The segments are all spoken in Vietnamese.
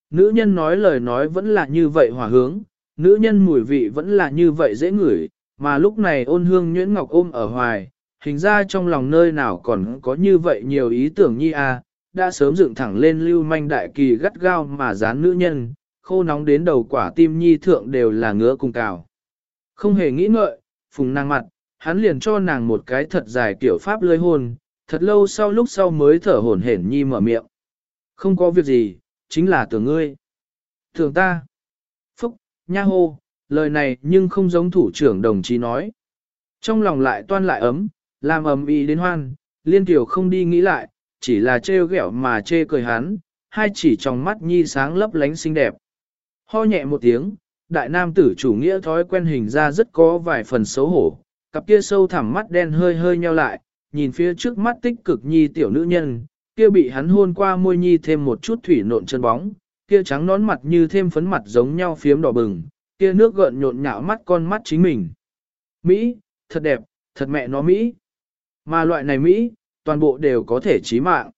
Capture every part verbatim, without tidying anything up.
nữ nhân nói lời nói vẫn là như vậy hòa hướng, nữ nhân mùi vị vẫn là như vậy dễ ngửi, mà lúc này ôn hương nhuyễn ngọc ôm ở hoài, hình ra trong lòng nơi nào còn có như vậy nhiều ý tưởng nhi a, đã sớm dựng thẳng lên lưu manh đại kỳ gắt gao mà dán nữ nhân, khô nóng đến đầu quả tim nhi thượng đều là ngứa cùng cào. Không hề nghĩ ngợi, phùng nàng mặt, hắn liền cho nàng một cái thật dài kiểu pháp lơi hôn, thật lâu sau lúc sau mới thở hổn hển nhi mở miệng. Không có việc gì, chính là tưởng ngươi. Tưởng ta. Phúc, nha hô, lời này nhưng không giống thủ trưởng đồng chí nói. Trong lòng lại toan lại ấm, làm ấm ý đến hoan, liên tiểu không đi nghĩ lại, chỉ là trêu ghẹo mà chê cười hắn, hai chỉ trong mắt nhi sáng lấp lánh xinh đẹp. Ho nhẹ một tiếng, đại nam tử chủ nghĩa thói quen hình ra rất có vài phần xấu hổ, cặp kia sâu thẳm mắt đen hơi hơi nheo lại, nhìn phía trước mắt tích cực nhi tiểu nữ nhân, kia bị hắn hôn qua môi nhi thêm một chút thủy nộn chân bóng, kia trắng nón mặt như thêm phấn mặt giống nhau phiếm đỏ bừng, kia nước gợn nhộn nhạo mắt con mắt chính mình. Mỹ, thật đẹp, thật mẹ nó Mỹ. Mà loại này Mỹ, toàn bộ đều có thể chí mạng.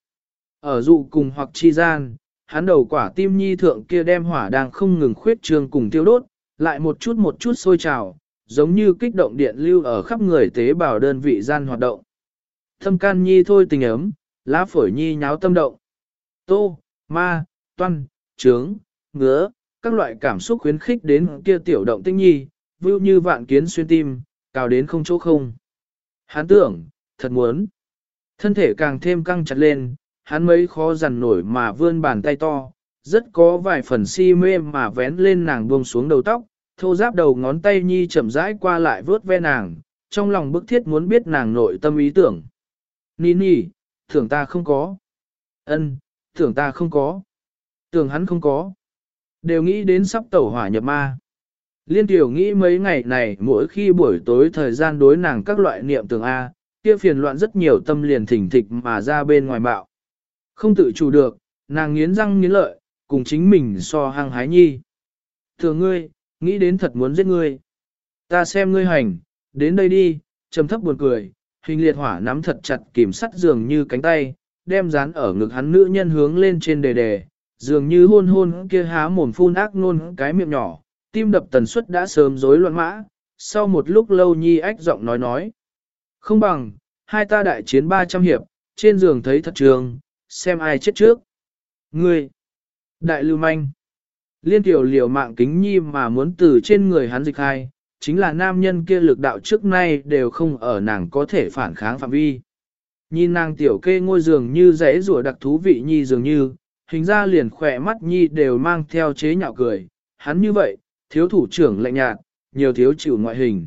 Ở dụ cùng hoặc chi gian, hắn đầu quả tim nhi thượng kia đem hỏa đang không ngừng khuyết trương cùng tiêu đốt, lại một chút một chút sôi trào, giống như kích động điện lưu ở khắp người tế bào đơn vị gian hoạt động. Thâm can nhi thôi tình ấm, lá phổi nhi nháo tâm động. Tô, ma, toan, trướng, ngứa, các loại cảm xúc khuyến khích đến kia tiểu động tinh nhi, vưu như vạn kiến xuyên tim, cào đến không chỗ không. Hắn tưởng, thật muốn. Thân thể càng thêm căng chặt lên, hắn mấy khó dằn nổi mà vươn bàn tay to, rất có vài phần si mê mà vén lên nàng buông xuống đầu tóc, thô giáp đầu ngón tay nhi chậm rãi qua lại vớt ve nàng, trong lòng bức thiết muốn biết nàng nội tâm ý tưởng. Nini, tưởng ta không có. Ân, tưởng ta không có. Tưởng hắn không có. Đều nghĩ đến sắp tẩu hỏa nhập ma. Liên tiểu nghĩ mấy ngày này mỗi khi buổi tối thời gian đối nàng các loại niệm tưởng A, kia phiền loạn rất nhiều tâm liền thỉnh thịch mà ra bên ngoài bạo. Không tự chủ được, nàng nghiến răng nghiến lợi, cùng chính mình so hăng hái nhi. Thường ngươi, nghĩ đến thật muốn giết ngươi. Ta xem ngươi hành, đến đây đi, trầm thấp buồn cười, hình liệt hỏa nắm thật chặt kìm sắt dường như cánh tay, đem dán ở ngực hắn nữ nhân hướng lên trên đề đề, dường như hôn hôn kia há mồm phun ác nôn cái miệng nhỏ, tim đập tần suất đã sớm rối loạn mã, sau một lúc lâu nhi ách giọng nói nói. Không bằng, hai ta đại chiến ba trăm hiệp, trên giường thấy thật trường, xem ai chết trước. Ngươi, đại lưu manh, liên tiểu liều mạng kính nhi mà muốn từ trên người hắn dịch hai, chính là nam nhân kia lực đạo trước nay đều không ở nàng có thể phản kháng phạm vi. Nhìn nàng tiểu kê ngôi giường như rẽ rùa đặc thú vị nhi dường như, hình ra liền khỏe mắt nhi đều mang theo chế nhạo cười, hắn như vậy, thiếu thủ trưởng lạnh nhạt, nhiều thiếu chịu ngoại hình.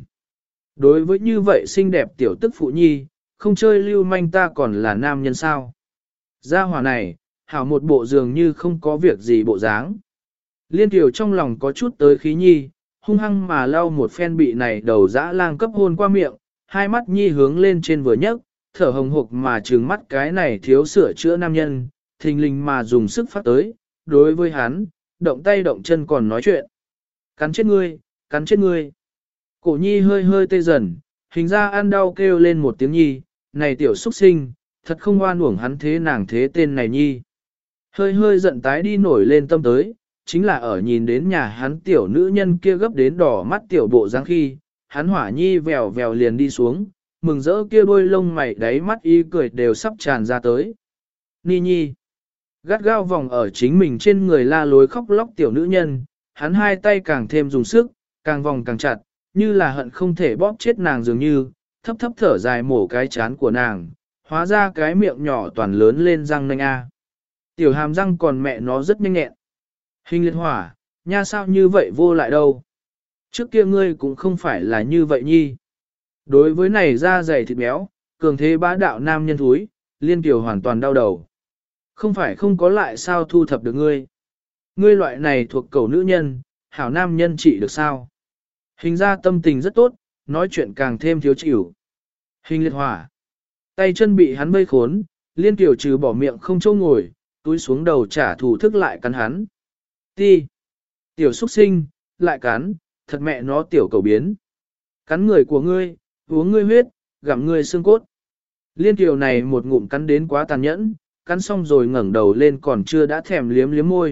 Đối với như vậy xinh đẹp tiểu tức phụ nhi, không chơi lưu manh ta còn là nam nhân sao. Gia hỏa này, hảo một bộ dường như không có việc gì bộ dáng. Liên tiểu trong lòng có chút tới khí nhi, hung hăng mà lau một phen bị này đầu dã lang cấp hôn qua miệng, hai mắt nhi hướng lên trên vừa nhấc, thở hồng hộc mà trừng mắt cái này thiếu sửa chữa nam nhân, thình lình mà dùng sức phát tới, đối với hắn, động tay động chân còn nói chuyện. Cắn chết ngươi, cắn chết ngươi. Cổ nhi hơi hơi tê dần, hình ra ăn đau kêu lên một tiếng nhi, này tiểu xuất sinh, thật không oan uổng hắn thế nàng thế tên này nhi. Hơi hơi giận tái đi nổi lên tâm tới, chính là ở nhìn đến nhà hắn tiểu nữ nhân kia gấp đến đỏ mắt tiểu bộ dáng khi, hắn hỏa nhi vèo vèo liền đi xuống, mừng rỡ kia đôi lông mày đáy mắt y cười đều sắp tràn ra tới. Ni nhi, gắt gao vòng ở chính mình trên người la lối khóc lóc tiểu nữ nhân, hắn hai tay càng thêm dùng sức, càng vòng càng chặt, như là hận không thể bóp chết nàng dường như, thấp thấp thở dài mổ cái chán của nàng, hóa ra cái miệng nhỏ toàn lớn lên răng nanh a. Tiểu hàm răng còn mẹ nó rất nhanh nhẹn. Hình liệt hỏa, nha sao như vậy vô lại đâu. Trước kia ngươi cũng không phải là như vậy nhi. Đối với này da dày thịt béo, cường thế bá đạo nam nhân thúi, liên tiểu hoàn toàn đau đầu. Không phải không có lại sao thu thập được ngươi. Ngươi loại này thuộc cầu nữ nhân, hảo nam nhân trị được sao. Hình ra tâm tình rất tốt, nói chuyện càng thêm thiếu chịu. Hình liệt hỏa. Tay chân bị hắn vây khốn, liên tiểu trừ bỏ miệng không chỗ ngồi, túi xuống đầu trả thù thức lại cắn hắn. Ti. Tiểu xuất sinh, lại cắn, thật mẹ nó tiểu cầu biến. Cắn người của ngươi, uống ngươi huyết, gặm ngươi xương cốt. Liên tiểu này một ngụm cắn đến quá tàn nhẫn, cắn xong rồi ngẩng đầu lên còn chưa đã thèm liếm liếm môi,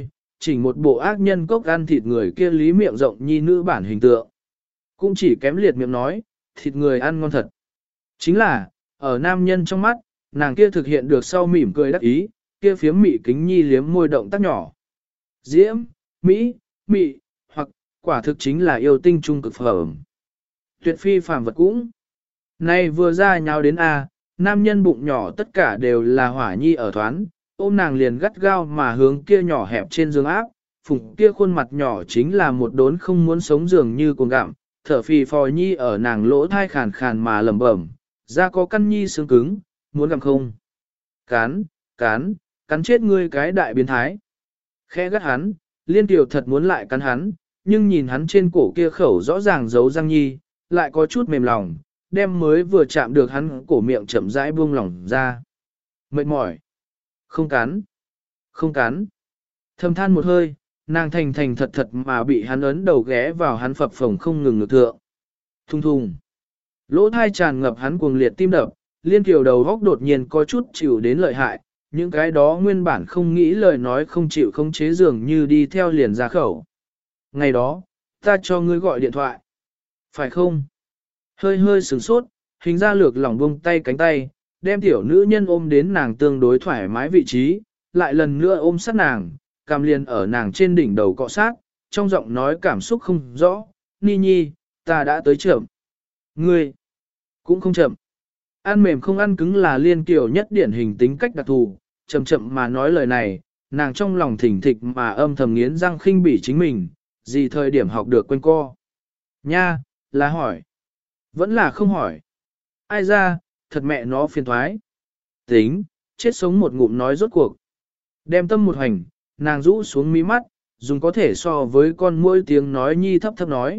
chỉnh một bộ ác nhân cốc ăn thịt người kia lý miệng rộng nhi nữ bản hình tượng. Cũng chỉ kém liệt miệng nói, thịt người ăn ngon thật. Chính là, ở nam nhân trong mắt, nàng kia thực hiện được sau mỉm cười đắc ý, kia phiếm mị kính nhi liếm môi động tác nhỏ. Diễm, Mỹ, Mị, hoặc, quả thực chính là yêu tinh trung cực phẩm. Tuyệt phi phàm vật cũng. Này vừa ra nhào đến A, nam nhân bụng nhỏ tất cả đều là hỏa nhi ở thoán, ôm nàng liền gắt gao mà hướng kia nhỏ hẹp trên giường áp, phùng kia khuôn mặt nhỏ chính là một đốn không muốn sống dường như cuồng gặm, thở phì phò nhi ở nàng lỗ thai khàn khàn mà lẩm bẩm, da có căn nhi xương cứng, muốn gặm không? Cán, cán, cắn chết ngươi cái đại biến thái. Khẽ gắt hắn, liên tiểu thật muốn lại cắn hắn, nhưng nhìn hắn trên cổ kia khẩu rõ ràng giấu răng nhi, lại có chút mềm lòng, đem mới vừa chạm được hắn cổ miệng chậm rãi buông lỏng ra. Mệt mỏi. Không cắn. Không cắn. Thầm than một hơi, nàng thành thành thật thật mà bị hắn ấn đầu ghé vào hắn phập phồng không ngừng ngược thượng. Thung thùng. Lỗ thai tràn ngập hắn cuồng liệt tim đập, liên kiều đầu góc đột nhiên có chút chịu đến lợi hại, những cái đó nguyên bản không nghĩ lời nói không chịu không chế dường như đi theo liền ra khẩu. Ngày đó, ta cho ngươi gọi điện thoại. Phải không? Hơi hơi sửng sốt, hình ra lược lỏng buông tay cánh tay, đem tiểu nữ nhân ôm đến nàng tương đối thoải mái vị trí, lại lần nữa ôm sát nàng, cằm liền ở nàng trên đỉnh đầu cọ sát, trong giọng nói cảm xúc không rõ, Ni Nhi, ta đã tới chậm. Ngươi, cũng không chậm. Ăn mềm không ăn cứng là liên kiểu nhất điển hình tính cách đặc thù, chậm chậm mà nói lời này, nàng trong lòng thỉnh thịch mà âm thầm nghiến răng khinh bỉ chính mình, gì thời điểm học được quên co. Nha, là hỏi. Vẫn là không hỏi. Ai ra, thật mẹ nó phiền thoái. Tính, chết sống một ngụm nói rốt cuộc. Đem tâm một hành, nàng rũ xuống mí mắt, dùng có thể so với con muỗi tiếng nói nhi thấp thấp nói.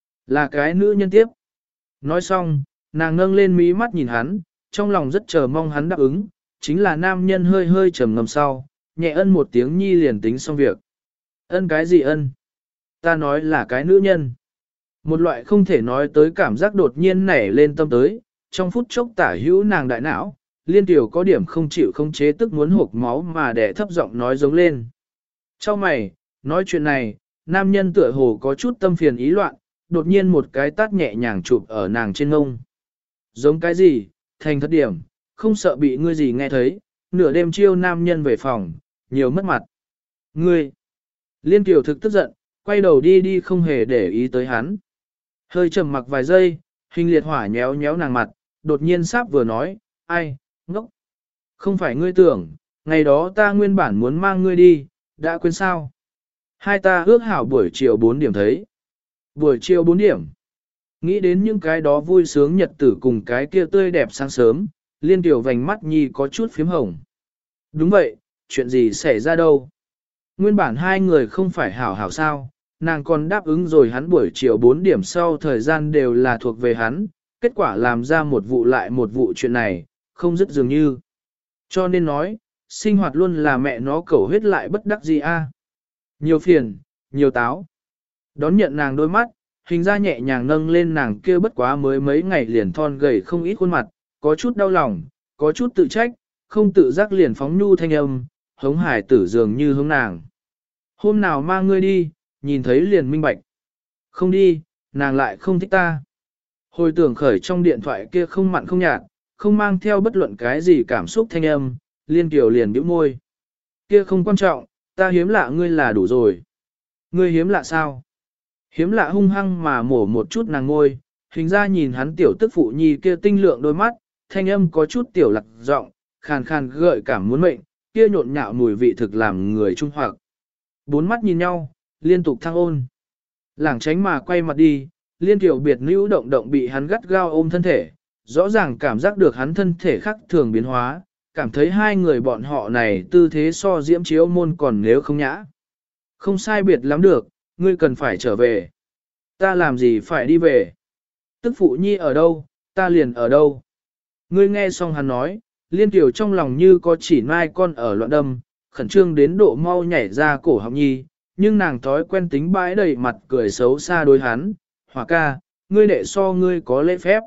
Là cái nữ nhân tiếp. Nói xong, nàng nâng lên mí mắt nhìn hắn, trong lòng rất chờ mong hắn đáp ứng, chính là nam nhân hơi hơi trầm ngầm sau, nhẹ ân một tiếng nhi liền tính xong việc. Ân cái gì ân? Ta nói là cái nữ nhân. Một loại không thể nói tới cảm giác đột nhiên nảy lên tâm tới, trong phút chốc tả hữu nàng đại não, liên tiểu có điểm không chịu không chế tức muốn hộp máu mà đẻ thấp giọng nói giống lên. Cho mày, nói chuyện này, nam nhân tựa hồ có chút tâm phiền ý loạn, đột nhiên một cái tát nhẹ nhàng chụp ở nàng trên ngông. Giống cái gì, thành thất điểm, không sợ bị ngươi gì nghe thấy, nửa đêm chiêu nam nhân về phòng, nhiều mất mặt. Ngươi, liên tiểu thực tức giận, quay đầu đi đi không hề để ý tới hắn. Hơi trầm mặc vài giây, hình liệt hỏa nhéo nhéo nàng mặt, đột nhiên sáp vừa nói, ai, ngốc. Không phải ngươi tưởng, ngày đó ta nguyên bản muốn mang ngươi đi, đã quên sao. Hai ta ước hảo buổi chiều bốn điểm thấy. Buổi chiều bốn điểm. Nghĩ đến những cái đó vui sướng nhật tử cùng cái kia tươi đẹp sáng sớm, liên tiểu vành mắt nhi có chút phím hồng. Đúng vậy, chuyện gì xảy ra đâu. Nguyên bản hai người không phải hảo hảo sao, nàng còn đáp ứng rồi hắn buổi chiều bốn điểm sau thời gian đều là thuộc về hắn, kết quả làm ra một vụ lại một vụ chuyện này, không dứt dường như. Cho nên nói, sinh hoạt luôn là mẹ nó cẩu huyết lại bất đắc gì a. Nhiều phiền, nhiều táo. Đón nhận nàng đôi mắt, hình ra nhẹ nhàng nâng lên nàng kia bất quá mới mấy ngày liền thon gầy không ít khuôn mặt, có chút đau lòng, có chút tự trách, không tự giác liền phóng nhu thanh âm, hống hải tử dường như hướng nàng. Hôm nào mang ngươi đi, nhìn thấy liền minh bạch. Không đi, nàng lại không thích ta. Hồi tưởng khởi trong điện thoại kia không mặn không nhạt, không mang theo bất luận cái gì cảm xúc thanh âm, liên kiều liền bĩu môi. Kia không quan trọng, ta hiếm lạ ngươi là đủ rồi. Ngươi hiếm lạ sao? Hiếm lạ hung hăng mà mổ một chút nàng ngôi, hình ra nhìn hắn tiểu tức phụ nhi kia tinh lượng đôi mắt, thanh âm có chút tiểu lạc giọng, khàn khàn gợi cảm muốn mệnh, kia nhộn nhạo mùi vị thực làm người trung hoặc. Bốn mắt nhìn nhau, liên tục thăng ôn. Lảng tránh mà quay mặt đi, liên tiểu biệt nữ động động bị hắn gắt gao ôm thân thể, rõ ràng cảm giác được hắn thân thể khắc thường biến hóa, cảm thấy hai người bọn họ này tư thế so diễm chiếu môn còn nếu không nhã. Không sai biệt lắm được, ngươi cần phải trở về. Ta làm gì phải đi về? Tức phụ nhi ở đâu, ta liền ở đâu? Ngươi nghe xong hắn nói, liên tiểu trong lòng như có chỉ mai con ở loạn đâm, khẩn trương đến độ mau nhảy ra cổ họng nhi, nhưng nàng thói quen tính bãi đầy mặt cười xấu xa đối hắn, hỏa ca, ngươi đệ so ngươi có lễ phép.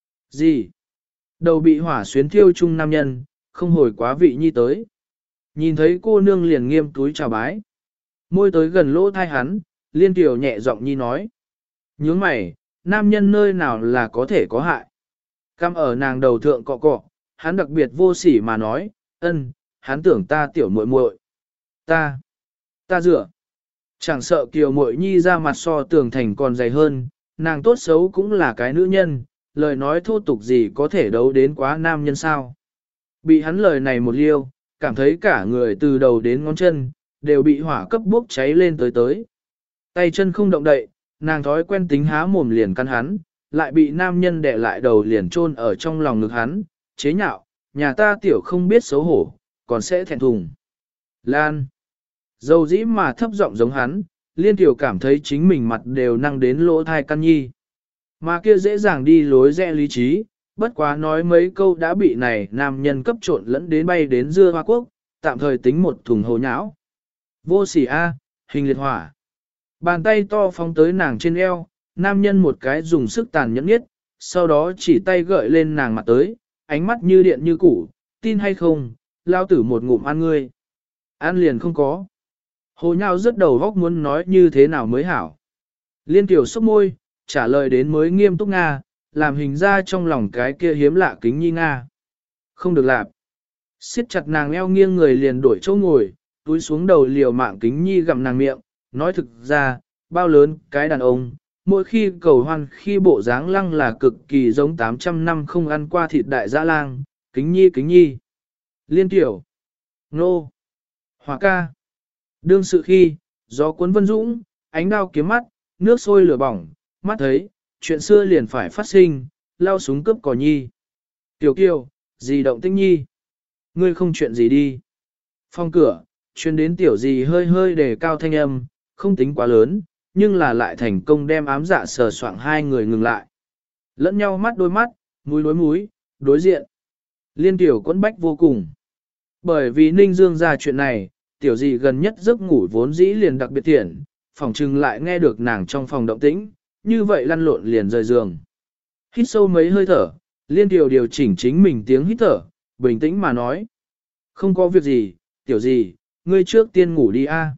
Gì? Đầu bị hỏa xuyến thiêu chung nam nhân, không hồi quá vị nhi tới. Nhìn thấy cô nương liền nghiêm túi chào bái. Môi tới gần lỗ thai hắn, Liên Tiểu nhẹ giọng nhi nói. Nhướng mày, nam nhân nơi nào là có thể có hại. Cam ở nàng đầu thượng cọ cọ, hắn đặc biệt vô sỉ mà nói, ân, hắn tưởng ta tiểu muội muội. Ta, ta dựa. Chẳng sợ kiều muội nhi ra mặt so tường thành còn dày hơn, nàng tốt xấu cũng là cái nữ nhân, lời nói thô tục gì có thể đấu đến quá nam nhân sao. Bị hắn lời này một liêu, cảm thấy cả người từ đầu đến ngón chân, đều bị hỏa cấp bốc cháy lên tới tới. Tay chân không động đậy, nàng thói quen tính há mồm liền căn hắn, lại bị nam nhân đè lại đầu liền chôn ở trong lòng ngực hắn, chế nhạo, nhà ta tiểu không biết xấu hổ, còn sẽ thẹn thùng. Lan. Dầu dĩ mà thấp giọng giống hắn, Liên Tiểu cảm thấy chính mình mặt đều năng đến lỗ thai căn nhi. Mà kia dễ dàng đi lối rẽ lý trí, bất quá nói mấy câu đã bị này nam nhân cấp trộn lẫn đến bay đến dưa Hoa Quốc, tạm thời tính một thùng hồ nhão. Vô sỉ A, hình liệt hỏa. Bàn tay to phóng tới nàng trên eo, nam nhân một cái dùng sức tàn nhẫn nhất, sau đó chỉ tay gợi lên nàng mặt tới, ánh mắt như điện như cũ, tin hay không, lao tử một ngụm ăn ngươi. Ăn liền không có. Hồ nhao rất đầu góc muốn nói như thế nào mới hảo. Liên Tiểu sốc môi, trả lời đến mới nghiêm túc Nga, làm hình ra trong lòng cái kia hiếm lạ kính nhi Nga. Không được làm. Siết chặt nàng eo nghiêng người liền đổi chỗ ngồi, túi xuống đầu liều mạng kính nhi gặm nàng miệng, nói thực ra, bao lớn cái đàn ông, mỗi khi cầu hoan khi bộ dáng lăng là cực kỳ giống tám trăm năm không ăn qua thịt đại dã lang, kính nhi kính nhi. Liên Tiểu. Nô. Hòa ca. Đương sự khi, gió cuốn vân dũng, ánh đao kiếm mắt, nước sôi lửa bỏng, mắt thấy, chuyện xưa liền phải phát sinh, lao súng cướp cỏ nhi. Tiểu kiều, gì động tinh nhi? Ngươi không chuyện gì đi. Phong cửa, chuyên đến tiểu gì hơi hơi đề cao thanh âm, không tính quá lớn, nhưng là lại thành công đem ám dạ sờ soạng hai người ngừng lại. Lẫn nhau mắt đôi mắt, mũi đối mũi, đối diện. Liên Tiểu quẫn bách vô cùng. Bởi vì Ninh Dương ra chuyện này, tiểu gì gần nhất giấc ngủ vốn dĩ liền đặc biệt thiện, phòng trừng lại nghe được nàng trong phòng động tĩnh, như vậy lăn lộn liền rời giường. Hít sâu mấy hơi thở, Liên Tiểu điều chỉnh chính mình tiếng hít thở, bình tĩnh mà nói. Không có việc gì, tiểu gì, ngươi trước tiên ngủ đi a.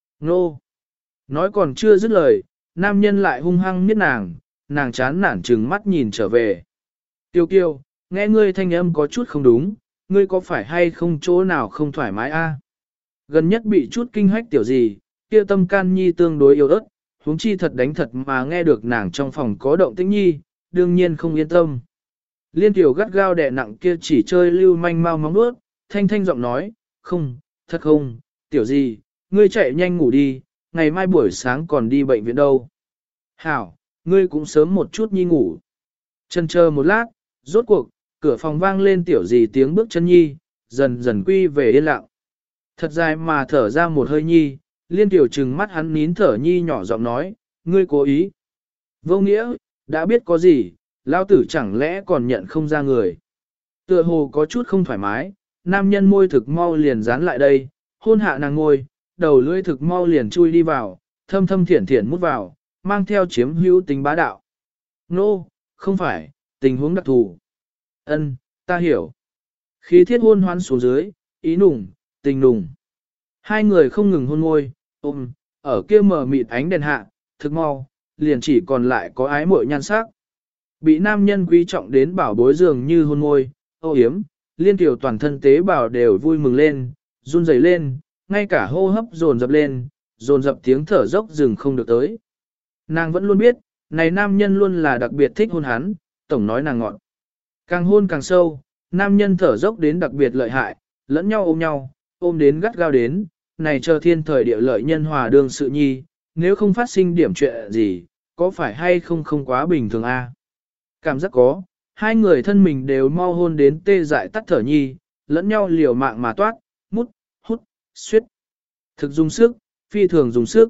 Nô. Nói còn chưa dứt lời, nam nhân lại hung hăng miết nàng, nàng chán nản trừng mắt nhìn trở về. Tiêu kiêu, nghe ngươi thanh âm có chút không đúng, ngươi có phải hay không chỗ nào không thoải mái a? Gần nhất bị chút kinh hách tiểu gì, kia tâm can nhi tương đối yếu ớt, huống chi thật đánh thật mà nghe được nàng trong phòng có động tĩnh nhi, đương nhiên không yên tâm. Liên Tiểu gắt gao đè nặng kia chỉ chơi lưu manh mau móng nuốt, thanh thanh giọng nói, không, thật không, tiểu gì, ngươi chạy nhanh ngủ đi, ngày mai buổi sáng còn đi bệnh viện đâu. Hảo, ngươi cũng sớm một chút nhi ngủ. Chân chờ một lát, rốt cuộc, cửa phòng vang lên tiểu gì tiếng bước chân nhi, dần dần quy về yên lặng. Thật dài mà thở ra một hơi nhi, Liên Tiểu trừng mắt hắn nín thở nhi nhỏ giọng nói, ngươi cố ý. Vô nghĩa, đã biết có gì, lao tử chẳng lẽ còn nhận không ra người. Tựa hồ có chút không thoải mái, nam nhân môi thực mau liền dán lại đây, hôn hạ nàng ngôi, đầu lưỡi thực mau liền chui đi vào, thâm thâm thiển thiển mút vào, mang theo chiếm hữu tính bá đạo. Nô, no, không phải, tình huống đặc thù. Ân, ta hiểu. Khí thiết hôn hoan xuống dưới, ý nùng, tình nùng. Hai người không ngừng hôn môi, ôm, ở kia mờ mịt ánh đèn hạ, thực mau, liền chỉ còn lại có ái mội nhan sắc. Bị nam nhân quý trọng đến bảo bối dường như hôn môi, âu yếm, Liên Tiểu toàn thân tế bào đều vui mừng lên, run rẩy lên, ngay cả hô hấp dồn dập lên, dồn dập tiếng thở dốc dừng không được tới. Nàng vẫn luôn biết, này nam nhân luôn là đặc biệt thích hôn hắn, tổng nói nàng ngọn. Càng hôn càng sâu, nam nhân thở dốc đến đặc biệt lợi hại, lẫn nhau ôm nhau, ôm đến gắt gao đến, này chờ thiên thời địa lợi nhân hòa đương sự nhi, nếu không phát sinh điểm chuyện gì, có phải hay không không quá bình thường a? Cảm giác có, hai người thân mình đều mau hôn đến tê dại tắt thở nhi, lẫn nhau liều mạng mà toát, mút, hút, suyết. Thực dùng sức, phi thường dùng sức.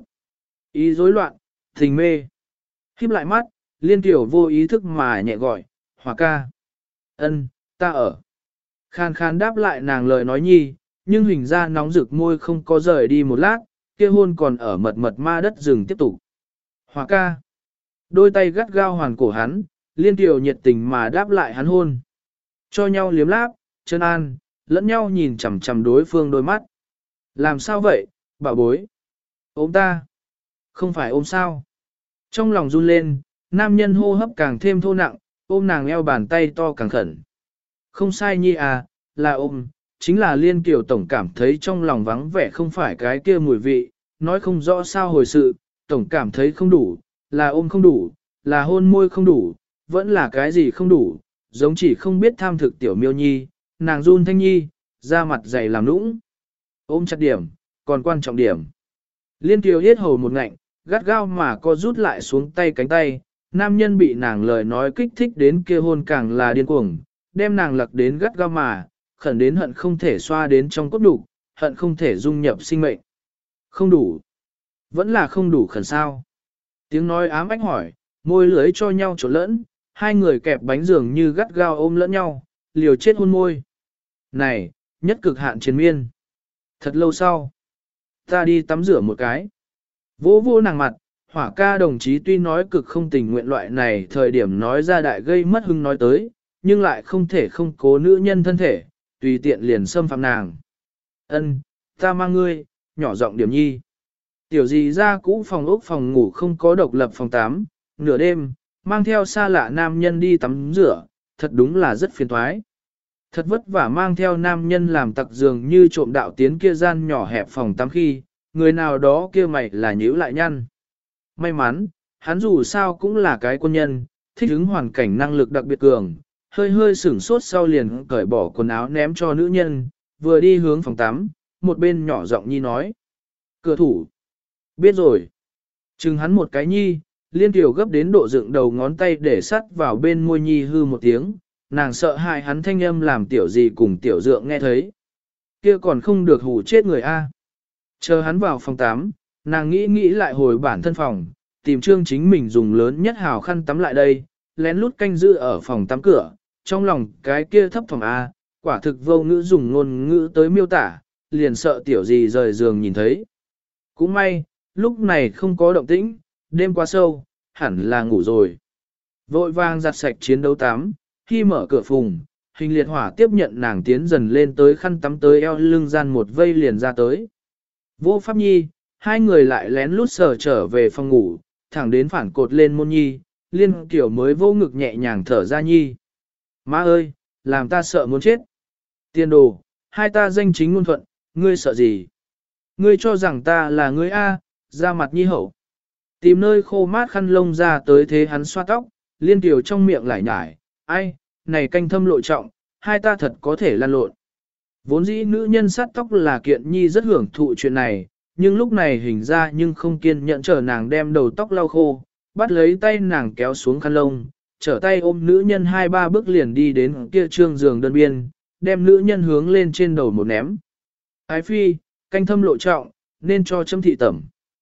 Ý rối loạn, tình mê. Híp lại mắt, Liên Tiểu vô ý thức mà nhẹ gọi, Hòa ca. Ân, ta ở. Khan khan đáp lại nàng lời nói nhi, nhưng hình ra nóng rực môi không có rời đi một lát, kia hôn còn ở mật mật ma đất rừng tiếp tục. Hòa ca. Đôi tay gắt gao hoàn cổ hắn, Liên Tiểu nhiệt tình mà đáp lại hắn hôn. Cho nhau liếm láp, chân an, lẫn nhau nhìn chằm chằm đối phương đôi mắt. Làm sao vậy, bảo bối? Ôm ta? Không phải ôm sao? Trong lòng run lên, nam nhân hô hấp càng thêm thô nặng, ôm nàng eo bàn tay to càng khẩn. Không sai nhi à, là ôm, chính là Liên Kiều tổng cảm thấy trong lòng vắng vẻ không phải cái kia mùi vị, nói không rõ sao hồi sự, tổng cảm thấy không đủ, là ôm không đủ, là hôn môi không đủ, vẫn là cái gì không đủ, giống chỉ không biết tham thực tiểu miêu nhi, nàng run thanh nhi, da mặt dày làm nũng. Ôm chặt điểm, còn quan trọng điểm. Liên Kiều yết hầu một ngạnh, gắt gao mà co rút lại xuống tay cánh tay, nam nhân bị nàng lời nói kích thích đến kia hôn càng là điên cuồng, đem nàng lặc đến gắt gao mà, khẩn đến hận không thể xoa đến trong cốt đủ, hận không thể dung nhập sinh mệnh. Không đủ. Vẫn là không đủ khẩn sao. Tiếng nói ám ách hỏi, môi lưới cho nhau trộn lẫn, hai người kẹp bánh giường như gắt gao ôm lẫn nhau, liều chết hôn môi. Này, nhất cực hạn chiến miên. Thật lâu sau, ta đi tắm rửa một cái. Vô vô nàng mặt, hỏa ca đồng chí tuy nói cực không tình nguyện loại này thời điểm nói ra đại gây mất hưng nói tới, nhưng lại không thể không cố nữ nhân thân thể, tùy tiện liền xâm phạm nàng. Ân, ta mang ngươi, nhỏ giọng điểm nhi. Tiểu gì ra cũ phòng ốc phòng ngủ không có độc lập phòng tắm, nửa đêm, mang theo xa lạ nam nhân đi tắm rửa, thật đúng là rất phiền toái. Thật vất vả mang theo nam nhân làm tặc giường như trộm đạo tiến kia gian nhỏ hẹp phòng tắm khi, người nào đó kia mày là nhíu lại nhăn. May mắn, hắn dù sao cũng là cái quân nhân, thích ứng hoàn cảnh năng lực đặc biệt cường, hơi hơi sửng sốt sau liền cởi bỏ quần áo ném cho nữ nhân, vừa đi hướng phòng tắm, một bên nhỏ giọng nhi nói. Cửa thủ. Biết rồi. Chừng hắn một cái nhi, Liên Kiều gấp đến độ dựng đầu ngón tay để sắt vào bên môi nhi hư một tiếng, nàng sợ hại hắn thanh âm làm tiểu gì cùng tiểu dượng nghe thấy. Kia còn không được hù chết người a. Chờ hắn vào phòng tắm, nàng nghĩ nghĩ lại hồi bản thân phòng, tìm trương chính mình dùng lớn nhất hào khăn tắm lại đây, lén lút canh giữ ở phòng tắm cửa, trong lòng cái kia thấp phòng A, quả thực vô ngữ dùng ngôn ngữ tới miêu tả, liền sợ tiểu gì rời giường nhìn thấy. Cũng may, lúc này không có động tĩnh, đêm quá sâu, hẳn là ngủ rồi. Vội vàng giặt sạch chiến đấu tắm, khi mở cửa phùng, hình liệt hỏa tiếp nhận nàng tiến dần lên tới khăn tắm tới eo lưng gian một vây liền ra tới. Vô pháp nhi, hai người lại lén lút sờ trở về phòng ngủ, thẳng đến phản cột lên môn nhi, Liên Kiều mới vô ngực nhẹ nhàng thở ra nhi. Má ơi, làm ta sợ muốn chết. Tiên đồ, hai ta danh chính ngôn thuận, ngươi sợ gì? Ngươi cho rằng ta là ngươi A, ra mặt nhi hậu. Tìm nơi khô mát khăn lông ra tới thế hắn xoa tóc, Liên Kiều trong miệng lại nhải, ai, này canh thâm lộ trọng, hai ta thật có thể lăn lộn. Vốn dĩ nữ nhân sát tóc là kiện nhi rất hưởng thụ chuyện này, nhưng lúc này hình ra nhưng không kiên nhẫn chờ nàng đem đầu tóc lau khô, bắt lấy tay nàng kéo xuống khăn lông, trở tay ôm nữ nhân hai ba bước liền đi đến kia trương giường đơn biên, đem nữ nhân hướng lên trên đầu một ném. Ái phi, canh thâm lộ trọng, nên cho châm thị tẩm.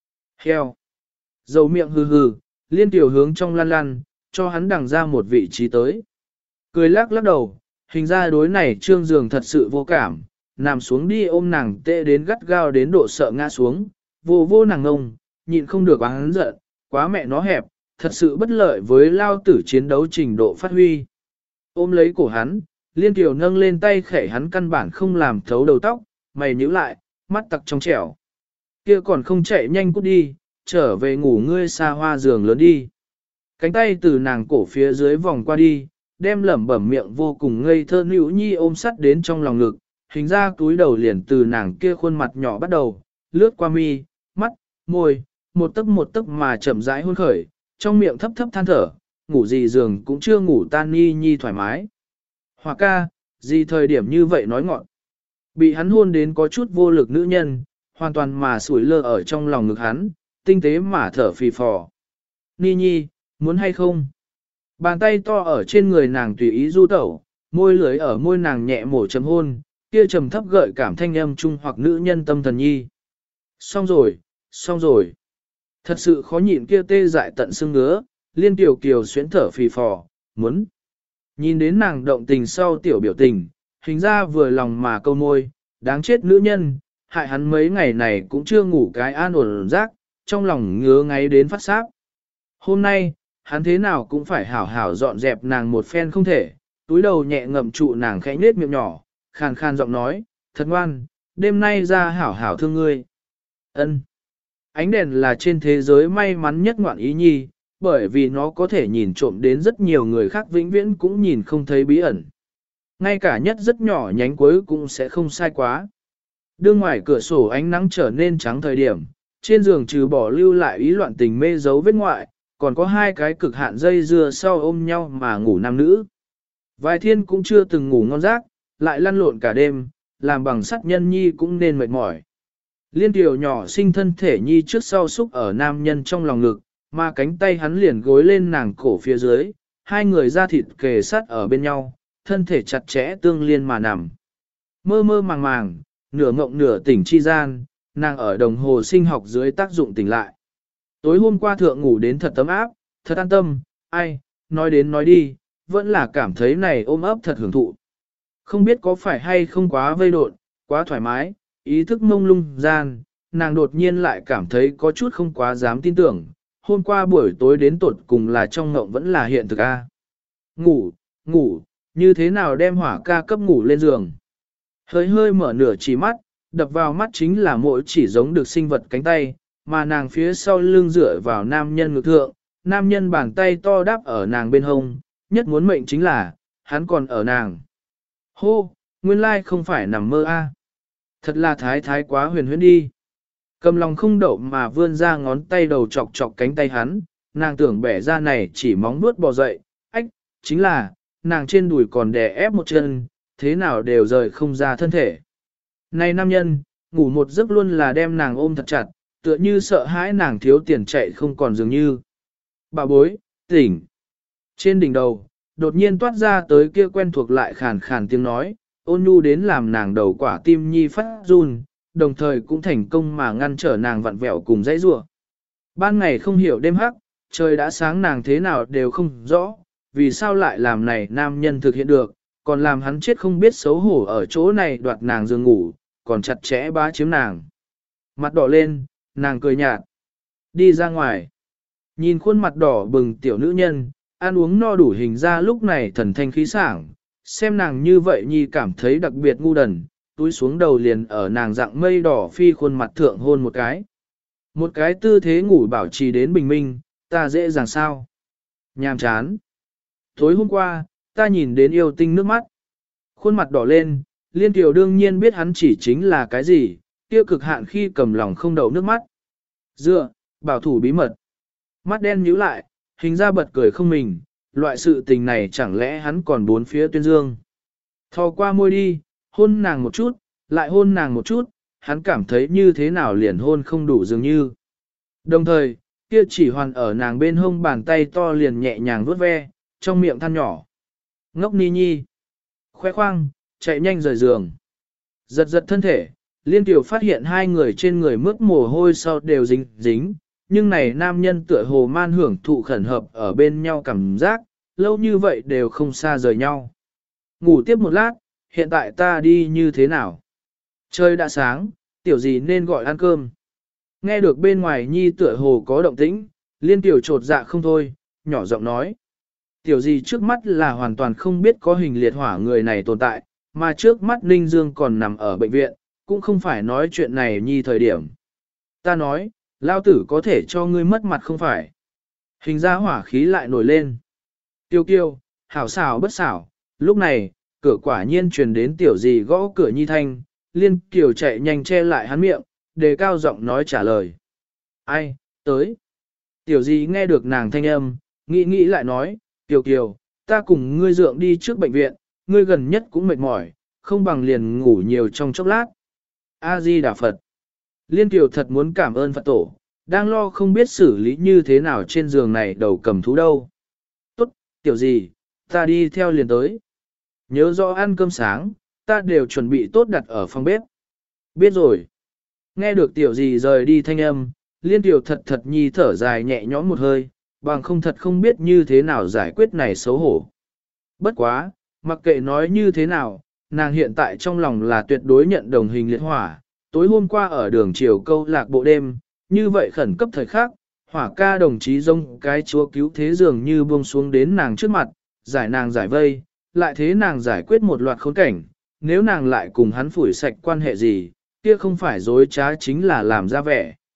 Heo. Dầu miệng hừ hừ, Liên Kiều hướng trong lăn lăn, cho hắn đằng ra một vị trí tới. Cười lắc lắc đầu, hình ra đối này trương giường thật sự vô cảm, nằm xuống đi ôm nàng tệ đến gắt gao đến độ sợ ngã xuống, vô vô nàng ngông, nhịn không được oán giận, quá mẹ nó hẹp, thật sự bất lợi với lao tử chiến đấu trình độ phát huy. Ôm lấy cổ hắn, Liên Kiều nâng lên tay khẽ hắn căn bản không làm thấu đầu tóc, mày nhíu lại, mắt tặc trong trẻo. Kia còn không chạy nhanh cút đi, trở về ngủ ngươi xa hoa giường lớn đi. Cánh tay từ nàng cổ phía dưới vòng qua đi, đem lẩm bẩm miệng vô cùng ngây thơ nữ nhi ôm sắt đến trong lòng ngực, hình ra túi đầu liền từ nàng kia khuôn mặt nhỏ bắt đầu, lướt qua mi, mắt, môi, một tấc một tấc mà chậm rãi hôn khởi, trong miệng thấp thấp than thở, ngủ gì giường cũng chưa ngủ tan nhi nhi thoải mái. Hòa ca, gì thời điểm như vậy nói ngọn. Bị hắn hôn đến có chút vô lực nữ nhân, hoàn toàn mà sủi lơ ở trong lòng ngực hắn, tinh tế mà thở phì phò. Ni nhi, muốn hay không? Bàn tay to ở trên người nàng tùy ý du tẩu, môi lưới ở môi nàng nhẹ mổ chấm hôn, kia trầm thấp gợi cảm thanh âm trung hoặc nữ nhân tâm thần nhi. Xong rồi, xong rồi. Thật sự khó nhịn kia tê dại tận xương ngứa, Liên Kiều Kiều xuyến thở phì phò, muốn. Nhìn đến nàng động tình sau tiểu biểu tình, hình ra vừa lòng mà câu môi, đáng chết nữ nhân, hại hắn mấy ngày này cũng chưa ngủ cái an ổn rác, trong lòng ngứa ngáy đến phát sáp. Hôm nay, hắn thế nào cũng phải hảo hảo dọn dẹp nàng một phen không thể, túi đầu nhẹ ngậm trụ nàng khẽ nết miệng nhỏ, khàn khàn giọng nói, thật ngoan, đêm nay ra hảo hảo thương ngươi. Ân. ánh đèn là trên thế giới may mắn nhất ngoạn ý nhi, bởi vì nó có thể nhìn trộm đến rất nhiều người khác vĩnh viễn cũng nhìn không thấy bí ẩn. Ngay cả nhất rất nhỏ nhánh cuối cũng sẽ không sai quá. Đưa ngoài cửa sổ ánh nắng trở nên trắng thời điểm, trên giường trừ bỏ lưu lại ý loạn tình mê dấu vết ngoại, còn có hai cái cực hạn dây dưa sau ôm nhau mà ngủ nam nữ. Vài thiên cũng chưa từng ngủ ngon giấc, lại lăn lộn cả đêm, làm bằng sắt nhân nhi cũng nên mệt mỏi. Liên tiểu nhỏ sinh thân thể nhi trước sau xúc ở nam nhân trong lòng ngực, mà cánh tay hắn liền gối lên nàng cổ phía dưới, hai người da thịt kề sát ở bên nhau, thân thể chặt chẽ tương liên mà nằm. Mơ mơ màng màng, nửa ngộng nửa tỉnh chi gian, nàng ở đồng hồ sinh học dưới tác dụng tỉnh lại. Tối hôm qua thượng ngủ đến thật tấm áp, thật an tâm, ai, nói đến nói đi, vẫn là cảm thấy này ôm ấp thật hưởng thụ. Không biết có phải hay không quá vây độn, quá thoải mái, ý thức mông lung gian, nàng đột nhiên lại cảm thấy có chút không quá dám tin tưởng, hôm qua buổi tối đến tột cùng là trong ngộng vẫn là hiện thực a. Ngủ, ngủ, như thế nào đem hỏa ca cấp ngủ lên giường. Hơi hơi mở nửa chỉ mắt, đập vào mắt chính là mỗi chỉ giống được sinh vật cánh tay, mà nàng phía sau lưng dựa vào nam nhân ngực thượng, nam nhân bàn tay to đáp ở nàng bên hông, nhất muốn mệnh chính là, hắn còn ở nàng. Hô, nguyên lai không phải nằm mơ a. Thật là thái thái quá huyền huyễn đi. Cầm lòng không đậu mà vươn ra ngón tay đầu chọc chọc cánh tay hắn, nàng tưởng bẻ ra này chỉ móng nuốt bò dậy, ách, chính là, nàng trên đùi còn đè ép một chân, thế nào đều rời không ra thân thể. Này nam nhân, ngủ một giấc luôn là đem nàng ôm thật chặt, tựa như sợ hãi nàng thiếu tiền chạy không còn dường như. Bà bối, tỉnh. Trên đỉnh đầu, đột nhiên toát ra tới kia quen thuộc lại khàn khàn tiếng nói, ôn nhu đến làm nàng đầu quả tim nhi phát run, đồng thời cũng thành công mà ngăn trở nàng vặn vẹo cùng dãy rủa. Ban ngày không hiểu đêm hắc, trời đã sáng nàng thế nào đều không rõ, vì sao lại làm này nam nhân thực hiện được, còn làm hắn chết không biết xấu hổ ở chỗ này đoạt nàng giường ngủ, còn chặt chẽ bá chiếm nàng. Mặt đỏ lên, nàng cười nhạt, đi ra ngoài. Nhìn khuôn mặt đỏ bừng tiểu nữ nhân, ăn uống no đủ hình ra lúc này thần thanh khí sảng, xem nàng như vậy nhi cảm thấy đặc biệt ngu đần, túi xuống đầu liền ở nàng dạng mây đỏ phi khuôn mặt thượng hôn một cái. Một cái tư thế ngủ bảo trì đến bình minh, ta dễ dàng sao? Nhàm chán. Tối hôm qua, ta nhìn đến yêu tinh nước mắt. Khuôn mặt đỏ lên, Liên Tiểu đương nhiên biết hắn chỉ chính là cái gì, kia cực hạn khi cầm lòng không đậu nước mắt. Dựa, bảo thủ bí mật. Mắt đen nhíu lại, hình ra bật cười không mình, loại sự tình này chẳng lẽ hắn còn bốn phía tuyên dương. Thò qua môi đi, hôn nàng một chút, lại hôn nàng một chút, hắn cảm thấy như thế nào liền hôn không đủ dường như. Đồng thời, kia chỉ hoàn ở nàng bên hông bàn tay to liền nhẹ nhàng vuốt ve, trong miệng than nhỏ. Ngốc ni nhi. Khoe khoang, chạy nhanh rời giường. Giật giật thân thể, Liên Tiểu phát hiện hai người trên người mướt mồ hôi sau đều dính dính, nhưng này nam nhân tựa hồ man hưởng thụ khẩn hợp ở bên nhau cảm giác, lâu như vậy đều không xa rời nhau. Ngủ tiếp một lát, hiện tại ta đi như thế nào? Trời đã sáng, tiểu gì nên gọi ăn cơm. Nghe được bên ngoài nhi tựa hồ có động tĩnh, Liên Tiểu trột dạ không thôi, nhỏ giọng nói. Tiểu gì trước mắt là hoàn toàn không biết có hình liệt hỏa người này tồn tại, mà trước mắt Ninh Dương còn nằm ở bệnh viện, cũng không phải nói chuyện này nhi thời điểm. Ta nói, lao tử có thể cho ngươi mất mặt không phải. Hình ra hỏa khí lại nổi lên. Tiêu kiêu, hảo xảo bất xảo, lúc này, cửa quả nhiên truyền đến tiểu gì gõ cửa nhi thanh, Liên Kiều chạy nhanh che lại hắn miệng, đề cao giọng nói trả lời. Ai, tới. Tiểu gì nghe được nàng thanh âm, nghĩ nghĩ lại nói, Kiều Kiều, ta cùng ngươi dượng đi trước bệnh viện, ngươi gần nhất cũng mệt mỏi, không bằng liền ngủ nhiều trong chốc lát. A-di Đà Phật. Liên Kiều thật muốn cảm ơn Phật tổ, đang lo không biết xử lý như thế nào trên giường này đầu cầm thú đâu. Tốt, tiểu gì, ta đi theo liền tới. Nhớ rõ ăn cơm sáng, ta đều chuẩn bị tốt đặt ở phòng bếp. Biết rồi. Nghe được tiểu gì rời đi thanh âm, Liên Kiều thật thật nhi thở dài nhẹ nhõm một hơi, bằng không thật không biết như thế nào giải quyết này xấu hổ. Bất quá, mặc kệ nói như thế nào, nàng hiện tại trong lòng là tuyệt đối nhận đồng hình liệt hỏa. Tối hôm qua ở đường chiều câu lạc bộ đêm, như vậy khẩn cấp thời khắc, hỏa ca đồng chí dông cái chúa cứu thế dường như buông xuống đến nàng trước mặt, giải nàng giải vây, lại thế nàng giải quyết một loạt khốn cảnh, nếu nàng lại cùng hắn phủi sạch quan hệ gì, kia không phải dối trá chính là làm ra vẻ.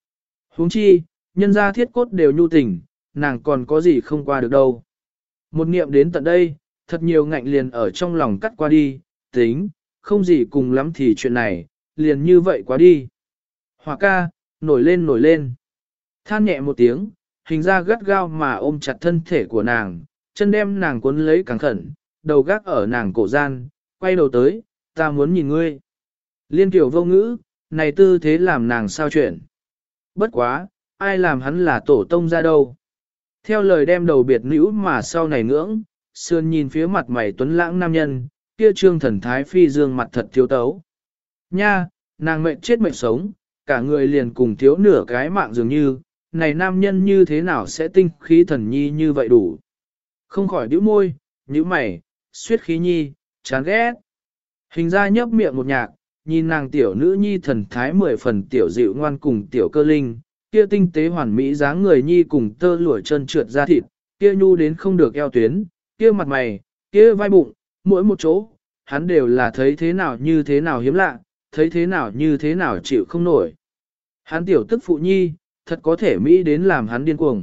Huống chi, nhân gia thiết cốt đều nhu tình, nàng còn có gì không qua được đâu. Một niệm đến tận đây, thật nhiều ngạnh liền ở trong lòng cắt qua đi, tính, không gì cùng lắm thì chuyện này, liền như vậy quá đi. Hỏa ca, nổi lên nổi lên. Than nhẹ một tiếng, hình ra gắt gao mà ôm chặt thân thể của nàng, chân đem nàng cuốn lấy càng khẩn, đầu gác ở nàng cổ gian, quay đầu tới, ta muốn nhìn ngươi. Liên kiểu vô ngữ, này tư thế làm nàng sao chuyển. Bất quá, ai làm hắn là tổ tông ra đâu. Theo lời đem đầu biệt nữ mà sau này ngưỡng, sườn nhìn phía mặt mày tuấn lãng nam nhân, kia trương thần thái phi dương mặt thật thiếu tấu. Nha, nàng mệnh chết mệnh sống, cả người liền cùng thiếu nửa cái mạng dường như, này nam nhân như thế nào sẽ tinh khí thần nhi như vậy đủ. Không khỏi bĩu môi, nhíu mày, suyết khí nhi, chán ghét. Hình ra nhấp miệng một nhạc, nhìn nàng tiểu nữ nhi thần thái mười phần tiểu dịu ngoan cùng tiểu cơ linh, kia tinh tế hoàn mỹ dáng người nhi cùng tơ lụa chân trượt ra thịt, kia nhu đến không được eo tuyến, kia mặt mày, kia vai bụng, mỗi một chỗ, hắn đều là thấy thế nào như thế nào hiếm lạ, thấy thế nào như thế nào chịu không nổi. Hắn tiểu tức phụ nhi, thật có thể mỹ đến làm hắn điên cuồng.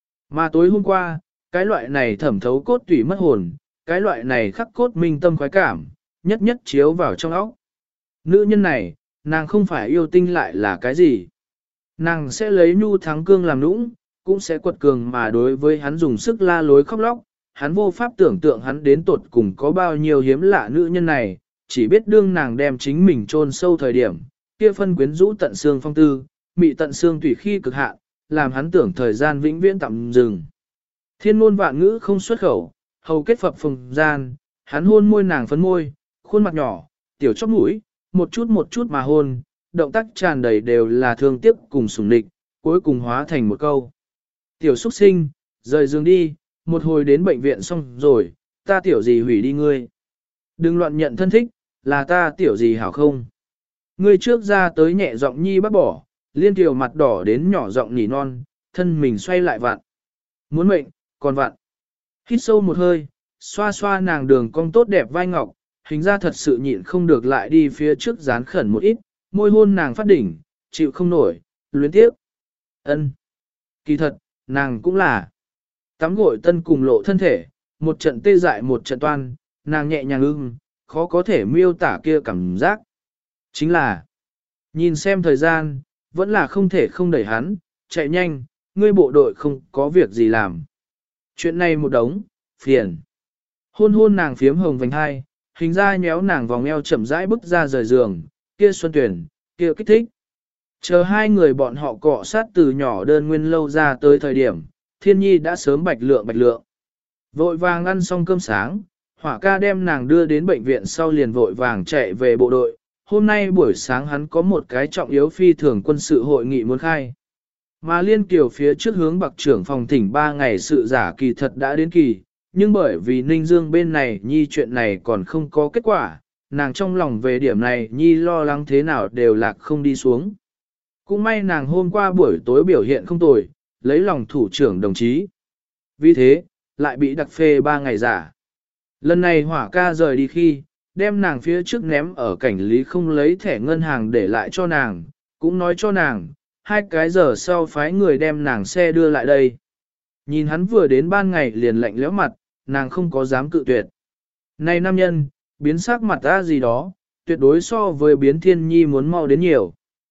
Mà tối hôm qua, cái loại này thẩm thấu cốt tủy mất hồn, cái loại này khắc cốt minh tâm khoái cảm, nhất nhất chiếu vào trong óc. Nữ nhân này, nàng không phải yêu tinh lại là cái gì. Nàng sẽ lấy nhu thắng cương làm nũng, cũng sẽ quật cường mà đối với hắn dùng sức la lối khóc lóc. Hắn vô pháp tưởng tượng hắn đến tột cùng có bao nhiêu hiếm lạ nữ nhân này, chỉ biết đương nàng đem chính mình chôn sâu thời điểm, kia phân quyến rũ tận xương phong tư, mị tận xương tùy khi cực hạn, làm hắn tưởng thời gian vĩnh viễn tạm dừng. Thiên ngôn vạn ngữ không xuất khẩu, hầu kết phập phồng gian, hắn hôn môi nàng phấn môi, khuôn mặt nhỏ, tiểu chóp mũi, một chút một chút mà hôn, động tác tràn đầy đều là thương tiếc cùng sủng nịch, cuối cùng hóa thành một câu. Tiểu xuất sinh, rời giường đi, một hồi đến bệnh viện xong rồi, ta tiểu gì hủy đi ngươi. Đừng loạn nhận thân thích, là ta tiểu gì hảo không. Ngươi trước ra tới nhẹ giọng nhi bắt bỏ, liên tiểu mặt đỏ đến nhỏ giọng nỉ non, thân mình xoay lại vặn. Muốn mệnh, còn vặn. Hít sâu một hơi, xoa xoa nàng đường cong tốt đẹp vai ngọc, hình ra thật sự nhịn không được lại đi phía trước dán khẩn một ít, môi hôn nàng phát đỉnh, chịu không nổi, luyến tiếp. Ân, kỳ thật, nàng cũng là. Tắm gội tân cùng lộ thân thể, một trận tê dại một trận toan, nàng nhẹ nhàng ưng, khó có thể miêu tả kia cảm giác. Chính là, nhìn xem thời gian, vẫn là không thể không đẩy hắn, chạy nhanh, ngươi bộ đội không có việc gì làm. Chuyện này một đống, phiền. Hôn hôn nàng phiếm hồng vành hai, hình ra nhéo nàng vòng eo chậm rãi bước ra rời giường, kia xuân tuyển, kia kích thích. Chờ hai người bọn họ cọ sát từ nhỏ đơn nguyên lâu ra tới thời điểm, thiên nhi đã sớm bạch lượng bạch lượng. Vội vàng ăn xong cơm sáng, hỏa ca đem nàng đưa đến bệnh viện sau liền vội vàng chạy về bộ đội. Hôm nay buổi sáng hắn có một cái trọng yếu phi thường quân sự hội nghị muốn khai. Mà liên kiều phía trước hướng bạc trưởng phòng thỉnh ba ngày sự giả kỳ thật đã đến kỳ, nhưng bởi vì Ninh Dương bên này nhi chuyện này còn không có kết quả, nàng trong lòng về điểm này nhi lo lắng thế nào đều lạc không đi xuống. Cũng may nàng hôm qua buổi tối biểu hiện không tồi, lấy lòng thủ trưởng đồng chí. Vì thế, lại bị đặc phê ba ngày giả. Lần này hỏa ca rời đi khi, đem nàng phía trước ném ở cảnh lý không lấy thẻ ngân hàng để lại cho nàng, cũng nói cho nàng, hai cái giờ sau phái người đem nàng xe đưa lại đây. Nhìn hắn vừa đến ban ngày liền lạnh lẽo mặt, nàng không có dám cự tuyệt. Này nam nhân, biến sắc mặt ra gì đó, tuyệt đối so với biến thiên nhi muốn mau đến nhiều.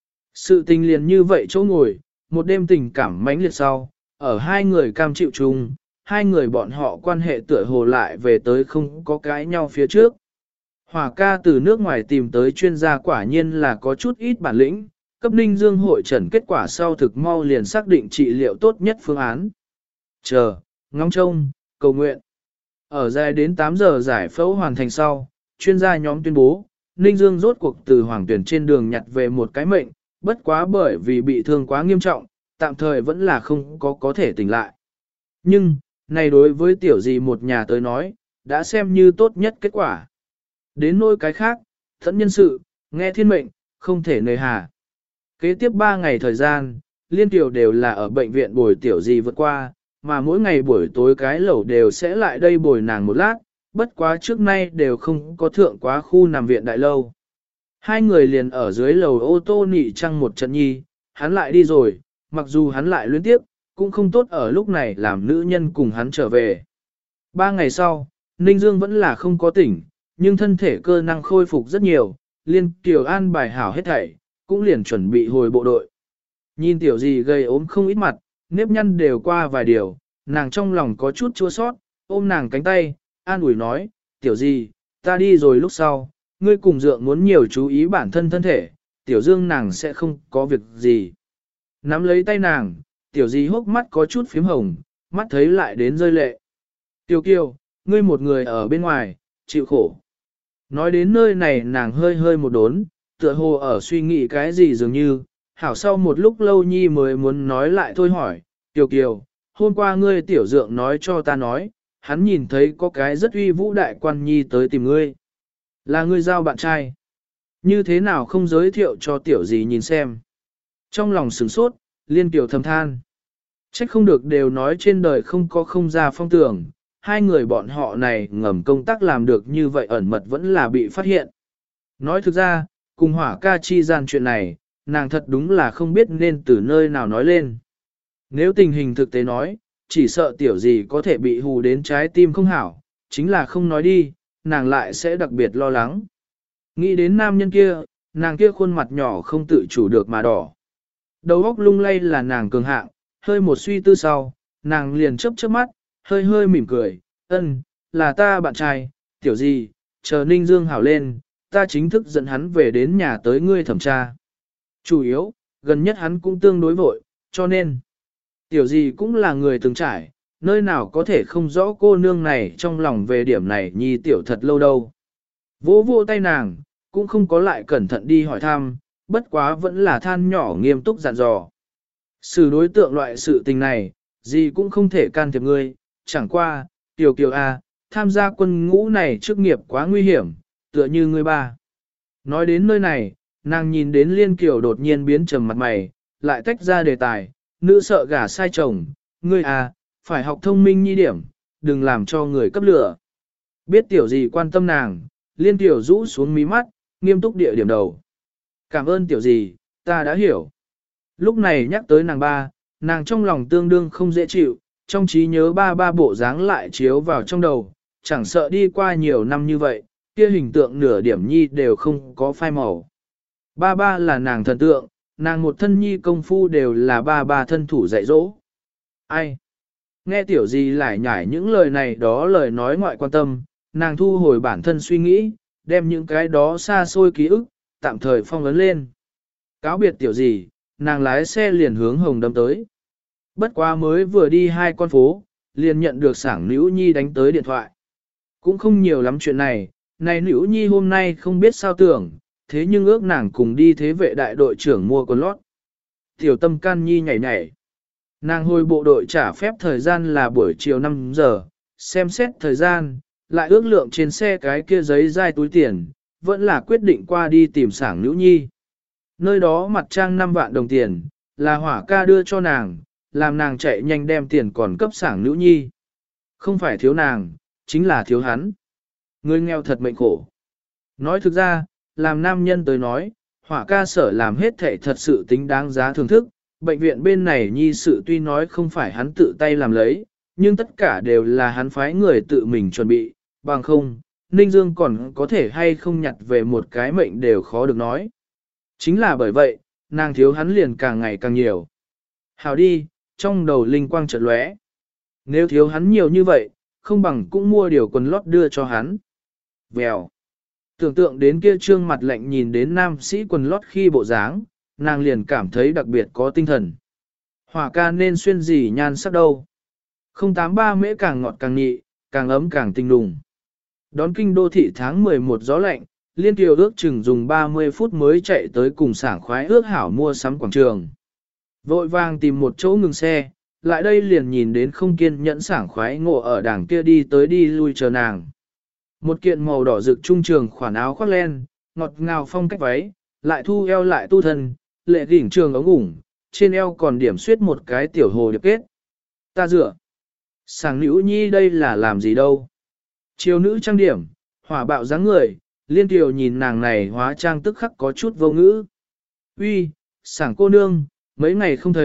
Sự tình liền như vậy chỗ ngồi, một đêm tình cảm mãnh liệt sau, ở hai người cam chịu chung, hai người bọn họ quan hệ tựa hồ lại về tới không có cái nhau phía trước. Hỏa ca từ nước ngoài tìm tới chuyên gia quả nhiên là có chút ít bản lĩnh, cấp Ninh Dương hội trần kết quả sau thực mau liền xác định trị liệu tốt nhất phương án. Chờ, ngóng trông, cầu nguyện. Ở dài đến tám giờ giải phẫu hoàn thành sau, chuyên gia nhóm tuyên bố, Ninh Dương rốt cuộc từ hoàng tuyển trên đường nhặt về một cái mệnh, bất quá bởi vì bị thương quá nghiêm trọng, tạm thời vẫn là không có có thể tỉnh lại. Nhưng, này đối với tiểu gì một nhà tới nói, đã xem như tốt nhất kết quả. Đến nỗi cái khác, thẫn nhân sự, nghe thiên mệnh, không thể nơi hà. Kế tiếp ba ngày thời gian, liên tiểu đều là ở bệnh viện bồi tiểu gì vượt qua, mà mỗi ngày buổi tối cái lẩu đều sẽ lại đây bồi nàng một lát, bất quá trước nay đều không có thượng quá khu nằm viện đại lâu. Hai người liền ở dưới lầu ô tô nị trăng một trận nhi, hắn lại đi rồi, mặc dù hắn lại luyến tiếp, cũng không tốt ở lúc này làm nữ nhân cùng hắn trở về. Ba ngày sau, Ninh Dương vẫn là không có tỉnh, nhưng thân thể cơ năng khôi phục rất nhiều, Liên Kiều an bài hảo hết thảy, cũng liền chuẩn bị hồi bộ đội. Nhìn tiểu gì gây ốm không ít mặt, nếp nhăn đều qua vài điều, nàng trong lòng có chút chua sót, ôm nàng cánh tay, an ủi nói, tiểu gì, ta đi rồi lúc sau, ngươi cùng dượng muốn nhiều chú ý bản thân thân thể, tiểu dương nàng sẽ không có việc gì. Nắm lấy tay nàng, tiểu gì hốc mắt có chút phím hồng, mắt thấy lại đến rơi lệ. Tiểu kiều, ngươi một người ở bên ngoài, chịu khổ. Nói đến nơi này nàng hơi hơi một đốn, tựa hồ ở suy nghĩ cái gì dường như, hảo sau một lúc lâu nhi mới muốn nói lại thôi hỏi, tiểu kiều, hôm qua ngươi tiểu dượng nói cho ta nói, hắn nhìn thấy có cái rất uy vũ đại quan nhi tới tìm ngươi. Là ngươi giao bạn trai. Như thế nào không giới thiệu cho tiểu gì nhìn xem. Trong lòng sửng sốt, Liên Kiều thầm than. Trách không được đều nói trên đời không có không ra phong tưởng, hai người bọn họ này ngầm công tác làm được như vậy ẩn mật vẫn là bị phát hiện. Nói thực ra, cùng hỏa ca chi gian chuyện này, nàng thật đúng là không biết nên từ nơi nào nói lên. Nếu tình hình thực tế nói, chỉ sợ tiểu gì có thể bị hù đến trái tim không hảo, chính là không nói đi, nàng lại sẽ đặc biệt lo lắng. Nghĩ đến nam nhân kia, nàng kia khuôn mặt nhỏ không tự chủ được mà đỏ. Đầu óc lung lay là nàng cường hạng, hơi một suy tư sau, nàng liền chớp chớp mắt, hơi hơi mỉm cười, ân, là ta bạn trai, tiểu gì, chờ Ninh Dương hảo lên, ta chính thức dẫn hắn về đến nhà tới ngươi thẩm tra. Chủ yếu, gần nhất hắn cũng tương đối vội, cho nên, tiểu gì cũng là người từng trải, nơi nào có thể không rõ cô nương này trong lòng về điểm này nhi tiểu thật lâu đâu. Vỗ vỗ tay nàng, cũng không có lại cẩn thận đi hỏi thăm, bất quá vẫn là than nhỏ nghiêm túc dặn dò. Sự đối tượng loại sự tình này, gì cũng không thể can thiệp ngươi, chẳng qua, tiểu kiều A, tham gia quân ngũ này chức nghiệp quá nguy hiểm, tựa như ngươi ba. Nói đến nơi này, nàng nhìn đến Liên Kiều đột nhiên biến trầm mặt mày, lại tách ra đề tài, nữ sợ gả sai chồng, ngươi à, phải học thông minh nhi điểm, đừng làm cho người cấp lửa. Biết tiểu gì quan tâm nàng, Liên Kiều rũ xuống mí mắt, nghiêm túc địa điểm đầu. Cảm ơn tiểu gì, ta đã hiểu. Lúc này nhắc tới nàng ba, nàng trong lòng tương đương không dễ chịu, trong trí nhớ ba ba bộ dáng lại chiếu vào trong đầu, chẳng sợ đi qua nhiều năm như vậy, kia hình tượng nửa điểm nhi đều không có phai màu. Ba ba là nàng thần tượng, nàng một thân nhi công phu đều là ba ba thân thủ dạy dỗ. Ai? Nghe tiểu gì lại nhải những lời này đó lời nói ngoại quan tâm, nàng thu hồi bản thân suy nghĩ, đem những cái đó xa xôi ký ức, tạm thời phong ấn lên. Cáo biệt tiểu gì, nàng lái xe liền hướng Hồng Đâm tới. Bất quá mới vừa đi hai con phố, liền nhận được sảng Nữ Nhi đánh tới điện thoại. Cũng không nhiều lắm chuyện này, này Nữ Nhi hôm nay không biết sao tưởng, thế nhưng ước nàng cùng đi thế vệ đại đội trưởng mua quần lót. Tiểu tâm can nhi nhảy nhảy. Nàng hồi bộ đội trả phép thời gian là buổi chiều năm giờ, xem xét thời gian, lại ước lượng trên xe cái kia giấy dai túi tiền, vẫn là quyết định qua đi tìm sảng Nữ Nhi. Nơi đó mặt trang năm vạn đồng tiền, là hỏa ca đưa cho nàng, làm nàng chạy nhanh đem tiền còn cấp sảng Nữ Nhi. Không phải thiếu nàng, chính là thiếu hắn. Người nghèo thật mệnh khổ. Nói thực ra, làm nam nhân tới nói, hỏa ca sở làm hết thảy thật sự tính đáng giá thưởng thức. Bệnh viện bên này nhi sự tuy nói không phải hắn tự tay làm lấy, nhưng tất cả đều là hắn phái người tự mình chuẩn bị, bằng không, Ninh Dương còn có thể hay không nhặt về một cái mệnh đều khó được nói. Chính là bởi vậy, nàng thiếu hắn liền càng ngày càng nhiều. Hào đi, trong đầu linh quang chợt lóe. Nếu thiếu hắn nhiều như vậy, không bằng cũng mua điều quần lót đưa cho hắn. Vèo. Tưởng tượng đến kia trương mặt lạnh nhìn đến nam sĩ quần lót khi bộ dáng, nàng liền cảm thấy đặc biệt có tinh thần. Hỏa ca nên xuyên gì nhan sắc đâu. không tám ba mễ càng ngọt càng nhị, càng ấm càng tinh đùng. Đón kinh đô thị tháng mười một gió lạnh, Liên Kiều ước chừng dùng ba mươi phút mới chạy tới cùng sảng khoái ước hảo mua sắm quảng trường. Vội vàng tìm một chỗ ngừng xe, lại đây liền nhìn đến không kiên nhẫn sảng khoái ngộ ở đằng kia đi tới đi lui chờ nàng. Một kiện màu đỏ rực trung trường khoản áo khoác len, ngọt ngào phong cách váy, lại thu eo lại tu thân, lệ đỉnh trường ống ủng, trên eo còn điểm xuyết một cái tiểu hồ điệp kết. Ta dựa. Sảng Nữ Nhi đây là làm gì đâu. Chiều nữ trang điểm, hỏa bạo dáng người, Liên Kiều nhìn nàng này hóa trang tức khắc có chút vô ngữ. Uy, sảng cô nương, mấy ngày không thấy,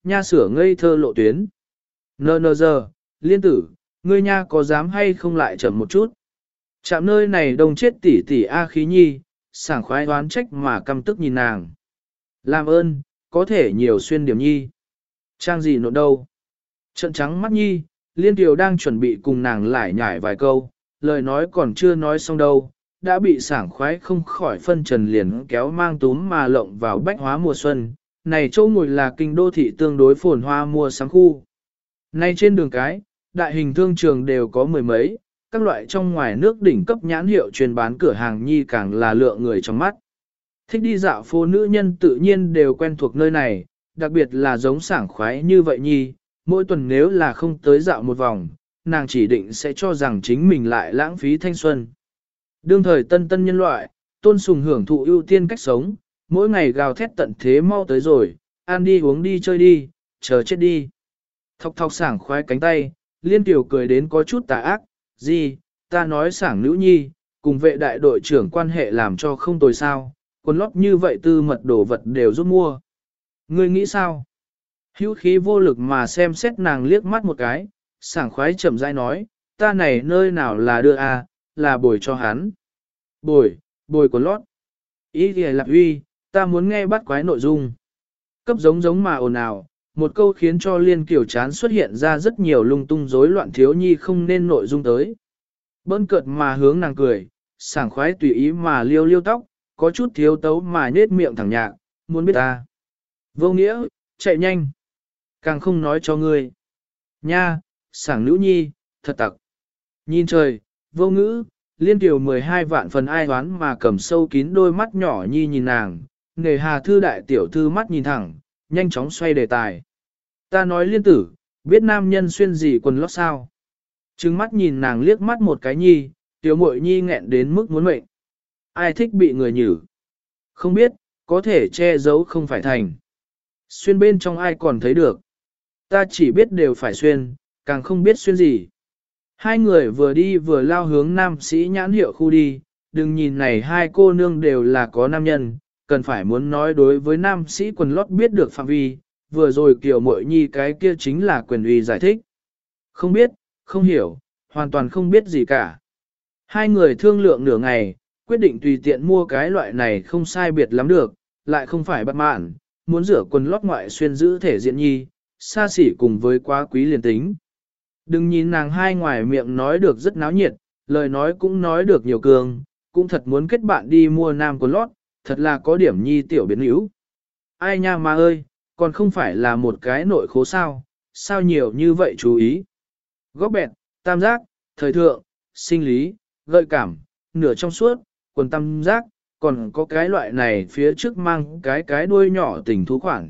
nha sửa ngây thơ lộ tuyến. Nờ nờ giờ, liên tử, ngươi nha có dám hay không lại chậm một chút. Chạm nơi này đông chết tỷ tỷ A khí nhi, sảng khoái đoán trách mà căm tức nhìn nàng. Làm ơn, có thể nhiều xuyên điểm nhi. Trang gì nộn đâu. Trận trắng mắt nhi, liên tiểu đang chuẩn bị cùng nàng lại nhải vài câu, lời nói còn chưa nói xong đâu, đã bị sảng khoái không khỏi phân trần liền kéo mang túm mà lộng vào bách hóa mùa xuân. Này chỗ ngồi là kinh đô thị tương đối phồn hoa mua sắm khu. Nay trên đường cái, đại hình thương trường đều có mười mấy, các loại trong ngoài nước đỉnh cấp nhãn hiệu truyền bán cửa hàng nhi càng là lượng người trong mắt. Thích đi dạo phố nữ nhân tự nhiên đều quen thuộc nơi này, đặc biệt là giống sảng khoái như vậy nhi, mỗi tuần nếu là không tới dạo một vòng, nàng chỉ định sẽ cho rằng chính mình lại lãng phí thanh xuân. Đương thời tân tân nhân loại, tôn sùng hưởng thụ ưu tiên cách sống, mỗi ngày gào thét tận thế mau tới rồi, ăn đi uống đi chơi đi, chờ chết đi. Thọc thọc sảng khoái cánh tay, liên tiểu cười đến có chút tà ác, gì, ta nói sảng nữ nhi, cùng vệ đại đội trưởng quan hệ làm cho không tồi sao, quần lót như vậy tư mật đồ vật đều giúp mua. Ngươi nghĩ sao? Hữu khí vô lực mà xem xét nàng liếc mắt một cái, sảng khoái chậm rãi nói, ta này nơi nào là đưa à, là bồi cho hắn. Bồi, bồi quần lót. Ý thì lạc uy, ta muốn nghe bắt quái nội dung. Cấp giống giống mà ồn ào, một câu khiến cho liên kiểu chán xuất hiện ra rất nhiều lung tung rối loạn thiếu nhi không nên nội dung tới. Bỡn cợt mà hướng nàng cười, sảng khoái tùy ý mà liêu liêu tóc, có chút thiếu tấu mà nết miệng thẳng nhạc, muốn biết ta. Vô nghĩa, chạy nhanh. Càng không nói cho ngươi. Nha, sảng nữ nhi, thật tặc. Nhìn trời, vô ngữ, liên tiểu mười hai vạn phần ai đoán mà cầm sâu kín đôi mắt nhỏ nhi nhìn nàng, nề hà thư đại tiểu thư mắt nhìn thẳng, nhanh chóng xoay đề tài. Ta nói liên tử, biết nam nhân xuyên gì quần lót sao? Trừng mắt nhìn nàng liếc mắt một cái nhi, tiểu muội nhi nghẹn đến mức muốn mệnh. Ai thích bị người nhử? Không biết, có thể che giấu không phải thành. Xuyên bên trong ai còn thấy được. Ta chỉ biết đều phải xuyên, càng không biết xuyên gì. Hai người vừa đi vừa lao hướng nam sĩ nhãn hiệu khu đi, đừng nhìn này hai cô nương đều là có nam nhân, cần phải muốn nói đối với nam sĩ quần lót biết được phạm vi, vừa rồi kiểu mội nhi cái kia chính là quyền uy giải thích. Không biết, không hiểu, hoàn toàn không biết gì cả. Hai người thương lượng nửa ngày, quyết định tùy tiện mua cái loại này không sai biệt lắm được, lại không phải bắt mạn, muốn rửa quần lót ngoại xuyên giữ thể diện nhi, xa xỉ cùng với quá quý liền tính. Đừng nhìn nàng hai ngoài miệng nói được rất náo nhiệt, lời nói cũng nói được nhiều cường, cũng thật muốn kết bạn đi mua nam quần lót, thật là có điểm nhi tiểu biến hữu. Ai nha mà ơi, còn không phải là một cái nội khố sao, sao nhiều như vậy chú ý. Góc bẹt, tam giác, thời thượng, sinh lý, gợi cảm, nửa trong suốt, quần tam giác, còn có cái loại này phía trước mang cái cái đuôi nhỏ tình thú khoản.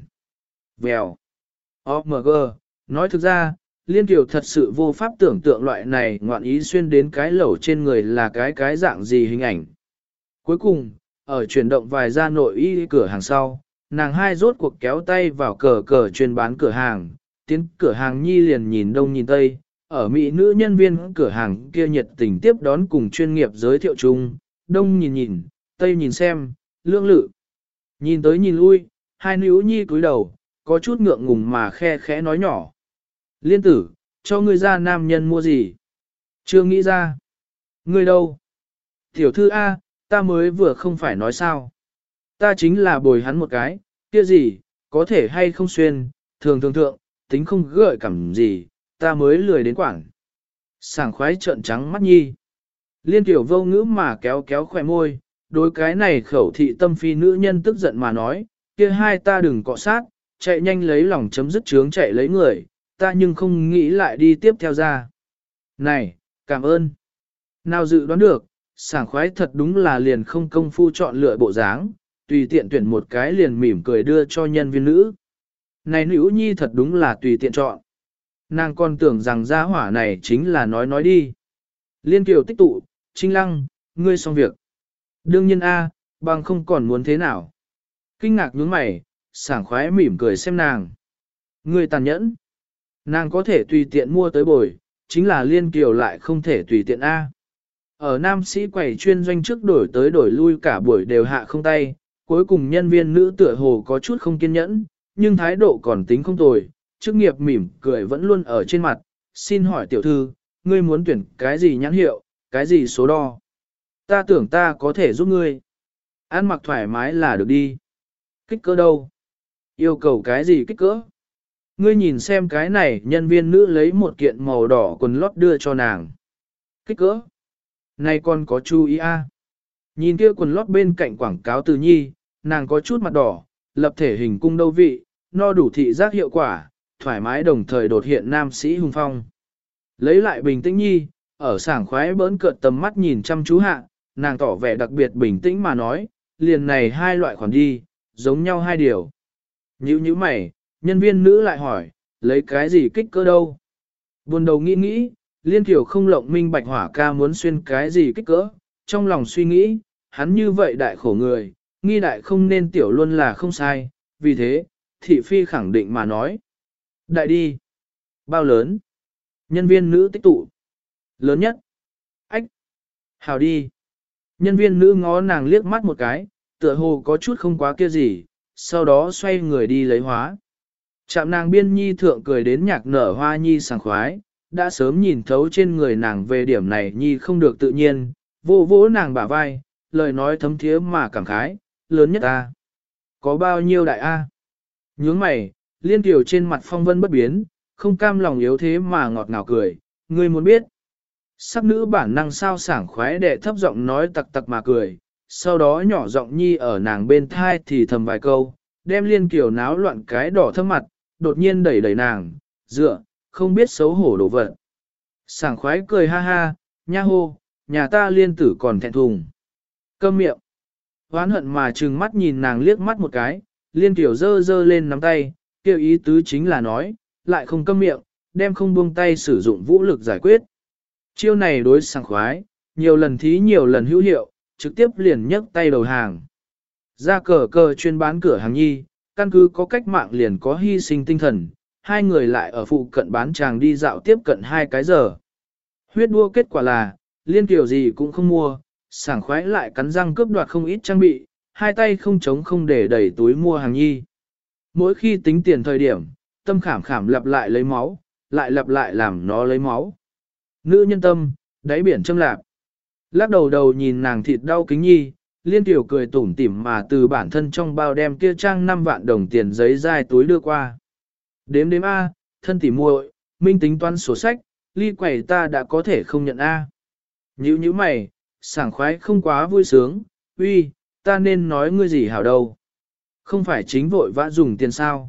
Vèo. ô em giê, nói thực ra, Liên Kiều thật sự vô pháp tưởng tượng loại này ngoạn ý xuyên đến cái lẩu trên người là cái cái dạng gì hình ảnh. Cuối cùng, ở chuyển động vài ra nội y cửa hàng sau, nàng hai rốt cuộc kéo tay vào cờ cờ chuyên bán cửa hàng, tiến cửa hàng nhi liền nhìn đông nhìn tây, ở mỹ nữ nhân viên cửa hàng kia nhiệt tình tiếp đón cùng chuyên nghiệp giới thiệu chung, đông nhìn nhìn, tây nhìn xem, lương lự. Nhìn tới nhìn lui, hai nữ nhi cúi đầu, có chút ngượng ngùng mà khe khẽ nói nhỏ. Liên tử, cho ngươi ra nam nhân mua gì? Chưa nghĩ ra. Ngươi đâu? Tiểu thư A, ta mới vừa không phải nói sao. Ta chính là bồi hắn một cái, kia gì, có thể hay không xuyên, thường thường thượng, tính không gợi cảm gì, ta mới lười đến quảng. Sảng khoái trợn trắng mắt nhi. Liên tiểu vô ngữ mà kéo kéo khỏe môi, đối cái này khẩu thị tâm phi nữ nhân tức giận mà nói, kia hai ta đừng cọ sát, chạy nhanh lấy lòng chấm dứt chướng chạy lấy người, ta nhưng không nghĩ lại đi tiếp theo ra. Này, cảm ơn. Nào dự đoán được, sảng khoái thật đúng là liền không công phu chọn lựa bộ dáng, tùy tiện tuyển một cái liền mỉm cười đưa cho nhân viên nữ. Này nữ nhi thật đúng là tùy tiện chọn. Nàng còn tưởng rằng gia hỏa này chính là nói nói đi. Liên kiều tích tụ, Trinh Lăng, ngươi xong việc. Đương nhiên A, bằng không còn muốn thế nào. Kinh ngạc nhướng mày, sảng khoái mỉm cười xem nàng. Ngươi tàn nhẫn. Nàng có thể tùy tiện mua tới bồi, chính là Liên Kiều lại không thể tùy tiện A. Ở nam sĩ quầy chuyên doanh trước đổi tới đổi lui cả buổi đều hạ không tay, cuối cùng nhân viên nữ tựa hồ có chút không kiên nhẫn, nhưng thái độ còn tính không tồi, chức nghiệp mỉm cười vẫn luôn ở trên mặt. Xin hỏi tiểu thư, ngươi muốn tuyển cái gì nhãn hiệu, cái gì số đo? Ta tưởng ta có thể giúp ngươi. Ăn mặc thoải mái là được đi. Kích cỡ đâu? Yêu cầu cái gì kích cỡ? Ngươi nhìn xem cái này, nhân viên nữ lấy một kiện màu đỏ quần lót đưa cho nàng. Kích cỡ? Này còn có chú ý a? Nhìn kia quần lót bên cạnh quảng cáo từ nhi, nàng có chút mặt đỏ, lập thể hình cung đâu vị, no đủ thị giác hiệu quả, thoải mái đồng thời đột hiện nam sĩ hùng phong. Lấy lại bình tĩnh nhi, ở sảng khoái bỡn cợt tầm mắt nhìn chăm chú hạ, nàng tỏ vẻ đặc biệt bình tĩnh mà nói, liền này hai loại khoản đi, giống nhau hai điều. Nhữ như mày, nhân viên nữ lại hỏi, lấy cái gì kích cỡ đâu? Buồn đầu nghĩ nghĩ, liên kiểu không lộng minh bạch hỏa ca muốn xuyên cái gì kích cỡ, trong lòng suy nghĩ, hắn như vậy đại khổ người, nghi đại không nên tiểu luôn là không sai, vì thế, thị phi khẳng định mà nói. Đại đi. Bao lớn? Nhân viên nữ tích tụ. Lớn nhất. Ách. Hào đi. Nhân viên nữ ngó nàng liếc mắt một cái, tựa hồ có chút không quá kia gì, sau đó xoay người đi lấy hóa. Chạm nàng biên nhi thượng cười đến nhạc nở hoa nhi sảng khoái, đã sớm nhìn thấu trên người nàng về điểm này nhi không được tự nhiên, vô vỗ nàng bả vai, lời nói thấm thiế mà cảm khái, lớn nhất ta. Có bao nhiêu đại A? Nhướng mày, liên tiểu trên mặt phong vân bất biến, không cam lòng yếu thế mà ngọt ngào cười, ngươi muốn biết. Sắc nữ bản năng sao sảng khoái đệ thấp giọng nói tặc tặc mà cười, sau đó nhỏ giọng nhi ở nàng bên thai thì thầm vài câu, đem liên kiểu náo loạn cái đỏ thâm mặt, đột nhiên đẩy đẩy nàng, dựa, không biết xấu hổ đổ vật. Sảng khoái cười ha ha, nha hô, nhà ta liên tử còn thẹn thùng. Câm miệng. Hoán hận mà trừng mắt nhìn nàng liếc mắt một cái, liên tiểu dơ dơ lên nắm tay, kêu ý tứ chính là nói, lại không câm miệng, đem không buông tay sử dụng vũ lực giải quyết. Chiêu này đối sảng khoái, nhiều lần thí nhiều lần hữu hiệu, trực tiếp liền nhấc tay đầu hàng. Ra cờ cờ chuyên bán cửa hàng nhi, căn cứ có cách mạng liền có hy sinh tinh thần, hai người lại ở phụ cận bán chàng đi dạo tiếp cận hai cái giờ. Huyết đua kết quả là, liên tiểu gì cũng không mua, sảng khoái lại cắn răng cướp đoạt không ít trang bị, hai tay không chống không để đẩy túi mua hàng nhi. Mỗi khi tính tiền thời điểm, tâm khảm khảm lặp lại lấy máu, lại lặp lại làm nó lấy máu. Nữ nhân tâm, đáy biển châm lạp. Lắc đầu đầu nhìn nàng thịt đau kính nhi, liên tiểu cười tủm tỉm mà từ bản thân trong bao đem kia trang năm vạn đồng tiền giấy dai túi đưa qua. Đếm đếm A, thân tỉ muội, minh tính toán sổ sách, ly quẩy ta đã có thể không nhận A. Nhữ như mày, sảng khoái không quá vui sướng, uy, ta nên nói ngươi gì hảo đâu. Không phải chính vội vã dùng tiền sao.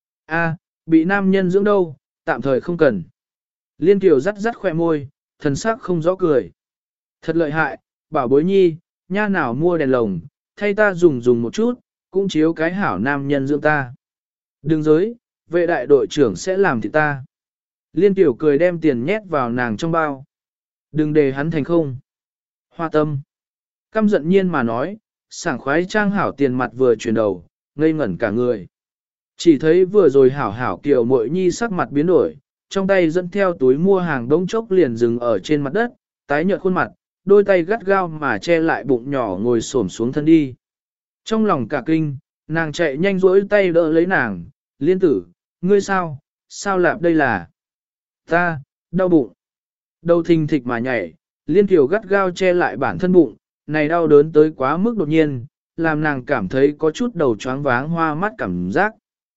A, bị nam nhân dưỡng đâu, tạm thời không cần. Liên tiểu rắt rắt khoe môi, thần sắc không rõ cười. Thật lợi hại, bảo bối nhi, nha nào mua đèn lồng, thay ta dùng dùng một chút, cũng chiếu cái hảo nam nhân dưỡng ta. Đừng giới, vệ đại đội trưởng sẽ làm thì ta. Liên tiểu cười đem tiền nhét vào nàng trong bao. Đừng để hắn thành không. Hoa tâm. Căm giận nhiên mà nói, sảng khoái trang hảo tiền mặt vừa chuyển đầu, ngây ngẩn cả người. Chỉ thấy vừa rồi hảo hảo kiều mội nhi sắc mặt biến đổi, trong tay dẫn theo túi mua hàng đống chốc liền dừng ở trên mặt đất, tái nhợt khuôn mặt, đôi tay gắt gao mà che lại bụng nhỏ ngồi xổm xuống thân đi. Trong lòng cả kinh, nàng chạy nhanh rỗi tay đỡ lấy nàng, liên tử, ngươi sao, sao lạp đây là? Ta, đau bụng. Đầu thình thịch mà nhảy, liên tiểu gắt gao che lại bản thân bụng, này đau đớn tới quá mức đột nhiên, làm nàng cảm thấy có chút đầu choáng váng hoa mắt cảm giác.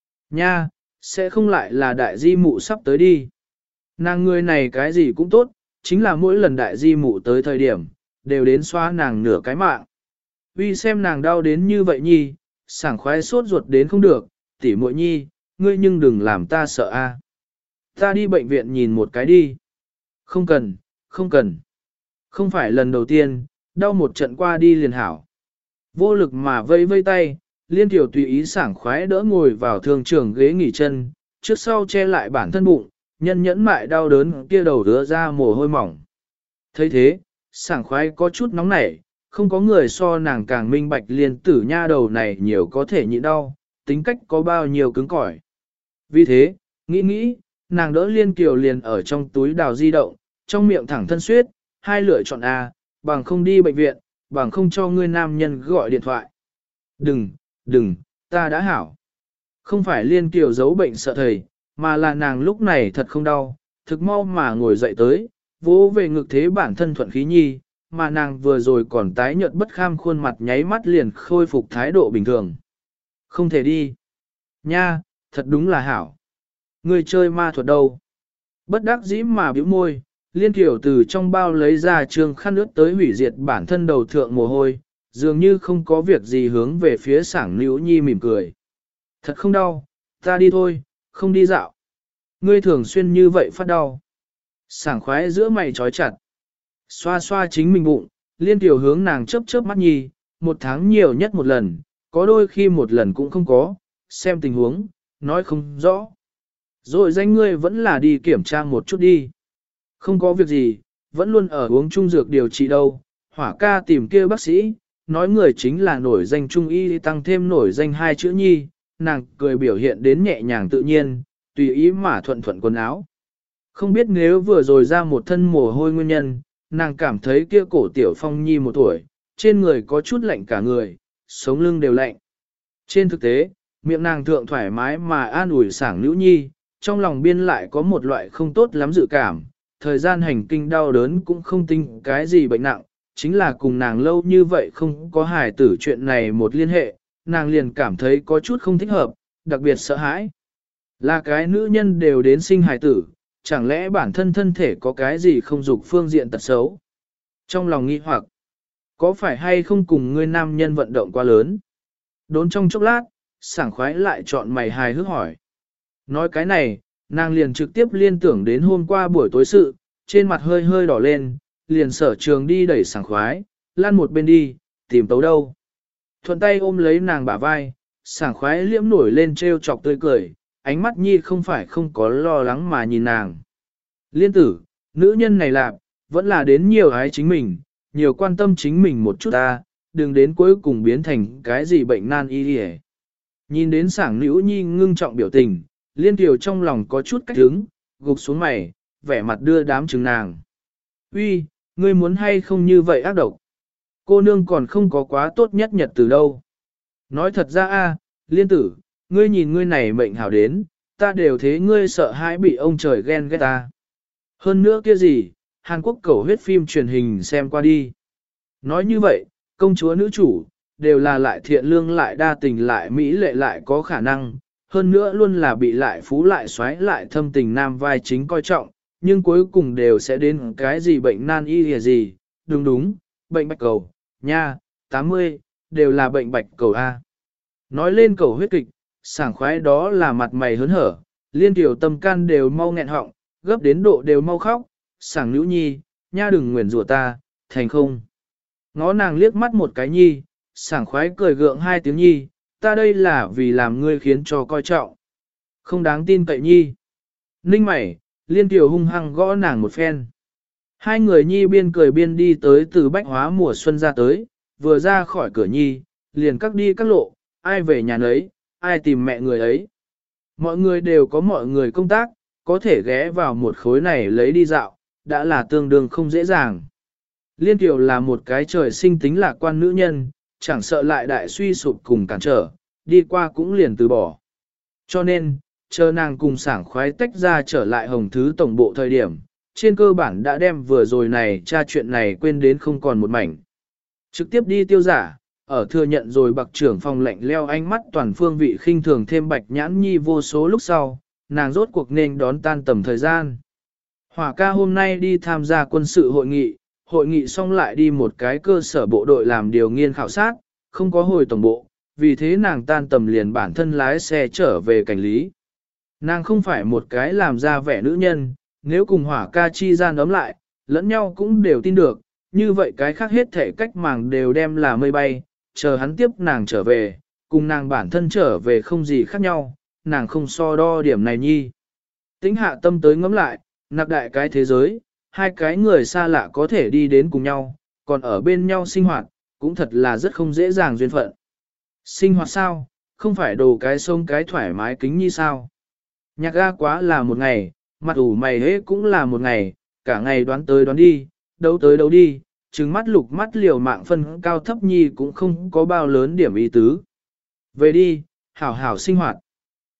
Nha, sẽ không lại là đại di mụ sắp tới đi. Nàng người này cái gì cũng tốt, chính là mỗi lần đại di mụ tới thời điểm, đều đến xoa nàng nửa cái mạng. Vì xem nàng đau đến như vậy nhi, sảng khoái sốt ruột đến không được, tỉ muội nhi, ngươi nhưng đừng làm ta sợ a. Ta đi bệnh viện nhìn một cái đi. Không cần, không cần. Không phải lần đầu tiên, đau một trận qua đi liền hảo. Vô lực mà vây vây tay, liên tiểu tùy ý sảng khoái đỡ ngồi vào thương trường ghế nghỉ chân, trước sau che lại bản thân bụng, nhân nhẫn mại đau đớn kia đầu đứa ra mồ hôi mỏng. thấy thế, sảng khoái có chút nóng nảy, không có người so nàng càng minh bạch liên tử nha đầu này nhiều có thể nhịn đau, tính cách có bao nhiêu cứng cỏi. Vì thế, nghĩ nghĩ, nàng đỡ liên kiều liền ở trong túi đào di động, trong miệng thẳng thân suyết, hai lựa chọn A, bằng không đi bệnh viện, bằng không cho ngươi nam nhân gọi điện thoại. Đừng, đừng, ta đã hảo. Không phải Liên Kiều giấu bệnh sợ thầy, mà là nàng lúc này thật không đau, thực mau mà ngồi dậy tới, vỗ về ngực thế bản thân thuận khí nhi, mà nàng vừa rồi còn tái nhợt bất kham khuôn mặt nháy mắt liền khôi phục thái độ bình thường. Không thể đi. Nha, thật đúng là hảo. Người chơi ma thuật đâu? Bất đắc dĩ mà bĩu môi, Liên Kiều từ trong bao lấy ra trường khăn ướt tới hủy diệt bản thân đầu thượng mồ hôi, dường như không có việc gì hướng về phía sảng Nữ Nhi mỉm cười. Thật không đau, ta đi thôi, không đi dạo. Ngươi thường xuyên như vậy phát đau. Sảng khoái giữa mày trói chặt. Xoa xoa chính mình bụng, Liên Kiều hướng nàng chớp chớp mắt nhi, một tháng nhiều nhất một lần, có đôi khi một lần cũng không có, xem tình huống, nói không rõ. Rồi danh ngươi vẫn là đi kiểm tra một chút đi. Không có việc gì, vẫn luôn ở uống trung dược điều trị đâu. Hỏa ca tìm kia bác sĩ, nói người chính là nổi danh trung y tăng thêm nổi danh hai chữ nhi, nàng cười biểu hiện đến nhẹ nhàng tự nhiên, tùy ý mà thuận thuận quần áo. Không biết nếu vừa rồi ra một thân mồ hôi nguyên nhân, nàng cảm thấy kia cổ tiểu phong nhi một tuổi, trên người có chút lạnh cả người, sống lưng đều lạnh. Trên thực tế, miệng nàng thượng thoải mái mà an ủi sảng Nữ Nhi, trong lòng biên lại có một loại không tốt lắm dự cảm, thời gian hành kinh đau đớn cũng không tính cái gì bệnh nặng, chính là cùng nàng lâu như vậy không có hài tử chuyện này một liên hệ, nàng liền cảm thấy có chút không thích hợp, đặc biệt sợ hãi. Là cái nữ nhân đều đến sinh hài tử, chẳng lẽ bản thân thân thể có cái gì không dục phương diện tật xấu? Trong lòng nghi hoặc, có phải hay không cùng ngươi nam nhân vận động quá lớn? Đốn trong chốc lát, sảng khoái lại chọn mày hài hước hỏi. Nói cái này, nàng liền trực tiếp liên tưởng đến hôm qua buổi tối sự, trên mặt hơi hơi đỏ lên, liền sở trường đi đẩy sảng khoái, lan một bên đi, tìm tấu đâu. Thuận tay ôm lấy nàng bả vai, sảng khoái liễm nổi lên treo chọc tươi cười, ánh mắt nhi không phải không có lo lắng mà nhìn nàng. Liên tử, nữ nhân này lạp, vẫn là đến nhiều ái chính mình, nhiều quan tâm chính mình một chút ta, đừng đến cuối cùng biến thành cái gì bệnh nan y đi. Nhìn đến sảng Nữ Nhi ngưng trọng biểu tình, Liên Kiều trong lòng có chút cách hứng, gục xuống mày, vẻ mặt đưa đám chứng nàng. Uy, ngươi muốn hay không như vậy ác độc? Cô nương còn không có quá tốt nhất nhật từ đâu. Nói thật ra a, Liên tử, ngươi nhìn ngươi này mệnh hảo đến, ta đều thế ngươi sợ hãi bị ông trời ghen ghét ta. Hơn nữa kia gì, Hàn Quốc cầu huyết phim truyền hình xem qua đi. Nói như vậy, công chúa nữ chủ, đều là lại thiện lương lại đa tình lại mỹ lệ lại có khả năng, hơn nữa luôn là bị lại phú lại xoáy lại thâm tình nam vai chính coi trọng, nhưng cuối cùng đều sẽ đến cái gì bệnh nan y lìa gì, đúng đúng, bệnh bạch cầu, nha, tám mươi, đều là bệnh bạch cầu A. Nói lên cầu huyết kịch, sảng khoái đó là mặt mày hớn hở, Liên Kiều tâm can đều mau nghẹn họng, gấp đến độ đều mau khóc, sảng Nữ Nhi, nha đừng nguyền rủa ta, thành không. Ngó nàng liếc mắt một cái nhi, sảng khoái cười gượng hai tiếng nhi, ta đây là vì làm ngươi khiến cho coi trọng. Không đáng tin cậy nhi. Ninh mày, Liên Kiều hung hăng gõ nàng một phen. Hai người nhi biên cười biên đi tới từ bách hóa mùa xuân ra tới, vừa ra khỏi cửa nhi, liền cắt đi các lộ, ai về nhà nấy, ai tìm mẹ người ấy. Mọi người đều có mọi người công tác, có thể ghé vào một khối này lấy đi dạo, đã là tương đương không dễ dàng. Liên Kiều là một cái trời sinh tính lạc quan nữ nhân, chẳng sợ lại đại suy sụp cùng cản trở, đi qua cũng liền từ bỏ. Cho nên, chờ nàng cùng sảng khoái tách ra trở lại hồng thứ tổng bộ thời điểm, trên cơ bản đã đem vừa rồi này tra chuyện này quên đến không còn một mảnh. Trực tiếp đi tiêu giả, ở thừa nhận rồi bạc trưởng phòng lạnh leo ánh mắt toàn phương vị khinh thường thêm bạch nhãn nhi vô số lúc sau, nàng rốt cuộc nên đón tan tầm thời gian. Hỏa ca hôm nay đi tham gia quân sự hội nghị, hội nghị xong lại đi một cái cơ sở bộ đội làm điều nghiên khảo sát, không có hồi tổng bộ, vì thế nàng tan tầm liền bản thân lái xe trở về cảnh lý. Nàng không phải một cái làm ra vẻ nữ nhân, nếu cùng hỏa ca chi gian ấm lại, lẫn nhau cũng đều tin được, như vậy cái khác hết thể cách màng đều đem là mây bay, chờ hắn tiếp nàng trở về, cùng nàng bản thân trở về không gì khác nhau, nàng không so đo điểm này nhi. Tính hạ tâm tới ngẫm lại, nạp đại cái thế giới, hai cái người xa lạ có thể đi đến cùng nhau, còn ở bên nhau sinh hoạt, cũng thật là rất không dễ dàng duyên phận. Sinh hoạt sao, không phải đồ cái sông cái thoải mái kính như sao. Nhạc ga quá là một ngày, mặt ủ mày hế cũng là một ngày, cả ngày đoán tới đoán đi, đấu tới đấu đi, trừng mắt lục mắt liều mạng phân cao thấp nhi cũng không có bao lớn điểm ý tứ. Về đi, hảo hảo sinh hoạt.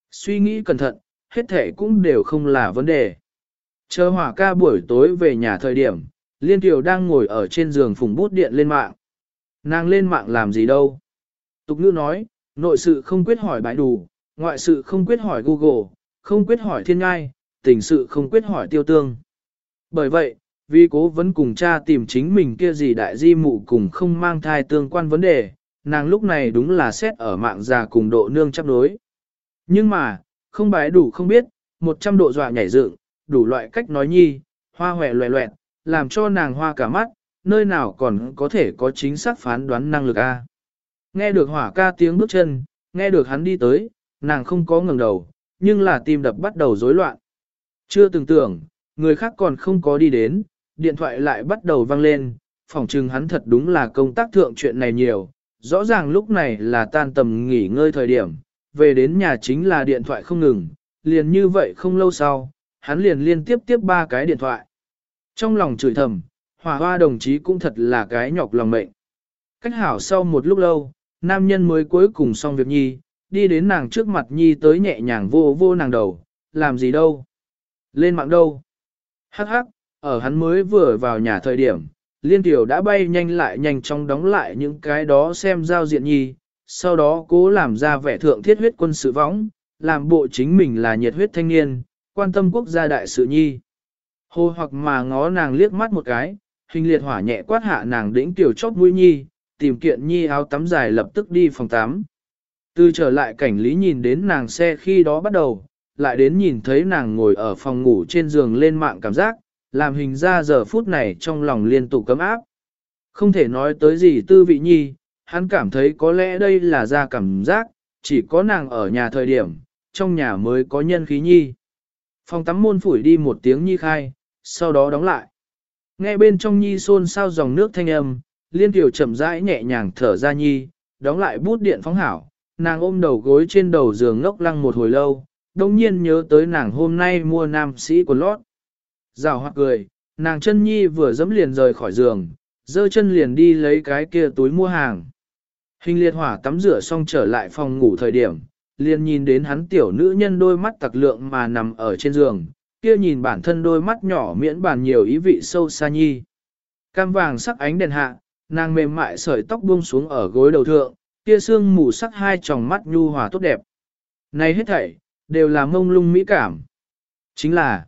Suy nghĩ cẩn thận, hết thể cũng đều không là vấn đề. Chờ hỏa ca buổi tối về nhà thời điểm, Liên Kiều đang ngồi ở trên giường phùng bút điện lên mạng. Nàng lên mạng làm gì đâu? Tục ngữ nói, nội sự không quyết hỏi bãi đủ, ngoại sự không quyết hỏi Google, không quyết hỏi thiên ngai, tình sự không quyết hỏi tiêu tương. Bởi vậy, vì cố vấn cùng cha tìm chính mình kia gì đại di mụ cùng không mang thai tương quan vấn đề, nàng lúc này đúng là xét ở mạng già cùng độ nương chấp đối. Nhưng mà, không bái đủ không biết, một trăm độ dọa nhảy dựng, đủ loại cách nói nhi, hoa hòe loẹ loẹt, làm cho nàng hoa cả mắt, nơi nào còn có thể có chính xác phán đoán năng lực a. Nghe được hỏa ca tiếng bước chân, nghe được hắn đi tới, nàng không có ngẩng đầu, nhưng là tim đập bắt đầu rối loạn. Chưa từng tưởng, người khác còn không có đi đến, điện thoại lại bắt đầu vang lên, phỏng chừng hắn thật đúng là công tác thượng chuyện này nhiều, rõ ràng lúc này là tan tầm nghỉ ngơi thời điểm, về đến nhà chính là điện thoại không ngừng, liền như vậy không lâu sau, hắn liền liên tiếp tiếp ba cái điện thoại. Trong lòng chửi thầm, hỏa hoa đồng chí cũng thật là cái nhọc lòng mệnh. Cách hảo sau một lúc lâu, nam nhân mới cuối cùng xong việc nhi, đi đến nàng trước mặt nhi tới nhẹ nhàng vô vô nàng đầu, làm gì đâu, lên mạng đâu. Hắc hắc, ở hắn mới vừa vào nhà thời điểm, Liên Tiểu đã bay nhanh lại nhanh chóng đóng lại những cái đó xem giao diện nhi, sau đó cố làm ra vẻ thượng thiết huyết quân sự võng, làm bộ chính mình là nhiệt huyết thanh niên, quan tâm quốc gia đại sự nhi. Hồ hoặc mà ngó nàng liếc mắt một cái, hình liệt hỏa nhẹ quát hạ nàng đĩnh tiểu chóp mũi nhi, tìm kiện nhi áo tắm dài lập tức đi phòng tắm. Từ trở lại cảnh lý nhìn đến nàng xe khi đó bắt đầu, lại đến nhìn thấy nàng ngồi ở phòng ngủ trên giường lên mạng cảm giác, làm hình ra giờ phút này trong lòng liên tục cấm áp. Không thể nói tới gì tư vị nhi, hắn cảm thấy có lẽ đây là ra cảm giác, chỉ có nàng ở nhà thời điểm, trong nhà mới có nhân khí nhi. Phòng tắm môn phủi đi một tiếng nhi khai, sau đó đóng lại. Nghe bên trong nhi xôn xao dòng nước thanh âm, Liên Tiểu chậm rãi nhẹ nhàng thở ra nhi, đóng lại bút điện phóng hảo, nàng ôm đầu gối trên đầu giường ngốc lăng một hồi lâu, đồng nhiên nhớ tới nàng hôm nay mua nam sĩ quần lót. Rào hoặc cười, nàng chân nhi vừa dẫm liền rời khỏi giường, giơ chân liền đi lấy cái kia túi mua hàng. Hình liệt hỏa tắm rửa xong trở lại phòng ngủ thời điểm, liền nhìn đến hắn tiểu nữ nhân đôi mắt tặc lượng mà nằm ở trên giường, kia nhìn bản thân đôi mắt nhỏ miễn bàn nhiều ý vị sâu xa nhi. Cam vàng sắc ánh đèn hạ, nàng mềm mại sợi tóc buông xuống ở gối đầu thượng, kia xương mù sắc hai tròng mắt nhu hòa tốt đẹp. Này hết thảy, đều là mông lung mỹ cảm. Chính là,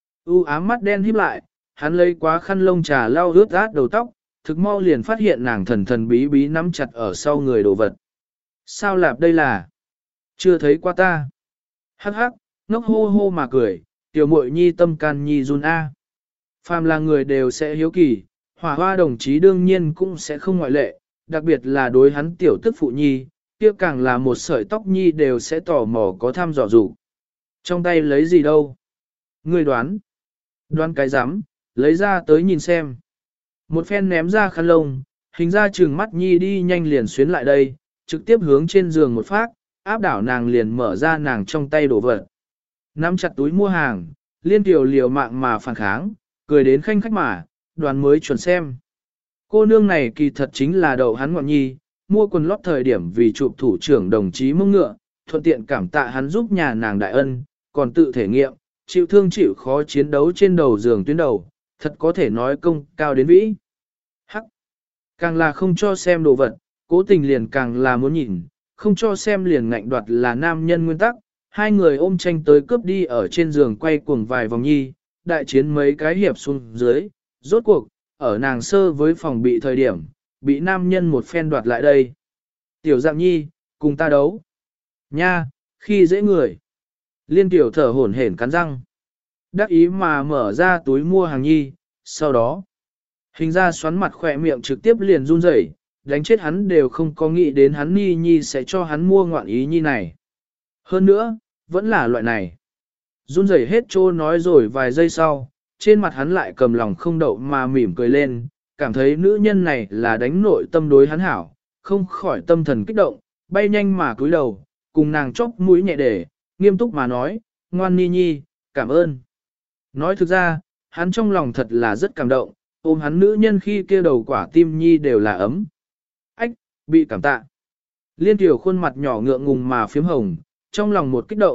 u ám mắt đen híp lại, hắn lấy quá khăn lông trà lau ướt át đầu tóc, thực mau liền phát hiện nàng thần thần bí bí nắm chặt ở sau người đồ vật. Sao lạp đây là? Chưa thấy qua ta. Hắc hắc, ngốc hô hô mà cười, tiểu muội nhi tâm can nhi run a. Phàm là người đều sẽ hiếu kỳ, hỏa hoa đồng chí đương nhiên cũng sẽ không ngoại lệ, đặc biệt là đối hắn tiểu tức phụ nhi, kia càng là một sợi tóc nhi đều sẽ tò mò có tham dò dụ. Trong tay lấy gì đâu? Ngươi đoán. Đoán cái rắm lấy ra tới nhìn xem. Một phen ném ra khăn lông, hình ra trừng mắt nhi đi nhanh liền xuyến lại đây, trực tiếp hướng trên giường một phát, áp đảo nàng liền mở ra nàng trong tay đổ vật. Nắm chặt túi mua hàng, Liên Tiểu liều mạng mà phản kháng, cười đến khanh khách mà, đoàn mới chuẩn xem. Cô nương này kỳ thật chính là đậu hắn ngọn nhi, mua quần lót thời điểm vì chụp thủ trưởng đồng chí mông ngựa, thuận tiện cảm tạ hắn giúp nhà nàng đại ân, còn tự thể nghiệm, chịu thương chịu khó chiến đấu trên đầu giường tuyến đầu, thật có thể nói công cao đến vĩ. Hắc! Càng là không cho xem đồ vật, cố tình liền càng là muốn nhìn, không cho xem liền ngạnh đoạt là nam nhân nguyên tắc, hai người ôm tranh tới cướp đi ở trên giường quay cuồng vài vòng nhi, đại chiến mấy cái hiệp xuống dưới, rốt cuộc, ở nàng sơ với phòng bị thời điểm, bị nam nhân một phen đoạt lại đây. Tiểu dạng nhi, cùng ta đấu. Nha, khi dễ người. Liên Tiểu thở hổn hển cắn răng. Đắc ý mà mở ra túi mua hàng nhi, sau đó, hình ra xoắn mặt khỏe miệng trực tiếp liền run rẩy, đánh chết hắn đều không có nghĩ đến hắn ni nhi sẽ cho hắn mua ngoạn ý nhi này. Hơn nữa, vẫn là loại này. Run rẩy hết trô nói rồi vài giây sau, trên mặt hắn lại cầm lòng không đậu mà mỉm cười lên, cảm thấy nữ nhân này là đánh nội tâm đối hắn hảo, không khỏi tâm thần kích động, bay nhanh mà cúi đầu, cùng nàng chóp mũi nhẹ để, nghiêm túc mà nói, ngoan ni nhi, cảm ơn. Nói thực ra, hắn trong lòng thật là rất cảm động, ôm hắn nữ nhân khi kia đầu quả tim nhi đều là ấm. Ách, bị cảm tạ. Liên Tiểu khuôn mặt nhỏ ngượng ngùng mà phím hồng, trong lòng một kích động,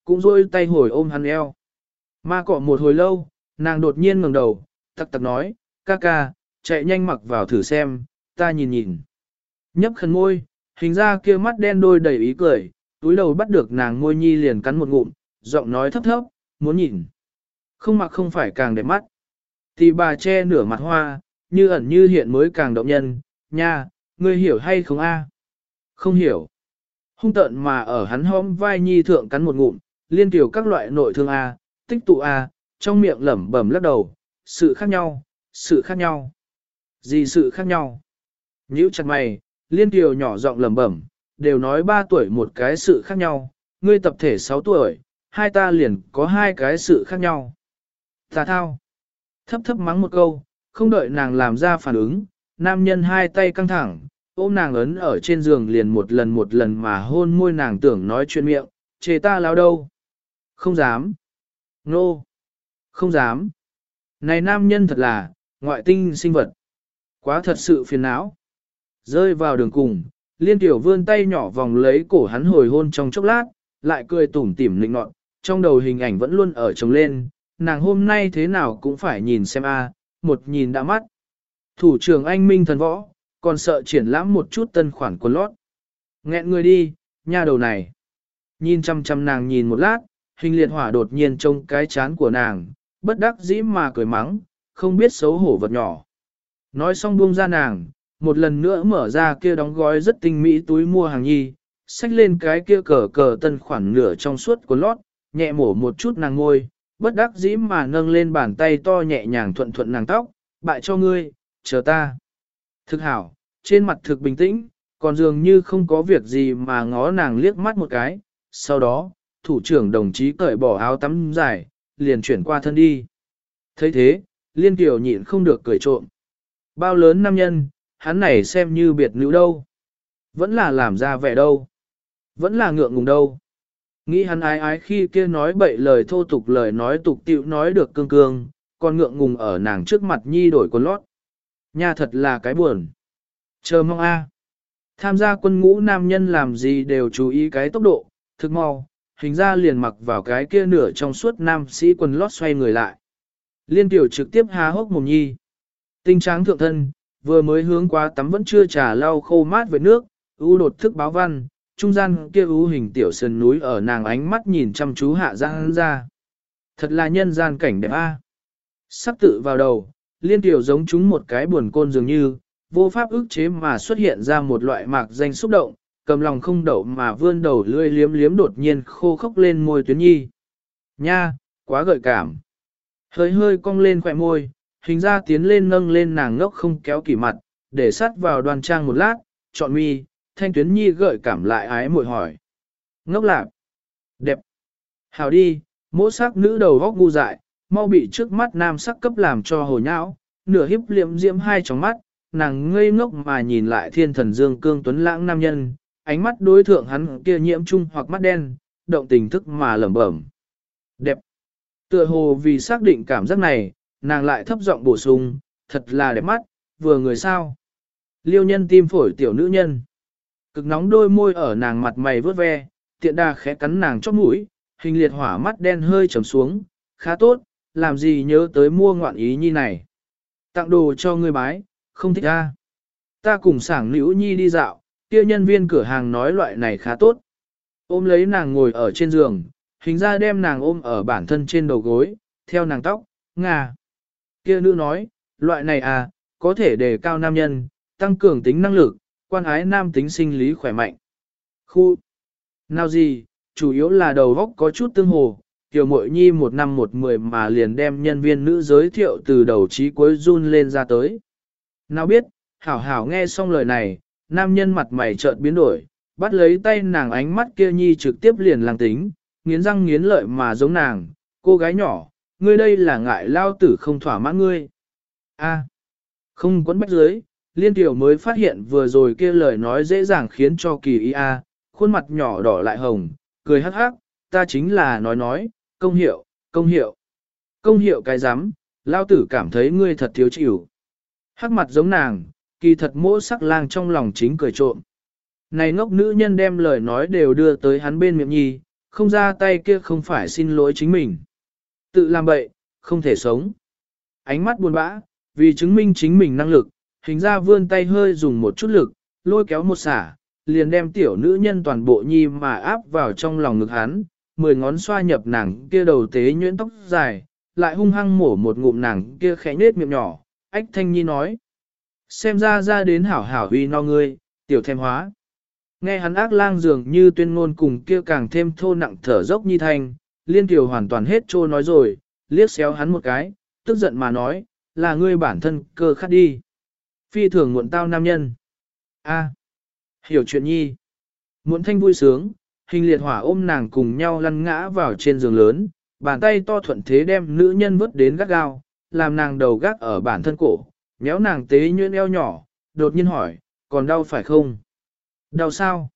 cũng rôi tay hồi ôm hắn eo. Ma cọ một hồi lâu, nàng đột nhiên ngẩng đầu, tặc tặc nói, ca ca, chạy nhanh mặc vào thử xem, ta nhìn nhìn. Nhấp khẩn môi, hình ra kia mắt đen đôi đầy ý cười, túi đầu bắt được nàng môi nhi liền cắn một ngụm, giọng nói thấp thấp, muốn nhìn. Không mặc không phải càng đẹp mắt. Thì bà che nửa mặt hoa, như ẩn như hiện mới càng động nhân, nha, ngươi hiểu hay không a? Không hiểu. Hung tợn mà ở hắn hõm vai nhi thượng cắn một ngụm, liên tiểu các loại nội thương a, tích tụ a, trong miệng lẩm bẩm lắc đầu, sự khác nhau, sự khác nhau. Gì sự khác nhau? Nhíu chặt mày, liên tiểu nhỏ giọng lẩm bẩm, đều nói ba tuổi một cái sự khác nhau, ngươi tập thể sáu tuổi, hai ta liền có hai cái sự khác nhau. Tà thao. Thấp thấp mắng một câu, không đợi nàng làm ra phản ứng, nam nhân hai tay căng thẳng, ôm nàng ấn ở trên giường liền một lần một lần mà hôn môi nàng tưởng nói chuyện miệng, chê ta láo đâu. Không dám. Nô. No. Không dám. Này nam nhân thật là, ngoại tinh sinh vật. Quá thật sự phiền não. Rơi vào đường cùng, liên tiểu vươn tay nhỏ vòng lấy cổ hắn hồi hôn trong chốc lát, lại cười tủm tỉm lịnh nọt, trong đầu hình ảnh vẫn luôn ở trồng lên, nàng hôm nay thế nào cũng phải nhìn xem a, một nhìn đã mắt. Thủ trưởng anh minh thần võ, còn sợ triển lãm một chút tân khoản quần lót. Nghẹn người đi, nha đầu này. Nhìn chăm chăm nàng nhìn một lát, hình liệt hỏa đột nhiên trông cái chán của nàng, bất đắc dĩ mà cười mắng, không biết xấu hổ vật nhỏ. Nói xong buông ra nàng, một lần nữa mở ra kia đóng gói rất tinh mỹ túi mua hàng nhi, xách lên cái kia cờ cờ tân khoản nửa trong suốt quần lót, nhẹ mổ một chút nàng ngôi, bất đắc dĩ mà nâng lên bàn tay to nhẹ nhàng thuận thuận nàng tóc, bại cho ngươi, chờ ta. Thực hảo, trên mặt thực bình tĩnh, còn dường như không có việc gì mà ngó nàng liếc mắt một cái, sau đó, thủ trưởng đồng chí cởi bỏ áo tắm dài, liền chuyển qua thân đi. thấy thế, liên tiểu nhịn không được cười trộm. Bao lớn nam nhân, hắn này xem như biệt nữ đâu. Vẫn là làm ra vẻ đâu. Vẫn là ngượng ngùng đâu. Nghĩ hắn ái ái khi kia nói bậy lời thô tục lời nói tục tiệu nói được cương cương, còn ngượng ngùng ở nàng trước mặt nhi đổi quần lót. Nha thật là cái buồn. Chờ mong a. Tham gia quân ngũ nam nhân làm gì đều chú ý cái tốc độ, thực mau, hình ra liền mặc vào cái kia nửa trong suốt nam sĩ quần lót xoay người lại. Liên tiểu trực tiếp há hốc mồm nhi. Tinh tráng thượng thân, vừa mới hướng qua tắm vẫn chưa trà lau khô mát với nước, u đột thức báo văn, trung gian kia u hình tiểu sườn núi ở nàng ánh mắt nhìn chăm chú hạ giang ra. Thật là nhân gian cảnh đẹp a. Sắp tự vào đầu, liên tiểu giống chúng một cái buồn côn dường như, vô pháp ức chế mà xuất hiện ra một loại mạc danh xúc động, cầm lòng không đậu mà vươn đầu lươi liếm liếm đột nhiên khô khốc lên môi tuyến nhi. Nha, quá gợi cảm. Hơi hơi cong lên khỏe môi, hình ra tiến lên nâng lên nàng ngốc không kéo kỳ mặt, để sát vào đoan trang một lát, chọn mi, thanh tuyến nhi gợi cảm lại ái mội hỏi. Ngốc lạc. Đẹp. Hào đi, mỗi sắc nữ đầu góc ngu dại, mau bị trước mắt nam sắc cấp làm cho hồ nhão, nửa hiếp liệm diễm hai tròng mắt, nàng ngây ngốc mà nhìn lại thiên thần dương cương tuấn lãng nam nhân, ánh mắt đối thượng hắn kia nhiễm trung hoặc mắt đen, động tình thức mà lẩm bẩm. Đẹp. Tựa hồ vì xác định cảm giác này, nàng lại thấp giọng bổ sung, thật là đẹp mắt, vừa người sao. Liêu nhân tim phổi tiểu nữ nhân. Cực nóng đôi môi ở nàng mặt mày vớt ve, tiện đà khẽ cắn nàng chóp mũi, hình liệt hỏa mắt đen hơi trầm xuống, khá tốt, làm gì nhớ tới mua ngoạn ý nhi này. Tặng đồ cho ngươi bái, không thích ra. Ta cùng sảng nữ nhi đi dạo, kia nhân viên cửa hàng nói loại này khá tốt. Ôm lấy nàng ngồi ở trên giường, hình ra đem nàng ôm ở bản thân trên đầu gối, theo nàng tóc, ngà. Kia nữ nói, loại này à, có thể đề cao nam nhân, tăng cường tính năng lực, quan ái nam tính sinh lý khỏe mạnh. Khu. Nào gì, chủ yếu là đầu góc có chút tương hồ, kiểu mội nhi một năm một mười mà liền đem nhân viên nữ giới thiệu từ đầu chí cuối run lên ra tới. Nào biết, hảo hảo nghe xong lời này, nam nhân mặt mày chợt biến đổi, bắt lấy tay nàng ánh mắt kia nhi trực tiếp liền làng tính, nghiến răng nghiến lợi mà giống nàng, cô gái nhỏ, ngươi đây là ngại lao tử không thỏa mãn ngươi. A, không quấn bách dưới, liên tiểu mới phát hiện vừa rồi kia lời nói dễ dàng khiến cho kỳ ý a, khuôn mặt nhỏ đỏ lại hồng, cười hắc hắc, ta chính là nói nói, công hiệu, công hiệu. Công hiệu cái rắm lao tử cảm thấy ngươi thật thiếu chịu. Hắc mặt giống nàng, kỳ thật mỗ sắc lang trong lòng chính cười trộm. Này ngốc nữ nhân đem lời nói đều đưa tới hắn bên miệng nhi, không ra tay kia không phải xin lỗi chính mình. Tự làm bậy, không thể sống. Ánh mắt buồn bã, vì chứng minh chính mình năng lực, hình ra vươn tay hơi dùng một chút lực, lôi kéo một xả, liền đem tiểu nữ nhân toàn bộ nhi mà áp vào trong lòng ngực hắn, mười ngón xoa nhập nàng kia đầu tế nhuyễn tóc dài, lại hung hăng mổ một ngụm nàng kia khẽ nết miệng nhỏ, ách thanh nhi nói. Xem ra ra đến hảo hảo huy no ngươi, tiểu thêm hóa. Nghe hắn ác lang dường như tuyên ngôn cùng kia càng thêm thô nặng thở dốc nhi thanh, liên tiểu hoàn toàn hết trô nói rồi, liếc xéo hắn một cái, tức giận mà nói, là ngươi bản thân cơ khát đi. Phi thường muộn tao nam nhân. A, hiểu chuyện nhi. Muộn thanh vui sướng, hình liệt hỏa ôm nàng cùng nhau lăn ngã vào trên giường lớn, bàn tay to thuận thế đem nữ nhân vứt đến gắt gao, làm nàng đầu gác ở bản thân cổ, méo nàng tế nhuyễn eo nhỏ, đột nhiên hỏi, còn đau phải không? Đau sao?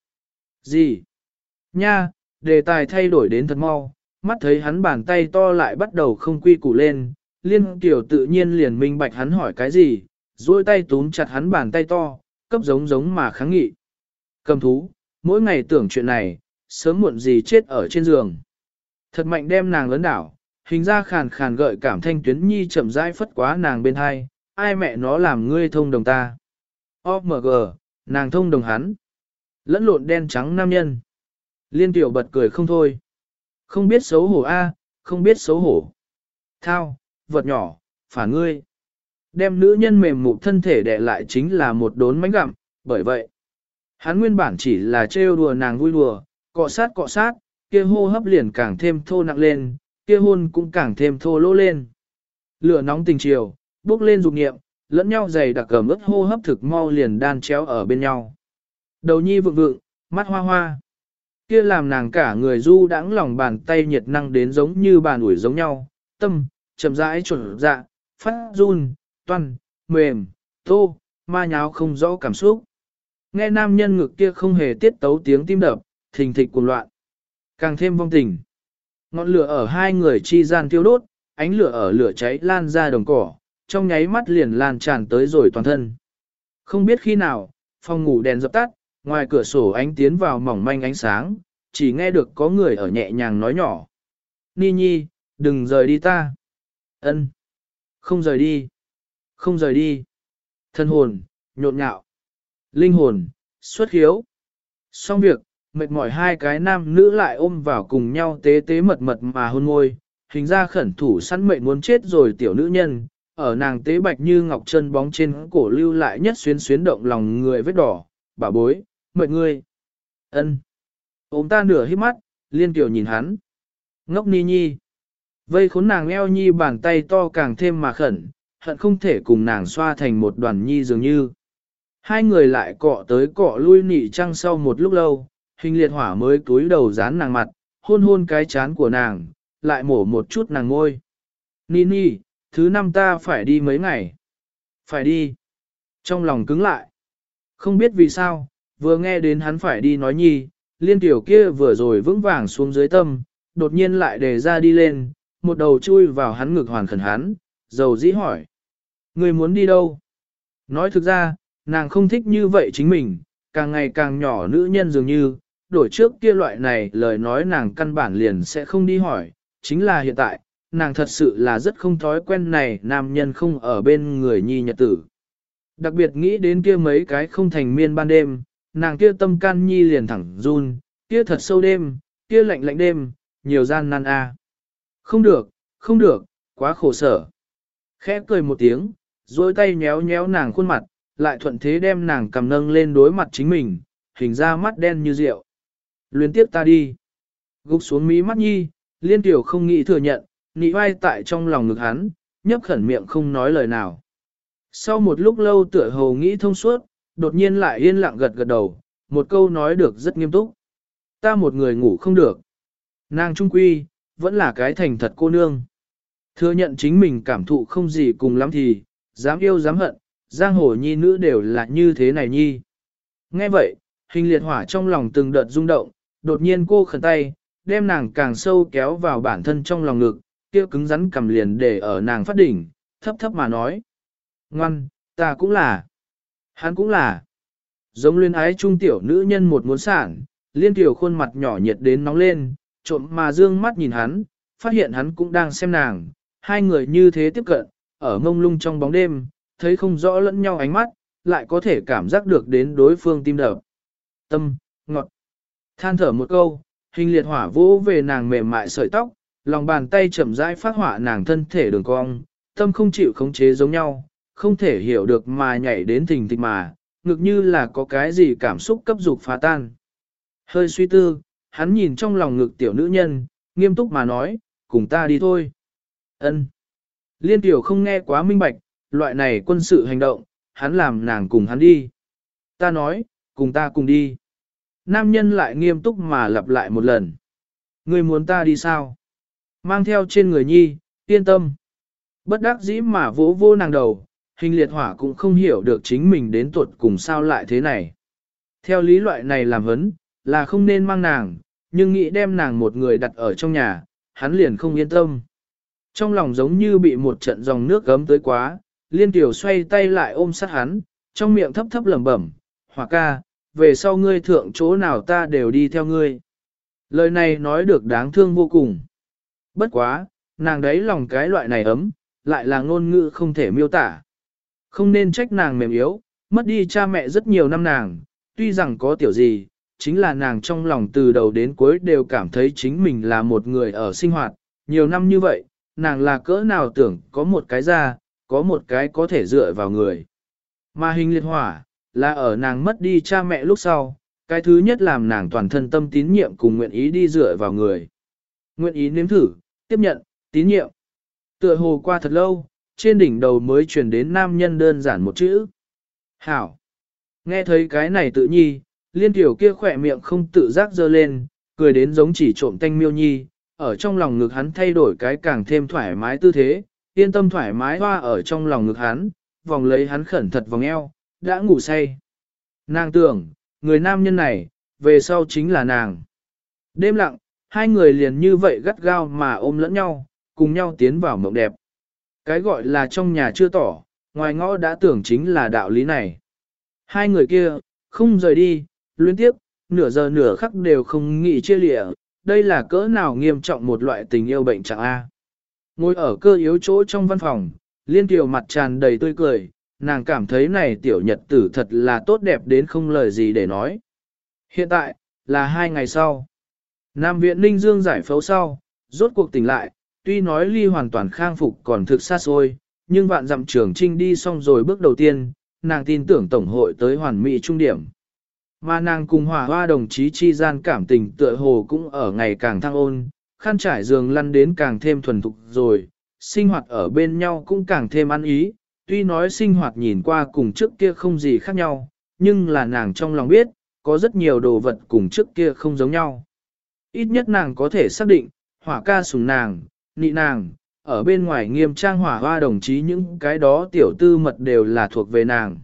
Gì? Nha, đề tài thay đổi đến thật mau, mắt thấy hắn bàn tay to lại bắt đầu không quy củ lên, liên tiểu tự nhiên liền minh bạch hắn hỏi cái gì, duỗi tay túm chặt hắn bàn tay to, cấp giống giống mà kháng nghị. Cầm thú, mỗi ngày tưởng chuyện này, sớm muộn gì chết ở trên giường. Thật mạnh đem nàng lớn đảo, hình ra khàn khàn gợi cảm thanh tuyến nhi chậm rãi phất quá nàng bên hai, ai mẹ nó làm ngươi thông đồng ta. ô em giê, nàng thông đồng hắn. Lẫn lộn đen trắng nam nhân. Liên tiểu bật cười không thôi. Không biết xấu hổ a, không biết xấu hổ. Thao, vật nhỏ, phản ngươi. Đem nữ nhân mềm mụn thân thể đè lại chính là một đốn mánh gặm, bởi vậy. Hắn nguyên bản chỉ là trêu đùa nàng vui đùa, cọ sát cọ sát, kia hô hấp liền càng thêm thô nặng lên, kia hôn cũng càng thêm thô lỗ lên. Lửa nóng tình chiều, bốc lên dục nghiệm, lẫn nhau dày đặc ẩm ướt hô hấp thực mau liền đan chéo ở bên nhau. Đầu nhi vượng vượng, mắt hoa hoa. Kia làm nàng cả người du đãng lòng bàn tay nhiệt năng đến giống như bàn ủi giống nhau, tâm, chậm rãi chuẩn dạ, phát run, toan, mềm, tô, ma nháo không rõ cảm xúc. Nghe nam nhân ngực kia không hề tiết tấu tiếng tim đập, thình thịch cuồng loạn. Càng thêm vong tình. Ngọn lửa ở hai người chi gian thiêu đốt, ánh lửa ở lửa cháy lan ra đồng cỏ, trong nháy mắt liền lan tràn tới rồi toàn thân. Không biết khi nào, phòng ngủ đèn dập tắt, ngoài cửa sổ ánh tiến vào mỏng manh ánh sáng, chỉ nghe được có người ở nhẹ nhàng nói nhỏ. Ni nhi, đừng rời đi ta. Ân, không rời đi. Không rời đi. Thân hồn, nhộn nhạo. Linh hồn, xuất hiếu. Xong việc, mệt mỏi hai cái nam nữ lại ôm vào cùng nhau tế tế mật mật mà hôn môi, hình ra khẩn thủ sẵn mệnh muốn chết rồi tiểu nữ nhân, ở nàng tế bạch như ngọc chân bóng trên cổ lưu lại nhất xuyến xuyến động lòng người vết đỏ, bà bối, mệt ngươi. Ân. Ôm ta nửa hít mắt, liên tiểu nhìn hắn. Ngốc ni nhi. Vây khốn nàng eo nhi bàn tay to càng thêm mà khẩn, hận không thể cùng nàng xoa thành một đoàn nhi dường như. Hai người lại cọ tới cọ lui nị trăng sau một lúc lâu, hình liệt hỏa mới túi đầu dán nàng mặt, hôn hôn cái chán của nàng, lại mổ một chút nàng ngôi. Nini, thứ năm ta phải đi mấy ngày. Phải đi. Trong lòng cứng lại. Không biết vì sao, vừa nghe đến hắn phải đi nói nhi, liên tiểu kia vừa rồi vững vàng xuống dưới tâm, đột nhiên lại đề ra đi lên, một đầu chui vào hắn ngực hoàn khẩn hắn, dầu dĩ hỏi. Người muốn đi đâu? Nói thực ra, nàng không thích như vậy chính mình, càng ngày càng nhỏ nữ nhân dường như, đổi trước kia loại này lời nói nàng căn bản liền sẽ không đi hỏi, chính là hiện tại, nàng thật sự là rất không thói quen này nam nhân không ở bên người nhi nhật tử. Đặc biệt nghĩ đến kia mấy cái không thành miên ban đêm, nàng kia tâm can nhi liền thẳng run, kia thật sâu đêm, kia lạnh lạnh đêm, nhiều gian nan a. Không được, không được, quá khổ sở. Khẽ cười một tiếng, rồi tay nhéo nhéo nàng khuôn mặt, lại thuận thế đem nàng cầm nâng lên đối mặt chính mình, hình ra mắt đen như rượu. Luyến tiếp ta đi. Gục xuống mí mắt nhi, liên tiểu không nghĩ thừa nhận, nị vai tại trong lòng ngực hắn, nhấp khẩn miệng không nói lời nào. Sau một lúc lâu tựa hồ nghĩ thông suốt, đột nhiên lại yên lặng gật gật đầu, một câu nói được rất nghiêm túc. Ta một người ngủ không được. Nàng trung quy, vẫn là cái thành thật cô nương. Thừa nhận chính mình cảm thụ không gì cùng lắm thì, dám yêu dám hận, giang hồ nhi nữ đều là như thế này nhi. Nghe vậy, hình liệt hỏa trong lòng từng đợt rung động, đột nhiên cô khẩn tay, đem nàng càng sâu kéo vào bản thân trong lòng ngực, kia cứng rắn cầm liền để ở nàng phát đỉnh, thấp thấp mà nói. Ngoan, ta cũng là. Hắn cũng là. Giống luyến ái trung tiểu nữ nhân một muốn sản, liên tiểu khuôn mặt nhỏ nhiệt đến nóng lên, trộm mà dương mắt nhìn hắn, phát hiện hắn cũng đang xem nàng, hai người như thế tiếp cận, ở mông lung trong bóng đêm, thấy không rõ lẫn nhau ánh mắt, lại có thể cảm giác được đến đối phương tim đập. Tâm, ngọt. Than thở một câu, hình liệt hỏa vỗ về nàng mềm mại sợi tóc, lòng bàn tay chậm rãi phát hỏa nàng thân thể đường cong, tâm không chịu khống chế giống nhau, không thể hiểu được mà nhảy đến thình thịch mà, ngực như là có cái gì cảm xúc cấp dục phá tan. Hơi suy tư, hắn nhìn trong lòng ngực tiểu nữ nhân, nghiêm túc mà nói, cùng ta đi thôi. Ân. Liên tiểu không nghe quá minh bạch, loại này quân sự hành động, hắn làm nàng cùng hắn đi. Ta nói, cùng ta cùng đi. Nam nhân lại nghiêm túc mà lặp lại một lần. Ngươi muốn ta đi sao? Mang theo trên người nhi, yên tâm. Bất đắc dĩ mà vỗ vô nàng đầu, hình liệt hỏa cũng không hiểu được chính mình đến tuột cùng sao lại thế này. Theo lý loại này làm vấn, là không nên mang nàng, nhưng nghĩ đem nàng một người đặt ở trong nhà, hắn liền không yên tâm. Trong lòng giống như bị một trận dòng nước gấm tới quá, liên tiểu xoay tay lại ôm sát hắn, trong miệng thấp thấp lẩm bẩm, hỏa ca, về sau ngươi thượng chỗ nào ta đều đi theo ngươi. Lời này nói được đáng thương vô cùng. Bất quá, nàng đấy lòng cái loại này ấm, lại là ngôn ngữ không thể miêu tả. Không nên trách nàng mềm yếu, mất đi cha mẹ rất nhiều năm nàng, tuy rằng có tiểu gì, chính là nàng trong lòng từ đầu đến cuối đều cảm thấy chính mình là một người ở sinh hoạt, nhiều năm như vậy, nàng là cỡ nào tưởng có một cái ra, có một cái có thể dựa vào người. Mà hình liệt hỏa, là ở nàng mất đi cha mẹ lúc sau, cái thứ nhất làm nàng toàn thân tâm tín nhiệm cùng nguyện ý đi dựa vào người. Nguyện ý nếm thử, tiếp nhận, tín nhiệm. Tựa hồ qua thật lâu, trên đỉnh đầu mới truyền đến nam nhân đơn giản một chữ. Hảo. Nghe thấy cái này tự nhi, liên tiểu kia khỏe miệng không tự giác dơ lên, cười đến giống chỉ trộm tanh miêu nhi, ở trong lòng ngực hắn thay đổi cái càng thêm thoải mái tư thế, yên tâm thoải mái hoa ở trong lòng ngực hắn, vòng lấy hắn khẩn thật vòng eo, đã ngủ say. Nàng tưởng, người nam nhân này, về sau chính là nàng. Đêm lặng, hai người liền như vậy gắt gao mà ôm lẫn nhau, cùng nhau tiến vào mộng đẹp. Cái gọi là trong nhà chưa tỏ, ngoài ngõ đã tưởng chính là đạo lý này. Hai người kia, không rời đi, luyến tiếp, nửa giờ nửa khắc đều không nghĩ chia lịa, đây là cỡ nào nghiêm trọng một loại tình yêu bệnh trạng A. Ngồi ở cơ yếu chỗ trong văn phòng, Liên Kiều mặt tràn đầy tươi cười, nàng cảm thấy này tiểu nhật tử thật là tốt đẹp đến không lời gì để nói. Hiện tại, là hai ngày sau. Nam viện Ninh Dương giải phẫu sau, rốt cuộc tỉnh lại, tuy nói ly hoàn toàn khang phục còn thực xa xôi, nhưng vạn dặm trường trinh đi xong rồi bước đầu tiên, nàng tin tưởng Tổng hội tới hoàn mỹ trung điểm. Mà nàng cùng hỏa hoa đồng chí chi gian cảm tình tựa hồ cũng ở ngày càng thăng ôn, khăn trải giường lăn đến càng thêm thuần thục rồi, sinh hoạt ở bên nhau cũng càng thêm ăn ý, tuy nói sinh hoạt nhìn qua cùng trước kia không gì khác nhau, nhưng là nàng trong lòng biết, có rất nhiều đồ vật cùng trước kia không giống nhau. Ít nhất nàng có thể xác định, hỏa ca sủng nàng, nị nàng, ở bên ngoài nghiêm trang hỏa hoa đồng chí những cái đó tiểu tư mật đều là thuộc về nàng.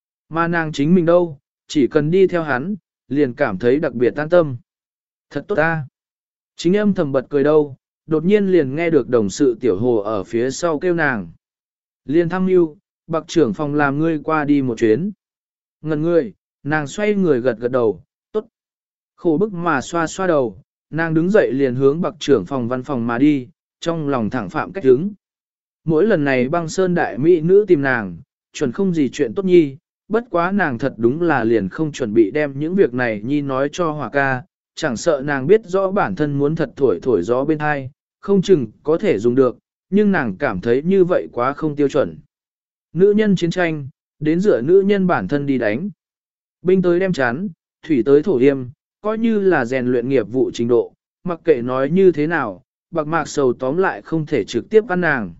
Mà nàng chính mình đâu, chỉ cần đi theo hắn, liền cảm thấy đặc biệt an tâm. Thật tốt ta. Chính âm thầm bật cười đâu, đột nhiên liền nghe được đồng sự tiểu hồ ở phía sau kêu nàng. Liên thăm mưu, bạc trưởng phòng làm ngươi qua đi một chuyến. Ngần ngươi, nàng xoay người gật gật đầu, tốt. Khổ bức mà xoa xoa đầu, nàng đứng dậy liền hướng bạc trưởng phòng văn phòng mà đi, trong lòng thẳng phạm cách hứng. Mỗi lần này băng sơn đại mỹ nữ tìm nàng, chuẩn không gì chuyện tốt nhi, bất quá nàng thật đúng là liền không chuẩn bị đem những việc này nhi nói cho hỏa ca, chẳng sợ nàng biết rõ bản thân muốn thật thổi thổi gió bên hai, không chừng có thể dùng được, nhưng nàng cảm thấy như vậy quá không tiêu chuẩn. Nữ nhân chiến tranh, đến dựa nữ nhân bản thân đi đánh. Binh tới đem chán, thủy tới thổ yêm, coi như là rèn luyện nghiệp vụ trình độ, mặc kệ nói như thế nào, bạc mạc sầu tóm lại không thể trực tiếp ăn nàng.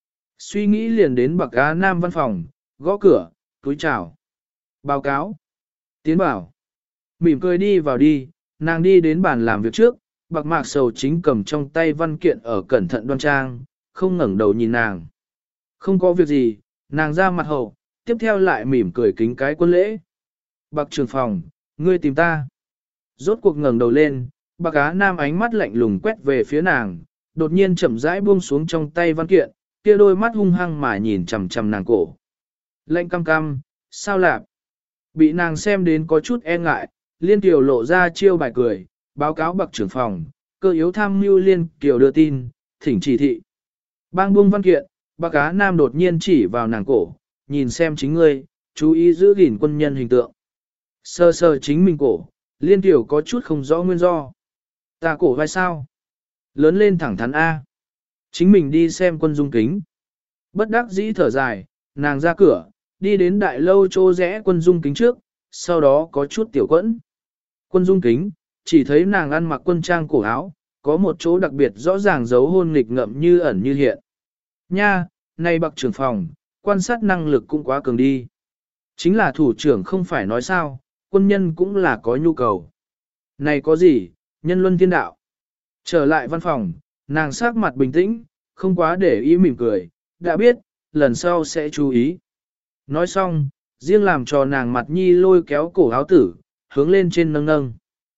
Suy nghĩ liền đến bạc á nam văn phòng, gõ cửa, túi chào. Báo cáo. Tiến bảo. Mỉm cười đi vào đi, nàng đi đến bàn làm việc trước, bạc mạc sầu chính cầm trong tay văn kiện ở cẩn thận đoan trang, không ngẩng đầu nhìn nàng. Không có việc gì, nàng ra mặt hậu, tiếp theo lại mỉm cười kính cái quân lễ. Bạc trường phòng, ngươi tìm ta. Rốt cuộc ngẩng đầu lên, bạc á nam ánh mắt lạnh lùng quét về phía nàng, đột nhiên chậm rãi buông xuống trong tay văn kiện, kia đôi mắt hung hăng mà nhìn chằm chằm nàng cổ. Lạnh cam cam, sao lạp? Bị nàng xem đến có chút e ngại, liên tiểu lộ ra chiêu bài cười, báo cáo bạc trưởng phòng, cơ yếu tham mưu liên kiều đưa tin, thỉnh chỉ thị. Bang buông văn kiện, bác cá nam đột nhiên chỉ vào nàng cổ, nhìn xem chính ngươi, chú ý giữ gìn quân nhân hình tượng. Sơ sơ chính mình cổ, liên tiểu có chút không rõ nguyên do. Ta cổ vai sao? Lớn lên thẳng thắn A. Chính mình đi xem quân dung kính. Bất đắc dĩ thở dài, nàng ra cửa, đi đến đại lâu chỗ rẽ quân dung kính trước, sau đó có chút tiểu quẫn. Quân dung kính, chỉ thấy nàng ăn mặc quân trang cổ áo, có một chỗ đặc biệt rõ ràng dấu hôn nghịch ngậm như ẩn như hiện. Nha, này bậc trưởng phòng, quan sát năng lực cũng quá cường đi. Chính là thủ trưởng không phải nói sao, quân nhân cũng là có nhu cầu. Này có gì, nhân luân thiên đạo. Trở lại văn phòng, nàng sắc mặt bình tĩnh, không quá để ý mỉm cười, đã biết, lần sau sẽ chú ý. Nói xong, riêng làm cho nàng mặt nhi lôi kéo cổ áo tử, hướng lên trên nâng nâng.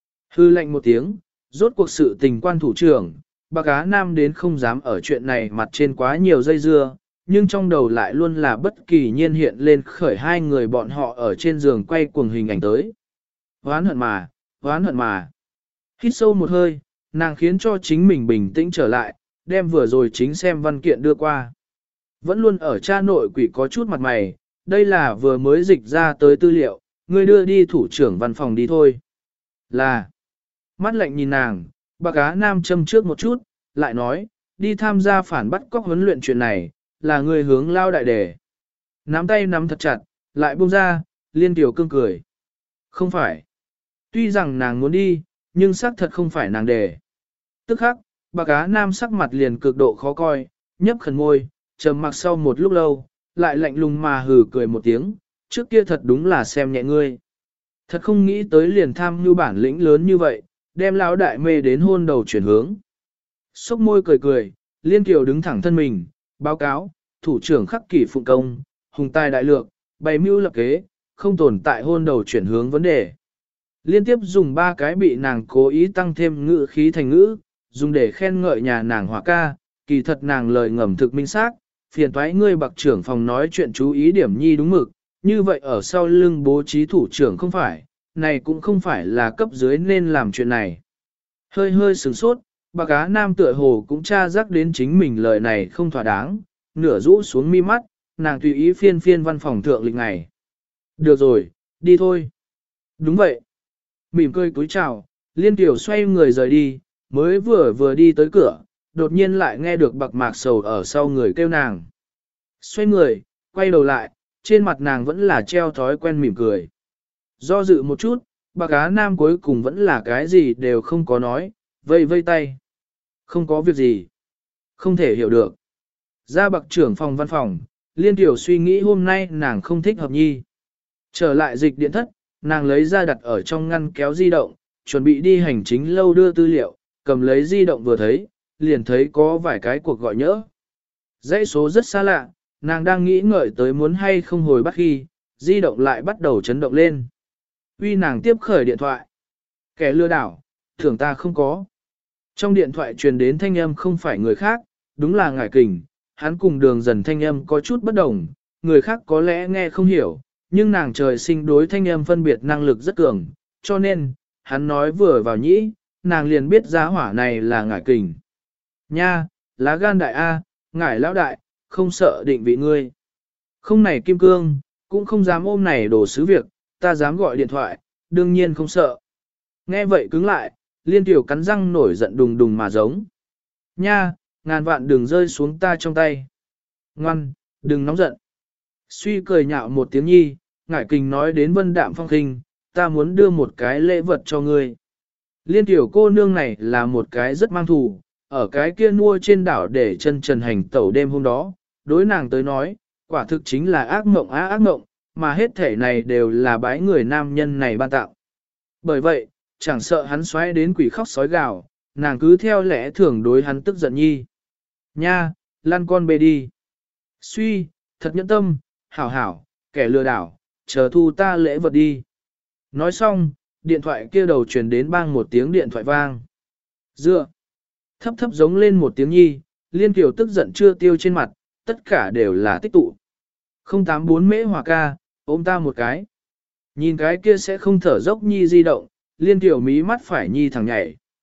Hư lệnh một tiếng, rốt cuộc sự tình quan thủ trưởng, bác cá nam đến không dám ở chuyện này mặt trên quá nhiều dây dưa, nhưng trong đầu lại luôn là bất kỳ nhiên hiện lên khởi hai người bọn họ ở trên giường quay cuồng hình ảnh tới. Hoán hận mà, hoán hận mà. Hít sâu một hơi, nàng khiến cho chính mình bình tĩnh trở lại, đem vừa rồi chính xem văn kiện đưa qua. Vẫn luôn ở cha nội quỷ có chút mặt mày, đây là vừa mới dịch ra tới tư liệu, ngươi đưa đi thủ trưởng văn phòng đi thôi. Là, mắt lạnh nhìn nàng, bác cá nam châm trước một chút, lại nói, đi tham gia phản bắt cóc huấn luyện chuyện này, là người hướng lao đại đề. Nắm tay nắm thật chặt, lại buông ra, liên tiểu cương cười. Không phải. Tuy rằng nàng muốn đi, nhưng xác thật không phải nàng đề. Tức khắc, bác cá nam sắc mặt liền cực độ khó coi, nhấp khẩn môi, trầm mặc sau một lúc lâu, lại lạnh lùng mà hừ cười một tiếng, trước kia thật đúng là xem nhẹ ngươi. Thật không nghĩ tới liền tham như bản lĩnh lớn như vậy, đem lão đại mê đến hôn đầu chuyển hướng. Sốc môi cười cười, liên kiều đứng thẳng thân mình, báo cáo, thủ trưởng khắc kỷ phụng công, hùng tài đại lược, bày mưu lập kế, không tồn tại hôn đầu chuyển hướng vấn đề. Liên tiếp dùng ba cái bị nàng cố ý tăng thêm ngữ khí thành ngữ, dùng để khen ngợi nhà nàng hỏa ca, kỳ thật nàng lời ngầm thực minh xác, phiền toái ngươi bậc trưởng phòng nói chuyện chú ý điểm nhi đúng mực, như vậy ở sau lưng bố trí thủ trưởng không phải, này cũng không phải là cấp dưới nên làm chuyện này. Hơi hơi sửng sốt, bà cá nam tựa hồ cũng tra rắc đến chính mình lời này không thỏa đáng, nửa rũ xuống mi mắt, nàng tùy ý phiên phiên văn phòng thượng lịch ngày. Được rồi, đi thôi. Đúng vậy. Mỉm cười cúi chào, liên tiểu xoay người rời đi, mới vừa vừa đi tới cửa, đột nhiên lại nghe được bạc mạc sầu ở sau người kêu nàng. Xoay người, quay đầu lại, trên mặt nàng vẫn là treo thói quen mỉm cười. Do dự một chút, bạc cá nam cuối cùng vẫn là cái gì đều không có nói, vây vây tay. Không có việc gì. Không thể hiểu được. Ra bạc trưởng phòng văn phòng, liên tiểu suy nghĩ hôm nay nàng không thích hợp nhi. Trở lại dịch điện thất, nàng lấy ra đặt ở trong ngăn kéo di động, chuẩn bị đi hành chính lâu đưa tư liệu, cầm lấy di động vừa thấy, liền thấy có vài cái cuộc gọi nhỡ. Dãy số rất xa lạ, nàng đang nghĩ ngợi tới muốn hay không hồi bắt khi, di động lại bắt đầu chấn động lên. Uy nàng tiếp khởi điện thoại. Kẻ lừa đảo, thường ta không có. Trong điện thoại truyền đến thanh âm không phải người khác, đúng là Ngải Kình, hắn cùng đường dần thanh âm có chút bất đồng, người khác có lẽ nghe không hiểu, nhưng nàng trời sinh đối thanh âm phân biệt năng lực rất cường, cho nên, hắn nói vừa vào nhĩ, nàng liền biết giá hỏa này là Ngải Kình. Nha, lá gan đại A, Ngải lão đại, không sợ định vị ngươi. Không này kim cương, cũng không dám ôm này đồ sứ việc, ta dám gọi điện thoại, đương nhiên không sợ. Nghe vậy cứng lại, liên tiểu cắn răng nổi giận đùng đùng mà giống. Nha, ngàn vạn đừng rơi xuống ta trong tay. Ngoan, đừng nóng giận. Suy cười nhạo một tiếng nhi, Ngải Kình nói đến vân đạm phong khinh, ta muốn đưa một cái lễ vật cho ngươi. Liên tiểu cô nương này là một cái rất mang thù, ở cái kia nuôi trên đảo để chân trần hành tẩu đêm hôm đó, đối nàng tới nói, quả thực chính là ác mộng á ác mộng, mà hết thể này đều là bái người nam nhân này ban tạo. Bởi vậy, chẳng sợ hắn xoáy đến quỷ khóc sói gào, nàng cứ theo lẽ thường đối hắn tức giận nhi. Nha, lăn con bê đi. Suy, thật nhẫn tâm, hảo hảo, kẻ lừa đảo, chờ thu ta lễ vật đi. Nói xong, điện thoại kia đầu truyền đến bang một tiếng điện thoại vang. Dựa, thấp thấp giống lên một tiếng nhi, liên kiều tức giận chưa tiêu trên mặt, tất cả đều là tích tụ. không tám bốn mễ hòa ca, ôm ta một cái. Nhìn cái kia sẽ không thở dốc nhi di động, liên tiểu mí mắt phải nhi thẳng nhảy.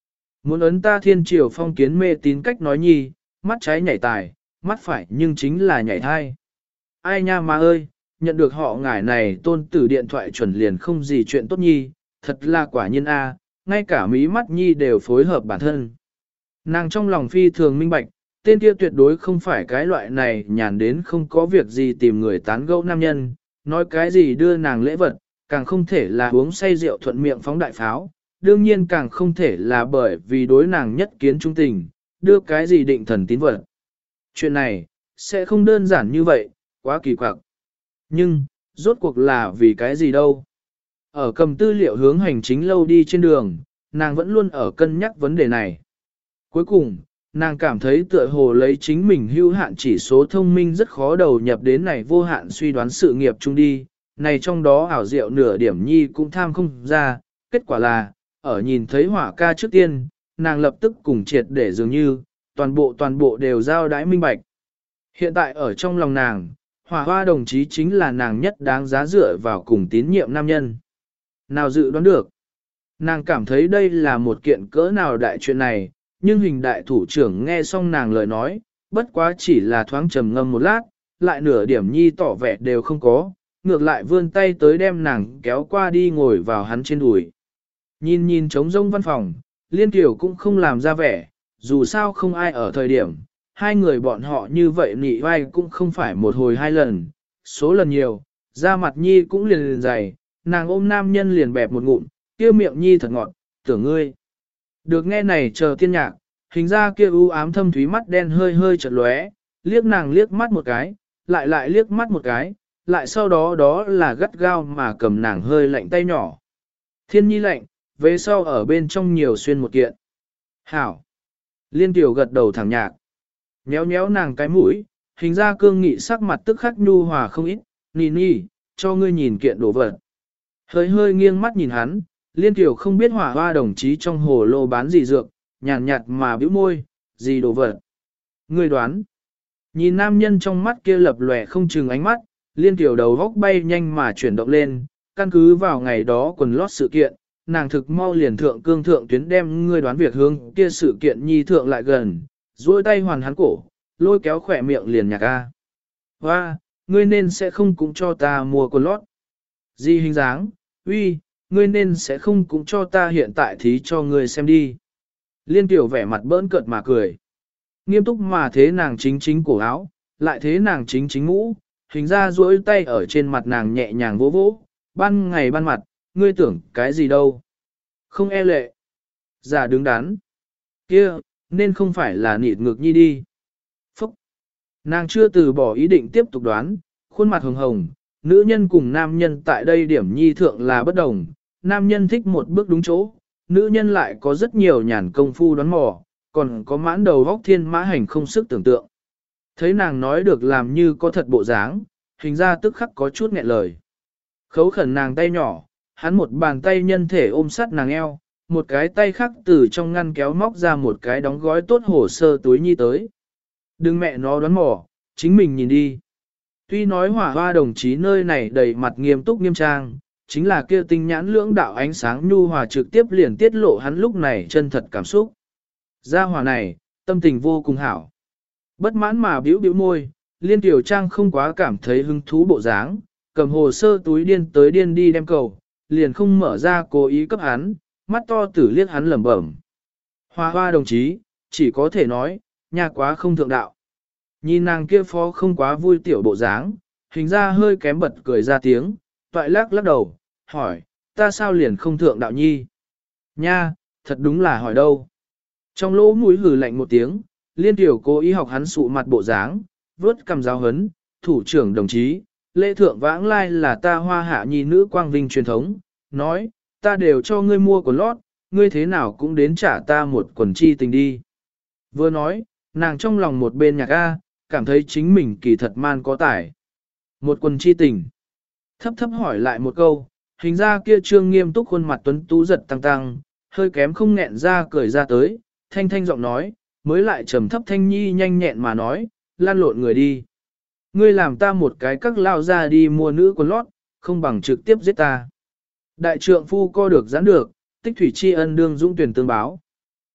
Muốn ấn ta thiên triều phong kiến mê tín cách nói nhi, mắt trái nhảy tài, mắt phải nhưng chính là nhảy thai. Ai nha mà ơi, nhận được họ ngải này tôn tử điện thoại chuẩn liền không gì chuyện tốt nhi, thật là quả nhiên a, ngay cả mí mắt nhi đều phối hợp bản thân. Nàng trong lòng phi thường minh bạch, tên kia tuyệt đối không phải cái loại này nhàn đến không có việc gì tìm người tán gẫu nam nhân, nói cái gì đưa nàng lễ vật, càng không thể là uống say rượu thuận miệng phóng đại pháo, đương nhiên càng không thể là bởi vì đối nàng nhất kiến trung tình, đưa cái gì định thần tín vật. Chuyện này, sẽ không đơn giản như vậy, quá kỳ quặc. Nhưng, rốt cuộc là vì cái gì đâu? Ở cầm tư liệu hướng hành chính lâu đi trên đường, nàng vẫn luôn ở cân nhắc vấn đề này. Cuối cùng, nàng cảm thấy tựa hồ lấy chính mình hữu hạn chỉ số thông minh rất khó đầu nhập đến này vô hạn suy đoán sự nghiệp chung đi, này trong đó ảo diệu nửa điểm nhi cũng tham không ra, kết quả là, ở nhìn thấy hỏa ca trước tiên, nàng lập tức cùng triệt để dường như, toàn bộ toàn bộ đều giao đái minh bạch. Hiện tại ở trong lòng nàng, hỏa hoa đồng chí chính là nàng nhất đáng giá dựa vào cùng tín nhiệm nam nhân. Nào dự đoán được, nàng cảm thấy đây là một kiện cỡ nào đại chuyện này, nhưng hình đại thủ trưởng nghe xong nàng lời nói, bất quá chỉ là thoáng trầm ngâm một lát, lại nửa điểm nhi tỏ vẻ đều không có, ngược lại vươn tay tới đem nàng kéo qua đi ngồi vào hắn trên đùi. Nhìn nhìn trống rông văn phòng, Liên Tiểu cũng không làm ra vẻ, dù sao không ai ở thời điểm, hai người bọn họ như vậy nị vai cũng không phải một hồi hai lần, số lần nhiều, da mặt nhi cũng liền liền dày, nàng ôm nam nhân liền bẹp một ngụm, kia miệng nhi thật ngọt, tưởng ngươi. Được nghe này chờ tiên nhạc, hình ra kia u ám thâm thúy mắt đen hơi hơi chợt lóe, liếc nàng liếc mắt một cái, lại lại liếc mắt một cái, lại sau đó đó là gắt gao mà cầm nàng hơi lạnh tay nhỏ. Thiên nhi lạnh, về sau ở bên trong nhiều xuyên một kiện. Hảo. Liên Tiểu gật đầu thẳng nhạc. Nhéo nhéo nàng cái mũi, hình ra cương nghị sắc mặt tức khắc nhu hòa không ít, nì nì, cho ngươi nhìn kiện đồ vật. Hơi hơi nghiêng mắt nhìn hắn, Liên Tiểu không biết hỏa hoa đồng chí trong hồ lô bán gì dược, nhàn nhạt, nhạt mà bĩu môi, gì đồ vật. Ngươi đoán. Nhìn nam nhân trong mắt kia lập lòe không chừng ánh mắt, Liên Tiểu đầu góc bay nhanh mà chuyển động lên, căn cứ vào ngày đó quần lót sự kiện, nàng thực mau liền thượng cương thượng tuyến đem ngươi đoán việc hướng kia sự kiện nhi thượng lại gần, duỗi tay hoàn hắn cổ, lôi kéo khỏe miệng liền nhạc a. Hoa, ngươi nên sẽ không cũng cho ta mua quần lót. Gì hình dáng, uy, ngươi nên sẽ không cũng cho ta hiện tại thí cho ngươi xem đi. Liên Tiểu vẻ mặt bỡn cợt mà cười. Nghiêm túc mà thế nàng chính chính cổ áo, lại thế nàng chính chính mũ, hình ra duỗi tay ở trên mặt nàng nhẹ nhàng vỗ vỗ, ban ngày ban mặt, ngươi tưởng cái gì đâu. Không e lệ. Giả đứng đắn. Kia, nên không phải là nịt ngược nhi đi. Phúc. Nàng chưa từ bỏ ý định tiếp tục đoán, khuôn mặt hồng hồng, nữ nhân cùng nam nhân tại đây điểm nhi thượng là bất đồng, nam nhân thích một bước đúng chỗ, nữ nhân lại có rất nhiều nhàn công phu đoán mò, còn có mãn đầu góc thiên mã hành không sức tưởng tượng. Thấy nàng nói được làm như có thật bộ dáng, hình ra tức khắc có chút nghẹn lời. Khấu khẩn nàng tay nhỏ, hắn một bàn tay nhân thể ôm sát nàng eo, một cái tay khác từ trong ngăn kéo móc ra một cái đóng gói tốt hồ sơ túi nhi tới. Đừng mẹ nó đoán mò, chính mình nhìn đi. Tuy nói hỏa hoa đồng chí nơi này đầy mặt nghiêm túc nghiêm trang, chính là kia tinh nhãn lưỡng đạo ánh sáng nhu hòa trực tiếp liền tiết lộ hắn lúc này chân thật cảm xúc. Gia hỏa này, tâm tình vô cùng hảo. Bất mãn mà biểu biểu môi, Liên Tiểu Trang không quá cảm thấy hứng thú bộ dáng, cầm hồ sơ túi điên tới điên đi đem cầu, liền không mở ra cố ý cấp hắn, mắt to tử liếc hắn lẩm bẩm. Hoa hoa đồng chí, chỉ có thể nói, nhà quá không thượng đạo. Nhìn nàng kia phó không quá vui tiểu bộ dáng, hình ra hơi kém bật cười ra tiếng, toại lắc lắc đầu, hỏi, ta sao liền không thượng đạo nhi? Nha, thật đúng là hỏi đâu. Trong lỗ mũi hừ lạnh một tiếng, Liên Tiểu cố ý học hắn sụ mặt bộ dáng, vớt cầm giáo hấn, thủ trưởng đồng chí, lễ thượng vãng lai là ta hoa hạ nhi nữ quang vinh truyền thống, nói, ta đều cho ngươi mua quần lót, ngươi thế nào cũng đến trả ta một quần chi tình đi. Vừa nói, nàng trong lòng một bên nhạc A, cảm thấy chính mình kỳ thật man có tài. Một quần chi tình. Thấp thấp hỏi lại một câu, hình ra kia trương nghiêm túc khuôn mặt tuấn tú giật tăng tăng, hơi kém không nghẹn ra cười ra tới, thanh thanh giọng nói, mới lại trầm thấp thanh nhi nhanh nhẹn mà nói, lan lộn người đi. Ngươi làm ta một cái các lao ra đi mua nữ quần lót, không bằng trực tiếp giết ta. Đại trượng phu co được giãn được, tích thủy tri ân đương dũng tuyển tương báo.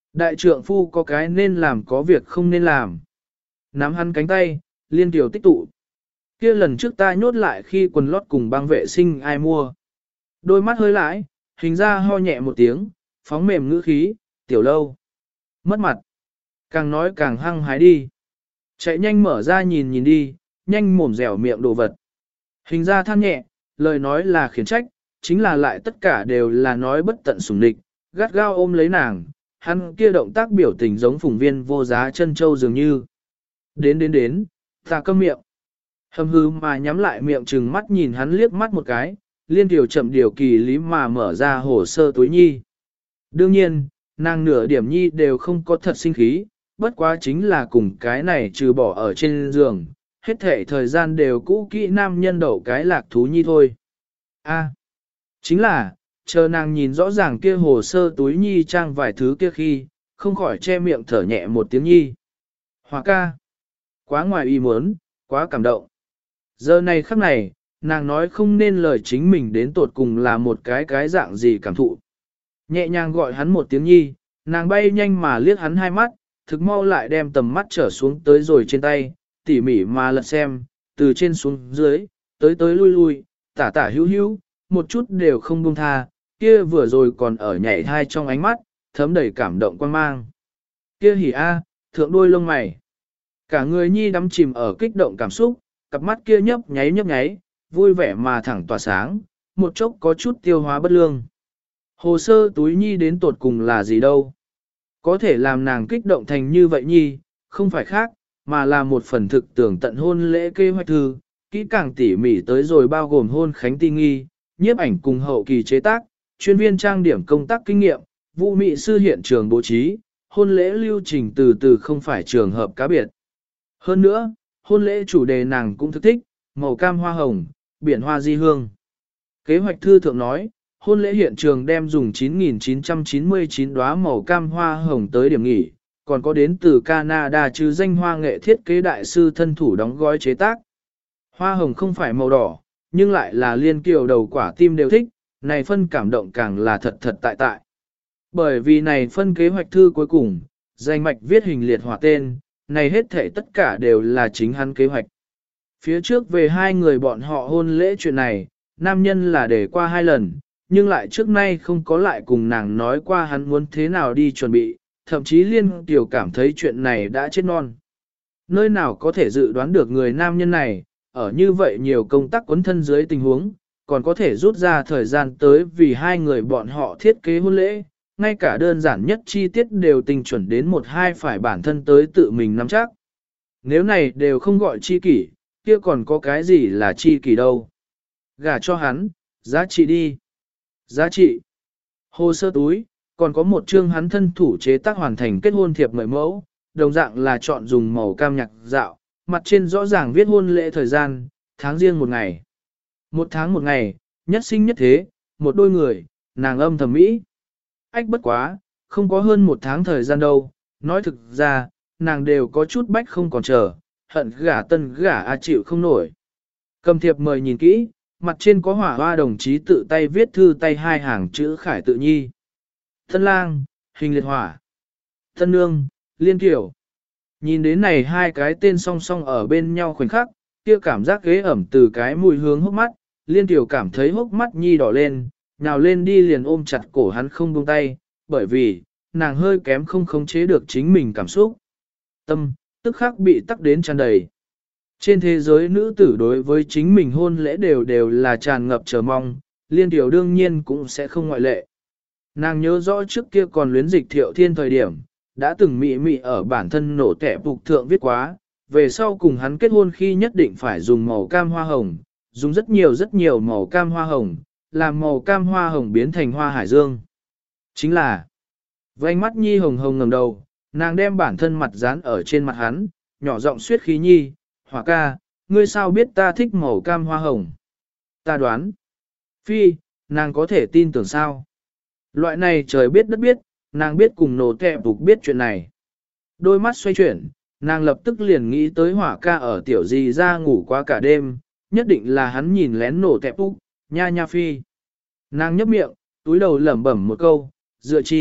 Đại trượng phu có cái nên làm có việc không nên làm. Nắm hắn cánh tay, liên tiểu tích tụ. Kia lần trước ta nhốt lại khi quần lót cùng băng vệ sinh ai mua. Đôi mắt hơi lãi, hình ra ho nhẹ một tiếng, phóng mềm ngữ khí, tiểu lâu. Mất mặt. Càng nói càng hăng hái đi. Chạy nhanh mở ra nhìn nhìn đi, nhanh mồm dẻo miệng đồ vật. Hình ra than nhẹ, lời nói là khiển trách, chính là lại tất cả đều là nói bất tận sủng địch, gắt gao ôm lấy nàng, hắn kia động tác biểu tình giống phùng viên vô giá chân châu dường như. Đến đến đến, ta câm miệng. Hầm hư mà nhắm lại miệng trừng mắt nhìn hắn liếc mắt một cái, liên điều chậm điều kỳ lý mà mở ra hồ sơ túi nhi. Đương nhiên, nàng nửa điểm nhi đều không có thật sinh khí, bất quá chính là cùng cái này trừ bỏ ở trên giường, hết thể thời gian đều cũ kỹ nam nhân đậu cái lạc thú nhi thôi. A, chính là, chờ nàng nhìn rõ ràng kia hồ sơ túi nhi trang vài thứ kia khi, không khỏi che miệng thở nhẹ một tiếng nhi. Hòa ca, quá ngoài ý muốn, quá cảm động. Giờ này khắc này, nàng nói không nên lời chính mình đến tột cùng là một cái cái dạng gì cảm thụ. Nhẹ nhàng gọi hắn một tiếng nhi, nàng bay nhanh mà liếc hắn hai mắt, thực mau lại đem tầm mắt trở xuống tới rồi trên tay, tỉ mỉ mà lật xem, từ trên xuống dưới, tới tới lui lui, tả tả hữu hữu, một chút đều không buông tha, kia vừa rồi còn ở nhảy thai trong ánh mắt, thấm đầy cảm động quan mang. Kia hỉ a, thượng đôi lông mày. Cả người nhi đắm chìm ở kích động cảm xúc, cặp mắt kia nhấp nháy nhấp nháy, vui vẻ mà thẳng tỏa sáng, một chốc có chút tiêu hóa bất lương. Hồ sơ túi nhi đến tột cùng là gì đâu? Có thể làm nàng kích động thành như vậy nhi, không phải khác, mà là một phần thực tưởng tận hôn lễ kế hoạch thư, kỹ càng tỉ mỉ tới rồi bao gồm hôn khánh ti nghi, nhiếp ảnh cùng hậu kỳ chế tác, chuyên viên trang điểm công tác kinh nghiệm, vụ mị sư hiện trường bố trí, hôn lễ lưu trình từ từ không phải trường hợp cá biệt. Hơn nữa, hôn lễ chủ đề nàng cũng thức thích, màu cam hoa hồng, biển hoa di hương. Kế hoạch thư thượng nói, hôn lễ hiện trường đem dùng chín nghìn chín trăm chín mươi chín đóa màu cam hoa hồng tới điểm nghỉ, còn có đến từ Canada trừ danh hoa nghệ thiết kế đại sư thân thủ đóng gói chế tác. Hoa hồng không phải màu đỏ, nhưng lại là liên kiều đầu quả tim đều thích, này phân cảm động càng là thật thật tại tại. Bởi vì này phân kế hoạch thư cuối cùng, danh mạch viết hình liệt hỏa tên, này hết thể tất cả đều là chính hắn kế hoạch. Phía trước về hai người bọn họ hôn lễ chuyện này, nam nhân là để qua hai lần, nhưng lại trước nay không có lại cùng nàng nói qua hắn muốn thế nào đi chuẩn bị, thậm chí liên tiểu cảm thấy chuyện này đã chết non. Nơi nào có thể dự đoán được người nam nhân này, ở như vậy nhiều công tác quấn thân dưới tình huống, còn có thể rút ra thời gian tới vì hai người bọn họ thiết kế hôn lễ, ngay cả đơn giản nhất chi tiết đều tình chuẩn đến một hai phải bản thân tới tự mình nắm chắc. Nếu này đều không gọi chi kỷ, kia còn có cái gì là chi kỷ đâu. Gả cho hắn, giá trị đi. Giá trị. Hồ sơ túi, còn có một chương hắn thân thủ chế tác hoàn thành kết hôn thiệp mời mẫu, đồng dạng là chọn dùng màu cam nhạc dạo, mặt trên rõ ràng viết hôn lễ thời gian, tháng riêng một ngày. Một tháng một ngày, nhất sinh nhất thế, một đôi người, nàng âm thầm mỹ. Ách bất quá, không có hơn một tháng thời gian đâu, nói thực ra, nàng đều có chút bách không còn chờ, hận gả tân gả a chịu không nổi. Cầm thiệp mời nhìn kỹ, mặt trên có hỏa hoa đồng chí tự tay viết thư tay hai hàng chữ khải tự nhi. Thân lang, hình liệt hỏa. Thân nương, liên kiểu. Nhìn đến này hai cái tên song song ở bên nhau khoảnh khắc, kia cảm giác ghế ẩm từ cái mùi hướng hốc mắt, liên tiểu cảm thấy hốc mắt nhi đỏ lên, nào lên đi liền ôm chặt cổ hắn không buông tay, bởi vì, nàng hơi kém không khống chế được chính mình cảm xúc. Tâm, tức khắc bị tắc đến tràn đầy. Trên thế giới nữ tử đối với chính mình hôn lễ đều đều là tràn ngập chờ mong, liên tiểu đương nhiên cũng sẽ không ngoại lệ. Nàng nhớ rõ trước kia còn luyến dịch thiệu thiên thời điểm, đã từng mị mị ở bản thân nổ tẻ phục thượng viết quá, về sau cùng hắn kết hôn khi nhất định phải dùng màu cam hoa hồng, dùng rất nhiều rất nhiều màu cam hoa hồng, làm màu cam hoa hồng biến thành hoa hải dương. Chính là, vành mắt nhi hồng hồng ngẩng đầu, nàng đem bản thân mặt dán ở trên mặt hắn, nhỏ giọng suyết khí nhi, hỏa ca, ngươi sao biết ta thích màu cam hoa hồng? Ta đoán. Phi, nàng có thể tin tưởng sao? Loại này trời biết đất biết, nàng biết cùng nổ tẹ phục biết chuyện này. Đôi mắt xoay chuyển, nàng lập tức liền nghĩ tới hỏa ca ở tiểu gì ra ngủ qua cả đêm, nhất định là hắn nhìn lén nổ tẹ phục, nha nha phi. Nàng nhấp miệng, túi đầu lẩm bẩm một câu, dựa chi,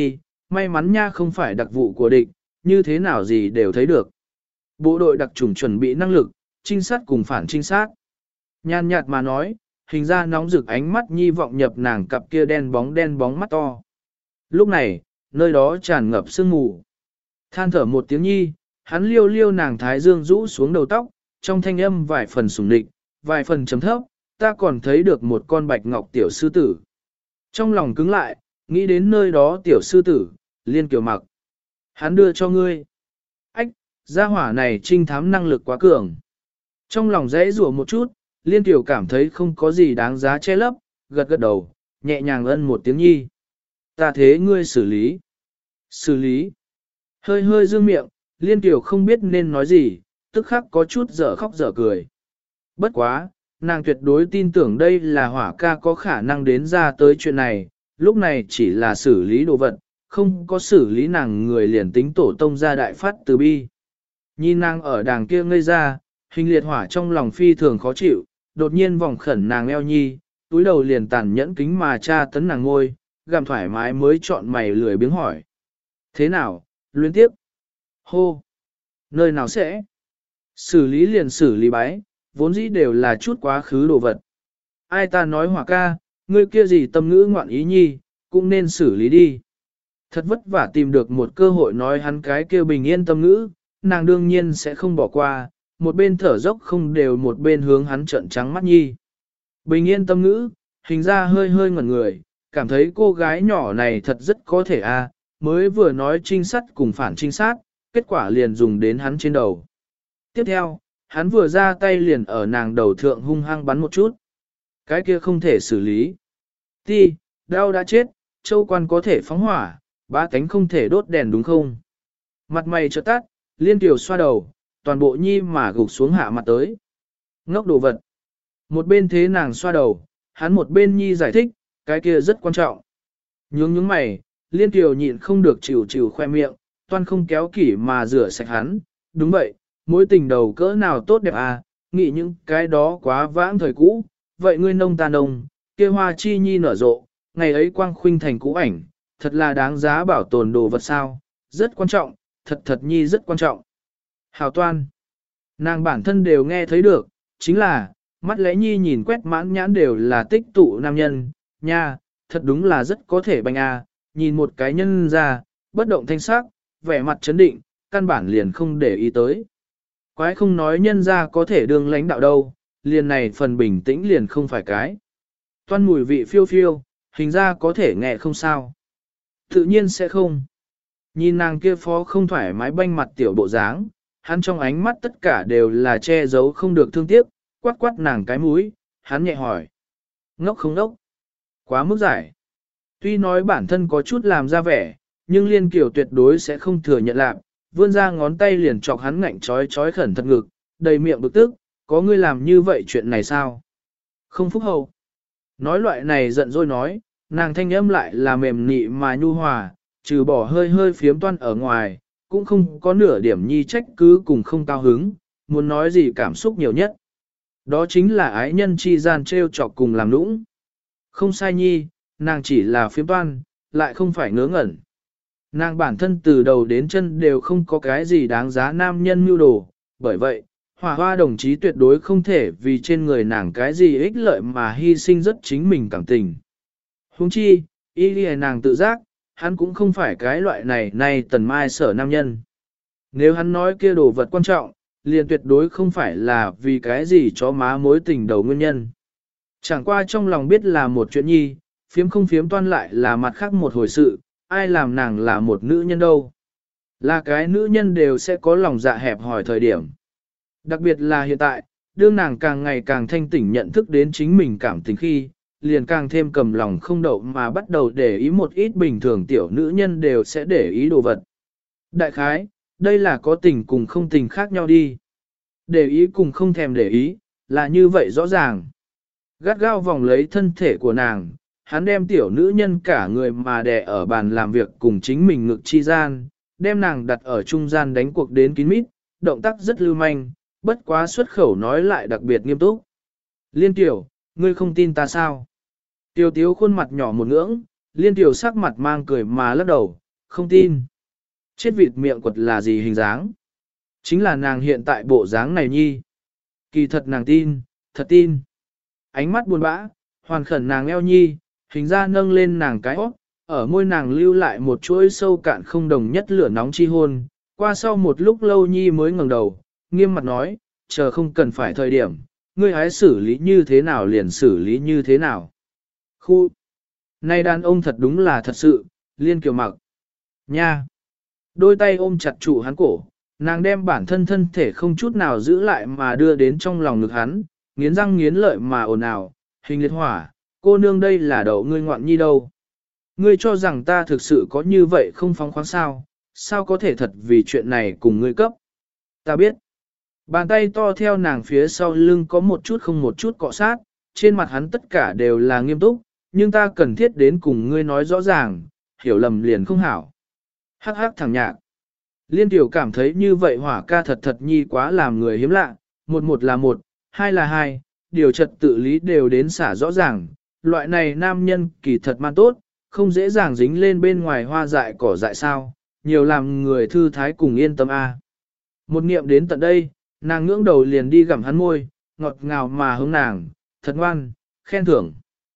may mắn nha không phải đặc vụ của địch, như thế nào gì đều thấy được. Bộ đội đặc chủng chuẩn bị năng lực, trinh sát cùng phản trinh sát. Nhàn nhạt mà nói, hình ra nóng rực ánh mắt nhi vọng nhập nàng cặp kia đen bóng đen bóng mắt to. Lúc này, nơi đó tràn ngập sương mù. Than thở một tiếng nhi, hắn liêu liêu nàng thái dương rũ xuống đầu tóc, trong thanh âm vài phần sủng địch, vài phần chấm thấp, ta còn thấy được một con bạch ngọc tiểu sư tử. Trong lòng cứng lại, nghĩ đến nơi đó tiểu sư tử, Liên Kiều mặc. Hắn đưa cho ngươi. Ách, gia hỏa này trinh thám năng lực quá cường. Trong lòng dễ rủa một chút, Liên Kiều cảm thấy không có gì đáng giá che lấp, gật gật đầu, nhẹ nhàng ân một tiếng nhi. Ta thế ngươi xử lý. Xử lý. Hơi hơi dương miệng, Liên Kiều không biết nên nói gì, tức khắc có chút dở khóc dở cười. Bất quá, nàng tuyệt đối tin tưởng đây là hỏa ca có khả năng đến ra tới chuyện này, lúc này chỉ là xử lý đồ vật, không có xử lý nàng người liền tính tổ tông ra đại phát từ bi. Nhìn nàng ở đàng kia ngây ra, hình liệt hỏa trong lòng phi thường khó chịu, đột nhiên vòng khẩn nàng eo nhi, túi đầu liền tàn nhẫn kính mà tra tấn nàng ngôi, gặm thoải mái mới chọn mày lười biếng hỏi. Thế nào, luyến tiếp? Hô! Nơi nào sẽ? Xử lý liền xử lý bái, vốn dĩ đều là chút quá khứ đồ vật. Ai ta nói hỏa ca, ngươi kia gì tâm ngữ ngoạn ý nhi, cũng nên xử lý đi. Thật vất vả tìm được một cơ hội nói hắn cái kia bình yên tâm ngữ, nàng đương nhiên sẽ không bỏ qua, một bên thở dốc không đều một bên hướng hắn trợn trắng mắt nhi. Bình yên tâm ngữ, hình ra hơi hơi ngẩn người, cảm thấy cô gái nhỏ này thật rất có thể a, à, mới vừa nói trinh sát cùng phản trinh sát, kết quả liền dùng đến hắn trên đầu. Tiếp theo, hắn vừa ra tay liền ở nàng đầu thượng hung hăng bắn một chút. Cái kia không thể xử lý. Ti, đau đã chết, châu quan có thể phóng hỏa, ba cánh không thể đốt đèn đúng không? Mặt mày chợt tắt, Liên Kiều xoa đầu, toàn bộ nhi mà gục xuống hạ mặt tới. Ngốc đồ vật. Một bên thế nàng xoa đầu, hắn một bên nhi giải thích, cái kia rất quan trọng. Nhướng nhướng mày, Liên Kiều nhịn không được chịu chịu khoe miệng, toan không kéo kỷ mà rửa sạch hắn. Đúng vậy, mối tình đầu cỡ nào tốt đẹp à, nghĩ những cái đó quá vãng thời cũ. Vậy ngươi nông ta nông, kia hoa chi nhi nở rộ, ngày ấy quang khuynh thành cũ ảnh, thật là đáng giá bảo tồn đồ vật sao, rất quan trọng, thật thật nhi rất quan trọng. Hào toan, nàng bản thân đều nghe thấy được, chính là, mắt lẽ nhi nhìn quét mãn nhãn đều là tích tụ nam nhân, nha, thật đúng là rất có thể banh à, nhìn một cái nhân ra, bất động thanh sắc, vẻ mặt chấn định, căn bản liền không để ý tới. Quái không nói nhân ra có thể đương lãnh đạo đâu, liền này phần bình tĩnh liền không phải cái. Toan mùi vị phiêu phiêu, hình ra có thể nghe không sao. Tự nhiên sẽ không. Nhìn nàng kia phó không thoải mái banh mặt tiểu bộ dáng, hắn trong ánh mắt tất cả đều là che giấu không được thương tiếc, quát quát nàng cái mũi, hắn nhẹ hỏi. Ngốc không ngốc? Quá mức giải. Tuy nói bản thân có chút làm ra vẻ, nhưng Liên Kiều tuyệt đối sẽ không thừa nhận lạc, vươn ra ngón tay liền chọc hắn ngạnh trói trói khẩn thật ngực, đầy miệng bực tức, có ngươi làm như vậy chuyện này sao? Không phúc hậu. Nói loại này giận dỗi nói, nàng thanh âm lại là mềm nị mà nhu hòa, trừ bỏ hơi hơi phiếm toan ở ngoài, cũng không có nửa điểm nhi trách cứ cùng không cao hứng, muốn nói gì cảm xúc nhiều nhất. Đó chính là ái nhân chi gian treo chọc cùng làm nũng. Không sai nhi, nàng chỉ là phiếm toan, lại không phải ngớ ngẩn. Nàng bản thân từ đầu đến chân đều không có cái gì đáng giá nam nhân mưu đồ, bởi vậy, Hỏa Hoa đồng chí tuyệt đối không thể vì trên người nàng cái gì ích lợi mà hy sinh rất chính mình cảm tình. Huống chi, y đi nàng tự giác, hắn cũng không phải cái loại này này tần mai sở nam nhân. Nếu hắn nói kia đồ vật quan trọng, liền tuyệt đối không phải là vì cái gì cho má mối tình đầu nguyên nhân. Chẳng qua trong lòng biết là một chuyện nhi, phiếm không phiếm toan lại là mặt khác một hồi sự, ai làm nàng là một nữ nhân đâu. Là cái nữ nhân đều sẽ có lòng dạ hẹp hỏi thời điểm. Đặc biệt là hiện tại, đương nàng càng ngày càng thanh tỉnh nhận thức đến chính mình cảm tình khi, liền càng thêm cầm lòng không đậu mà bắt đầu để ý một ít bình thường tiểu nữ nhân đều sẽ để ý đồ vật. Đại khái, đây là có tình cùng không tình khác nhau đi. Để ý cùng không thèm để ý, là như vậy rõ ràng. Gắt gao vòng lấy thân thể của nàng, hắn đem tiểu nữ nhân cả người mà đè ở bàn làm việc cùng chính mình ngực chi gian, đem nàng đặt ở trung gian đánh cuộc đến kín mít, động tác rất lưu manh, bất quá xuất khẩu nói lại đặc biệt nghiêm túc. Liên Tiểu, ngươi không tin ta sao? Tiểu Tiếu khuôn mặt nhỏ một ngưỡng, Liên Tiểu sắc mặt mang cười mà lắc đầu, không tin. Chết vịt miệng quật là gì hình dáng? Chính là nàng hiện tại bộ dáng này nhi. Kỳ thật nàng tin, thật tin. Ánh mắt buồn bã, hoàn khẩn nàng eo nhi, hình ra nâng lên nàng cái óc, ở môi nàng lưu lại một chuỗi sâu cạn không đồng nhất lửa nóng chi hôn. Qua sau một lúc lâu nhi mới ngẩng đầu, nghiêm mặt nói, chờ không cần phải thời điểm, ngươi hãy xử lý như thế nào liền xử lý như thế nào. Khu! Này đàn ông thật đúng là thật sự, Liên Kiều mặc. Nha! Đôi tay ôm chặt trụ hắn cổ, nàng đem bản thân thân thể không chút nào giữ lại mà đưa đến trong lòng ngực hắn, nghiến răng nghiến lợi mà ồn ào, hình liệt hỏa, cô nương đây là đậu ngươi ngoạn nhi đâu. Ngươi cho rằng ta thực sự có như vậy không phóng khoáng sao, sao có thể thật vì chuyện này cùng ngươi cấp. Ta biết. Bàn tay to theo nàng phía sau lưng có một chút không một chút cọ sát, trên mặt hắn tất cả đều là nghiêm túc, nhưng ta cần thiết đến cùng ngươi nói rõ ràng, hiểu lầm liền không hảo. Hắc hắc thằng nhạc. Liên tiểu cảm thấy như vậy hỏa ca thật thật nhi quá làm người hiếm lạ, một một là một, hai là hai, điều trật tự lý đều đến xả rõ ràng, loại này nam nhân kỳ thật man tốt, không dễ dàng dính lên bên ngoài hoa dại cỏ dại sao, nhiều làm người thư thái cùng yên tâm a. Một niệm đến tận đây, nàng ngưỡng đầu liền đi gặm hắn môi, ngọt ngào mà hướng nàng, thật ngoan, khen thưởng.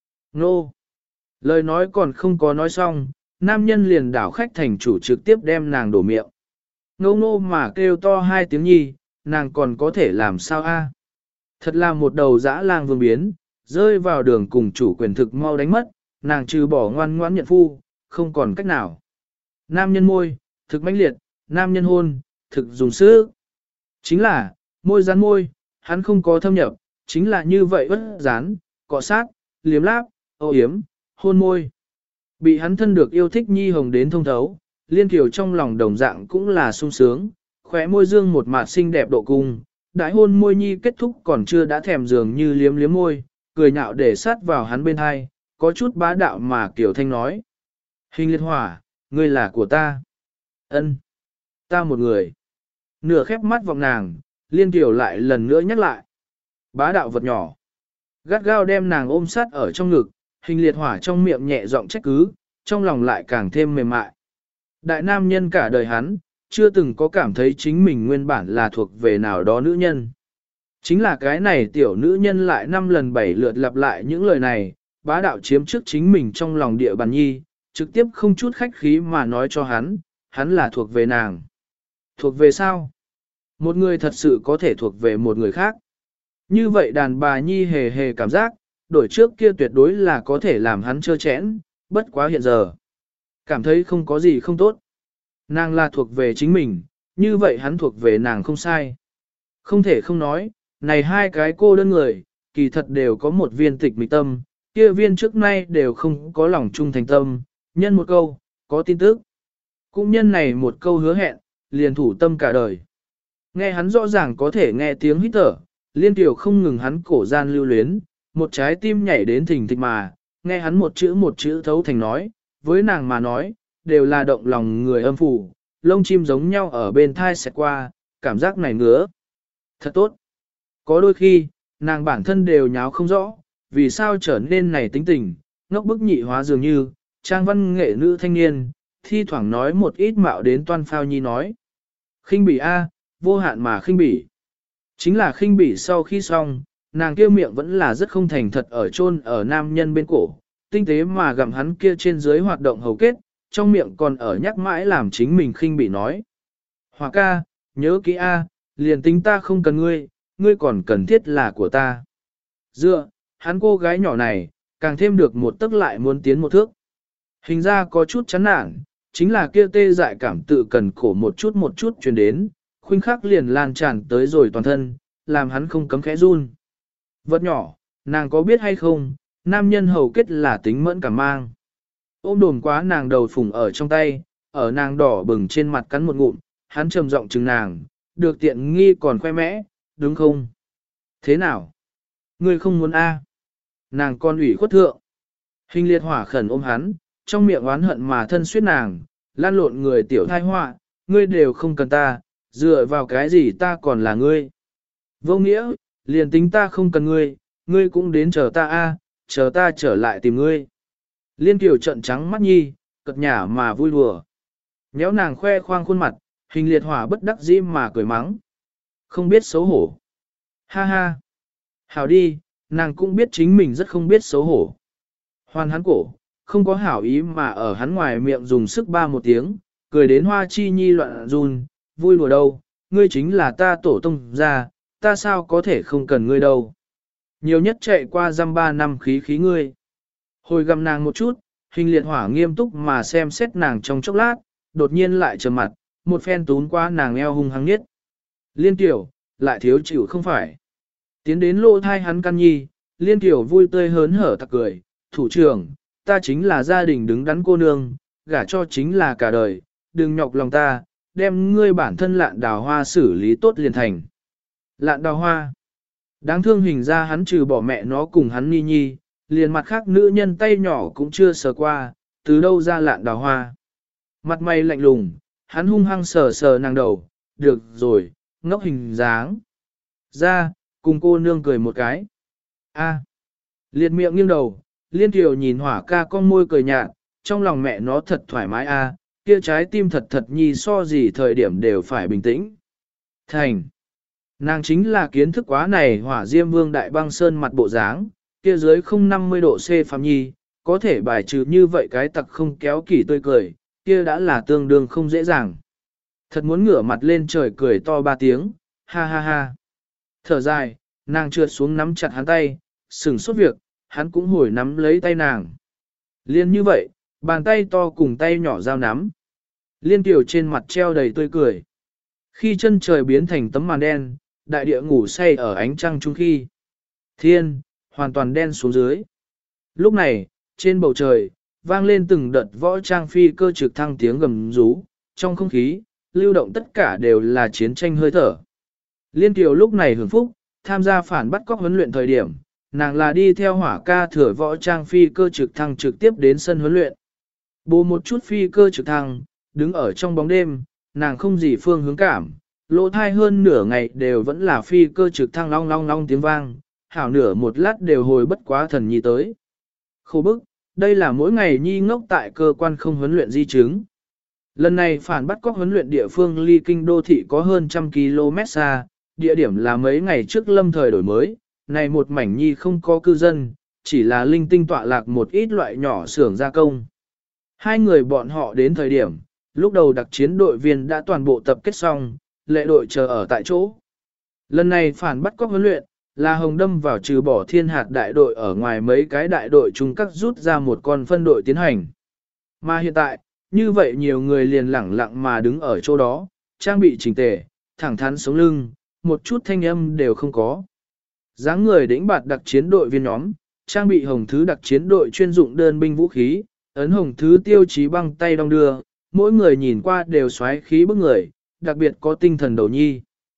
Nô! Lời nói còn không có nói xong, nam nhân liền đảo khách thành chủ trực tiếp đem nàng đổ miệng. Ngô ngô mà kêu to hai tiếng nhi, nàng còn có thể làm sao a? Thật là một đầu dã lang vương biến, rơi vào đường cùng chủ quyền thực mau đánh mất, nàng trừ bỏ ngoan ngoãn nhận phu, không còn cách nào. Nam nhân môi, thực mãnh liệt, nam nhân hôn, thực dùng sức. Chính là, môi rắn môi, hắn không có thâm nhập, chính là như vậy bất rán, cọ sát, liếm láp, âu yếm, hôn môi. Bị hắn thân được yêu thích nhi hồng đến thông thấu, Liên Kiều trong lòng đồng dạng cũng là sung sướng, khóe môi dương một mạt xinh đẹp độ cung, đãi hôn môi nhi kết thúc còn chưa đã thèm dường như liếm liếm môi, cười nhạo để sát vào hắn bên hai, có chút bá đạo mà Kiều Thanh nói. Hình liệt hỏa, ngươi là của ta. Ân, ta một người. Nửa khép mắt vọng nàng, Liên Kiều lại lần nữa nhắc lại. Bá đạo vật nhỏ. Gắt gao đem nàng ôm sát ở trong ngực, hình liệt hỏa trong miệng nhẹ giọng trách cứ, trong lòng lại càng thêm mềm mại. Đại nam nhân cả đời hắn, chưa từng có cảm thấy chính mình nguyên bản là thuộc về nào đó nữ nhân. Chính là cái này tiểu nữ nhân lại năm lần bảy lượt lặp lại những lời này, bá đạo chiếm trước chính mình trong lòng địa bàn nhi, trực tiếp không chút khách khí mà nói cho hắn, hắn là thuộc về nàng. Thuộc về sao? Một người thật sự có thể thuộc về một người khác. Như vậy đàn bà nhi hề hề cảm giác, đổi trước kia tuyệt đối là có thể làm hắn trơ chẽn, bất quá hiện giờ. Cảm thấy không có gì không tốt. Nàng là thuộc về chính mình, như vậy hắn thuộc về nàng không sai. Không thể không nói, này hai cái cô đơn người, kỳ thật đều có một viên tịch mịch tâm, kia viên trước nay đều không có lòng trung thành tâm, nhân một câu, có tin tức. Cũng nhân này một câu hứa hẹn, liền thủ tâm cả đời. Nghe hắn rõ ràng có thể nghe tiếng hít thở, Liên Kiều không ngừng hắn cổ gian lưu luyến, một trái tim nhảy đến thình thịch mà, nghe hắn một chữ một chữ thấu thành nói, với nàng mà nói, đều là động lòng người âm phủ, lông chim giống nhau ở bên thai xẹt qua, cảm giác này ngứa. Thật tốt. Có đôi khi, nàng bản thân đều nháo không rõ, vì sao trở nên này tính tình, ngốc bức nhị hóa dường như, trang văn nghệ nữ thanh niên, thi thoảng nói một ít mạo đến toan phao nhi nói. Khinh bỉ a, vô hạn mà khinh bỉ. Chính là khinh bỉ sau khi xong, nàng kia miệng vẫn là rất không thành thật ở chôn ở nam nhân bên cổ, tinh tế mà gặm hắn kia trên dưới hoạt động hầu kết, trong miệng còn ở nhắc mãi làm chính mình khinh bỉ nói. Hòa ca, nhớ kỹ a, liền tính ta không cần ngươi, ngươi còn cần thiết là của ta. Dựa, hắn cô gái nhỏ này, càng thêm được một tức lại muốn tiến một thước. Hình ra có chút chán nản, chính là kia tê dại cảm tự cần khổ một chút một chút truyền đến, khuynh khắc liền lan tràn tới rồi toàn thân, làm hắn không cấm khẽ run. Vật nhỏ, nàng có biết hay không, nam nhân hầu kết là tính mẫn cảm mang. Ôm đồm quá nàng đầu phủng ở trong tay, ở nàng đỏ bừng trên mặt cắn một ngụm, hắn trầm giọng chừng nàng, được tiện nghi còn khoe mẽ, đúng không? Thế nào? Ngươi không muốn a? Nàng con ủy khuất thượng. Hình liệt hỏa khẩn ôm hắn, trong miệng oán hận mà thân suyết nàng, lan lộn người tiểu thai họa, ngươi đều không cần ta, dựa vào cái gì ta còn là ngươi. Vô nghĩa, liền tính ta không cần ngươi, ngươi cũng đến chờ ta a, chờ ta trở lại tìm ngươi. Liên Kiều trận trắng mắt nhi, cật nhả mà vui đùa. Nhéo nàng khoe khoang khuôn mặt, hình liệt hỏa bất đắc dĩ mà cười mắng. Không biết xấu hổ. Ha ha. Hảo đi, nàng cũng biết chính mình rất không biết xấu hổ. Hoàn hắn cổ, không có hảo ý mà ở hắn ngoài miệng dùng sức ba một tiếng, cười đến hoa chi nhi loạn run, vui đùa đâu, ngươi chính là ta tổ tông ra, ta sao có thể không cần ngươi đâu. Nhiều nhất chạy qua dăm ba năm khí khí ngươi. Hồi gầm nàng một chút, hình liệt hỏa nghiêm túc mà xem xét nàng trong chốc lát, đột nhiên lại trầm mặt, một phen tún qua nàng eo hung hăng nhất. Liên tiểu, lại thiếu chịu không phải. Tiến đến lỗ thai hắn căn nhi, liên tiểu vui tươi hớn hở tặc cười, thủ trưởng, ta chính là gia đình đứng đắn cô nương, gả cho chính là cả đời, đừng nhọc lòng ta, đem ngươi bản thân lạn đào hoa xử lý tốt liền thành. Lạn đào hoa. Đáng thương hình ra hắn trừ bỏ mẹ nó cùng hắn ni nhi, liền mặt khác nữ nhân tay nhỏ cũng chưa sờ qua, từ đâu ra lạn đào hoa. Mặt mày lạnh lùng, hắn hung hăng sờ sờ nàng đầu, được rồi, ngốc hình dáng. Ra, cùng cô nương cười một cái. A. Liệt miệng nghiêng đầu, liên tiểu nhìn hỏa ca con môi cười nhạt, trong lòng mẹ nó thật thoải mái a, kia trái tim thật thật nhi so gì thời điểm đều phải bình tĩnh. Thành. Nàng chính là kiến thức quá này hỏa diêm vương đại băng sơn mặt bộ dáng, kia dưới không năm mươi độ C phạm nhi, có thể bài trừ như vậy cái tặc không kéo kỳ tươi cười, kia đã là tương đương không dễ dàng. Thật muốn ngửa mặt lên trời cười to ba tiếng, ha ha ha. Thở dài, nàng trượt xuống nắm chặt hắn tay, sừng sốt việc, hắn cũng hồi nắm lấy tay nàng. Liên như vậy, bàn tay to cùng tay nhỏ giao nắm. Liên tiểu trên mặt treo đầy tươi cười. Khi chân trời biến thành tấm màn đen, đại địa ngủ say ở ánh trăng trung khi. Thiên, hoàn toàn đen xuống dưới. Lúc này, trên bầu trời, vang lên từng đợt võ trang phi cơ trực thăng tiếng gầm rú, trong không khí, lưu động tất cả đều là chiến tranh hơi thở. Liên tiểu lúc này hưởng phúc, tham gia phản bắt cóc huấn luyện thời điểm, nàng là đi theo hỏa ca thừa võ trang phi cơ trực thăng trực tiếp đến sân huấn luyện. Bố một chút phi cơ trực thăng, đứng ở trong bóng đêm, nàng không gì phương hướng cảm, lỗ thai hơn nửa ngày đều vẫn là phi cơ trực thăng long long long tiếng vang, hảo nửa một lát đều hồi bất quá thần nhi tới. Khổ bức, đây là mỗi ngày nhi ngốc tại cơ quan không huấn luyện di chứng. Lần này phản bắt cóc huấn luyện địa phương ly kinh đô thị có hơn trăm km xa, địa điểm là mấy ngày trước lâm thời đổi mới, này một mảnh nhi không có cư dân, chỉ là linh tinh tọa lạc một ít loại nhỏ xưởng gia công. Hai người bọn họ đến thời điểm, lúc đầu đặc chiến đội viên đã toàn bộ tập kết xong, lệ đội chờ ở tại chỗ. Lần này phản bắt cóc huấn luyện, là Hồng Đâm vào trừ bỏ thiên hạt đại đội ở ngoài mấy cái đại đội chung cắt rút ra một con phân đội tiến hành. Mà hiện tại, như vậy nhiều người liền lẳng lặng mà đứng ở chỗ đó, trang bị chỉnh tề, thẳng thắn sống lưng, một chút thanh âm đều không có. Dáng người đĩnh bạt đặc chiến đội viên nhóm, trang bị hồng thứ đặc chiến đội chuyên dụng đơn binh vũ khí, ấn hồng thứ tiêu chí băng tay đong đưa, mỗi người nhìn qua đều xoáy khí bức người, đặc biệt có tinh thần đầu nhi.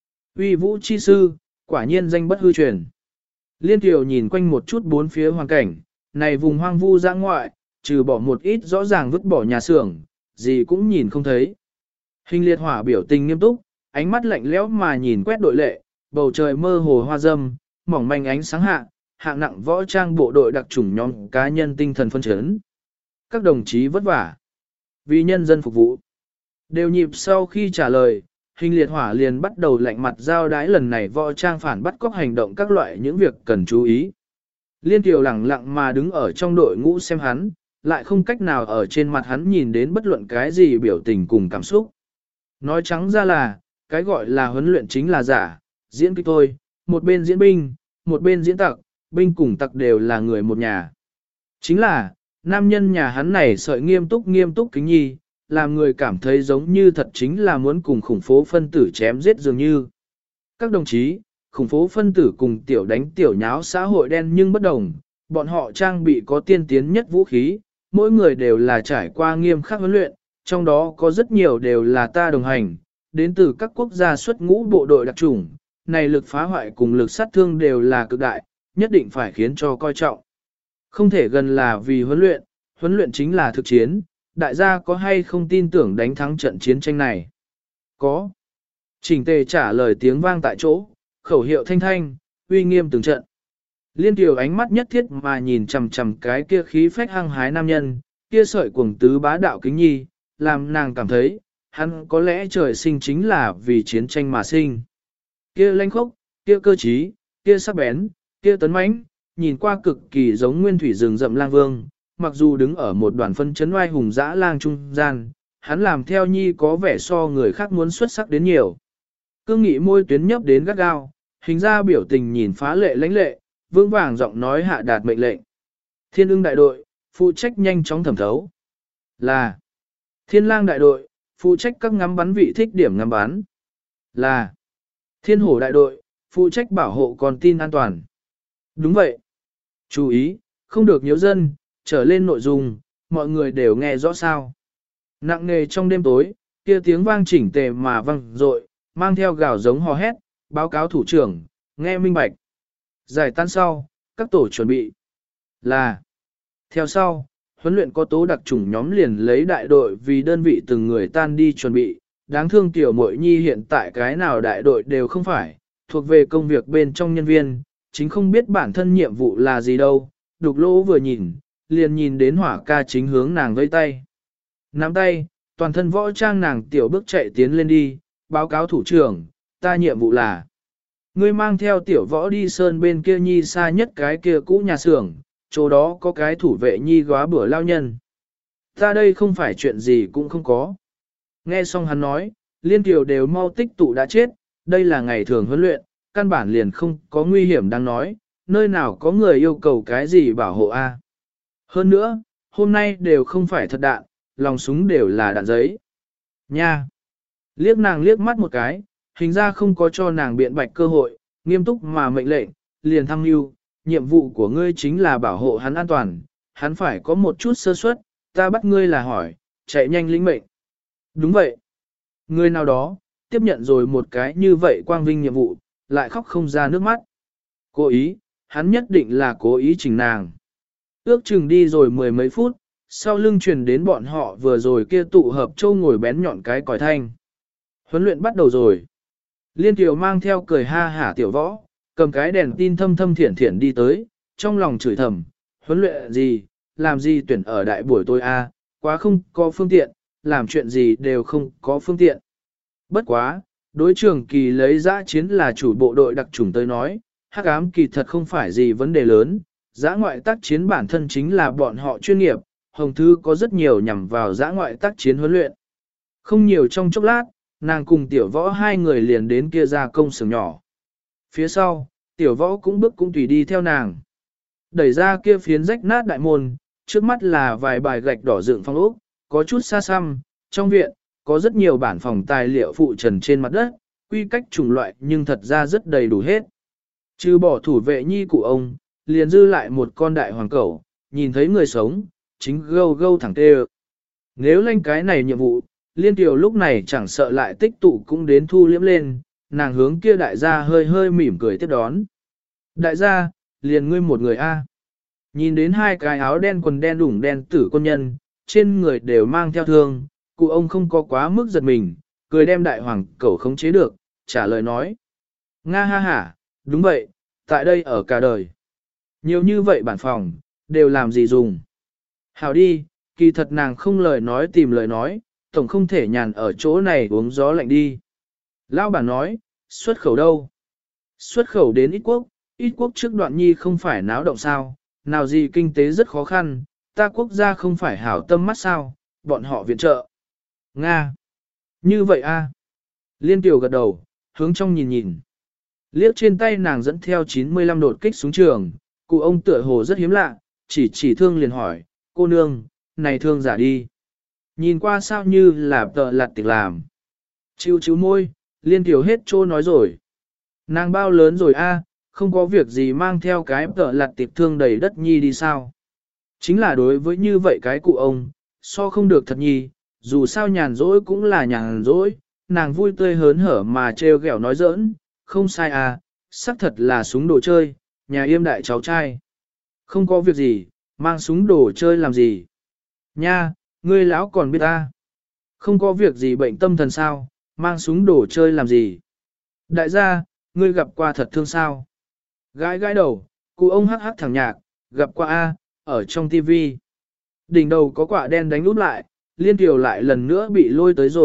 Uy vũ chi sư, quả nhiên danh bất hư truyền. Liên tiểu nhìn quanh một chút bốn phía hoàn cảnh, này vùng hoang vu dã ngoại, trừ bỏ một ít rõ ràng vứt bỏ nhà xưởng, gì cũng nhìn không thấy. Hình liệt hỏa biểu tình nghiêm túc, ánh mắt lạnh lẽo mà nhìn quét đội lệ, bầu trời mơ hồ hoa dâm, mỏng manh ánh sáng hạ, hạng nặng võ trang bộ đội đặc chủng nhóm cá nhân tinh thần phân chấn. Các đồng chí vất vả, vì nhân dân phục vụ. Đều nhịp sau khi trả lời, hình liệt hỏa liền bắt đầu lạnh mặt giao đái lần này võ trang phản bắt cóc hành động các loại những việc cần chú ý. Liên tiểu lẳng lặng mà đứng ở trong đội ngũ xem hắn, lại không cách nào ở trên mặt hắn nhìn đến bất luận cái gì biểu tình cùng cảm xúc. Nói trắng ra là, cái gọi là huấn luyện chính là giả, diễn kịch thôi, một bên diễn binh, một bên diễn tặc, binh cùng tặc đều là người một nhà. Chính là, nam nhân nhà hắn này sợi nghiêm túc nghiêm túc kính nhi, làm người cảm thấy giống như thật chính là muốn cùng khủng phố phân tử chém giết dường như. Các đồng chí, khủng phố phân tử cùng tiểu đánh tiểu nháo xã hội đen nhưng bất đồng, bọn họ trang bị có tiên tiến nhất vũ khí, mỗi người đều là trải qua nghiêm khắc huấn luyện, trong đó có rất nhiều đều là ta đồng hành, đến từ các quốc gia xuất ngũ bộ đội đặc chủng, này lực phá hoại cùng lực sát thương đều là cực đại, nhất định phải khiến cho coi trọng. Không thể gần là vì huấn luyện, huấn luyện chính là thực chiến, đại gia có hay không tin tưởng đánh thắng trận chiến tranh này? Có. Chỉnh tề trả lời tiếng vang tại chỗ, khẩu hiệu thanh thanh, uy nghiêm từng trận. Liên tiểu ánh mắt nhất thiết mà nhìn chằm chằm cái kia khí phách hăng hái nam nhân, kia sợi cuồng tứ bá đạo kính nhi, làm nàng cảm thấy, hắn có lẽ trời sinh chính là vì chiến tranh mà sinh. Kia lanh khốc, kia cơ trí, kia sắc bén, kia tấn mãnh, nhìn qua cực kỳ giống nguyên thủy rừng rậm lang vương, mặc dù đứng ở một đoàn phân chấn oai hùng dã lang trung gian, hắn làm theo nhi có vẻ so người khác muốn xuất sắc đến nhiều. Cương nghị môi tuyến nhấp đến gắt gao, hình ra biểu tình nhìn phá lệ lãnh lệ, vương vàng giọng nói hạ đạt mệnh lệnh. Thiên ưng đại đội, phụ trách nhanh chóng thẩm thấu. Là Thiên lang đại đội, phụ trách các ngắm bắn vị thích điểm ngắm bắn. Là Thiên hổ đại đội, phụ trách bảo hộ con tin an toàn. Đúng vậy. Chú ý, không được nhiễu dân, trở lên nội dung, mọi người đều nghe rõ sao. Nặng nề trong đêm tối, kia tiếng vang chỉnh tề mà vang dội, mang theo gào giống hò hét, báo cáo thủ trưởng, nghe minh bạch. Giải tán sau, các tổ chuẩn bị. Là Theo sau, huấn luyện có tố đặc chủng nhóm liền lấy đại đội vì đơn vị từng người tan đi chuẩn bị. Đáng thương tiểu muội nhi hiện tại cái nào đại đội đều không phải, thuộc về công việc bên trong nhân viên, chính không biết bản thân nhiệm vụ là gì đâu. Đục lỗ vừa nhìn, liền nhìn đến hỏa ca chính hướng nàng vây tay. Nắm tay, toàn thân võ trang nàng tiểu bước chạy tiến lên đi, báo cáo thủ trưởng, ta nhiệm vụ là. Ngươi mang theo tiểu võ đi sơn bên kia nhi xa nhất cái kia cũ nhà xưởng, chỗ đó có cái thủ vệ nhi góa bữa lao nhân. Ta đây không phải chuyện gì cũng không có. Nghe xong hắn nói, liên tiểu đều mau tích tụ đã chết, đây là ngày thường huấn luyện, căn bản liền không có nguy hiểm đang nói, nơi nào có người yêu cầu cái gì bảo hộ a. Hơn nữa, hôm nay đều không phải thật đạn, lòng súng đều là đạn giấy. Nha! Liếc nàng liếc mắt một cái, hình ra không có cho nàng biện bạch cơ hội, nghiêm túc mà mệnh lệnh, liền thăng mưu, nhiệm vụ của ngươi chính là bảo hộ hắn an toàn, hắn phải có một chút sơ suất, ta bắt ngươi là hỏi, chạy nhanh lĩnh mệnh. Đúng vậy. Người nào đó, tiếp nhận rồi một cái như vậy quang vinh nhiệm vụ, lại khóc không ra nước mắt. Cố ý, hắn nhất định là cố ý chỉnh nàng. Ước chừng đi rồi mười mấy phút, sau lưng truyền đến bọn họ vừa rồi kia tụ hợp châu ngồi bén nhọn cái còi thanh. Huấn luyện bắt đầu rồi. Liên Kiều mang theo cười ha hả tiểu võ, cầm cái đèn tin thâm thâm thiển thiển đi tới, trong lòng chửi thầm, huấn luyện gì, làm gì tuyển ở đại buổi tôi a, quá không có phương tiện, làm chuyện gì đều không có phương tiện. Bất quá, đối trường kỳ lấy dã chiến là chủ bộ đội đặc chủng tới nói, hắc ám kỳ thật không phải gì vấn đề lớn, dã ngoại tác chiến bản thân chính là bọn họ chuyên nghiệp, Hồng Thư có rất nhiều nhằm vào dã ngoại tác chiến huấn luyện. Không nhiều trong chốc lát, nàng cùng tiểu võ hai người liền đến kia ra công xưởng nhỏ. Phía sau, tiểu võ cũng bước cũng tùy đi theo nàng. Đẩy ra kia phiến rách nát đại môn, trước mắt là vài bài gạch đỏ dựng phong ốc, có chút xa xăm, trong viện, có rất nhiều bản phòng tài liệu phụ trần trên mặt đất, quy cách chủng loại nhưng thật ra rất đầy đủ hết. Trừ bỏ thủ vệ nhi của ông, liền dư lại một con đại hoàng cẩu, nhìn thấy người sống, chính gâu gâu thẳng tê. Nếu lên cái này nhiệm vụ, Liên Kiều lúc này chẳng sợ lại tích tụ cũng đến thu liếm lên, nàng hướng kia đại gia hơi hơi mỉm cười tiếp đón. Đại gia, liền ngươi một người a. Nhìn đến hai cái áo đen quần đen đủng đen tử quân nhân, trên người đều mang theo thương, cụ ông không có quá mức giật mình, cười đem đại hoàng cẩu khống chế được, trả lời nói. Nga ha ha, đúng vậy, tại đây ở cả đời. Nhiều như vậy bản phòng, đều làm gì dùng. Hảo đi, kỳ thật nàng không lời nói tìm lời nói, tổng không thể nhàn ở chỗ này uống gió lạnh đi. Lão bản nói, xuất khẩu đâu? Xuất khẩu đến ít quốc, ít quốc trước đoạn nhi không phải náo động sao, nào gì kinh tế rất khó khăn, ta quốc gia không phải hảo tâm mắt sao, bọn họ viện trợ. Nga! Như vậy a? Liên Kiều gật đầu, hướng trong nhìn nhìn. Liếc trên tay nàng dẫn theo chín mươi lăm đột kích súng trường, cụ ông tựa hồ rất hiếm lạ, chỉ chỉ thương liền hỏi, cô nương, này thương giả đi. Nhìn qua sao như là tợ lặt tiệc làm. Chịu chịu môi, Liên Kiều hết trô nói rồi. Nàng bao lớn rồi a, không có việc gì mang theo cái tợ lặt tiệc thương đầy đất nhi đi sao. Chính là đối với như vậy cái cụ ông, so không được thật nhi, dù sao nhàn rỗi cũng là nhàn rỗi, nàng vui tươi hớn hở mà trêu ghẹo nói giỡn, không sai à, xác thật là súng đồ chơi, nhà yêm đại cháu trai. Không có việc gì, mang súng đồ chơi làm gì. Nha, ngươi lão còn biết ta. Không có việc gì bệnh tâm thần sao, mang súng đồ chơi làm gì. Đại gia, ngươi gặp qua thật thương sao. Gái gái đầu, cụ ông hắc hắc thẳng nhạc, gặp qua A, ở trong tivi. Đỉnh đầu có quả đen đánh úp lại, Liên Kiều lại lần nữa bị lôi tới rồi,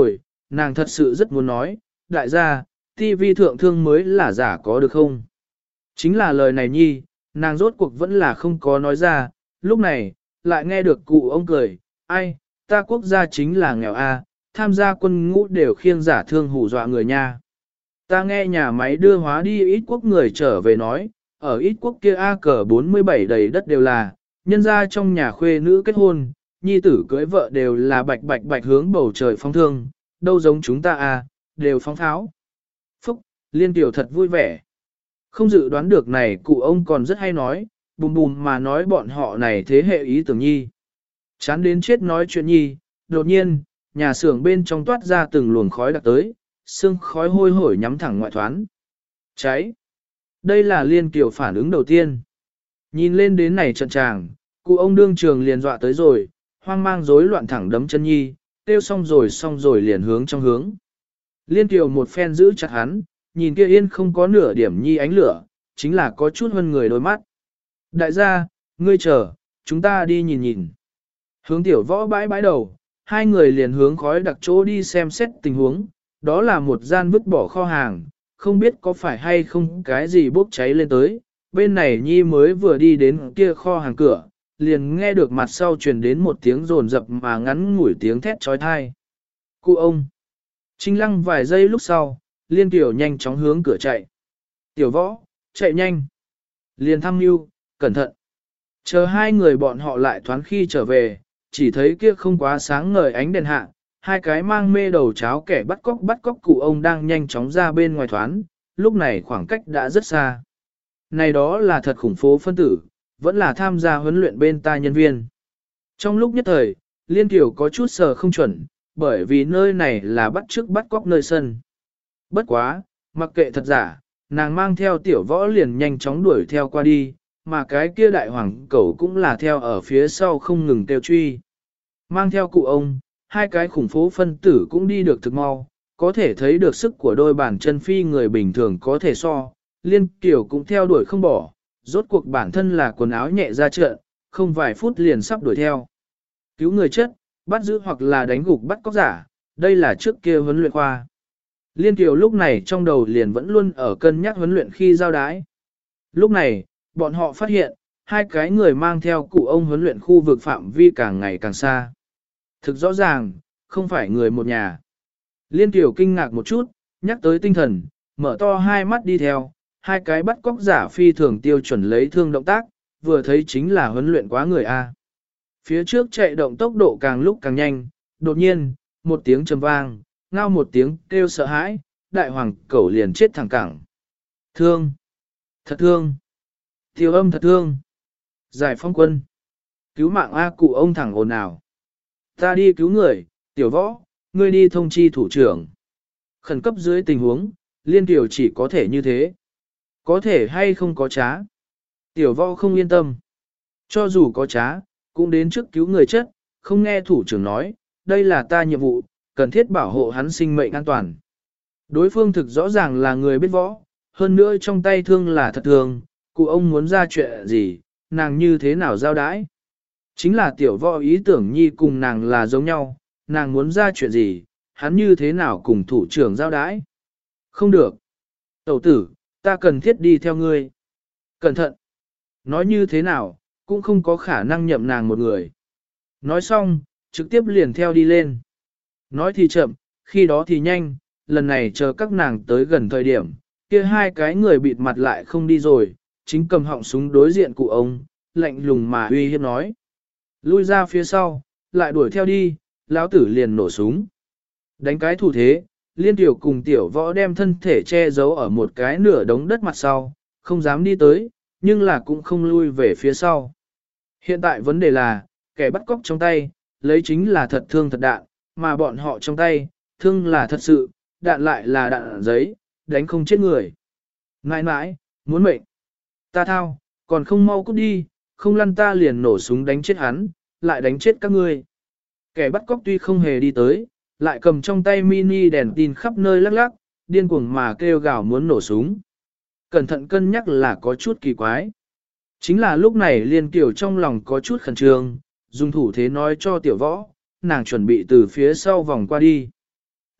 nàng thật sự rất muốn nói, đại gia, tivi thượng thương mới là giả có được không? Chính là lời này nhi, nàng rốt cuộc vẫn là không có nói ra, lúc này, lại nghe được cụ ông cười, ai, ta quốc gia chính là nghèo a, tham gia quân ngũ đều khiêng giả thương hù dọa người nha. Ta nghe nhà máy đưa hóa đi ít quốc người trở về nói, ở ít quốc kia A cờ bốn mươi bảy đầy đất đều là, nhân ra trong nhà khuê nữ kết hôn, nhi tử cưới vợ đều là bạch bạch bạch hướng bầu trời phong thương, đâu giống chúng ta a, đều phóng tháo. Phúc, liên tiểu thật vui vẻ. Không dự đoán được này cụ ông còn rất hay nói, bùm bùm mà nói bọn họ này thế hệ ý tưởng nhi. Chán đến chết nói chuyện nhi, đột nhiên, nhà xưởng bên trong toát ra từng luồng khói đặc tới, sương khói hôi hổi nhắm thẳng ngoại thoán. Cháy! Đây là liên kiểu phản ứng đầu tiên. Nhìn lên đến này trận tràng, cụ ông đương trường liền dọa tới rồi, hoang mang rối loạn thẳng đấm chân nhi, tiêu xong rồi xong rồi liền hướng trong hướng. Liên tiểu một phen giữ chặt hắn, nhìn kia yên không có nửa điểm nhi ánh lửa, chính là có chút hơn người đôi mắt. Đại gia, ngươi chờ, chúng ta đi nhìn nhìn. Hướng tiểu võ bãi bãi đầu, hai người liền hướng khói đặc chỗ đi xem xét tình huống, đó là một gian vứt bỏ kho hàng, không biết có phải hay không cái gì bốc cháy lên tới, bên này nhi mới vừa đi đến kia kho hàng cửa, liền nghe được mặt sau truyền đến một tiếng rồn rập mà ngắn ngủi tiếng thét trói thai. Cụ ông! Trinh lăng vài giây lúc sau, liên tiểu nhanh chóng hướng cửa chạy. Tiểu võ, chạy nhanh! Liền thăm mưu, cẩn thận! Chờ hai người bọn họ lại thoáng khi trở về, chỉ thấy kia không quá sáng ngời ánh đèn hạ, hai cái mang mê đầu cháo kẻ bắt cóc bắt cóc cụ ông đang nhanh chóng ra bên ngoài thoán, lúc này khoảng cách đã rất xa. Này đó là thật khủng phố phân tử, vẫn là tham gia huấn luyện bên ta nhân viên. Trong lúc nhất thời, Liên Tiểu có chút sờ không chuẩn, bởi vì nơi này là bắt trước bắt cóc nơi sân. Bất quá, mặc kệ thật giả, nàng mang theo tiểu võ liền nhanh chóng đuổi theo qua đi, mà cái kia đại hoàng cẩu cũng là theo ở phía sau không ngừng kêu truy. Mang theo cụ ông, hai cái khủng phố phân tử cũng đi được thực mau, có thể thấy được sức của đôi bàn chân phi người bình thường có thể so, Liên Kiều cũng theo đuổi không bỏ, rốt cuộc bản thân là quần áo nhẹ ra trận, không vài phút liền sắp đuổi theo. Cứu người chết, bắt giữ hoặc là đánh gục bắt cóc giả, đây là trước kia huấn luyện khoa. Liên Kiều lúc này trong đầu liền vẫn luôn ở cân nhắc huấn luyện khi giao đái. Lúc này, bọn họ phát hiện, hai cái người mang theo cụ ông huấn luyện khu vực phạm vi càng ngày càng xa. Thực rõ ràng, không phải người một nhà. Liên Kiều kinh ngạc một chút, nhắc tới tinh thần, mở to hai mắt đi theo, hai cái bắt cóc giả phi thường tiêu chuẩn lấy thương động tác, vừa thấy chính là huấn luyện quá người A. Phía trước chạy động tốc độ càng lúc càng nhanh, đột nhiên, một tiếng trầm vang, ngao một tiếng kêu sợ hãi, đại hoàng cẩu liền chết thẳng cẳng. Thương! Thật thương! Tiêu âm thật thương! Giải phong quân! Cứu mạng A cụ ông thẳng ồn ào. Ta đi cứu người, tiểu võ, ngươi đi thông chi thủ trưởng. Khẩn cấp dưới tình huống, Liên Tiểu chỉ có thể như thế. Có thể hay không có trá. Tiểu võ không yên tâm. Cho dù có trá, cũng đến trước cứu người chết, không nghe thủ trưởng nói, đây là ta nhiệm vụ, cần thiết bảo hộ hắn sinh mệnh an toàn. Đối phương thực rõ ràng là người biết võ, hơn nữa trong tay thương là thật thường, cụ ông muốn ra chuyện gì, nàng như thế nào giao đãi. Chính là tiểu võ ý tưởng nhi cùng nàng là giống nhau, nàng muốn ra chuyện gì, hắn như thế nào cùng thủ trưởng giao đãi. Không được. Tẩu tử, ta cần thiết đi theo ngươi. Cẩn thận. Nói như thế nào, cũng không có khả năng nhậm nàng một người. Nói xong, trực tiếp liền theo đi lên. Nói thì chậm, khi đó thì nhanh, lần này chờ các nàng tới gần thời điểm, kia hai cái người bịt mặt lại không đi rồi, chính cầm họng súng đối diện cụ ông, lạnh lùng mà uy hiếp nói. Lui ra phía sau, lại đuổi theo đi, lão tử liền nổ súng. Đánh cái thủ thế, Liên Tiểu cùng tiểu võ đem thân thể che giấu ở một cái nửa đống đất mặt sau, không dám đi tới, nhưng là cũng không lui về phía sau. Hiện tại vấn đề là, kẻ bắt cóc trong tay, lấy chính là thật thương thật đạn, mà bọn họ trong tay, thương là thật sự, đạn lại là đạn giấy, đánh không chết người. Nãi nãi, muốn mệnh. Ta thao, còn không mau cút đi, không lăn ta liền nổ súng đánh chết hắn, lại đánh chết các ngươi. Kẻ bắt cóc tuy không hề đi tới, lại cầm trong tay mini đèn tin khắp nơi lắc lắc, điên cuồng mà kêu gào muốn nổ súng. Cẩn thận cân nhắc là có chút kỳ quái. Chính là lúc này Liên Kiều trong lòng có chút khẩn trương, dùng thủ thế nói cho tiểu võ, nàng chuẩn bị từ phía sau vòng qua đi.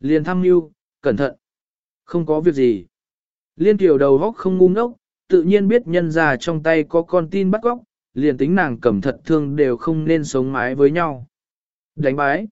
Liền thăm mưu, cẩn thận. Không có việc gì. Liên tiểu đầu góc không ngu ngốc, tự nhiên biết nhân ra trong tay có con tin bắt góc, liền tính nàng cầm thật thương đều không nên sống mái với nhau. Đánh bái.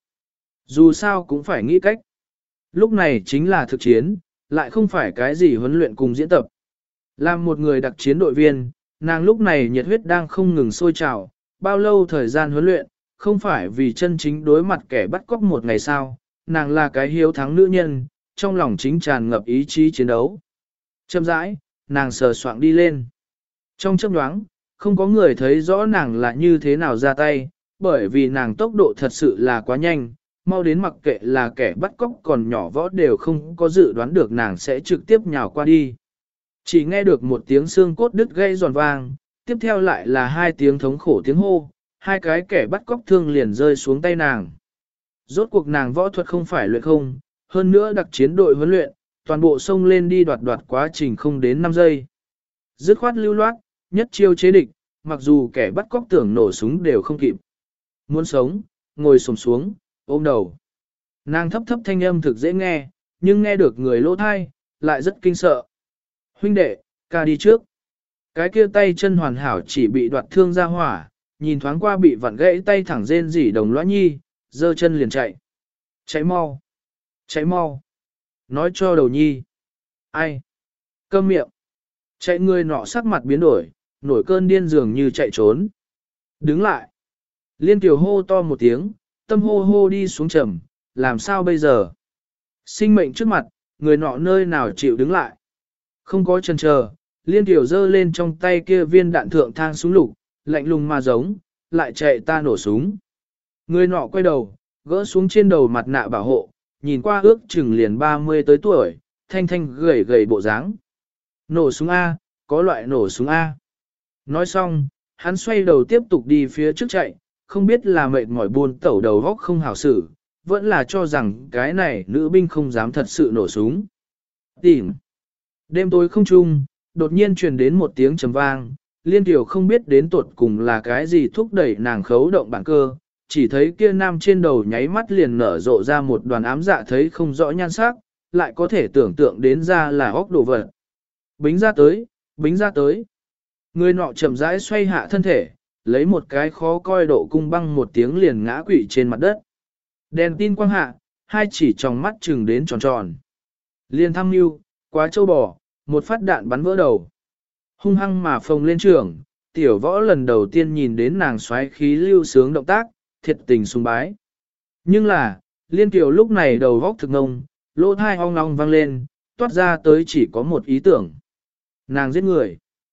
Dù sao cũng phải nghĩ cách. Lúc này chính là thực chiến, lại không phải cái gì huấn luyện cùng diễn tập. Làm một người đặc chiến đội viên, nàng lúc này nhiệt huyết đang không ngừng sôi trào, bao lâu thời gian huấn luyện, không phải vì chân chính đối mặt kẻ bắt cóc một ngày sau, nàng là cái hiếu thắng nữ nhân, trong lòng chính tràn ngập ý chí chiến đấu. Chậm rãi, nàng sờ soạng đi lên. Trong chớp nhoáng, không có người thấy rõ nàng là như thế nào ra tay, bởi vì nàng tốc độ thật sự là quá nhanh, mau đến mặc kệ là kẻ bắt cóc còn nhỏ võ đều không có dự đoán được nàng sẽ trực tiếp nhào qua đi. Chỉ nghe được một tiếng xương cốt đứt gây giòn vang, tiếp theo lại là hai tiếng thống khổ tiếng hô, hai cái kẻ bắt cóc thương liền rơi xuống tay nàng. Rốt cuộc nàng võ thuật không phải luyện không, hơn nữa đặc chiến đội huấn luyện, toàn bộ xông lên đi đoạt đoạt quá trình không đến năm giây. Dứt khoát lưu loát, nhất chiêu chế địch, mặc dù kẻ bắt cóc tưởng nổ súng đều không kịp. Muốn sống, ngồi xổm xuống, ôm đầu. Nàng thấp thấp thanh âm thực dễ nghe, nhưng nghe được người lỗ thai, lại rất kinh sợ. Huynh đệ, ca đi trước. Cái kia tay chân hoàn hảo chỉ bị đoạt thương ra hỏa, nhìn thoáng qua bị vặn gãy tay thẳng rên rỉ đồng lõa nhi, giơ chân liền chạy. Chạy mau. Chạy mau. Nói cho đầu nhi. Ai? Câm miệng. Chạy người nọ sắc mặt biến đổi, nổi cơn điên dường như chạy trốn. Đứng lại. Liên tiểu hô to một tiếng, tâm hô hô đi xuống trầm, làm sao bây giờ? Sinh mệnh trước mặt, người nọ nơi nào chịu đứng lại. Không có chần chờ, liên tiểu giơ lên trong tay kia viên đạn thượng thang súng lục, lạnh lùng mà giống, lại chạy ta nổ súng. Người nọ quay đầu, gỡ xuống trên đầu mặt nạ bảo hộ, nhìn qua ước chừng liền ba mươi tới tuổi, thanh thanh gầy gầy bộ dáng. Nổ súng A, có loại nổ súng A. Nói xong, hắn xoay đầu tiếp tục đi phía trước chạy, không biết là mệt mỏi buồn tẩu đầu góc không hảo xử, vẫn là cho rằng cái này nữ binh không dám thật sự nổ súng. Tìm. Đêm tối không trung, đột nhiên truyền đến một tiếng trầm vang, liên tiểu không biết đến tuột cùng là cái gì thúc đẩy nàng khấu động bản cơ, chỉ thấy kia nam trên đầu nháy mắt liền nở rộ ra một đoàn ám dạ thấy không rõ nhan sắc, lại có thể tưởng tượng đến ra là óc đồ vật. Bính ra tới, bính ra tới. Người nọ chậm rãi xoay hạ thân thể, lấy một cái khó coi độ cung băng một tiếng liền ngã quỵ trên mặt đất. Đèn tin quang hạ, hai chỉ tròng mắt chừng đến tròn tròn. Liên thăm mưu, quá châu bò, một phát đạn bắn vỡ đầu. Hung hăng mà phồng lên trường, tiểu võ lần đầu tiên nhìn đến nàng xoáy khí lưu sướng động tác, thiệt tình sùng bái. Nhưng là, liên tiểu lúc này đầu vóc thực ngông, lỗ thai ong ong vang lên, toát ra tới chỉ có một ý tưởng. Nàng giết người.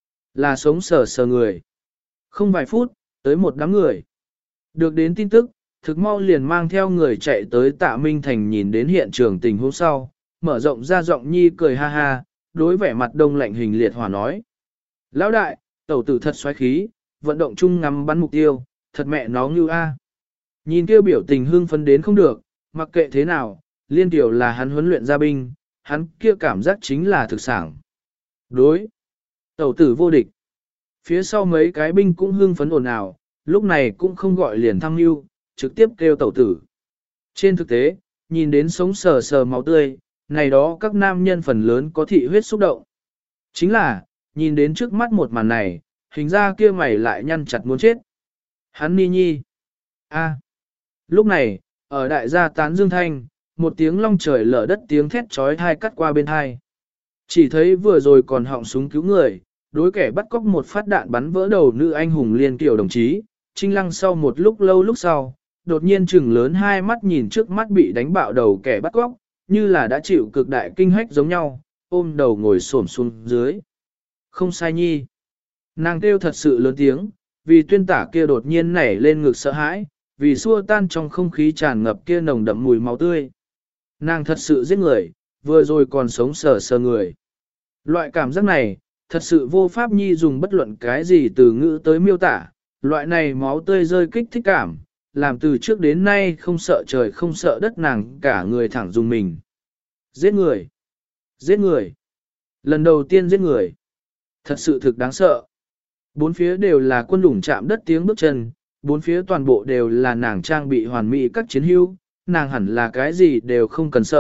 Là sống sờ sờ người. Không vài phút, tới một đám người. Được đến tin tức, thực mau liền mang theo người chạy tới Tạ Minh Thành nhìn đến hiện trường tình huống sau, mở rộng ra giọng nhi cười ha ha, đối vẻ mặt đông lạnh hình liệt hỏa nói. Lão đại, tẩu tử thật xoáy khí, vận động chung ngắm bắn mục tiêu, thật mẹ nó như a. Nhìn kêu biểu tình hưng phấn đến không được, mặc kệ thế nào, liên tiểu là hắn huấn luyện gia binh, hắn kia cảm giác chính là thực sản. Đối, tẩu tử vô địch. Phía sau mấy cái binh cũng hưng phấn ồn ào, lúc này cũng không gọi liền thăng lưu, trực tiếp kêu tẩu tử. Trên thực tế, nhìn đến sống sờ sờ máu tươi, này đó các nam nhân phần lớn có thị huyết xúc động. Chính là, nhìn đến trước mắt một màn này, hình ra kia mày lại nhăn chặt muốn chết. Hắn ni nhi. A. Lúc này, ở đại gia tán dương thanh, một tiếng long trời lở đất tiếng thét trói thai cắt qua bên thai. Chỉ thấy vừa rồi còn họng súng cứu người, đối kẻ bắt cóc một phát đạn bắn vỡ đầu nữ anh hùng liên kiểu đồng chí, Trinh Lăng sau một lúc lâu lúc sau, đột nhiên trừng lớn hai mắt nhìn trước mắt bị đánh bạo đầu kẻ bắt cóc, như là đã chịu cực đại kinh hách giống nhau, ôm đầu ngồi xổm xuống dưới. Không sai nhi. Nàng kêu thật sự lớn tiếng, vì tuyên tả kia đột nhiên nảy lên ngực sợ hãi, vì xua tan trong không khí tràn ngập kia nồng đậm mùi máu tươi. Nàng thật sự giết người, vừa rồi còn sống sờ sờ người. Loại cảm giác này, thật sự vô pháp nhi dùng bất luận cái gì từ ngữ tới miêu tả, loại này máu tươi rơi kích thích cảm, làm từ trước đến nay không sợ trời không sợ đất nàng cả người thẳng dùng mình. Giết người! Giết người! Lần đầu tiên giết người! Thật sự thực đáng sợ. Bốn phía đều là quân đủng chạm đất tiếng bước chân, bốn phía toàn bộ đều là nàng trang bị hoàn mỹ các chiến hữu, nàng hẳn là cái gì đều không cần sợ,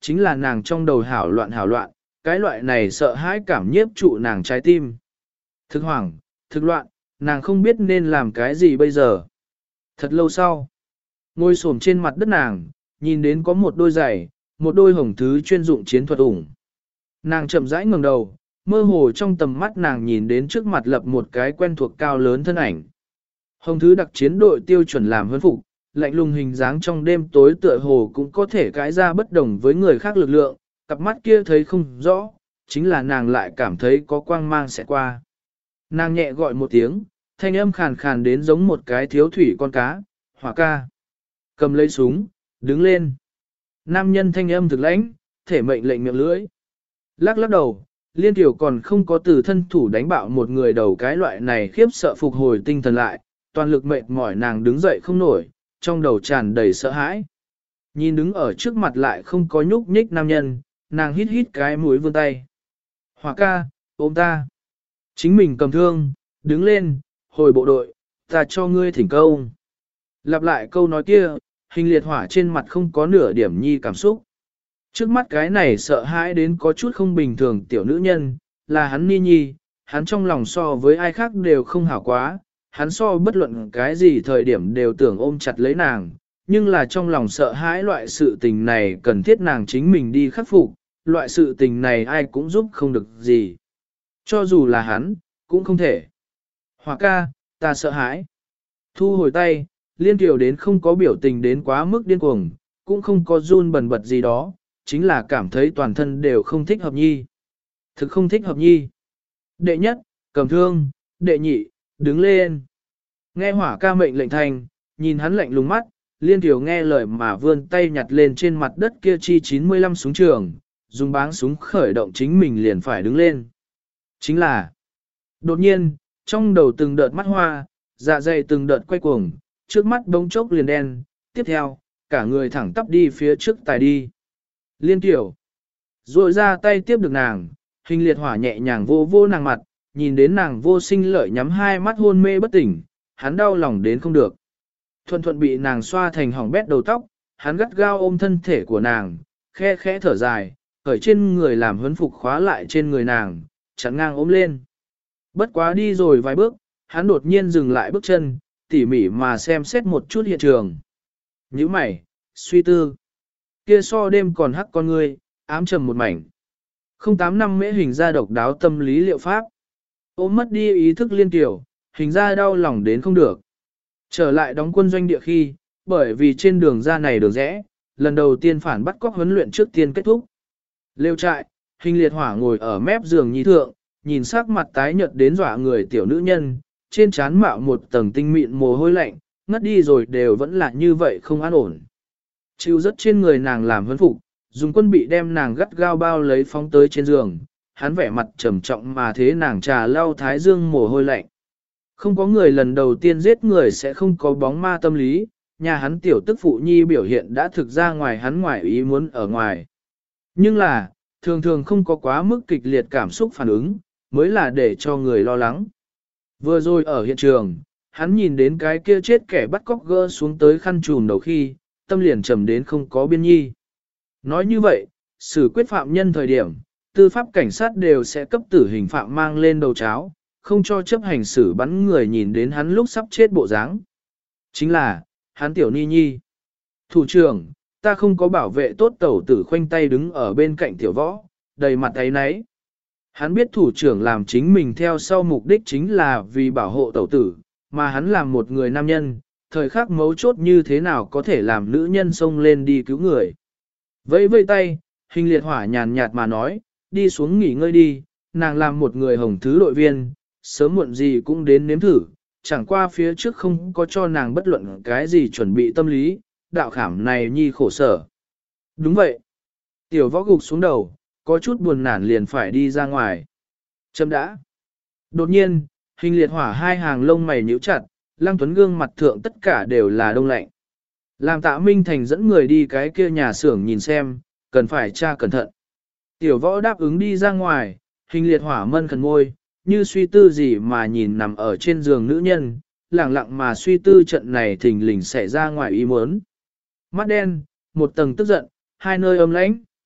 chính là nàng trong đầu hảo loạn hảo loạn, cái loại này sợ hãi cảm nhiếp trụ nàng trái tim. Thực hoảng, thực loạn, nàng không biết nên làm cái gì bây giờ. Thật lâu sau, ngồi xổm trên mặt đất nàng, nhìn đến có một đôi giày, một đôi hồng thứ chuyên dụng chiến thuật ủng. Nàng chậm rãi ngẩng đầu, mơ hồ trong tầm mắt nàng nhìn đến trước mặt lập một cái quen thuộc cao lớn thân ảnh. Hồng thứ đặc chiến đội tiêu chuẩn làm huấn phục, lạnh lùng hình dáng trong đêm tối tựa hồ cũng có thể cãi ra bất đồng với người khác lực lượng, cặp mắt kia thấy không rõ, chính là nàng lại cảm thấy có quang mang sẽ qua. Nàng nhẹ gọi một tiếng, thanh âm khàn khàn đến giống một cái thiếu thủy con cá, Hỏa ca. Cầm lấy súng, đứng lên. Nam nhân thanh âm thực lãnh, thể mệnh lệnh miệng lưỡi. Lắc lắc đầu, Liên Tiểu còn không có từ thân thủ đánh bạo một người đầu cái loại này khiếp sợ phục hồi tinh thần lại, toàn lực mệt mỏi nàng đứng dậy không nổi, trong đầu tràn đầy sợ hãi. Nhìn đứng ở trước mặt lại không có nhúc nhích nam nhân, nàng hít hít cái mũi vươn tay. Hỏa ca, ôm ta. Chính mình cầm thương, đứng lên, hồi bộ đội, ta cho ngươi thỉnh câu. Lặp lại câu nói kia, Hình Liệt Hỏa trên mặt không có nửa điểm nhi cảm xúc. Trước mắt cái này sợ hãi đến có chút không bình thường tiểu nữ nhân, là hắn ni nhi, hắn trong lòng so với ai khác đều không hảo quá, hắn so bất luận cái gì thời điểm đều tưởng ôm chặt lấy nàng, nhưng là trong lòng sợ hãi loại sự tình này cần thiết nàng chính mình đi khắc phục, loại sự tình này ai cũng giúp không được gì. Cho dù là hắn, cũng không thể. Hỏa ca, ta sợ hãi. Thu hồi tay, Liên Kiều đến không có biểu tình đến quá mức điên cuồng, cũng không có run bần bật gì đó, chính là cảm thấy toàn thân đều không thích hợp nhi. Thực không thích hợp nhi. Đệ nhất, cầm thương, đệ nhị, đứng lên. Nghe Hỏa ca mệnh lệnh thành, nhìn hắn lạnh lùng mắt, Liên Kiều nghe lời mà vươn tay nhặt lên trên mặt đất kia chi chín mươi lăm súng trường, dùng báng súng khởi động chính mình liền phải đứng lên. Chính là, đột nhiên, trong đầu từng đợt mắt hoa, dạ dày từng đợt quay cuồng, trước mắt bỗng chốc liền đen, tiếp theo, cả người thẳng tắp đi phía trước tài đi. Liên Kiều, rồi ra tay tiếp được nàng, Hình Liệt Hỏa nhẹ nhàng vô vô nàng mặt, nhìn đến nàng vô sinh lợi nhắm hai mắt hôn mê bất tỉnh, hắn đau lòng đến không được. Thuận thuận bị nàng xoa thành hỏng bét đầu tóc, hắn gắt gao ôm thân thể của nàng, khe khẽ thở dài, khởi trên người làm huấn phục khóa lại trên người nàng, chắn ngang ôm lên. Bất quá đi rồi vài bước, hắn đột nhiên dừng lại bước chân, tỉ mỉ mà xem xét một chút hiện trường. Nhíu mày, suy tư. Kia so đêm còn hắc con ngươi, ám trầm một mảnh. Không tám năm mễ hình ra độc đáo tâm lý liệu pháp. Ôm mất đi ý thức Liên Kiều, hình ra đau lòng đến không được. Trở lại đóng quân doanh địa khi, bởi vì trên đường ra này đường rẽ, lần đầu tiên phản bắt cóc huấn luyện trước tiên kết thúc. Lêu trại, Hình Liệt Hỏa ngồi ở mép giường nhi thượng, nhìn sắc mặt tái nhợt đến dọa người tiểu nữ nhân, trên trán mạo một tầng tinh mịn mồ hôi lạnh, ngất đi rồi đều vẫn là như vậy không an ổn. Chịu rất trên người nàng làm huấn phục, dùng quân bị đem nàng gắt gao bao lấy phóng tới trên giường, hắn vẻ mặt trầm trọng mà thế nàng trà lau thái dương mồ hôi lạnh. Không có người lần đầu tiên giết người sẽ không có bóng ma tâm lý, nhà hắn tiểu tức phụ nhi biểu hiện đã thực ra ngoài hắn ngoài ý muốn ở ngoài. Nhưng là, thường thường không có quá mức kịch liệt cảm xúc phản ứng, mới là để cho người lo lắng. Vừa rồi ở hiện trường, hắn nhìn đến cái kia chết kẻ bắt cóc gỡ xuống tới khăn trùm đầu khi, tâm liền trầm đến không có biên nhi. Nói như vậy, xử quyết phạm nhân thời điểm, tư pháp cảnh sát đều sẽ cấp tử hình phạm mang lên đầu cháo, không cho chấp hành xử bắn người nhìn đến hắn lúc sắp chết bộ dáng. Chính là, hắn tiểu ni nhi. Thủ trưởng, ta không có bảo vệ tốt tẩu tử khoanh tay đứng ở bên cạnh tiểu võ, đầy mặt ấy nấy. Hắn biết thủ trưởng làm chính mình theo sau mục đích chính là vì bảo hộ tẩu tử, mà hắn làm một người nam nhân, thời khắc mấu chốt như thế nào có thể làm nữ nhân xông lên đi cứu người. Vẫy vây tay, Hình Liệt Hỏa nhàn nhạt mà nói, đi xuống nghỉ ngơi đi, nàng làm một người hồng thứ đội viên, sớm muộn gì cũng đến nếm thử, chẳng qua phía trước không có cho nàng bất luận cái gì chuẩn bị tâm lý, đạo khảm này nhi khổ sở. Đúng vậy. Tiểu võ gục xuống đầu, có chút buồn nản liền phải đi ra ngoài. Chấm đã. Đột nhiên, Hình Liệt Hỏa hai hàng lông mày nhíu chặt, Lăng Tuấn gương mặt thượng tất cả đều là đông lạnh. Làm Tạ Minh Thành dẫn người đi cái kia nhà xưởng nhìn xem, cần phải tra cẩn thận. Tiểu võ đáp ứng đi ra ngoài, Hình Liệt Hỏa mân khẩn môi, như suy tư gì mà nhìn nằm ở trên giường nữ nhân, lặng lặng mà suy tư trận này thình lình xảy ra ngoài ý muốn. Mắt đen, một tầng tức giận, hai nơi âm lãnh.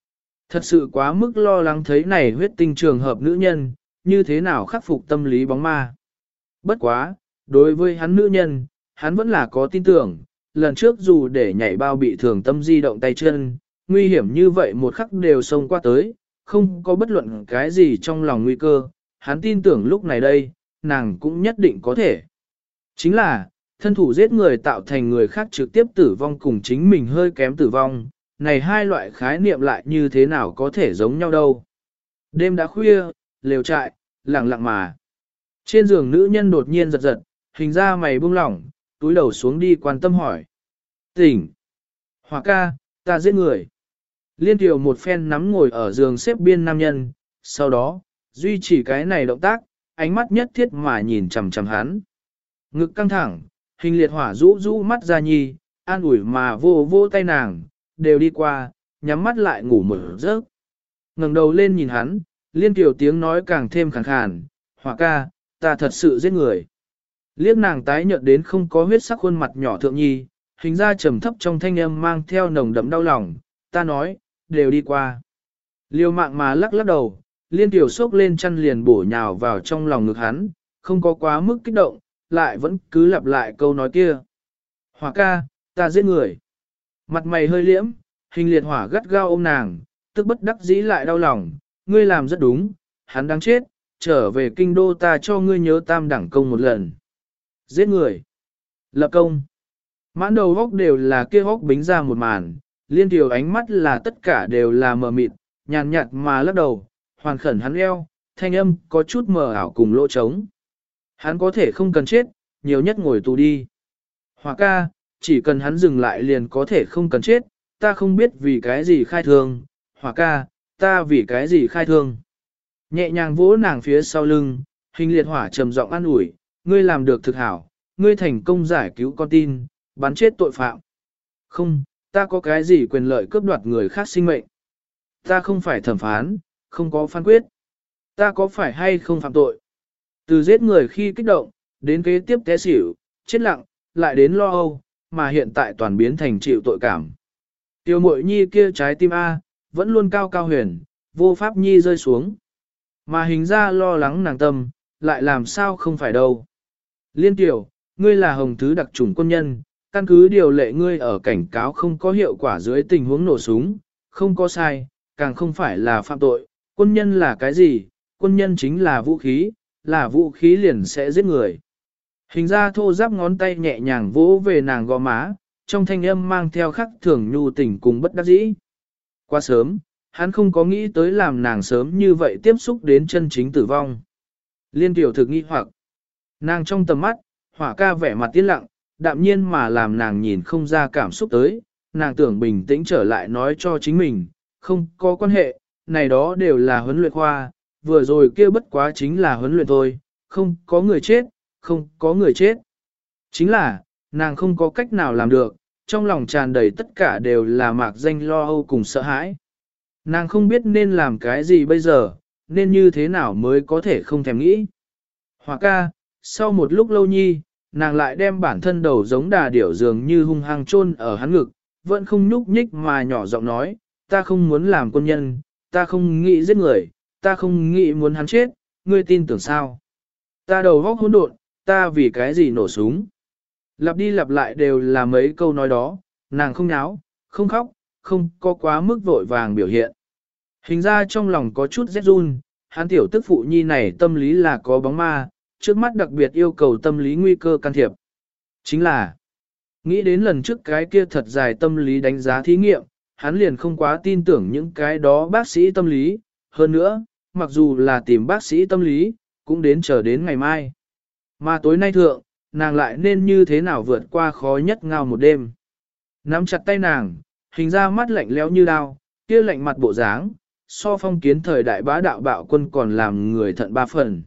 Thật sự quá mức lo lắng thấy này huyết tinh trường hợp nữ nhân, như thế nào khắc phục tâm lý bóng ma. Bất quá, đối với hắn nữ nhân, hắn vẫn là có tin tưởng, lần trước dù để nhảy bao bị thường tâm di động tay chân, nguy hiểm như vậy một khắc đều xông qua tới, không có bất luận cái gì trong lòng nguy cơ, hắn tin tưởng lúc này đây, nàng cũng nhất định có thể. Chính là, thân thủ giết người tạo thành người khác trực tiếp tử vong cùng chính mình hơi kém tử vong, này hai loại khái niệm lại như thế nào có thể giống nhau đâu. Đêm đã khuya, lều trại, lặng lặng mà. Trên giường nữ nhân đột nhiên giật giật, hình ra mày buông lỏng, túi đầu xuống đi quan tâm hỏi. Tỉnh! Hỏa ca, ta giết người. Liên tiểu một phen nắm ngồi ở giường xếp biên nam nhân, sau đó, duy trì cái này động tác, ánh mắt nhất thiết mà nhìn chằm chằm hắn. Ngực căng thẳng, hình liệt hỏa rũ rũ mắt ra nhi, an ủi mà vô vô tay nàng, đều đi qua, nhắm mắt lại ngủ mở giấc. Ngẩng đầu lên nhìn hắn, liên tiểu tiếng nói càng thêm khàn khàn, hỏa ca, ta thật sự giết người. Liếc nàng tái nhợt đến không có huyết sắc khuôn mặt nhỏ thượng nhi, hình ra trầm thấp trong thanh âm mang theo nồng đậm đau lòng, ta nói, đều đi qua. Liêu mạng mà lắc lắc đầu, liên tiểu sốc lên chăn liền bổ nhào vào trong lòng ngực hắn, không có quá mức kích động, lại vẫn cứ lặp lại câu nói kia. Hỏa ca, ta giết người. Mặt mày hơi liễm, hình liệt hỏa gắt gao ôm nàng, tức bất đắc dĩ lại đau lòng, ngươi làm rất đúng, hắn đang chết, trở về kinh đô ta cho ngươi nhớ tam đẳng công một lần. Giết người. Lập công. Mãn đầu góc đều là kia góc bính ra một màn, liên tiểu ánh mắt là tất cả đều là mờ mịt, nhàn nhạt mà lắc đầu, hoàn khẩn hắn eo, thanh âm có chút mờ ảo cùng lỗ trống. Hắn có thể không cần chết, nhiều nhất ngồi tù đi. Hỏa ca, chỉ cần hắn dừng lại liền có thể không cần chết, ta không biết vì cái gì khai thương. Hỏa ca, ta vì cái gì khai thương. Nhẹ nhàng vỗ nàng phía sau lưng, hình liệt hỏa trầm giọng an ủi, ngươi làm được thực hảo, ngươi thành công giải cứu con tin, bắn chết tội phạm. Không, ta có cái gì quyền lợi cướp đoạt người khác sinh mệnh. Ta không phải thẩm phán, không có phán quyết. Ta có phải hay không phạm tội. Từ giết người khi kích động, đến kế tiếp té xỉu, chết lặng, lại đến lo âu, mà hiện tại toàn biến thành chịu tội cảm. Tiêu mội nhi kia trái tim A, vẫn luôn cao cao huyền, vô pháp nhi rơi xuống. Mà hình ra lo lắng nàng tâm, lại làm sao không phải đâu. Liên tiểu, ngươi là hồng thứ đặc chủng quân nhân, căn cứ điều lệ ngươi ở cảnh cáo không có hiệu quả dưới tình huống nổ súng, không có sai, càng không phải là phạm tội. Quân nhân là cái gì? Quân nhân chính là vũ khí, là vũ khí liền sẽ giết người. Hình ra thô giáp ngón tay nhẹ nhàng vỗ về nàng gò má, trong thanh âm mang theo khắc thường nhu tình cùng bất đắc dĩ. Quá sớm, hắn không có nghĩ tới làm nàng sớm như vậy tiếp xúc đến chân chính tử vong. Liên tiểu thực nghi hoặc, nàng trong tầm mắt, hỏa ca vẻ mặt tiến lặng, đạm nhiên mà làm nàng nhìn không ra cảm xúc tới, nàng tưởng bình tĩnh trở lại nói cho chính mình, không có quan hệ, này đó đều là huấn luyện khoa, vừa rồi kia bất quá chính là huấn luyện thôi, không có người chết, không có người chết. Chính là, nàng không có cách nào làm được, trong lòng tràn đầy tất cả đều là mạc danh lo âu cùng sợ hãi. Nàng không biết nên làm cái gì bây giờ, nên như thế nào mới có thể không thèm nghĩ. Hỏa ca, sau một lúc lâu nhi, nàng lại đem bản thân đầu giống đà điểu dường như hung hăng chôn ở hắn ngực, vẫn không nhúc nhích mà nhỏ giọng nói, ta không muốn làm quân nhân, ta không nghĩ giết người, ta không nghĩ muốn hắn chết, ngươi tin tưởng sao? Ta đầu góc hỗn độn, ta vì cái gì nổ súng? Lặp đi lặp lại đều là mấy câu nói đó, nàng không náo, không khóc, không có quá mức vội vàng biểu hiện. Hình ra trong lòng có chút rét run, hắn tiểu tức phụ nhi này tâm lý là có bóng ma, trước mắt đặc biệt yêu cầu tâm lý nguy cơ can thiệp. Chính là, nghĩ đến lần trước cái kia thật dài tâm lý đánh giá thí nghiệm, hắn liền không quá tin tưởng những cái đó bác sĩ tâm lý, hơn nữa, mặc dù là tìm bác sĩ tâm lý, cũng đến chờ đến ngày mai. Mà tối nay thượng, nàng lại nên như thế nào vượt qua khó nhất ngao một đêm. Nắm chặt tay nàng, hình ra mắt lạnh lẽo như đao, kia lạnh mặt bộ dáng, so phong kiến thời đại bá đạo bạo quân còn làm người thận ba phần.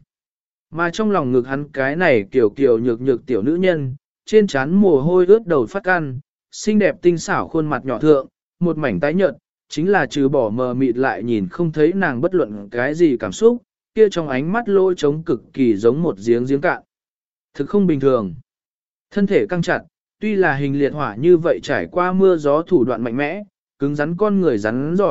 Mà trong lòng ngực hắn cái này kiểu kiểu nhược nhược tiểu nữ nhân, trên trán mồ hôi ướt đầu phát can, xinh đẹp tinh xảo khuôn mặt nhỏ thượng, một mảnh tái nhợt, chính là trừ bỏ mờ mịt lại nhìn không thấy nàng bất luận cái gì cảm xúc, kia trong ánh mắt lỗ trống cực kỳ giống một giếng giếng cạn. Thực không bình thường. Thân thể căng chặt, tuy là hình liệt hỏa như vậy trải qua mưa gió thủ đoạn mạnh mẽ, cứng rắn con người rắn giỏi,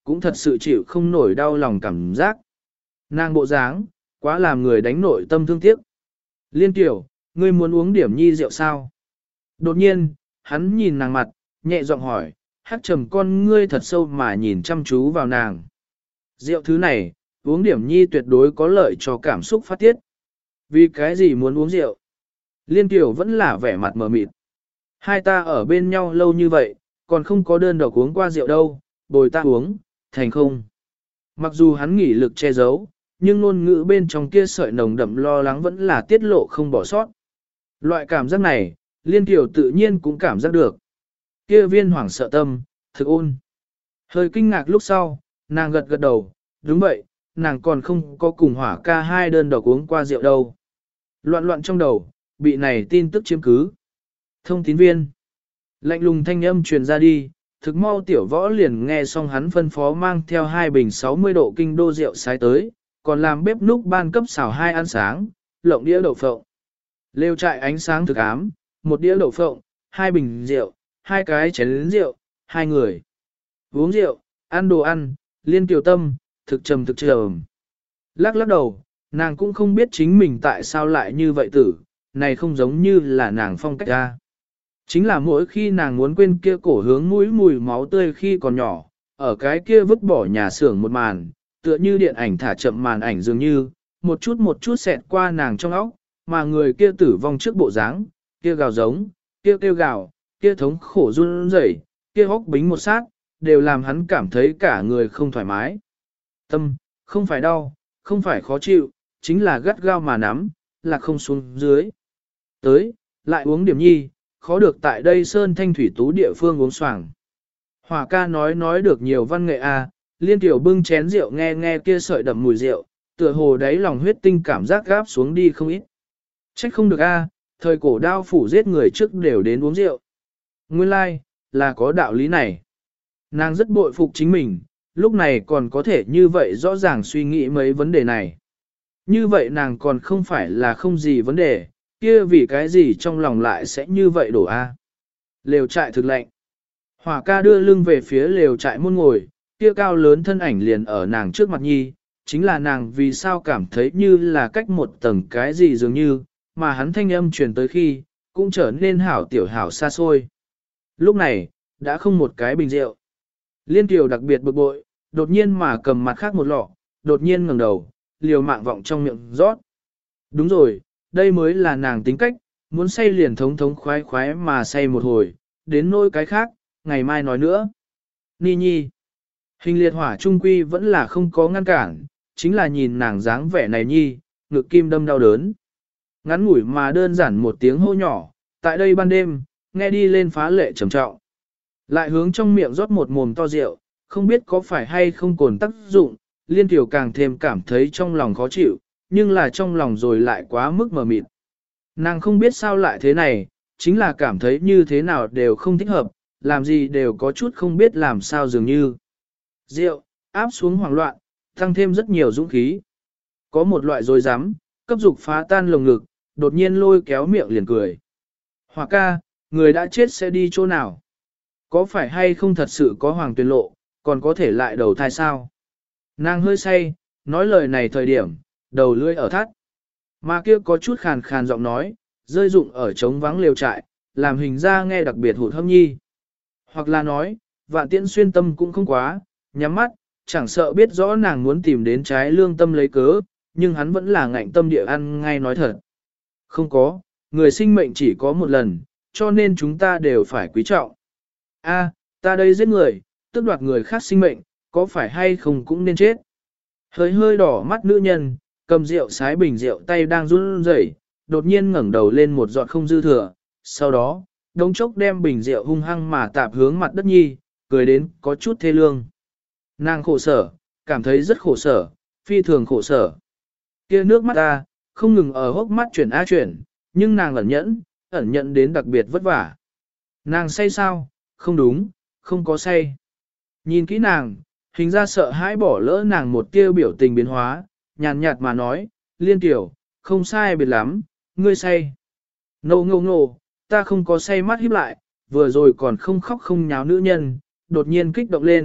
cũng thật sự chịu không nổi đau lòng cảm giác. Nàng bộ dáng, quá làm người đánh nội tâm thương tiếc. Liên Tiểu, ngươi muốn uống điểm nhi rượu sao? Đột nhiên, hắn nhìn nàng mặt, nhẹ giọng hỏi, hắc trầm con ngươi thật sâu mà nhìn chăm chú vào nàng. Rượu thứ này, uống điểm nhi tuyệt đối có lợi cho cảm xúc phát tiết. Vì cái gì muốn uống rượu? Liên Tiểu vẫn là vẻ mặt mờ mịt. Hai ta ở bên nhau lâu như vậy, còn không có đơn độc uống qua rượu đâu, bồi ta uống, thành không. Mặc dù hắn nghỉ lực che giấu, nhưng ngôn ngữ bên trong kia sợi nồng đậm lo lắng vẫn là tiết lộ không bỏ sót. Loại cảm giác này, Liên Tiểu tự nhiên cũng cảm giác được. Kia viên hoảng sợ tâm, thực ôn. Hơi kinh ngạc lúc sau, nàng gật gật đầu, đúng vậy, nàng còn không có cùng hỏa ca hai đơn độc uống qua rượu đâu. Loạn loạn trong đầu, bị này tin tức chiếm cứ. Thông tín viên. Lạnh lùng thanh âm truyền ra đi, thực mau tiểu võ liền nghe xong hắn phân phó mang theo hai bình sáu mươi độ kinh đô rượu sái tới, còn làm bếp núc ban cấp xào hai ăn sáng, lộng đĩa đậu phộng. Lêu trại ánh sáng thực ám, một đĩa đậu phộng, hai bình rượu, hai cái chén rượu, hai người. Uống rượu, ăn đồ ăn, Liên Kiều tâm, thực trầm thực trầm. Lắc lắc đầu, nàng cũng không biết chính mình tại sao lại như vậy tử, này không giống như là nàng phong cách ra. Chính là mỗi khi nàng muốn quên kia cổ hướng mũi mùi máu tươi khi còn nhỏ, ở cái kia vứt bỏ nhà xưởng một màn, tựa như điện ảnh thả chậm màn ảnh dường như, một chút một chút xẹt qua nàng trong óc, mà người kia tử vong trước bộ dáng, kia gào giống, kia kêu gào, kia thống khổ run rẩy, kia hốc bính một sát, đều làm hắn cảm thấy cả người không thoải mái. Tâm, không phải đau, không phải khó chịu, chính là gắt gao mà nắm, là không xuống dưới. Tới, lại uống điểm nhi, khó được tại đây sơn thanh thủy tú địa phương uống xoàng. Hỏa ca nói nói được nhiều văn nghệ a, Liên Tiểu bưng chén rượu nghe nghe kia sợi đậm mùi rượu, tựa hồ đáy lòng huyết tinh cảm giác gáp xuống đi không ít. Trách không được a, thời cổ đao phủ giết người trước đều đến uống rượu. Nguyên lai, like, là có đạo lý này. Nàng rất bội phục chính mình, lúc này còn có thể như vậy rõ ràng suy nghĩ mấy vấn đề này. Như vậy nàng còn không phải là không gì vấn đề, kia vì cái gì trong lòng lại sẽ như vậy đổ a? Lều trại thực lệnh. Hỏa ca đưa lưng về phía lều trại môn ngồi, kia cao lớn thân ảnh liền ở nàng trước mặt nhi, chính là nàng vì sao cảm thấy như là cách một tầng cái gì dường như, mà hắn thanh âm truyền tới khi, cũng trở nên hảo tiểu hảo xa xôi. Lúc này, đã không một cái bình rượu. Liên Kiều đặc biệt bực bội, đột nhiên mà cầm mặt khác một lọ, đột nhiên ngẩng đầu, liều mạng vọng trong miệng rót. Đúng rồi, đây mới là nàng tính cách, muốn say liền thống thống khoái khoái mà say một hồi, đến nỗi cái khác, ngày mai nói nữa. Ni nhi, hình liệt hỏa trung quy vẫn là không có ngăn cản, chính là nhìn nàng dáng vẻ này nhi, ngực kim đâm đau đớn. Ngắn ngủi mà đơn giản một tiếng hô nhỏ, tại đây ban đêm, nghe đi lên phá lệ trầm trọng. Lại hướng trong miệng rót một mồm to rượu, không biết có phải hay không cồn tác dụng, Liên Tiểu càng thêm cảm thấy trong lòng khó chịu, nhưng là trong lòng rồi lại quá mức mờ mịt. Nàng không biết sao lại thế này, chính là cảm thấy như thế nào đều không thích hợp, làm gì đều có chút không biết làm sao dường như. Rượu, áp xuống hoảng loạn, tăng thêm rất nhiều dũng khí. Có một loại dối rắm cấp dục phá tan lồng ngực, đột nhiên lôi kéo miệng liền cười. Hỏa ca, người đã chết sẽ đi chỗ nào? Có phải hay không thật sự có hoàng tuyên lộ, còn có thể lại đầu thai sao? Nàng hơi say, nói lời này thời điểm, đầu lưỡi ở thắt. Mà kia có chút khàn khàn giọng nói, rơi rụng ở trống vắng lều trại, làm hình ra nghe đặc biệt hụt hâm nhi. Hoặc là nói, vạn tiễn xuyên tâm cũng không quá, nhắm mắt, chẳng sợ biết rõ nàng muốn tìm đến trái lương tâm lấy cớ, nhưng hắn vẫn là ngạnh tâm địa ăn ngay nói thật. Không có, người sinh mệnh chỉ có một lần, cho nên chúng ta đều phải quý trọng. A, ta đây giết người, tước đoạt người khác sinh mệnh, có phải hay không cũng nên chết. Hơi hơi đỏ mắt nữ nhân, cầm rượu sái bình rượu tay đang run rẩy, đột nhiên ngẩng đầu lên một giọt không dư thừa, sau đó, đống chốc đem bình rượu hung hăng mà tạp hướng mặt đất nhi, cười đến có chút thê lương. Nàng khổ sở, cảm thấy rất khổ sở, phi thường khổ sở. Kia nước mắt ta, không ngừng ở hốc mắt chuyển a chuyển, nhưng nàng ẩn nhẫn, ẩn nhận đến đặc biệt vất vả. Nàng say sao? Không đúng, không có say. Nhìn kỹ nàng, hình ra sợ hãi bỏ lỡ nàng một tia biểu tình biến hóa, nhàn nhạt mà nói, Liên Tiểu, không sai biệt lắm, ngươi say. Ngô ngô ngô, ta không có say mắt híp lại, vừa rồi còn không khóc không nháo nữ nhân, đột nhiên kích động lên,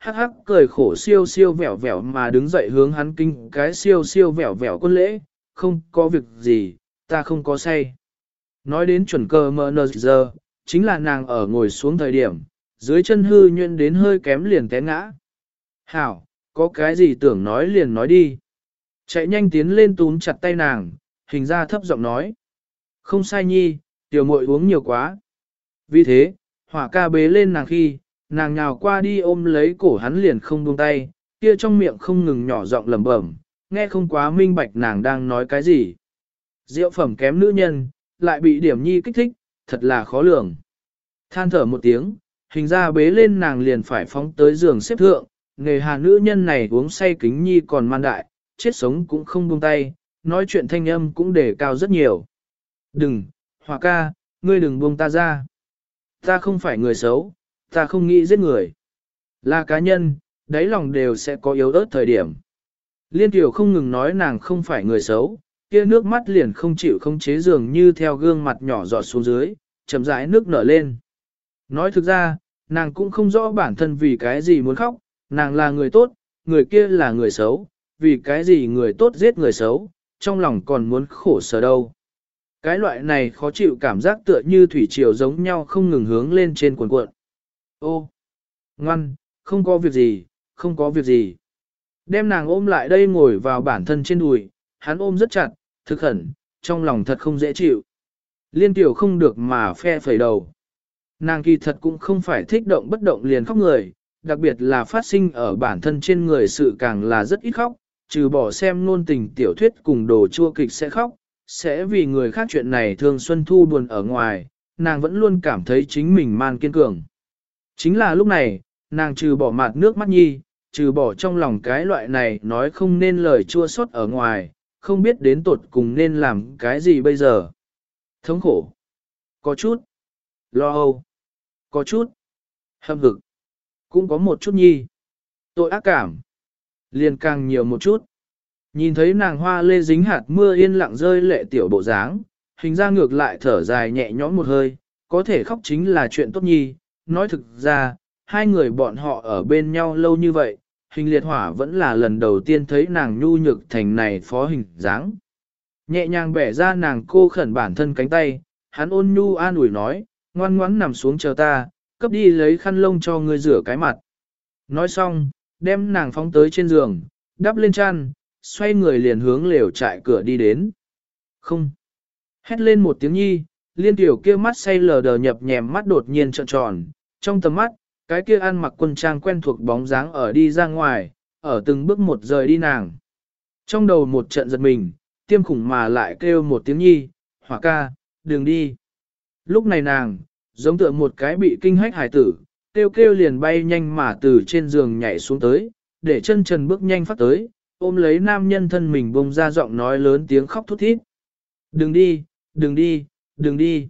hắc hắc cười khổ siêu siêu vẻo vẻo mà đứng dậy hướng hắn kinh cái siêu siêu vẻo vẻo quân lễ, không có việc gì, ta không có say. Nói đến chuẩn cơ mờ nờ giờ, chính là nàng ở ngồi xuống thời điểm, dưới chân hư nhuyễn đến hơi kém liền té ngã. Hảo, có cái gì tưởng nói liền nói đi. Chạy nhanh tiến lên túm chặt tay nàng, hình ra thấp giọng nói. Không sai nhi, tiểu muội uống nhiều quá. Vì thế, hỏa ca bế lên nàng khi, nàng nhào qua đi ôm lấy cổ hắn liền không buông tay, kia trong miệng không ngừng nhỏ giọng lẩm bẩm, nghe không quá minh bạch nàng đang nói cái gì. Rượu phẩm kém nữ nhân, lại bị điểm nhi kích thích, thật là khó lường. Than thở một tiếng, hình ra bế lên nàng liền phải phóng tới giường xếp thượng, nghề hà nữ nhân này uống say kính nhi còn man đại, chết sống cũng không buông tay, nói chuyện thanh âm cũng đề cao rất nhiều. Đừng, Hòa ca, ngươi đừng buông ta ra. Ta không phải người xấu, ta không nghĩ giết người. Là cá nhân, đáy lòng đều sẽ có yếu ớt thời điểm. Liên Tiểu không ngừng nói nàng không phải người xấu, kia nước mắt liền không chịu không chế dường như theo gương mặt nhỏ giọt xuống dưới, chậm rãi nước nở lên. Nói thực ra, nàng cũng không rõ bản thân vì cái gì muốn khóc, nàng là người tốt, người kia là người xấu, vì cái gì người tốt giết người xấu, trong lòng còn muốn khổ sở đâu. Cái loại này khó chịu cảm giác tựa như thủy triều giống nhau không ngừng hướng lên trên cuộn cuộn. Ô, ngoan, không có việc gì, không có việc gì. Đem nàng ôm lại đây ngồi vào bản thân trên đùi, hắn ôm rất chặt, thực khẩn, trong lòng thật không dễ chịu. Liên Tiểu không được mà phe phẩy đầu. Nàng kỳ thật cũng không phải thích động bất động liền khóc người, đặc biệt là phát sinh ở bản thân trên người sự càng là rất ít khóc, trừ bỏ xem ngôn tình tiểu thuyết cùng đồ chua kịch sẽ khóc, sẽ vì người khác chuyện này thương xuân thu buồn ở ngoài, nàng vẫn luôn cảm thấy chính mình man kiên cường. Chính là lúc này, nàng trừ bỏ mặt nước mắt nhi, trừ bỏ trong lòng cái loại này nói không nên lời chua xót ở ngoài, không biết đến tột cùng nên làm cái gì bây giờ. Thống khổ. Có chút. Lo âu. Có chút. Hâm hực. Cũng có một chút nhi. Tội ác cảm. Liền càng nhiều một chút. Nhìn thấy nàng hoa lê dính hạt mưa yên lặng rơi lệ tiểu bộ dáng, hình ra ngược lại thở dài nhẹ nhõm một hơi, có thể khóc chính là chuyện tốt nhi. Nói thực ra, hai người bọn họ ở bên nhau lâu như vậy, hình liệt hỏa vẫn là lần đầu tiên thấy nàng nhu nhược thành này phó hình dáng. Nhẹ nhàng bẻ ra nàng cô khẩn bản thân cánh tay, hắn ôn nhu an ủi nói, ngoan ngoãn nằm xuống chờ ta, cấp đi lấy khăn lông cho ngươi rửa cái mặt. Nói xong, đem nàng phóng tới trên giường, đắp lên chăn, xoay người liền hướng lều trại cửa đi đến. Không. Hét lên một tiếng nhi, Liên Tiểu kia mắt say lờ đờ nhập nhèm mắt đột nhiên trợn tròn, trong tầm mắt, cái kia ăn mặc quân trang quen thuộc bóng dáng ở đi ra ngoài, ở từng bước một rời đi nàng. Trong đầu một trận giật mình, tiêm khủng mà lại kêu một tiếng nhi, Hỏa ca, đừng đi. Lúc này nàng, giống tựa một cái bị kinh hách hải tử, kêu kêu liền bay nhanh mà từ trên giường nhảy xuống tới, để chân trần bước nhanh phát tới, ôm lấy nam nhân thân mình bông ra giọng nói lớn tiếng khóc thút thít. Đừng đi, đừng đi, đừng đi.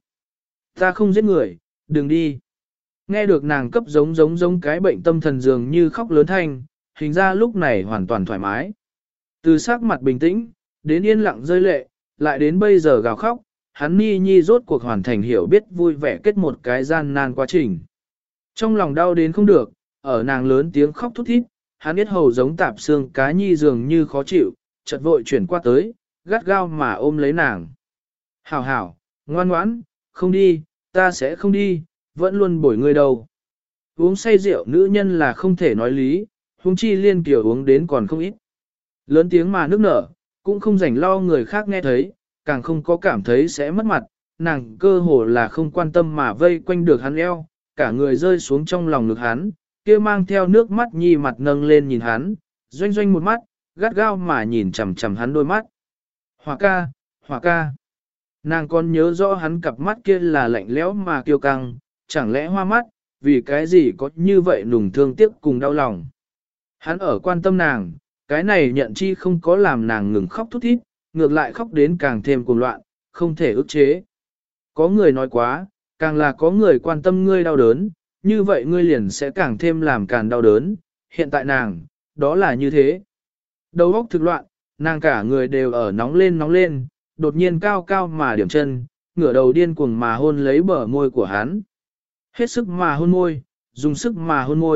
Ta không giết người, đừng đi. Nghe được nàng cấp giống giống giống cái bệnh tâm thần dường như khóc lớn thanh, hình ra lúc này hoàn toàn thoải mái. Từ sắc mặt bình tĩnh, đến yên lặng rơi lệ, lại đến bây giờ gào khóc, hắn ni nhi rốt cuộc hoàn thành hiểu biết vui vẻ kết một cái gian nan quá trình. Trong lòng đau đến không được, ở nàng lớn tiếng khóc thút thít, hắn biết hầu giống tạp xương cá nhi dường như khó chịu, chợt vội chuyển qua tới, gắt gao mà ôm lấy nàng. Hảo hảo, ngoan ngoãn, không đi, ta sẽ không đi, vẫn luôn bồi ngươi đâu. Uống say rượu nữ nhân là không thể nói lý, huống chi Liên Kiều uống đến còn không ít. Lớn tiếng mà nước nở, cũng không rảnh lo người khác nghe thấy, càng không có cảm thấy sẽ mất mặt, nàng cơ hồ là không quan tâm mà vây quanh được hắn eo, cả người rơi xuống trong lòng ngực hắn, kia mang theo nước mắt nhi mặt nâng lên nhìn hắn, doanh doanh một mắt, gắt gao mà nhìn chằm chằm hắn đôi mắt. Hòa ca, hòa ca. Nàng còn nhớ rõ hắn cặp mắt kia là lạnh lẽo mà kiêu căng, chẳng lẽ hoa mắt, vì cái gì có như vậy nùng thương tiếc cùng đau lòng. Hắn ở quan tâm nàng, cái này nhận chi không có làm nàng ngừng khóc thút thít, ngược lại khóc đến càng thêm cuồng loạn, không thể ức chế. Có người nói quá, càng là có người quan tâm ngươi đau đớn, như vậy ngươi liền sẽ càng thêm làm càng đau đớn, hiện tại nàng, đó là như thế. Đầu óc thực loạn, nàng cả người đều ở nóng lên nóng lên, đột nhiên cao cao mà điểm chân, ngửa đầu điên cuồng mà hôn lấy bờ môi của hắn. Hết sức mà hôn môi, dùng sức mà hôn môi,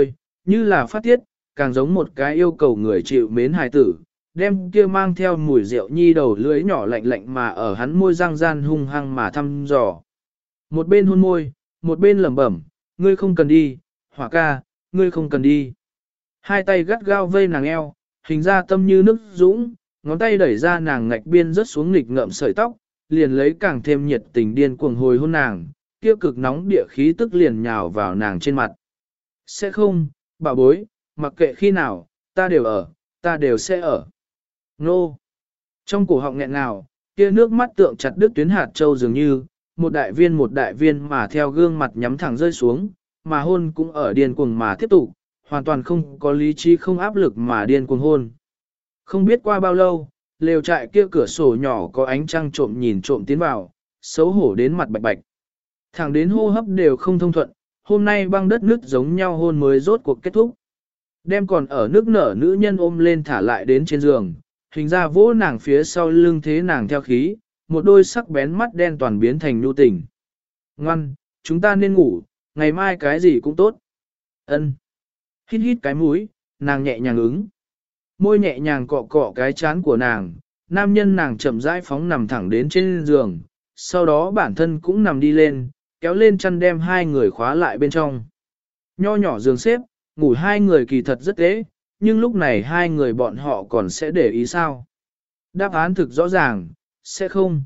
như là phát tiết, càng giống một cái yêu cầu người chịu mến hài tử, đem kia mang theo mùi rượu nhi đầu lưỡi nhỏ lạnh lạnh mà ở hắn môi răng gian hung hăng mà thăm dò. Một bên hôn môi, một bên lẩm bẩm, ngươi không cần đi, Hỏa ca, ngươi không cần đi. Hai tay gắt gao vây nàng eo, hình ra tâm như nước dũng, ngón tay đẩy ra nàng ngạch biên rớt xuống nghịch ngợm sợi tóc, liền lấy càng thêm nhiệt tình điên cuồng hồi hôn nàng, kia cực nóng địa khí tức liền nhào vào nàng trên mặt. Sẽ không, bảo bối, mặc kệ khi nào, ta đều ở, ta đều sẽ ở. Nô! Trong cổ họng nghẹn ngào, kia nước mắt tượng chặt đứt tuyến hạt châu dường như, một đại viên một đại viên mà theo gương mặt nhắm thẳng rơi xuống, mà hôn cũng ở điên cuồng mà tiếp tục, hoàn toàn không có lý trí không áp lực mà điên cuồng hôn. Không biết qua bao lâu, lều trại kia cửa sổ nhỏ có ánh trăng trộm nhìn trộm tiến vào, xấu hổ đến mặt bạch bạch. Thẳng đến hô hấp đều không thông thuận, hôm nay băng đất nước giống nhau hôn mới rốt cuộc kết thúc. Đem còn ở nước nở nữ nhân ôm lên thả lại đến trên giường, hình ra vỗ nàng phía sau lưng thế nàng theo khí, một đôi sắc bén mắt đen toàn biến thành nhu tình. Ngoan, chúng ta nên ngủ, ngày mai cái gì cũng tốt. Ân. Hít hít cái mũi, nàng nhẹ nhàng ứng. Môi nhẹ nhàng cọ cọ cái chán của nàng, nam nhân nàng chậm rãi phóng nằm thẳng đến trên giường, sau đó bản thân cũng nằm đi lên, kéo lên chăn đem hai người khóa lại bên trong. Nho nhỏ giường xếp, ngủ hai người kỳ thật rất dễ, nhưng lúc này hai người bọn họ còn sẽ để ý sao? Đáp án thực rõ ràng, sẽ không.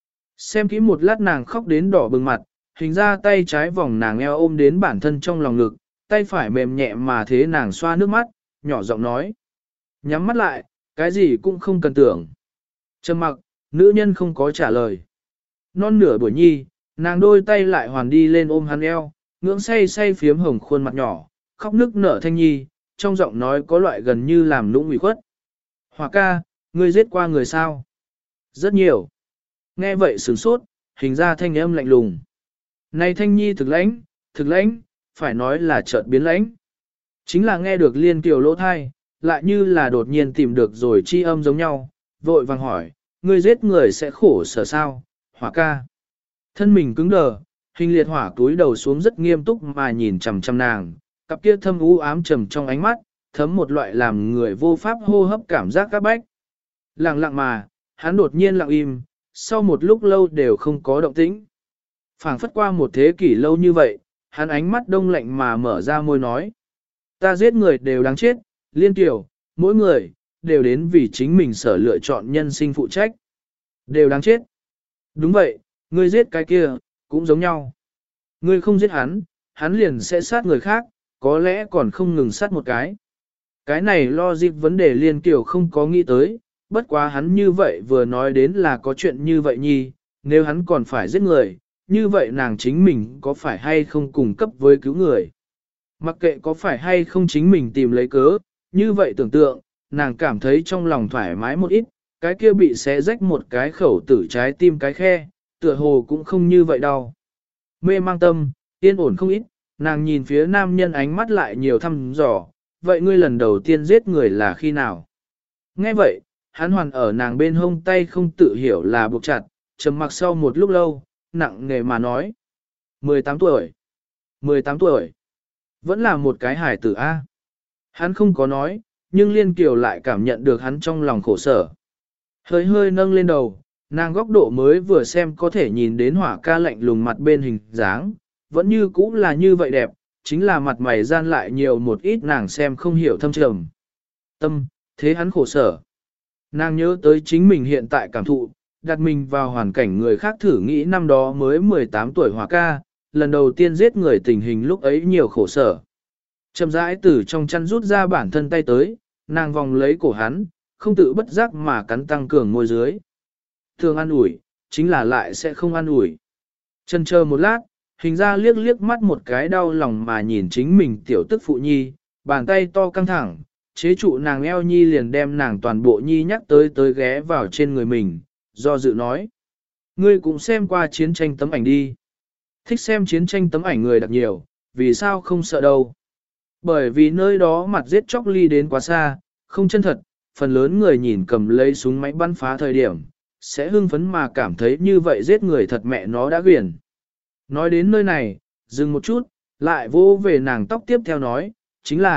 Xem kỹ một lát nàng khóc đến đỏ bừng mặt, hình ra tay trái vòng nàng eo ôm đến bản thân trong lòng ngực, tay phải mềm nhẹ mà thế nàng xoa nước mắt, nhỏ giọng nói. Nhắm mắt lại, cái gì cũng không cần tưởng. Trầm mặc, nữ nhân không có trả lời. Non nửa buổi nhi, nàng đôi tay lại hoàn đi lên ôm hắn eo, ngưỡng say say phiếm hồng khuôn mặt nhỏ, khóc nức nở thanh nhi, trong giọng nói có loại gần như làm nũng ủy khuất. Hỏa ca, ngươi giết qua người sao? Rất nhiều. Nghe vậy sửng sốt, hình ra thanh âm lạnh lùng. Này thanh nhi thực lãnh, thực lãnh, phải nói là chợt biến lãnh. Chính là nghe được liên kiều lỗ thai, lại như là đột nhiên tìm được rồi chi âm giống nhau, vội vàng hỏi, ngươi giết người sẽ khổ sở sao, Hỏa ca. Thân mình cứng đờ, hình liệt hỏa túi đầu xuống rất nghiêm túc mà nhìn chằm chằm nàng, cặp kia thâm u ám trầm trong ánh mắt, thấm một loại làm người vô pháp hô hấp cảm giác các bách. Lặng lặng mà, hắn đột nhiên lặng im, sau một lúc lâu đều không có động tĩnh. Phảng phất qua một thế kỷ lâu như vậy, hắn ánh mắt đông lạnh mà mở ra môi nói. Ta giết người đều đáng chết, liên tiểu, mỗi người, đều đến vì chính mình sở lựa chọn nhân sinh phụ trách. Đều đáng chết. Đúng vậy, ngươi giết cái kia, cũng giống nhau. Ngươi không giết hắn, hắn liền sẽ sát người khác, có lẽ còn không ngừng sát một cái. Cái này lo dịp vấn đề liên kiểu không có nghĩ tới, bất quá hắn như vậy vừa nói đến là có chuyện như vậy nhi, nếu hắn còn phải giết người, như vậy nàng chính mình có phải hay không cùng cấp với cứu người. Mặc kệ có phải hay không chính mình tìm lấy cớ, như vậy tưởng tượng, nàng cảm thấy trong lòng thoải mái một ít, cái kia bị xé rách một cái khẩu tử trái tim cái khe, tựa hồ cũng không như vậy đâu. Mê mang tâm, yên ổn không ít, nàng nhìn phía nam nhân ánh mắt lại nhiều thăm dò, vậy ngươi lần đầu tiên giết người là khi nào? Nghe vậy, hắn hoàn ở nàng bên hông tay không tự hiểu là buộc chặt, trầm mặc sau một lúc lâu, nặng nề mà nói. mười tám tuổi. mười tám tuổi. Vẫn là một cái hải tử A. Hắn không có nói, nhưng Liên Kiều lại cảm nhận được hắn trong lòng khổ sở. Hơi hơi nâng lên đầu, nàng góc độ mới vừa xem có thể nhìn đến hỏa ca lạnh lùng mặt bên hình dáng, vẫn như cũ là như vậy đẹp, chính là mặt mày gian lại nhiều một ít nàng xem không hiểu thâm trầm. Tâm, thế hắn khổ sở. Nàng nhớ tới chính mình hiện tại cảm thụ, đặt mình vào hoàn cảnh người khác thử nghĩ năm đó mới mười tám tuổi hỏa ca, lần đầu tiên giết người tình hình lúc ấy nhiều khổ sở. Chậm rãi từ trong chăn rút ra bản thân tay tới, nàng vòng lấy cổ hắn, không tự bất giác mà cắn tăng cường môi dưới. Thường ăn ủi, chính là lại sẽ không ăn ủi. Chân chờ một lát, hình ra liếc liếc mắt một cái đau lòng mà nhìn chính mình tiểu tức phụ nhi, bàn tay to căng thẳng, chế trụ nàng eo nhi liền đem nàng toàn bộ nhi nhắc tới tới ghé vào trên người mình, do dự nói. Ngươi cũng xem qua chiến tranh tấm ảnh đi. Thích xem chiến tranh tấm ảnh người đặc nhiều, vì sao không sợ đâu. Bởi vì nơi đó mặt giết chóc ly đến quá xa, không chân thật, phần lớn người nhìn cầm lấy súng máy bắn phá thời điểm, sẽ hưng phấn mà cảm thấy như vậy giết người thật mẹ nó đã quyển. Nói đến nơi này, dừng một chút, lại vô về nàng tóc tiếp theo nói, chính là,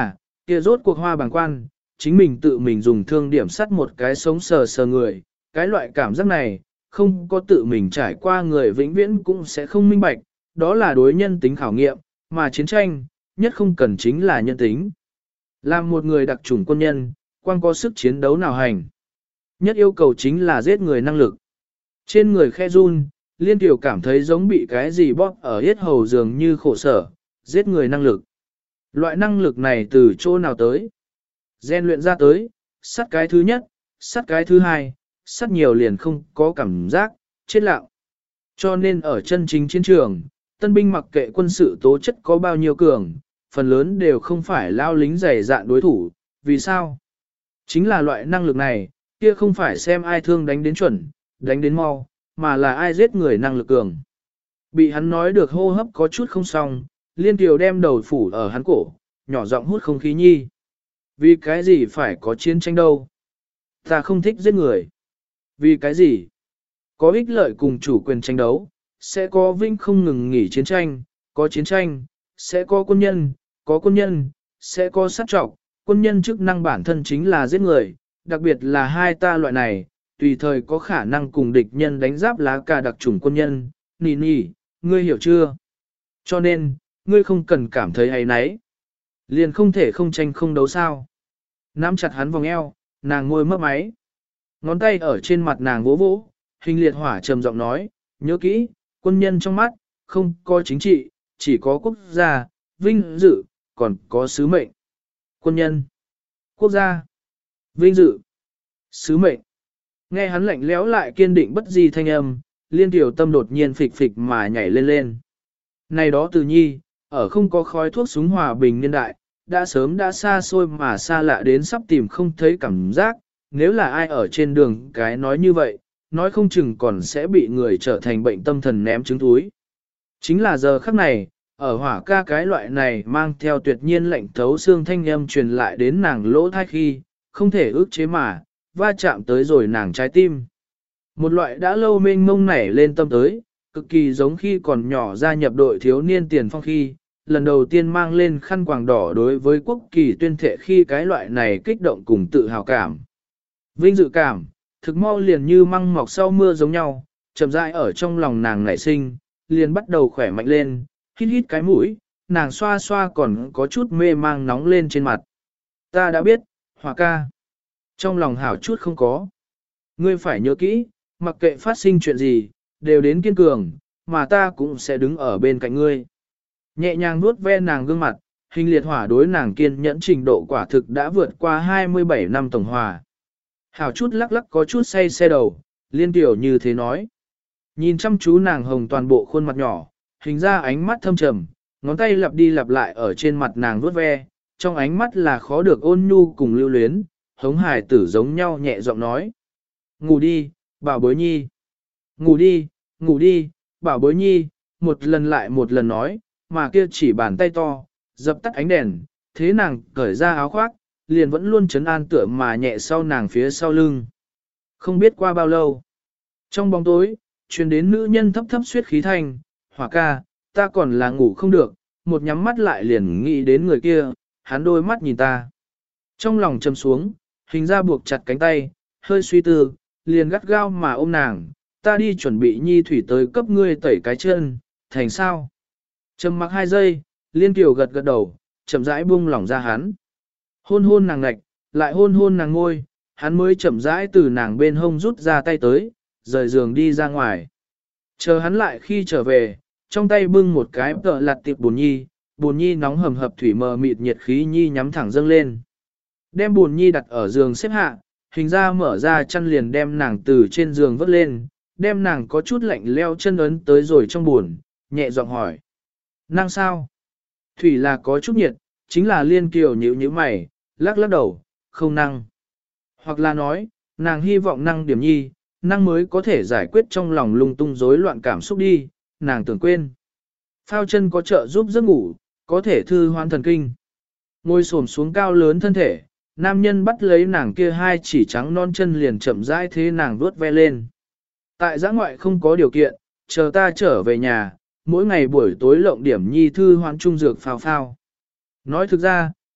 kia rốt cuộc hoa bàng quan, chính mình tự mình dùng thương điểm sắt một cái sống sờ sờ người, cái loại cảm giác này, không có tự mình trải qua người vĩnh viễn cũng sẽ không minh bạch, đó là đối nhân tính khảo nghiệm, mà chiến tranh, nhất không cần chính là nhân tính. Làm một người đặc chủng quân nhân, quan có sức chiến đấu nào hành. Nhất yêu cầu chính là giết người năng lực. Trên người khe run, Liên Tiểu cảm thấy giống bị cái gì bóp ở hết hầu dường như khổ sở, giết người năng lực. Loại năng lực này từ chỗ nào tới? Gen luyện ra tới, sát cái thứ nhất, sát cái thứ hai, sát nhiều liền không có cảm giác, chết lặng. Cho nên ở chân chính chiến trường, tân binh mặc kệ quân sự tố chất có bao nhiêu cường, phần lớn đều không phải lao lính dày dạn đối thủ. Vì sao? Chính là loại năng lực này, kia không phải xem ai thương đánh đến chuẩn, đánh đến mau, mà là ai giết người năng lực cường. Bị hắn nói được hô hấp có chút không xong, Liên Kiều đem đầu phủ ở hắn cổ, nhỏ giọng hút không khí nhi. Vì cái gì phải có chiến tranh đâu? Ta không thích giết người. Vì cái gì? Có ích lợi cùng chủ quyền tranh đấu, sẽ có vinh không ngừng nghỉ chiến tranh, có chiến tranh, sẽ có quân nhân, có quân nhân, sẽ có sát trọc, quân nhân chức năng bản thân chính là giết người, đặc biệt là hai ta loại này, tùy thời có khả năng cùng địch nhân đánh giáp lá cà đặc chủng quân nhân, nì nì, ngươi hiểu chưa? Cho nên, ngươi không cần cảm thấy hay nấy. Liền không thể không tranh không đấu sao. Nắm chặt hắn vòng eo, nàng ngồi mấp máy. Ngón tay ở trên mặt nàng vỗ vỗ, hình liệt hỏa trầm giọng nói, nhớ kỹ, quân nhân trong mắt, không có chính trị, chỉ có quốc gia, vinh dự, còn có sứ mệnh. Quân nhân, quốc gia, vinh dự, sứ mệnh. Nghe hắn lạnh lẽo lại kiên định bất di thanh âm, Liên Tiểu tâm đột nhiên phịch phịch mà nhảy lên lên. Này đó từ nhi, ở không có khói thuốc súng hòa bình niên đại, đã sớm đã xa xôi mà xa lạ đến sắp tìm không thấy cảm giác, nếu là ai ở trên đường cái nói như vậy, nói không chừng còn sẽ bị người trở thành bệnh tâm thần ném trứng túi. Chính là giờ khắc này, ở hỏa ca cái loại này mang theo tuyệt nhiên lệnh thấu xương thanh âm truyền lại đến nàng lỗ thai khi, không thể ước chế mà, va chạm tới rồi nàng trái tim. Một loại đã lâu mênh mông nảy lên tâm tới, cực kỳ giống khi còn nhỏ gia nhập đội thiếu niên tiền phong khi, lần đầu tiên mang lên khăn quàng đỏ đối với quốc kỳ tuyên thệ khi cái loại này kích động cùng tự hào cảm. Vinh dự cảm, thực mau liền như măng mọc sau mưa giống nhau, chậm rãi ở trong lòng nàng nảy sinh, liền bắt đầu khỏe mạnh lên, hít hít cái mũi, nàng xoa xoa còn có chút mê mang nóng lên trên mặt. Ta đã biết, Hòa ca. Trong lòng hảo chút không có. Ngươi phải nhớ kỹ, mặc kệ phát sinh chuyện gì, đều đến kiên cường, mà ta cũng sẽ đứng ở bên cạnh ngươi. Nhẹ nhàng nuốt ve nàng gương mặt, hình liệt hỏa đối nàng kiên nhẫn trình độ quả thực đã vượt qua hai mươi bảy năm tổng hòa. Hảo chút lắc lắc có chút say xe đầu, Liên Tiểu như thế nói. Nhìn chăm chú nàng hồng toàn bộ khuôn mặt nhỏ, hình ra ánh mắt thâm trầm, ngón tay lặp đi lặp lại ở trên mặt nàng vuốt ve, trong ánh mắt là khó được ôn nhu cùng lưu luyến, hống hài tử giống nhau nhẹ giọng nói. Ngủ đi, bảo bối nhi. Ngủ đi, ngủ đi, bảo bối nhi, một lần lại một lần nói, mà kia chỉ bàn tay to, dập tắt ánh đèn, thế nàng cởi ra áo khoác, liền vẫn luôn chấn an tựa mà nhẹ sau nàng phía sau lưng. Không biết qua bao lâu. Trong bóng tối, truyền đến nữ nhân thấp thấp suyết khí thanh, Hỏa ca, ta còn là ngủ không được, một nhắm mắt lại liền nghĩ đến người kia, hắn đôi mắt nhìn ta. Trong lòng châm xuống, hình ra buộc chặt cánh tay, hơi suy tư, liền gắt gao mà ôm nàng, ta đi chuẩn bị nhi thủy tới cấp ngươi tẩy cái chân, thành sao? Trầm mặc hai giây, Liên Kiều gật gật đầu, chậm rãi buông lỏng ra hắn. Hôn hôn nàng ngạch, lại hôn hôn nàng ngôi, hắn mới chậm rãi từ nàng bên hông rút ra tay tới, rời giường đi ra ngoài. Chờ hắn lại khi trở về, trong tay bưng một cái tợ lặt tiệp bồn nhi, bồn nhi nóng hầm hập thủy mờ mịt nhiệt khí nhi nhắm thẳng dâng lên. Đem bồn nhi đặt ở giường xếp hạ, hình ra mở ra chăn liền đem nàng từ trên giường vớt lên, đem nàng có chút lạnh leo chân ấn tới rồi trong bồn, nhẹ giọng hỏi. Năng sao? Thủy là có chút nhiệt, chính là Liên Kiều nhíu nhíu mày, lắc lắc đầu, không năng. Hoặc là nói, nàng hy vọng năng điểm nhi, năng mới có thể giải quyết trong lòng lung tung rối loạn cảm xúc đi, nàng tưởng quên. Phao chân có trợ giúp giấc ngủ, có thể thư hoan thần kinh. Ngồi xổm xuống cao lớn thân thể, nam nhân bắt lấy nàng kia hai chỉ trắng non chân liền chậm rãi thế nàng vuốt ve lên. Tại giã ngoại không có điều kiện, chờ ta trở về nhà, mỗi ngày buổi tối lộng điểm nhi thư hoan trung dược phao phao. Nói thực ra,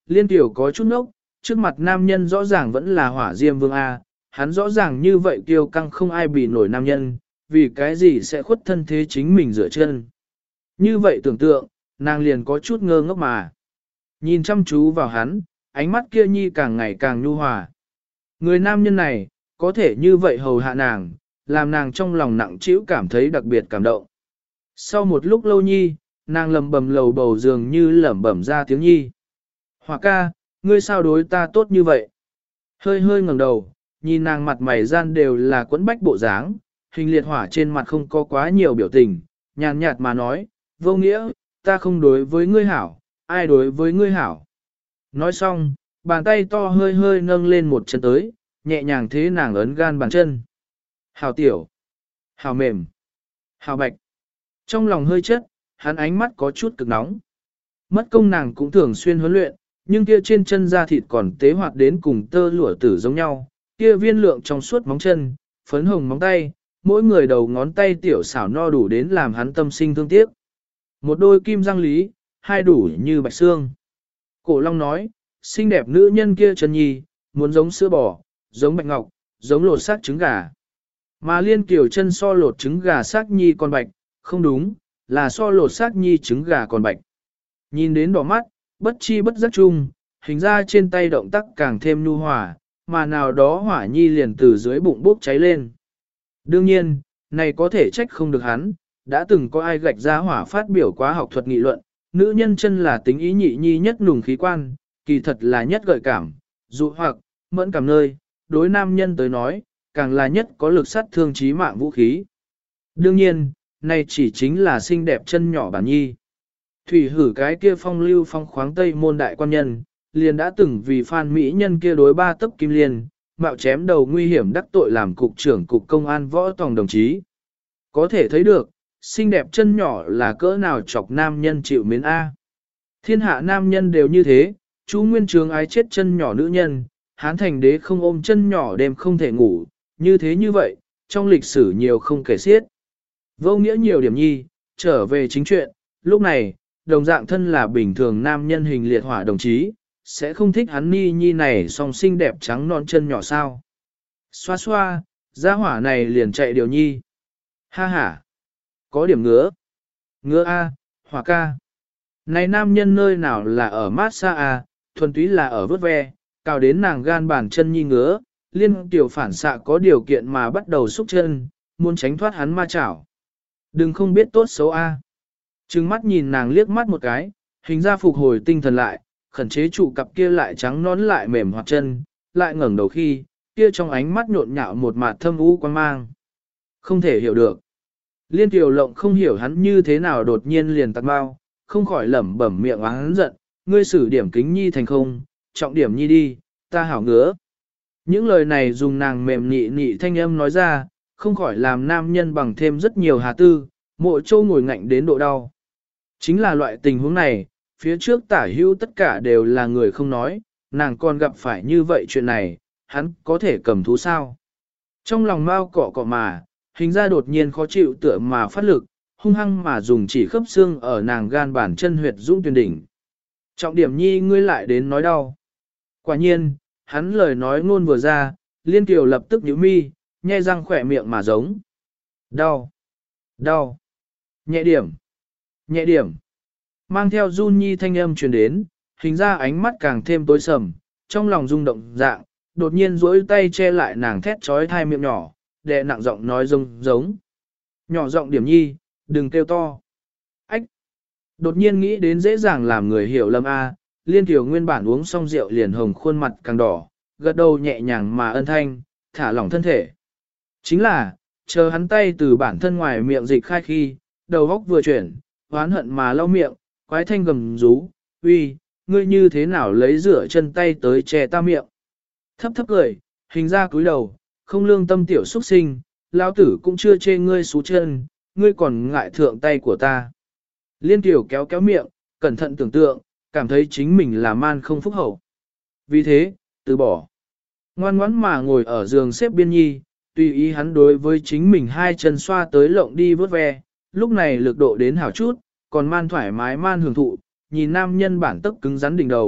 Liên Tiểu có chút nốc, trước mặt nam nhân rõ ràng vẫn là hỏa diêm vương A, hắn rõ ràng như vậy kiêu căng không ai bị nổi nam nhân, vì cái gì sẽ khuất thân thế chính mình dựa chân. Như vậy tưởng tượng, nàng liền có chút ngơ ngốc mà. Nhìn chăm chú vào hắn, ánh mắt kia nhi càng ngày càng nhu hòa. Người nam nhân này, có thể như vậy hầu hạ nàng, làm nàng trong lòng nặng trĩu cảm thấy đặc biệt cảm động. Sau một lúc lâu nhi, nàng lầm bầm lầu bầu dường như lẩm bẩm ra tiếng nhi. Hỏa ca, ngươi sao đối ta tốt như vậy? Hơi hơi ngẩng đầu, nhìn nàng mặt mày gian đều là quẫn bách bộ dáng, hình liệt hỏa trên mặt không có quá nhiều biểu tình, nhàn nhạt mà nói, vô nghĩa, ta không đối với ngươi hảo, ai đối với ngươi hảo. Nói xong, bàn tay to hơi hơi nâng lên một chân tới, nhẹ nhàng thế nàng ấn gan bàn chân. Hảo tiểu, hảo mềm, hảo bạch. Trong lòng hơi chất, hắn ánh mắt có chút cực nóng. Mất công nàng cũng thường xuyên huấn luyện, nhưng kia trên chân da thịt còn tế hoạt đến cùng tơ lụa tử giống nhau, kia viên lượng trong suốt móng chân, phấn hồng móng tay, mỗi người đầu ngón tay tiểu xảo no đủ đến làm hắn tâm sinh thương tiếc. Một đôi kim răng lý, hai đủ như bạch xương. Cổ Long nói, xinh đẹp nữ nhân kia chân nhi, muốn giống sữa bò, giống bạch ngọc, giống lột xác trứng gà. Mà Liên Kiều chân so lột trứng gà xác nhi còn bạch, không đúng, là so lột xác nhi trứng gà còn bạch. Nhìn đến đỏ mắt, bất chi bất giác chung, hình ra trên tay động tác càng thêm nhu hòa, mà nào đó hỏa nhi liền từ dưới bụng bốc cháy lên. Đương nhiên, này có thể trách không được hắn, đã từng có ai gạch ra hỏa phát biểu quá học thuật nghị luận, nữ nhân chân là tính ý nhị nhi nhất nùng khí quan, kỳ thật là nhất gợi cảm, dụ hoặc, mẫn cảm nơi, đối nam nhân tới nói, càng là nhất có lực sát thương chí mạng vũ khí. Đương nhiên, này chỉ chính là xinh đẹp chân nhỏ bản nhi. Thủy hử cái kia phong lưu phong khoáng tây môn đại quan nhân, liền đã từng vì phan mỹ nhân kia đối ba tấc kim liên, mạo chém đầu nguy hiểm đắc tội làm cục trưởng cục công an võ tòng đồng chí. Có thể thấy được, xinh đẹp chân nhỏ là cỡ nào chọc nam nhân chịu mến A. Thiên hạ nam nhân đều như thế, chú Nguyên Trường ái chết chân nhỏ nữ nhân, Hán thành đế không ôm chân nhỏ đêm không thể ngủ, như thế như vậy, trong lịch sử nhiều không kể xiết. Vô nghĩa nhiều điểm nhi, trở về chính chuyện, lúc này, đồng dạng thân là bình thường nam nhân hình liệt hỏa đồng chí, sẽ không thích hắn ni nhi này song xinh đẹp trắng non chân nhỏ sao. Xoa xoa, ra hỏa này liền chạy điều nhi. Ha ha, có điểm ngứa. Ngứa A, hỏa ca. Này nam nhân nơi nào là ở mát xa A, thuần túy là ở vớt ve, cào đến nàng gan bàn chân nhi ngứa, liên tiểu phản xạ có điều kiện mà bắt đầu xúc chân, muốn tránh thoát hắn ma chảo. Đừng không biết tốt xấu A. Trừng mắt nhìn nàng liếc mắt một cái, hình ra phục hồi tinh thần lại, khẩn chế trụ cặp kia lại trắng nón lại mềm hoạt chân, lại ngẩng đầu khi, kia trong ánh mắt nhộn nhạo một mạt thâm u quan mang. Không thể hiểu được. Liên tiểu lộng không hiểu hắn như thế nào đột nhiên liền tắt bao, không khỏi lẩm bẩm miệng oán giận, ngươi xử điểm kính nhi thành không, trọng điểm nhi đi, ta hảo ngứa. Những lời này dùng nàng mềm nị nị thanh âm nói ra, không khỏi làm nam nhân bằng thêm rất nhiều hà tư, mộ châu ngồi ngạnh đến độ đau. Chính là loại tình huống này, phía trước tả hữu tất cả đều là người không nói, nàng còn gặp phải như vậy chuyện này, hắn có thể cầm thú sao. Trong lòng mau cọ cọ mà, hình ra đột nhiên khó chịu tựa mà phát lực, hung hăng mà dùng chỉ khớp xương ở nàng gan bản chân huyệt dũng tuyên đỉnh. Trọng điểm nhi ngươi lại đến nói đau. Quả nhiên, hắn lời nói ngôn vừa ra, Liên Kiều lập tức nhíu mi, nhe răng khỏe miệng mà giống. Đau, đau, nhẹ điểm, nhẹ điểm. Mang theo run nhi thanh âm truyền đến, hình ra ánh mắt càng thêm tối sầm, trong lòng rung động dạng, đột nhiên duỗi tay che lại nàng thét trói thai miệng nhỏ, đè nặng giọng nói giống giống. Nhỏ giọng điểm nhi, đừng kêu to. Ách! Đột nhiên nghĩ đến dễ dàng làm người hiểu lầm A, Liên Kiều nguyên bản uống xong rượu liền hồng khuôn mặt càng đỏ, gật đầu nhẹ nhàng mà ân thanh, thả lỏng thân thể. Chính là, chờ hắn tay từ bản thân ngoài miệng dịch khai khi, đầu góc vừa chuyển, hoán hận mà lau miệng, quái thanh gầm rú, uy, ngươi như thế nào lấy rửa chân tay tới che ta miệng. Thấp thấp cười, hình ra cúi đầu, không lương tâm tiểu xuất sinh, lão tử cũng chưa chê ngươi xú chân, ngươi còn ngại thượng tay của ta. Liên Kiều kéo kéo miệng, cẩn thận tưởng tượng, cảm thấy chính mình là man không phúc hậu. Vì thế, từ bỏ. Ngoan ngoãn mà ngồi ở giường xếp biên nhi, tùy ý hắn đối với chính mình hai chân xoa tới lộng đi vớt ve, lúc này lực độ đến hảo chút, còn man thoải mái man hưởng thụ, nhìn nam nhân bản tức cứng rắn đỉnh đầu,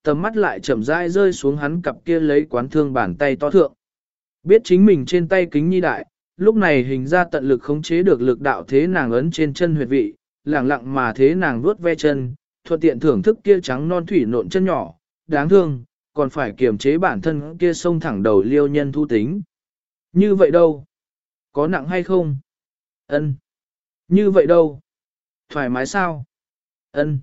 tầm mắt lại chậm rãi rơi xuống hắn cặp kia lấy quán thương bàn tay to thượng. Biết chính mình trên tay kính nhi đại, lúc này hình ra tận lực khống chế được lực đạo thế nàng ấn trên chân huyệt vị, lẳng lặng mà thế nàng vuốt ve chân, thuận tiện thưởng thức kia trắng non thủy nộn chân nhỏ, đáng thương, còn phải kiềm chế bản thân kia xông thẳng đầu liêu nhân thu tính. Như vậy đâu? Có nặng hay không? Ân. Như vậy đâu? Thoải mái sao? Ân.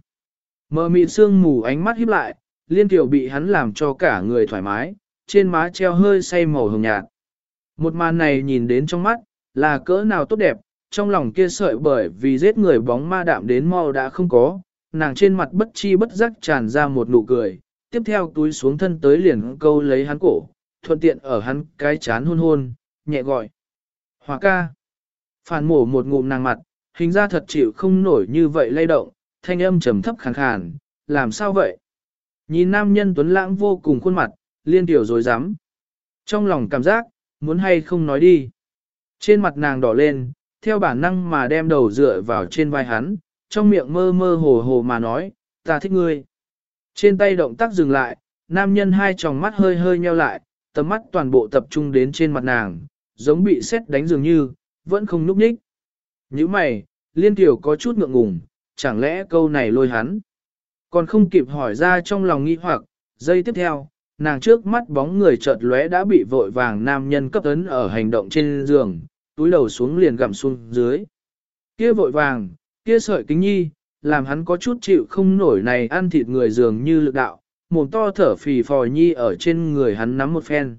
Mờ mịt sương mù ánh mắt híp lại, Liên Kiều bị hắn làm cho cả người thoải mái, trên má treo hơi say màu hồng nhạt. Một màn này nhìn đến trong mắt, là cỡ nào tốt đẹp, trong lòng kia sợi bởi vì giết người bóng ma đạm đến mau đã không có, nàng trên mặt bất chi bất giác tràn ra một nụ cười, tiếp theo túi xuống thân tới liền câu lấy hắn cổ, thuận tiện ở hắn cái chán hôn hôn, nhẹ gọi. Hòa ca. Phản mổ một ngụm nàng mặt, hình ra thật chịu không nổi như vậy lay động, thanh âm trầm thấp khàn khàn, làm sao vậy? Nhìn nam nhân tuấn lãng vô cùng khuôn mặt, Liên Tiểu dối rắm trong lòng cảm giác, muốn hay không nói đi. Trên mặt nàng đỏ lên, theo bản năng mà đem đầu dựa vào trên vai hắn, trong miệng mơ mơ hồ hồ mà nói, ta thích ngươi. Trên tay động tác dừng lại, nam nhân hai tròng mắt hơi hơi nheo lại, tầm mắt toàn bộ tập trung đến trên mặt nàng, giống bị sét đánh dường như, vẫn không núp nhích. Như mày, Liên Tiểu có chút ngượng ngùng, chẳng lẽ câu này lôi hắn. Còn không kịp hỏi ra trong lòng nghi hoặc, giây tiếp theo, nàng trước mắt bóng người chợt lóe đã bị vội vàng nam nhân cấp ấn ở hành động trên giường, túi đầu xuống liền gặm xuống dưới. Kia vội vàng, kia sợi kính nhi, làm hắn có chút chịu không nổi này ăn thịt người dường như lực đạo, mồm to thở phì phò nhi ở trên người hắn nắm một phen.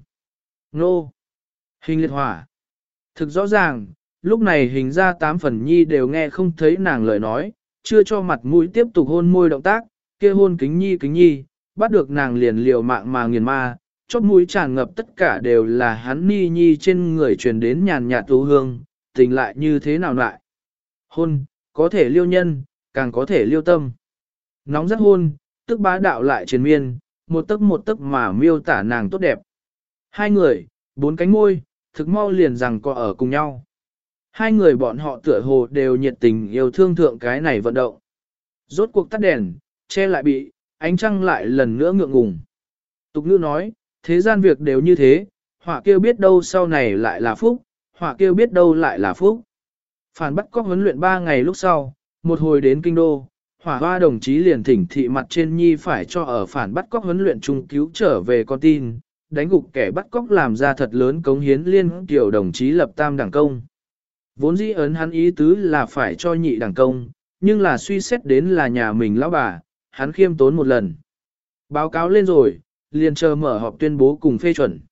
Nô! Hình liệt hỏa! Thực rõ ràng, lúc này hình ra tám phần nhi đều nghe không thấy nàng lời nói, chưa cho mặt mũi tiếp tục hôn môi động tác, kia hôn kính nhi kính nhi, bắt được nàng liền liều mạng mà nghiền ma, chóp mũi tràn ngập tất cả đều là hắn ni nhi trên người truyền đến nhàn nhạt tú hương, tình lại như thế nào lại. Hôn, có thể liêu nhân, càng có thể liêu tâm. Nóng rất hôn, tức bá đạo lại triền miên, một tấc một tấc mà miêu tả nàng tốt đẹp. Hai người, bốn cánh môi, thực mau liền rằng có ở cùng nhau. Hai người bọn họ tựa hồ đều nhiệt tình yêu thương thượng cái này vận động. Rốt cuộc tắt đèn, che lại bị, ánh trăng lại lần nữa ngượng ngùng. Tục ngữ nói, thế gian việc đều như thế, họa kêu biết đâu sau này lại là phúc, họa kêu biết đâu lại là phúc. Phản bắt cóc huấn luyện ba ngày lúc sau, một hồi đến kinh đô, hỏa hoa đồng chí liền thỉnh thị mặt trên nhi phải cho ở phản bắt cóc huấn luyện trung cứu trở về con tin, đánh gục kẻ bắt cóc làm ra thật lớn cống hiến Liên Kiều đồng chí lập tam đảng công. Vốn dĩ ấn hắn ý tứ là phải cho nhị đảng công, nhưng là suy xét đến là nhà mình lão bà, hắn khiêm tốn một lần. Báo cáo lên rồi, liền chờ mở họp tuyên bố cùng phê chuẩn.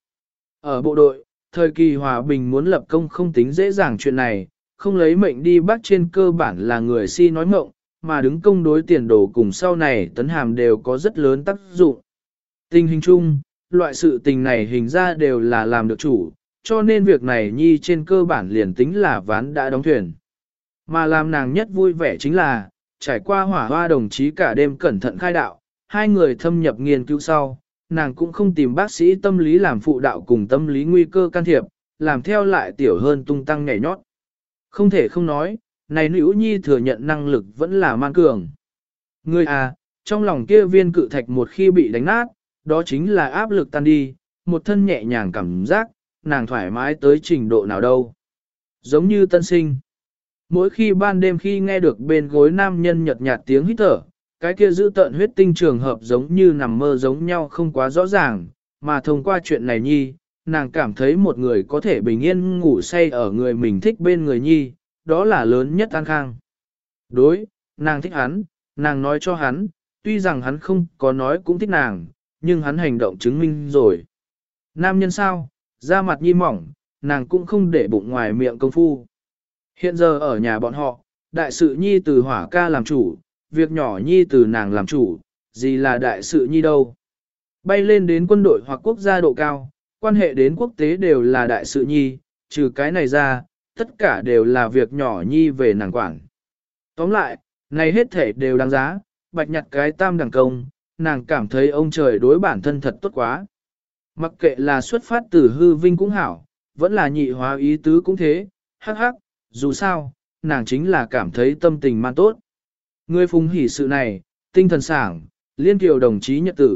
Ở bộ đội, thời kỳ hòa bình muốn lập công không tính dễ dàng chuyện này, không lấy mệnh đi bắt trên cơ bản là người si nói mộng, mà đứng công đối tiền đồ cùng sau này tấn hàm đều có rất lớn tác dụng. Tình hình chung, loại sự tình này hình ra đều là làm được chủ, cho nên việc này nhi trên cơ bản liền tính là ván đã đóng thuyền. Mà làm nàng nhất vui vẻ chính là, trải qua hỏa hoa đồng chí cả đêm cẩn thận khai đạo, hai người thâm nhập nghiên cứu sau, nàng cũng không tìm bác sĩ tâm lý làm phụ đạo cùng tâm lý nguy cơ can thiệp, làm theo lại tiểu hơn tung tăng nhảy nhót. Không thể không nói, này nữ nhi thừa nhận năng lực vẫn là man cường. Người à, trong lòng kia viên cự thạch một khi bị đánh nát, đó chính là áp lực tan đi, một thân nhẹ nhàng cảm giác, nàng thoải mái tới trình độ nào đâu. Giống như tân sinh. Mỗi khi ban đêm khi nghe được bên gối nam nhân nhợt nhạt tiếng hít thở, cái kia giữ tợn huyết tinh trường hợp giống như nằm mơ giống nhau không quá rõ ràng, mà thông qua chuyện này nhi, nàng cảm thấy một người có thể bình yên ngủ say ở người mình thích bên người nhi, đó là lớn nhất an khang. Đối, nàng thích hắn, nàng nói cho hắn, tuy rằng hắn không có nói cũng thích nàng, nhưng hắn hành động chứng minh rồi. Nam nhân sao, da mặt nhi mỏng, nàng cũng không để bụng ngoài miệng công phu. Hiện giờ ở nhà bọn họ, đại sự nhi từ hỏa ca làm chủ, việc nhỏ nhi từ nàng làm chủ, gì là đại sự nhi đâu. Bay lên đến quân đội hoặc quốc gia độ cao, quan hệ đến quốc tế đều là đại sự nhi, trừ cái này ra, tất cả đều là việc nhỏ nhi về nàng quản. Tóm lại, này hết thể đều đáng giá, bạch nhặt cái tam đẳng công, nàng cảm thấy ông trời đối bản thân thật tốt quá. Mặc kệ là xuất phát từ hư vinh cũng hảo, vẫn là nhị hóa ý tứ cũng thế, hắc hắc, dù sao, nàng chính là cảm thấy tâm tình man tốt. Người phùng hỉ sự này, tinh thần sảng, Liên Kiều đồng chí nhật tử,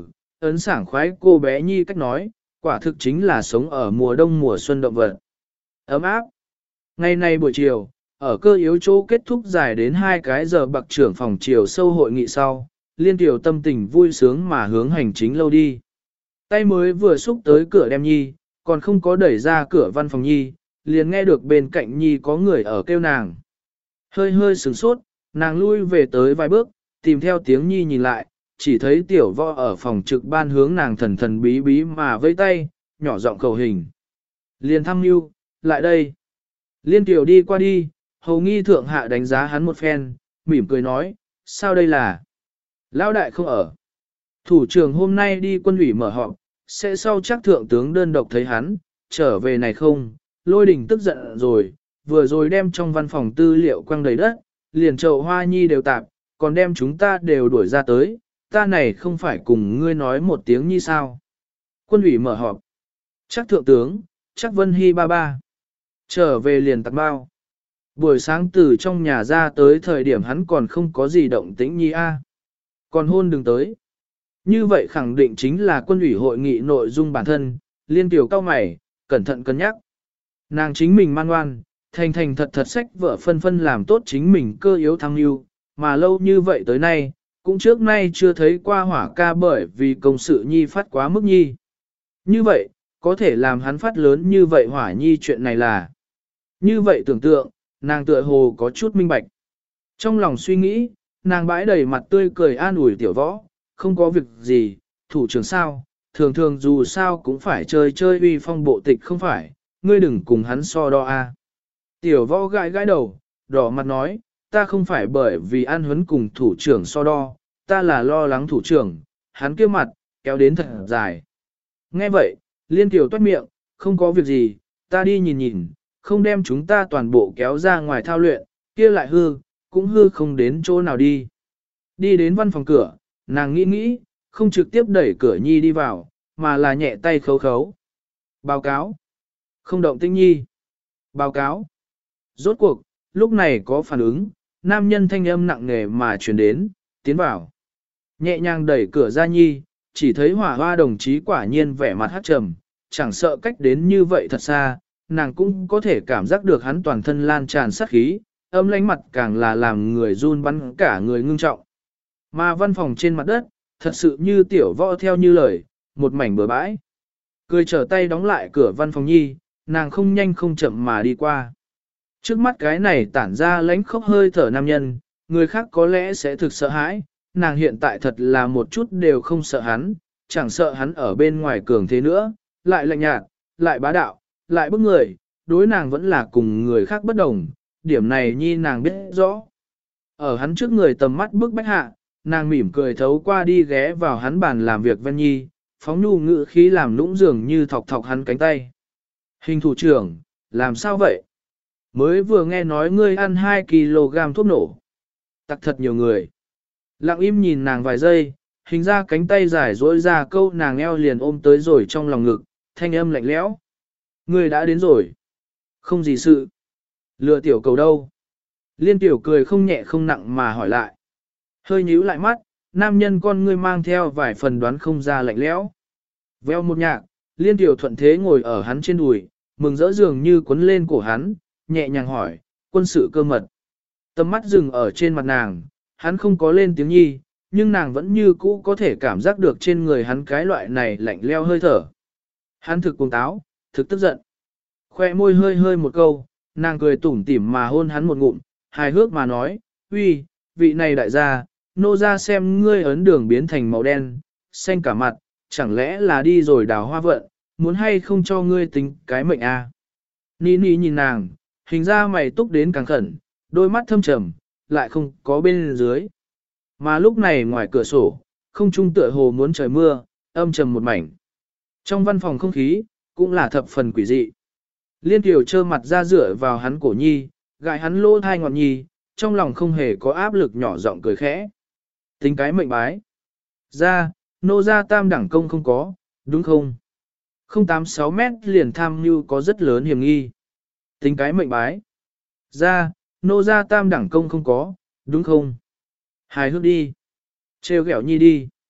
ấn sảng khoái cô bé nhi cách nói, quả thực chính là sống ở mùa đông mùa xuân động vật. Ấm áp. Ngày nay buổi chiều, ở cơ yếu chỗ kết thúc dài đến hai cái giờ bậc trưởng phòng chiều sâu hội nghị sau, Liên Tiểu tâm tình vui sướng mà hướng hành chính lâu đi. Tay mới vừa xúc tới cửa đem nhi, còn không có đẩy ra cửa văn phòng nhi, liền nghe được bên cạnh nhi có người ở kêu nàng. Hơi hơi sửng sốt, nàng lui về tới vài bước, tìm theo tiếng nhi nhìn lại, chỉ thấy tiểu võ ở phòng trực ban hướng nàng thần thần bí bí mà vây tay, nhỏ giọng cầu hình. Liền thăm mưu, lại đây. Liên tiểu đi qua đi, hầu nghi thượng hạ đánh giá hắn một phen, mỉm cười nói, sao đây là? Lão đại không ở. Thủ trưởng hôm nay đi quân ủy mở họp, sẽ sau chắc thượng tướng đơn độc thấy hắn, trở về này không, lôi đình tức giận rồi, vừa rồi đem trong văn phòng tư liệu quăng đầy đất, liền chậu hoa nhi đều tạp, còn đem chúng ta đều đuổi ra tới, ta này không phải cùng ngươi nói một tiếng nhi sao. Quân ủy mở họp. Chắc thượng tướng, chắc Vân Hy ba ba. Trở về liền tặng bao. Buổi sáng từ trong nhà ra tới thời điểm hắn còn không có gì động tĩnh nhi a. Còn hôn đừng tới. Như vậy khẳng định chính là quân ủy hội nghị nội dung bản thân, Liên tiểu cao mày, cẩn thận cân nhắc. Nàng chính mình man ngoan, thành thành thật thật sách vợ phân phân làm tốt chính mình cơ yếu thăng lưu, mà lâu như vậy tới nay, cũng trước nay chưa thấy qua hỏa ca bởi vì công sự nhi phát quá mức nhi. Như vậy, có thể làm hắn phát lớn như vậy hỏa nhi chuyện này là. Như vậy tưởng tượng, nàng tựa hồ có chút minh bạch. Trong lòng suy nghĩ, nàng bãi đầy mặt tươi cười an ủi tiểu võ, không có việc gì, thủ trưởng sao, thường thường dù sao cũng phải chơi chơi uy phong bộ tịch không phải, ngươi đừng cùng hắn so đo a. Tiểu võ gãi gãi đầu, đỏ mặt nói, ta không phải bởi vì an huấn cùng thủ trưởng so đo, ta là lo lắng thủ trưởng, hắn kia mặt, kéo đến thật dài. Nghe vậy, Liên tiểu toát miệng, không có việc gì, ta đi nhìn nhìn, không đem chúng ta toàn bộ kéo ra ngoài thao luyện, kia lại hư, cũng hư không đến chỗ nào đi. Đi đến văn phòng cửa, nàng nghĩ nghĩ, không trực tiếp đẩy cửa nhi đi vào, mà là nhẹ tay khấu khấu. Báo cáo. Không động tĩnh nhi. Báo cáo. Rốt cuộc, lúc này có phản ứng, nam nhân thanh âm nặng nề mà truyền đến, tiến vào. Nhẹ nhàng đẩy cửa ra nhi, chỉ thấy hỏa hoa đồng chí quả nhiên vẻ mặt hát trầm, chẳng sợ cách đến như vậy thật xa, nàng cũng có thể cảm giác được hắn toàn thân lan tràn sát khí, âm lánh mặt càng là làm người run bắn cả người ngưng trọng. Mà văn phòng trên mặt đất, thật sự như tiểu võ theo như lời, một mảnh bừa bãi. Cười trở tay đóng lại cửa văn phòng nhi, nàng không nhanh không chậm mà đi qua. Trước mắt cái này tản ra lánh khóc hơi thở nam nhân, người khác có lẽ sẽ thực sợ hãi, nàng hiện tại thật là một chút đều không sợ hắn, chẳng sợ hắn ở bên ngoài cường thế nữa, lại lạnh nhạt, lại bá đạo, lại bức người, đối nàng vẫn là cùng người khác bất đồng, điểm này nhi nàng biết rõ. Ở hắn trước người tầm mắt bức bách hạ, nàng mỉm cười thấu qua đi ghé vào hắn bàn làm việc ven nhi, phóng nhu ngữ khí làm nũng dường như thọc thọc hắn cánh tay. Hình thủ trưởng, làm sao vậy? Mới vừa nghe nói ngươi ăn hai ki lô gam thuốc nổ. Tặc thật nhiều người. Lặng im nhìn nàng vài giây, hình ra cánh tay dài dỗi ra câu nàng eo liền ôm tới rồi trong lòng ngực, thanh âm lạnh lẽo. Ngươi đã đến rồi. Không gì sự. Lừa tiểu cầu đâu? Liên tiểu cười không nhẹ không nặng mà hỏi lại. Hơi nhíu lại mắt, nam nhân con ngươi mang theo vài phần đoán không ra lạnh lẽo. Veo một nhạc, liên tiểu thuận thế ngồi ở hắn trên đùi, mừng rỡ dường như cuốn lên cổ hắn, nhẹ nhàng hỏi, quân sự cơ mật. Tầm mắt dừng ở trên mặt nàng, hắn không có lên tiếng nhi, nhưng nàng vẫn như cũ có thể cảm giác được trên người hắn cái loại này lạnh leo hơi thở. Hắn thực cuồng táo, thực tức giận. Khoe môi hơi hơi một câu, nàng cười tủm tỉm mà hôn hắn một ngụm, hài hước mà nói, uy, vị này đại gia, nô ra xem ngươi ấn đường biến thành màu đen, xanh cả mặt, chẳng lẽ là đi rồi đào hoa vận, muốn hay không cho ngươi tính cái mệnh a? À? Ní ní nhìn nàng, hình ra mày túc đến càng khẩn, đôi mắt thâm trầm, lại không có bên dưới. Mà lúc này ngoài cửa sổ, không trung tựa hồ muốn trời mưa, âm trầm một mảnh. Trong văn phòng không khí, cũng là thập phần quỷ dị. Liên Kiều trơ mặt ra dựa vào hắn cổ nhi, gại hắn lỗ thai ngọn nhi, trong lòng không hề có áp lực nhỏ giọng cười khẽ. Tính cái mệnh bái. Ra, nô ra tam đẳng công không có, đúng không? không tám sáu mét liền tham như có rất lớn hiểm nghi. Tính cái mệnh bái. Ra, nô ra tam đẳng công không có, đúng không? Hài hước đi. Trêu ghẹo nhi đi.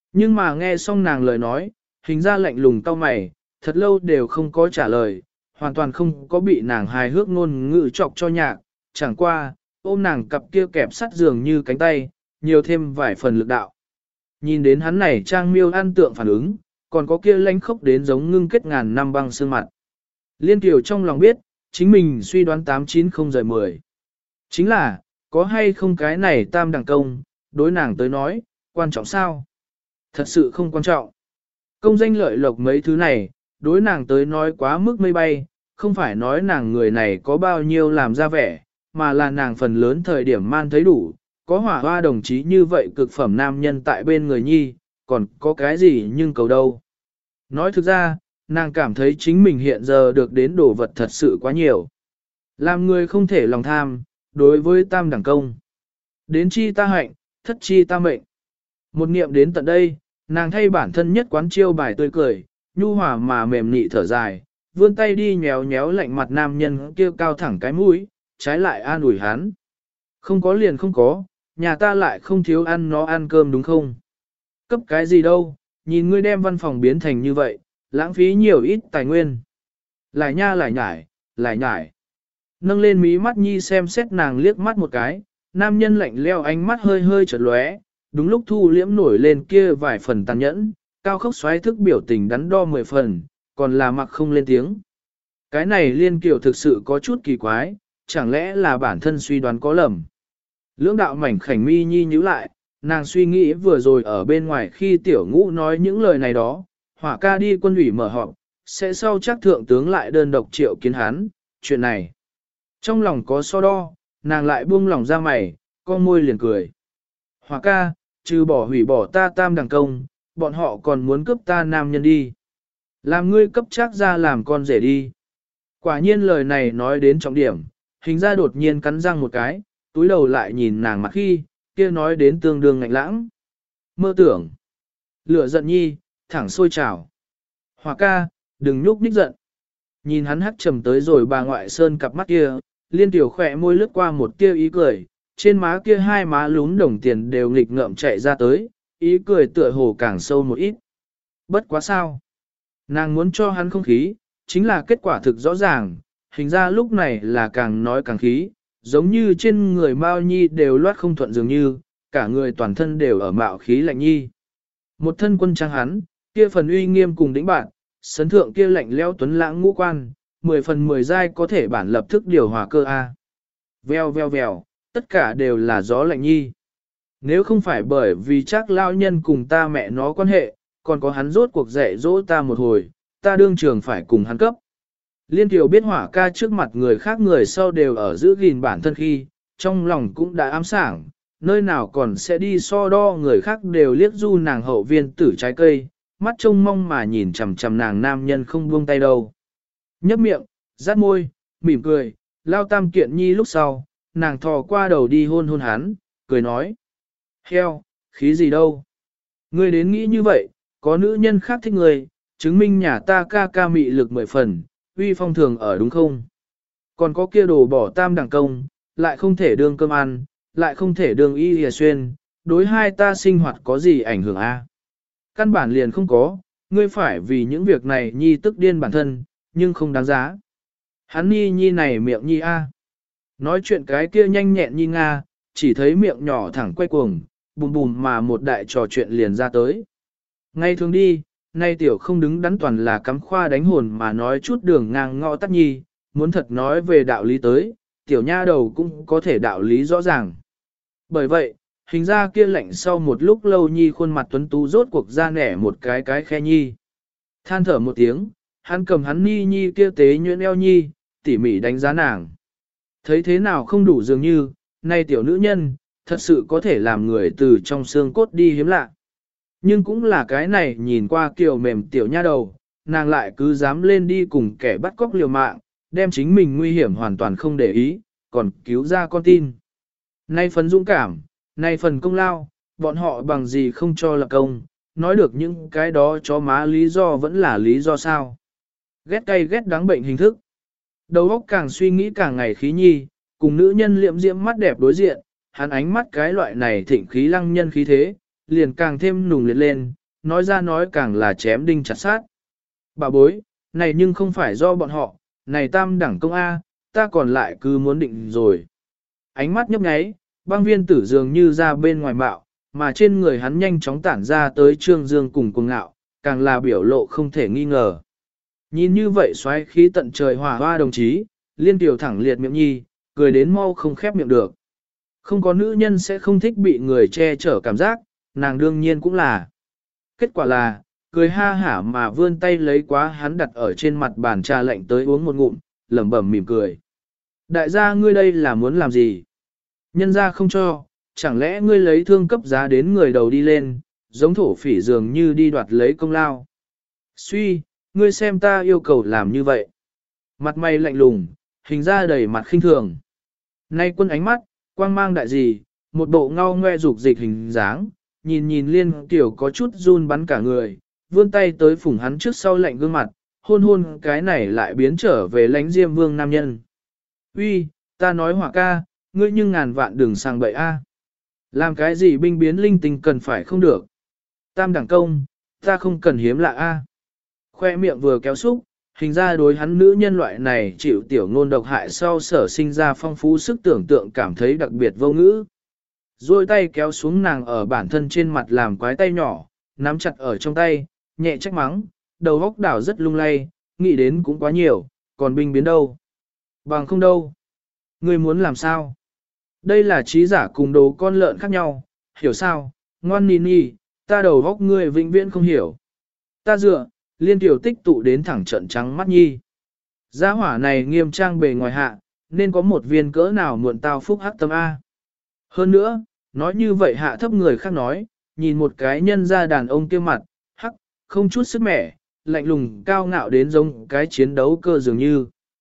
Nhưng mà nghe xong nàng lời nói, hình ra lạnh lùng cau mày, thật lâu đều không có trả lời, hoàn toàn không có bị nàng hài hước ngôn ngữ chọc cho nhạc, chẳng qua, ôm nàng cặp kia kẹp sắt dường như cánh tay, nhiều thêm vài phần lực đạo. Nhìn đến hắn này trang miêu ăn tượng phản ứng, còn có kia lánh khốc đến giống ngưng kết ngàn năm băng xương mặt. Liên Kiều trong lòng biết, chính mình suy đoán tám chín không rời mười. Chính là, có hay không cái này tam đẳng công, đối nàng tới nói, quan trọng sao? Thật sự không quan trọng. Công danh lợi lộc mấy thứ này, đối nàng tới nói quá mức mây bay, không phải nói nàng người này có bao nhiêu làm ra vẻ, mà là nàng phần lớn thời điểm man thấy đủ, có hỏa hoa đồng chí như vậy cực phẩm nam nhân tại bên người nhi, còn có cái gì nhưng cầu đâu. Nói thực ra, nàng cảm thấy chính mình hiện giờ được đến đồ vật thật sự quá nhiều. Làm người không thể lòng tham, đối với tam đẳng công. Đến chi ta hạnh, thất chi ta mệnh. Một niệm đến tận đây, nàng thay bản thân nhất quán chiêu bài tươi cười, nhu hòa mà mềm nị thở dài, vươn tay đi nhéo nhéo lạnh mặt nam nhân kia cao thẳng cái mũi, trái lại an ủi hắn. Không có liền không có, nhà ta lại không thiếu ăn nó ăn cơm đúng không? Cấp cái gì đâu, nhìn ngươi đem văn phòng biến thành như vậy, lãng phí nhiều ít tài nguyên. Lại nha lại nhải, lại nhải. Nâng lên mí mắt nhi xem xét nàng liếc mắt một cái, nam nhân lạnh leo ánh mắt hơi hơi chợt lóe, đúng lúc thu liễm nổi lên kia vài phần tàn nhẫn, cao khốc xoáy thức biểu tình đắn đo mười phần, còn là mặc không lên tiếng. Cái này Liên Kiều thực sự có chút kỳ quái, chẳng lẽ là bản thân suy đoán có lầm. Lưỡng đạo mảnh khảnh mi nhi nhíu lại, nàng suy nghĩ vừa rồi ở bên ngoài khi tiểu ngũ nói những lời này đó, hỏa ca đi quân ủy mở họp, sẽ sau chắc thượng tướng lại đơn độc triệu kiến hắn, chuyện này. Trong lòng có so đo, nàng lại buông lòng ra mày, con môi liền cười. Hỏa ca, trừ bỏ hủy bỏ ta tam đẳng công, bọn họ còn muốn cướp ta nam nhân đi. Làm ngươi cấp chắc ra làm con rể đi. Quả nhiên lời này nói đến trọng điểm, hình ra đột nhiên cắn răng một cái, túi đầu lại nhìn nàng mặt khi, kia nói đến tương đương ngạnh lãng. Mơ tưởng. Lửa giận nhi, thẳng sôi trào. Hỏa ca, đừng nhúc nhích giận. Nhìn hắn hắt trầm tới rồi bà ngoại sơn cặp mắt kia, Liên Tiểu khỏe môi lướt qua một tia ý cười, trên má kia hai má lún đồng tiền đều nghịch ngợm chạy ra tới, ý cười tựa hồ càng sâu một ít. Bất quá sao. Nàng muốn cho hắn không khí, chính là kết quả thực rõ ràng, hình ra lúc này là càng nói càng khí, giống như trên người Mao Nhi đều loát không thuận dường như, cả người toàn thân đều ở mạo khí lạnh nhi. Một thân quân trang hắn, kia phần uy nghiêm cùng đĩnh bạn, sấn thượng kia lạnh leo tuấn lãng ngũ quan, mười phần mười giai có thể bản lập thức điều hòa cơ A. Veo veo veo, tất cả đều là gió lạnh nhi. Nếu không phải bởi vì chắc lao nhân cùng ta mẹ nó quan hệ, còn có hắn rốt cuộc dạy dỗ ta một hồi, ta đương trường phải cùng hắn cấp. Liên Kiều biết hỏa ca trước mặt người khác người sau đều ở giữ gìn bản thân khi, trong lòng cũng đã ám sảng, nơi nào còn sẽ đi so đo người khác đều liếc du nàng hậu viên tử trái cây, mắt trông mong mà nhìn chằm chằm nàng nam nhân không buông tay đâu. Nhấp miệng, rát môi, mỉm cười, lao tam kiện nhi lúc sau, nàng thò qua đầu đi hôn hôn hắn, cười nói. Heo, khí gì đâu. Ngươi đến nghĩ như vậy, có nữ nhân khác thích ngươi, chứng minh nhà ta ca ca mị lực mười phần, uy phong thường ở đúng không? Còn có kia đồ bỏ tam đẳng công, lại không thể đương cơm ăn, lại không thể đương y hìa xuyên, đối hai ta sinh hoạt có gì ảnh hưởng a? Căn bản liền không có, ngươi phải vì những việc này nhi tức điên bản thân, nhưng không đáng giá. Hắn nhi nhi này miệng nhi a. Nói chuyện cái kia nhanh nhẹn nhi nga, chỉ thấy miệng nhỏ thẳng quay cuồng, bùm bùm mà một đại trò chuyện liền ra tới. Ngay thường đi, nay tiểu không đứng đắn toàn là cắm khoa đánh hồn mà nói chút đường ngang ngõ tắt nhi, muốn thật nói về đạo lý tới, tiểu nha đầu cũng có thể đạo lý rõ ràng. Bởi vậy, hình ra kia lạnh sau một lúc lâu nhi khuôn mặt tuấn tú rốt cuộc ra nẻ một cái cái khe nhi. Than thở một tiếng, hắn cầm hắn ni nhi kia tế nhuyễn eo nhi, tỉ mỉ đánh giá nàng. Thấy thế nào không đủ dường như, nay tiểu nữ nhân, thật sự có thể làm người từ trong xương cốt đi hiếm lạ. Nhưng cũng là cái này nhìn qua kiều mềm tiểu nha đầu, nàng lại cứ dám lên đi cùng kẻ bắt cóc liều mạng, đem chính mình nguy hiểm hoàn toàn không để ý, còn cứu ra con tin. Nay phần dũng cảm, nay phần công lao, bọn họ bằng gì không cho là công, nói được những cái đó cho má lý do vẫn là lý do sao. Ghét cay ghét đắng bệnh hình thức. Đầu óc càng suy nghĩ càng ngày khí nhi, cùng nữ nhân liệm diễm mắt đẹp đối diện, hắn ánh mắt cái loại này thịnh khí lăng nhân khí thế, liền càng thêm nùng liệt lên, nói ra nói càng là chém đinh chặt sát. Bà bối, này nhưng không phải do bọn họ, này tam đẳng công A, ta còn lại cứ muốn định rồi. Ánh mắt nhấp nháy, băng viên tử dường như ra bên ngoài bạo, mà trên người hắn nhanh chóng tản ra tới trương dương cùng cuồng ngạo, càng là biểu lộ không thể nghi ngờ. Nhìn như vậy xoáy khí tận trời hòa hoa đồng chí, liên tiểu thẳng liệt miệng nhi, cười đến mau không khép miệng được. Không có nữ nhân sẽ không thích bị người che chở cảm giác, nàng đương nhiên cũng là. Kết quả là, cười ha hả mà vươn tay lấy quá hắn đặt ở trên mặt bàn trà lạnh tới uống một ngụm, lẩm bẩm mỉm cười. Đại gia ngươi đây là muốn làm gì? Nhân gia không cho, chẳng lẽ ngươi lấy thương cấp giá đến người đầu đi lên, giống thổ phỉ dường như đi đoạt lấy công lao. Suy, ngươi xem ta yêu cầu làm như vậy. Mặt mày lạnh lùng, hình ra đầy mặt khinh thường. Nay quân ánh mắt, quang mang đại gì, một bộ ngao ngoe dục dịch hình dáng, nhìn nhìn liên tiểu có chút run bắn cả người, vươn tay tới phủng hắn trước sau lạnh gương mặt, hôn hôn cái này lại biến trở về lánh diêm vương nam nhân. Uy, ta nói hỏa ca, ngươi nhưng ngàn vạn đừng sang bậy a. Làm cái gì binh biến linh tinh cần phải không được. Tam đẳng công, ta không cần hiếm lạ a. Khoe miệng vừa kéo xúc, hình ra đối hắn nữ nhân loại này chịu tiểu ngôn độc hại sau sở sinh ra phong phú sức tưởng tượng cảm thấy đặc biệt vô ngữ. Rồi tay kéo xuống nàng ở bản thân trên mặt làm quái tay nhỏ, nắm chặt ở trong tay, nhẹ trách mắng, đầu góc đảo rất lung lay, nghĩ đến cũng quá nhiều, còn binh biến đâu. Bằng không đâu. Ngươi muốn làm sao? Đây là trí giả cùng đồ con lợn khác nhau, hiểu sao? Ngoan nì nì, ta đầu góc ngươi vĩnh viễn không hiểu. Ta dựa, liên tiểu tích tụ đến thẳng trận trắng mắt nhi. Gia hỏa này nghiêm trang bề ngoài hạ, nên có một viên cỡ nào muộn tao phúc hắc tâm A. Hơn nữa, nói như vậy hạ thấp người khác nói, nhìn một cái nhân ra đàn ông kia mặt, hắc, không chút sức mẻ, lạnh lùng cao ngạo đến giống cái chiến đấu cơ dường như.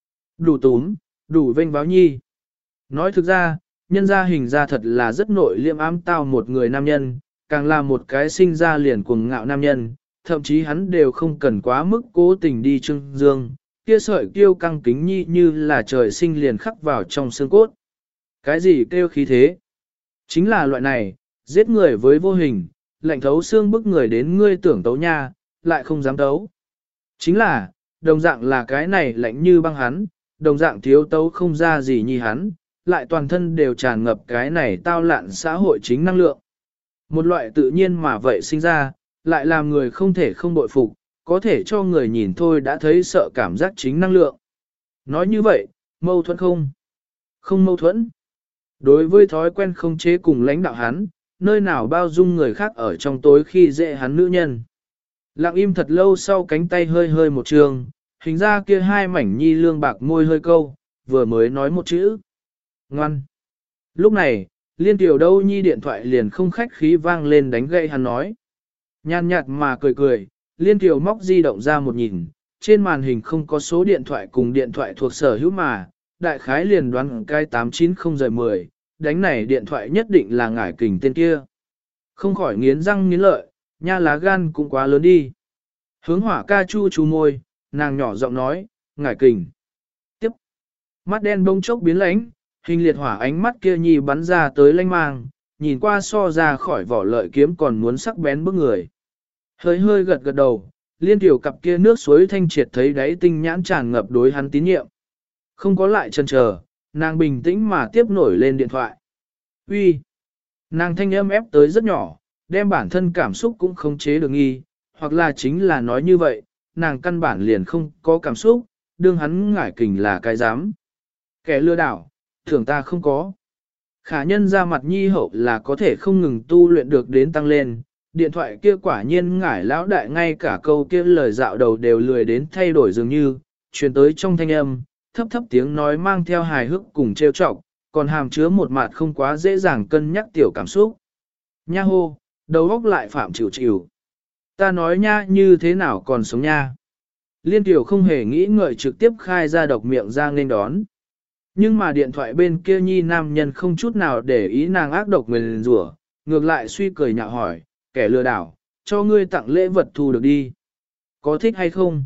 Đủ túm, đủ vênh báo nhi. Nói thực ra, nhân ra hình ra thật là rất nội liêm ám tao một người nam nhân, càng là một cái sinh ra liền cuồng ngạo nam nhân, thậm chí hắn đều không cần quá mức cố tình đi trưng dương, kia sợi kiêu căng kính nhi như là trời sinh liền khắc vào trong xương cốt. Cái gì kêu khí thế? Chính là loại này, giết người với vô hình, lạnh thấu xương bức người đến ngươi tưởng tấu nha, lại không dám tấu. Chính là, đồng dạng là cái này lạnh như băng hắn, đồng dạng thiếu tấu không ra gì như hắn, lại toàn thân đều tràn ngập cái này tao lạn xã hội chính năng lượng. Một loại tự nhiên mà vậy sinh ra, lại làm người không thể không bội phục, có thể cho người nhìn thôi đã thấy sợ cảm giác chính năng lượng. Nói như vậy, mâu thuẫn không? Không mâu thuẫn. Đối với thói quen không chế cùng lãnh đạo hắn, nơi nào bao dung người khác ở trong tối khi dễ hắn nữ nhân. Lặng im thật lâu sau cánh tay hơi hơi một trường, hình ra kia hai mảnh nhi lương bạc môi hơi câu, vừa mới nói một chữ. Ngoan. Lúc này, liên tiểu đâu nhi điện thoại liền không khách khí vang lên đánh gậy hắn nói. Nhàn nhạt mà cười cười, liên tiểu móc di động ra một nhìn, trên màn hình không có số điện thoại cùng điện thoại thuộc sở hữu mà, đại khái liền đoán cái tám chín không rời mười, đánh này điện thoại nhất định là ngải kình tên kia. Không khỏi nghiến răng nghiến lợi, nha lá gan cũng quá lớn đi. Hướng hỏa ca chu chu môi, nàng nhỏ giọng nói, ngải kình. Tiếp. Mắt đen bông chốc biến lãnh, hình liệt hỏa ánh mắt kia nhì bắn ra tới lanh mang, nhìn qua so ra khỏi vỏ lợi kiếm còn muốn sắc bén bức người. Hơi hơi gật gật đầu, liên tiểu cặp kia nước suối thanh triệt thấy đáy tinh nhãn tràn ngập đối hắn tín nhiệm. Không có lại chần chờ, nàng bình tĩnh mà tiếp nổi lên điện thoại. Uy, nàng thanh âm ép tới rất nhỏ, đem bản thân cảm xúc cũng không chế được nghi, hoặc là chính là nói như vậy, nàng căn bản liền không có cảm xúc, đương hắn ngải kình là cái dám. Kẻ lừa đảo, thường ta không có. Khả nhân ra mặt nhi hậu là có thể không ngừng tu luyện được đến tăng lên, điện thoại kia quả nhiên ngải lão đại ngay cả câu kia lời dạo đầu đều lười đến thay đổi dường như, truyền tới trong thanh âm, thấp thấp tiếng nói mang theo hài hước cùng trêu chọc, còn hàm chứa một mặt không quá dễ dàng cân nhắc tiểu cảm xúc. Nha hô, đầu óc lại phạm chịu chịu. Ta nói nha như thế nào còn sống nha. Liên tiểu không hề nghĩ ngợi trực tiếp khai ra độc miệng ra nên đón. Nhưng mà điện thoại bên kia nhi nam nhân không chút nào để ý nàng ác độc nguyền rủa, ngược lại suy cười nhạo hỏi, kẻ lừa đảo, cho ngươi tặng lễ vật thu được đi. Có thích hay không?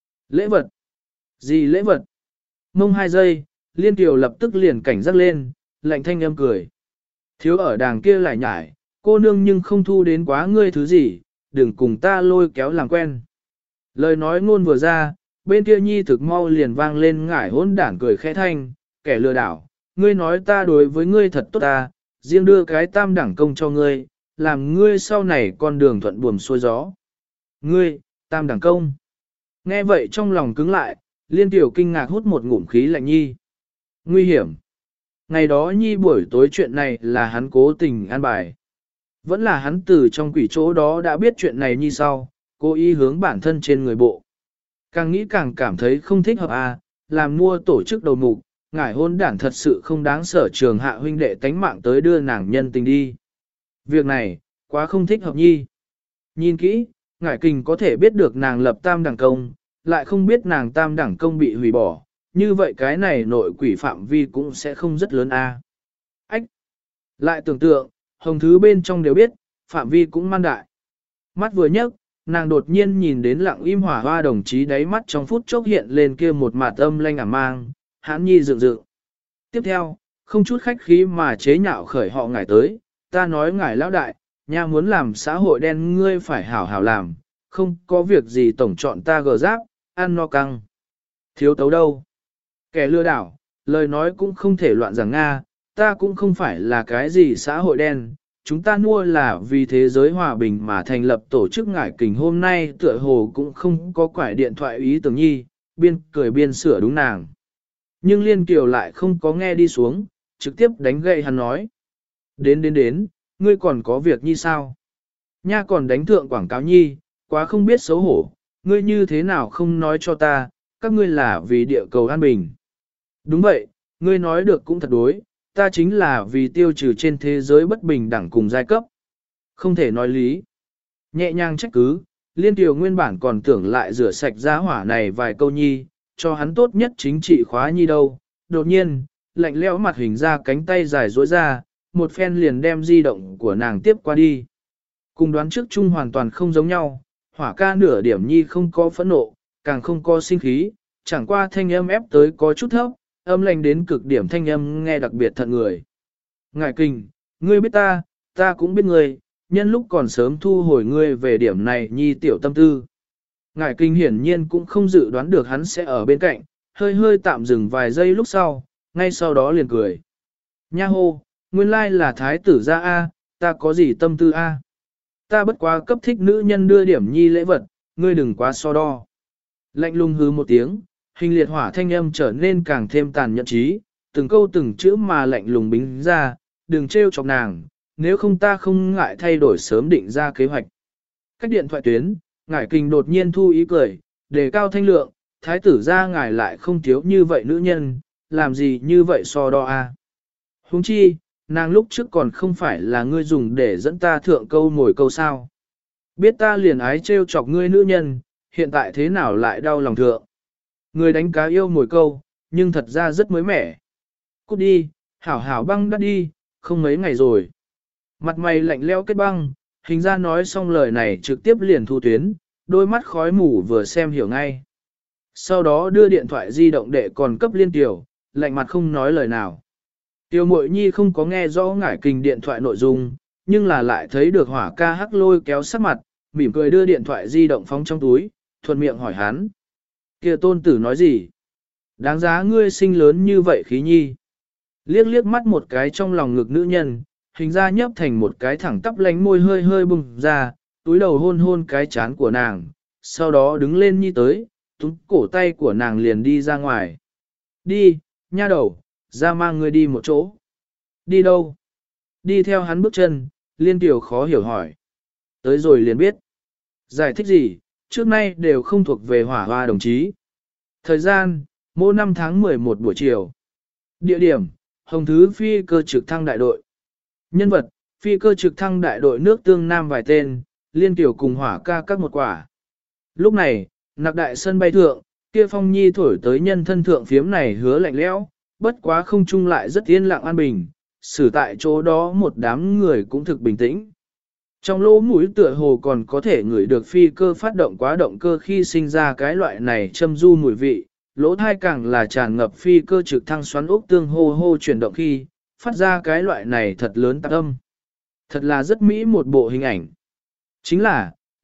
Lễ vật? Gì lễ vật? Mông hai giây, liên tiểu lập tức liền cảnh giác lên, lạnh thanh âm cười. Thiếu ở đàng kia lại nhải, cô nương nhưng không thu đến quá ngươi thứ gì, đừng cùng ta lôi kéo làm quen. Lời nói ngôn vừa ra, bên kia nhi thực mau liền vang lên ngải hỗn đản cười khẽ thanh, kẻ lừa đảo, ngươi nói ta đối với ngươi thật tốt ta, riêng đưa cái tam đẳng công cho ngươi, làm ngươi sau này con đường thuận buồm xuôi gió. Ngươi, tam đẳng công. Nghe vậy trong lòng cứng lại, liên tiểu kinh ngạc hút một ngụm khí lạnh nhi. Nguy hiểm. Ngày đó nhi buổi tối chuyện này là hắn cố tình an bài. Vẫn là hắn từ trong quỷ chỗ đó đã biết chuyện này nhi sau, cố ý hướng bản thân trên người bộ. Càng nghĩ càng cảm thấy không thích hợp à, làm mua tổ chức đầu mục, ngải hôn đản thật sự không đáng sở trường hạ huynh đệ tánh mạng tới đưa nàng nhân tình đi. Việc này, quá không thích hợp nhi. Nhìn kỹ, ngải kình có thể biết được nàng lập tam đẳng công, lại không biết nàng tam đẳng công bị hủy bỏ, như vậy cái này nội quỷ phạm vi cũng sẽ không rất lớn a. À. Ách! Lại tưởng tượng, hồng thứ bên trong đều biết, phạm vi cũng man đại. Mắt vừa nhấc, nàng đột nhiên nhìn đến lặng im hỏa hoa đồng chí đáy mắt trong phút chốc hiện lên kia một mạt âm lanh ảm mang, hãn nhi dựng dựng. Tiếp theo, không chút khách khí mà chế nhạo khởi họ ngải tới, ta nói ngải lão đại, nha muốn làm xã hội đen ngươi phải hảo hảo làm, không có việc gì tổng chọn ta gờ giáp, ăn no căng. Thiếu tấu đâu? Kẻ lừa đảo, lời nói cũng không thể loạn rằng Nga, ta cũng không phải là cái gì xã hội đen, chúng ta mua là vì thế giới hòa bình mà thành lập tổ chức ngải kình hôm nay tựa hồ cũng không có quải điện thoại ý tưởng nhi, biên cười biên sửa đúng nàng. Nhưng Liên Kiều lại không có nghe đi xuống, trực tiếp đánh gậy hắn nói. Đến đến đến, ngươi còn có việc nhi sao? Nha còn đánh thượng quảng cáo nhi, quá không biết xấu hổ, ngươi như thế nào không nói cho ta, các ngươi là vì địa cầu an bình. Đúng vậy, ngươi nói được cũng thật đối, ta chính là vì tiêu trừ trên thế giới bất bình đẳng cùng giai cấp. Không thể nói lý. Nhẹ nhàng trách cứ, Liên Kiều nguyên bản còn tưởng lại rửa sạch giá hỏa này vài câu nhi, cho hắn tốt nhất chính trị khóa nhi đâu. Đột nhiên, lạnh lẽo mặt hình ra cánh tay dài duỗi ra, một phen liền đem di động của nàng tiếp qua đi. Cùng đoán trước chung hoàn toàn không giống nhau, hỏa ca nửa điểm nhi không có phẫn nộ, càng không có sinh khí, chẳng qua thanh âm ép tới có chút thấp, âm lành đến cực điểm thanh âm nghe đặc biệt thận người. Ngải kình, ngươi biết ta, ta cũng biết ngươi, nhân lúc còn sớm thu hồi ngươi về điểm này nhi tiểu tâm tư. Ngải kình hiển nhiên cũng không dự đoán được hắn sẽ ở bên cạnh, hơi hơi tạm dừng vài giây lúc sau, ngay sau đó liền cười. Nha hô, nguyên lai là thái tử gia A, ta có gì tâm tư A. Ta bất quá cấp thích nữ nhân đưa điểm nhi lễ vật, ngươi đừng quá so đo. Lạnh lùng hứ một tiếng, hình liệt hỏa thanh âm trở nên càng thêm tàn nhẫn trí, từng câu từng chữ mà lạnh lùng bính ra, đừng trêu chọc nàng, nếu không ta không ngại thay đổi sớm định ra kế hoạch. Cách điện thoại tuyến, ngải kình đột nhiên thu ý cười, đề cao thanh lượng, thái tử ra ngài lại không thiếu như vậy nữ nhân, làm gì như vậy so đo a? Huống chi, nàng lúc trước còn không phải là ngươi dùng để dẫn ta thượng câu ngồi câu sao. Biết ta liền ái trêu chọc ngươi nữ nhân, hiện tại thế nào lại đau lòng thượng. Người đánh cá yêu mồi câu, nhưng thật ra rất mới mẻ. Cút đi, hảo hảo băng đắt đi, không mấy ngày rồi. Mặt mày lạnh leo kết băng, hình ra nói xong lời này trực tiếp liền thu tuyến, đôi mắt khói mù vừa xem hiểu ngay. Sau đó đưa điện thoại di động để còn cấp Liên Tiểu, lạnh mặt không nói lời nào. Tiêu Mội Nhi không có nghe rõ ngải kình điện thoại nội dung, nhưng là lại thấy được hỏa ca hắc lôi kéo sắc mặt, mỉm cười đưa điện thoại di động phóng trong túi, thuận miệng hỏi hắn. Kia tôn tử nói gì? Đáng giá ngươi sinh lớn như vậy khí nhi. Liếc liếc mắt một cái trong lòng ngực nữ nhân, hình ra nhấp thành một cái thẳng tắp lánh môi hơi hơi bùng ra, túi đầu hôn hôn cái chán của nàng, sau đó đứng lên nhi tới, túm cổ tay của nàng liền đi ra ngoài. Đi, nha đầu, ra mang ngươi đi một chỗ. Đi đâu? Đi theo hắn bước chân, Liên Tiểu khó hiểu hỏi. Tới rồi liền biết. Giải thích gì, trước nay đều không thuộc về hỏa hoa đồng chí. Thời gian, mỗi năm tháng mười một buổi chiều. Địa điểm, Hồng Thứ phi cơ trực thăng đại đội. Nhân vật, phi cơ trực thăng đại đội nước tương nam vài tên, Liên Tiểu cùng hỏa ca các một quả. Lúc này, nặc đại sân bay thượng, kia phong nhi thổi tới nhân thân thượng phiếm này hứa lạnh lẽo, bất quá không chung lại rất yên lặng an bình, xử tại chỗ đó một đám người cũng thực bình tĩnh. Trong lỗ mũi tựa hồ còn có thể ngửi được phi cơ phát động quá động cơ khi sinh ra cái loại này châm du mùi vị, lỗ thai càng là tràn ngập phi cơ trực thăng xoắn ốc tương hô hô chuyển động khi, phát ra cái loại này thật lớn tạc âm. Thật là rất mỹ một bộ hình ảnh. Chính là,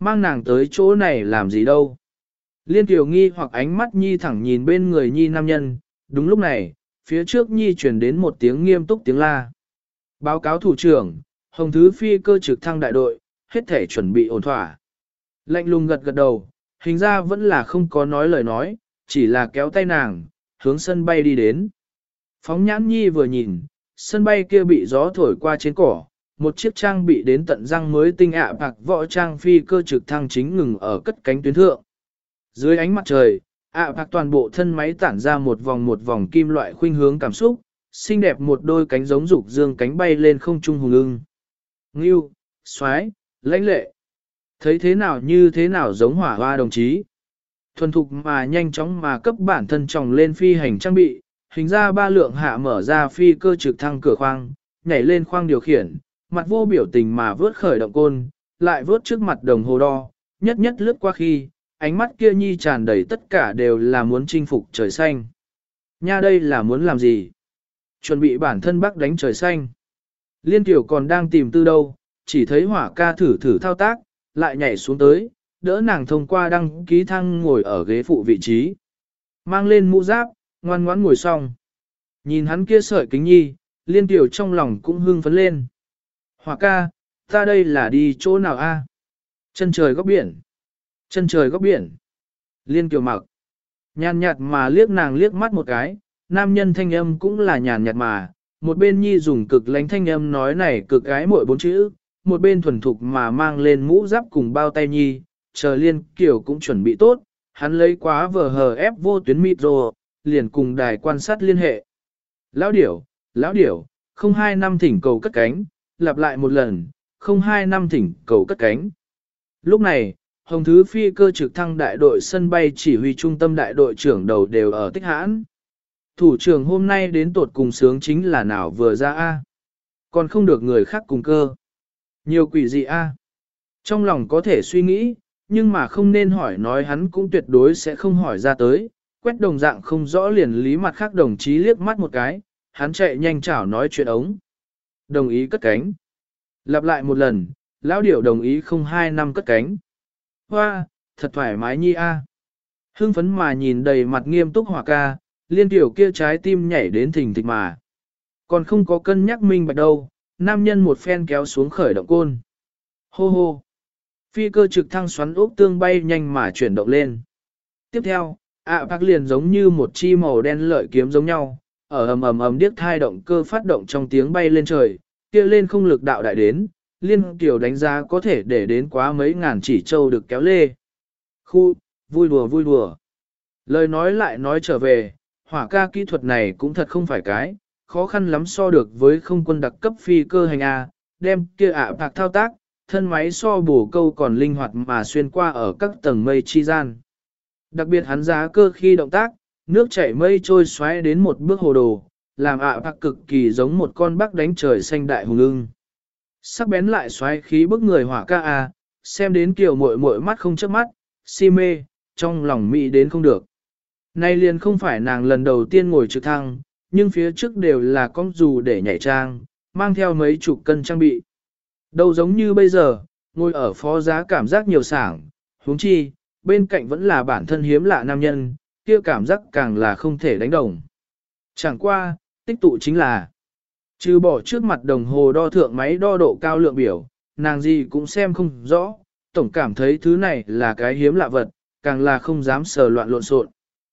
mang nàng tới chỗ này làm gì đâu. Liên Kiều nghi hoặc ánh mắt nhi thẳng nhìn bên người nhi nam nhân, đúng lúc này, phía trước nhi truyền đến một tiếng nghiêm túc tiếng la. Báo cáo thủ trưởng, Hồng Thứ phi cơ trực thăng đại đội, hết thể chuẩn bị ổn thỏa. Lạnh lùng gật gật đầu, hình ra vẫn là không có nói lời nói, chỉ là kéo tay nàng, hướng sân bay đi đến. Phóng nhãn nhi vừa nhìn, sân bay kia bị gió thổi qua trên cỏ, một chiếc trang bị đến tận răng mới tinh ạ bạc võ trang phi cơ trực thăng chính ngừng ở cất cánh tuyến thượng. Dưới ánh mặt trời, ạ bạc toàn bộ thân máy tản ra một vòng một vòng kim loại khuynh hướng cảm xúc, xinh đẹp một đôi cánh giống dục dương cánh bay lên không trung hùng ưng. Ngưu, xoái, lãnh lệ. Thấy thế nào như thế nào giống hỏa hoa đồng chí. Thuần thục mà nhanh chóng mà cấp bản thân tròng lên phi hành trang bị, hình ra ba lượng hạ mở ra phi cơ trực thăng cửa khoang, nhảy lên khoang điều khiển, mặt vô biểu tình mà vớt khởi động côn, lại vớt trước mặt đồng hồ đo, nhất nhất lướt qua khi, ánh mắt kia nhi tràn đầy tất cả đều là muốn chinh phục trời xanh. Nha đây là muốn làm gì? Chuẩn bị bản thân bắc đánh trời xanh. Liên Tiểu còn đang tìm tư đâu, chỉ thấy hỏa ca thử thử thao tác, lại nhảy xuống tới, đỡ nàng thông qua đăng ký thăng ngồi ở ghế phụ vị trí. Mang lên mũ giáp, ngoan ngoãn ngồi xong. Nhìn hắn kia sợi kính nhi, Liên Tiểu trong lòng cũng hưng phấn lên. Hỏa ca, ta đây là đi chỗ nào a? Chân trời góc biển. Chân trời góc biển. Liên Kiều mặc. Nhàn nhạt mà liếc nàng liếc mắt một cái, nam nhân thanh âm cũng là nhàn nhạt mà, một bên nhi dùng cực lánh thanh âm nói này cực gái mỗi bốn chữ, một bên thuần thục mà mang lên mũ giáp cùng bao tay nhi, chờ Liên Kiều cũng chuẩn bị tốt, hắn lấy quá vờ hờ ép vô tuyến micro, liền cùng đài quan sát liên hệ. Lão điểu, lão điểu, không hai năm thỉnh cầu cất cánh, lặp lại một lần, không hai năm thỉnh cầu cất cánh. Lúc này, Hồng Thứ phi cơ trực thăng đại đội sân bay chỉ huy trung tâm đại đội trưởng đầu đều ở Tích Hãn. Thủ trưởng hôm nay đến tột cùng sướng chính là nào vừa ra A. Còn không được người khác cùng cơ. Nhiều quỷ dị A. Trong lòng có thể suy nghĩ, nhưng mà không nên hỏi nói hắn cũng tuyệt đối sẽ không hỏi ra tới. Quét đồng dạng không rõ liền lý mặt khác đồng chí liếc mắt một cái, hắn chạy nhanh chảo nói chuyện ống. Đồng ý cất cánh. Lặp lại một lần, lão điểu đồng ý không hai năm cất cánh. Hoa, thật thoải mái nhi a. Hưng phấn mà nhìn đầy mặt nghiêm túc hỏa ca, Liên Tiểu kia trái tim nhảy đến thình thịch mà. Còn không có cân nhắc minh bạch đâu, nam nhân một phen kéo xuống khởi động côn. Hô hô. Phi cơ trực thăng xoắn ốc tương bay nhanh mà chuyển động lên. Tiếp theo, ạ bác liền giống như một chi màu đen lợi kiếm giống nhau, ở ầm ầm ầm điếc thai động cơ phát động trong tiếng bay lên trời, kia lên không lực đạo đại đến, Liên Kiều đánh giá có thể để đến quá mấy ngàn chỉ châu được kéo lê. Khu, vui đùa vui đùa. Lời nói lại nói trở về, hỏa ca kỹ thuật này cũng thật không phải cái, khó khăn lắm so được với không quân đặc cấp phi cơ hành A, đem kia ạ bạc thao tác, thân máy so bổ câu còn linh hoạt mà xuyên qua ở các tầng mây chi gian. Đặc biệt hắn giá cơ khi động tác, nước chảy mây trôi xoáy đến một bước hồ đồ, làm ạ bạc cực kỳ giống một con bắc đánh trời xanh đại hùng ưng. Sắc bén lại xoáy khí bức người hỏa ca a, xem đến kiểu muội muội mắt không chớp mắt, si mê, trong lòng mỹ đến không được. Nay liền không phải nàng lần đầu tiên ngồi trực thăng, nhưng phía trước đều là con dù để nhảy trang, mang theo mấy chục cân trang bị. Đâu giống như bây giờ, ngồi ở phó giá cảm giác nhiều sảng, huống chi, bên cạnh vẫn là bản thân hiếm lạ nam nhân, kia cảm giác càng là không thể đánh đồng. Chẳng qua, tích tụ chính là trừ bỏ trước mặt đồng hồ đo thượng máy đo độ cao lượng biểu, nàng gì cũng xem không rõ, tổng cảm thấy thứ này là cái hiếm lạ vật, càng là không dám sờ loạn lộn xộn.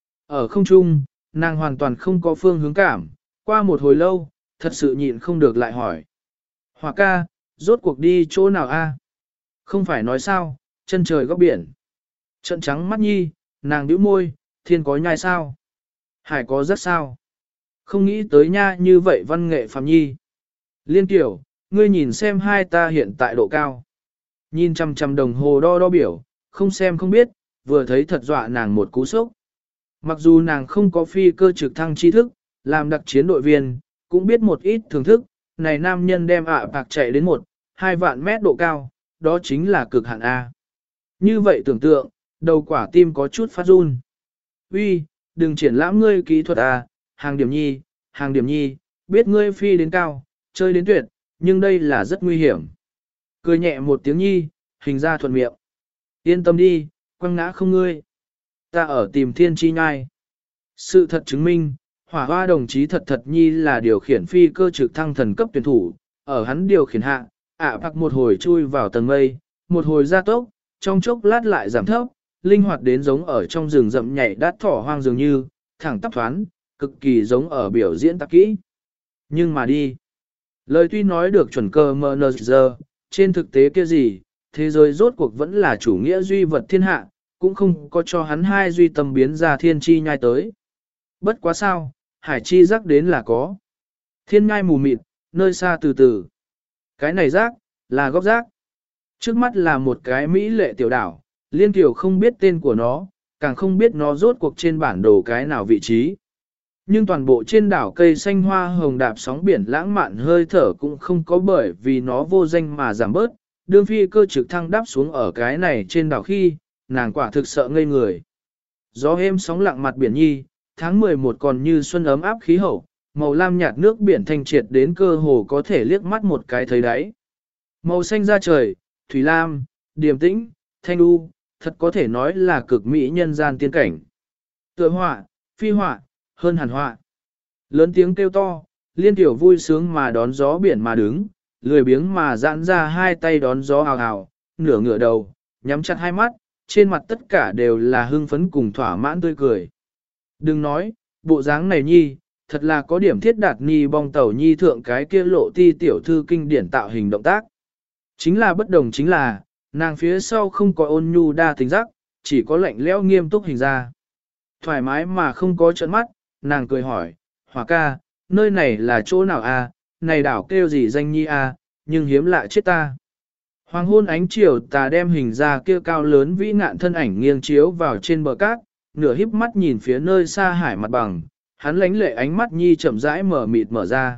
Ở không trung, nàng hoàn toàn không có phương hướng cảm, qua một hồi lâu, thật sự nhịn không được lại hỏi. Hỏa ca, rốt cuộc đi chỗ nào a? Không phải nói sao, chân trời góc biển. Trận trắng mắt nhi, nàng nhíu môi, thiên có nhai sao? Hải có rất sao? Không nghĩ tới nha như vậy văn nghệ phàm nhi. Liên Tiểu, ngươi nhìn xem hai ta hiện tại độ cao. Nhìn chăm chăm đồng hồ đo đo biểu, không xem không biết, vừa thấy thật dọa nàng một cú sốc. Mặc dù nàng không có phi cơ trực thăng tri thức, làm đặc chiến đội viên, cũng biết một ít thưởng thức, này nam nhân đem ạ bạc chạy đến một, hai vạn mét độ cao, đó chính là cực hạn A. Như vậy tưởng tượng, đầu quả tim có chút phát run. Uy, đừng triển lãm ngươi kỹ thuật A, hàng điểm nhi, hàng điểm nhi, biết ngươi phi đến cao, chơi đến tuyệt, nhưng đây là rất nguy hiểm. Cười nhẹ một tiếng nhi, hình ra thuận miệng. Yên tâm đi, quăng ngã không ngươi. Ta ở tìm thiên chi nhai. Sự thật chứng minh, hỏa hoa đồng chí thật thật nhi là điều khiển phi cơ trực thăng thần cấp tuyển thủ, ở hắn điều khiển hạ, ạ bạc một hồi chui vào tầng mây, một hồi ra tốc, trong chốc lát lại giảm thấp, linh hoạt đến giống ở trong rừng rậm nhảy đát thỏ hoang dường như, thẳng tắp thoán, cực kỳ giống ở biểu diễn tạp kỹ. Nhưng mà đi, lời tuy nói được chuẩn cơ mờ nờ giờ, trên thực tế kia gì, thế giới rốt cuộc vẫn là chủ nghĩa duy vật thiên hạ, cũng không có cho hắn hai duy tâm biến ra thiên chi nhai tới. Bất quá sao, hải chi rắc đến là có. Thiên nhai mù mịt, nơi xa từ từ. Cái này rác, là góc rác. Trước mắt là một cái mỹ lệ tiểu đảo, liên tiểu không biết tên của nó, càng không biết nó rốt cuộc trên bản đồ cái nào vị trí. Nhưng toàn bộ trên đảo cây xanh hoa hồng đạp sóng biển lãng mạn hơi thở cũng không có bởi vì nó vô danh mà giảm bớt, đương phi cơ trực thăng đáp xuống ở cái này trên đảo khi, nàng quả thực sợ ngây người. Gió êm sóng lặng mặt biển nhi, tháng mười một còn như xuân ấm áp khí hậu, màu lam nhạt nước biển thanh triệt đến cơ hồ có thể liếc mắt một cái thấy đáy. Màu xanh da trời, thủy lam, điềm tĩnh, thanh u, thật có thể nói là cực mỹ nhân gian tiên cảnh. Tựa họa, phi họa, hơn hẳn họa. Lớn tiếng kêu to, liên tiểu vui sướng mà đón gió biển mà đứng, lười biếng mà giãn ra hai tay đón gió hào hào, nửa ngửa đầu, nhắm chặt hai mắt, trên mặt tất cả đều là hưng phấn cùng thỏa mãn tươi cười. Đừng nói, bộ dáng này nhi, thật là có điểm thiết đạt nhi bong tàu nhi thượng cái kia lộ ti tiểu thư kinh điển tạo hình động tác. Chính là bất đồng chính là, nàng phía sau không có ôn nhu đa tình giác, chỉ có lạnh lẽo nghiêm túc hình ra. Thoải mái mà không có trận mắt, nàng cười hỏi, Hỏa ca, nơi này là chỗ nào a? Này đảo kêu gì danh nhi a, nhưng hiếm lạ chết ta. Hoàng hôn ánh chiều tà đem hình ra kia cao lớn vĩ ngạn thân ảnh nghiêng chiếu vào trên bờ cát, nửa híp mắt nhìn phía nơi xa hải mặt bằng, hắn lánh lệ ánh mắt nhi chậm rãi mở mịt mở ra.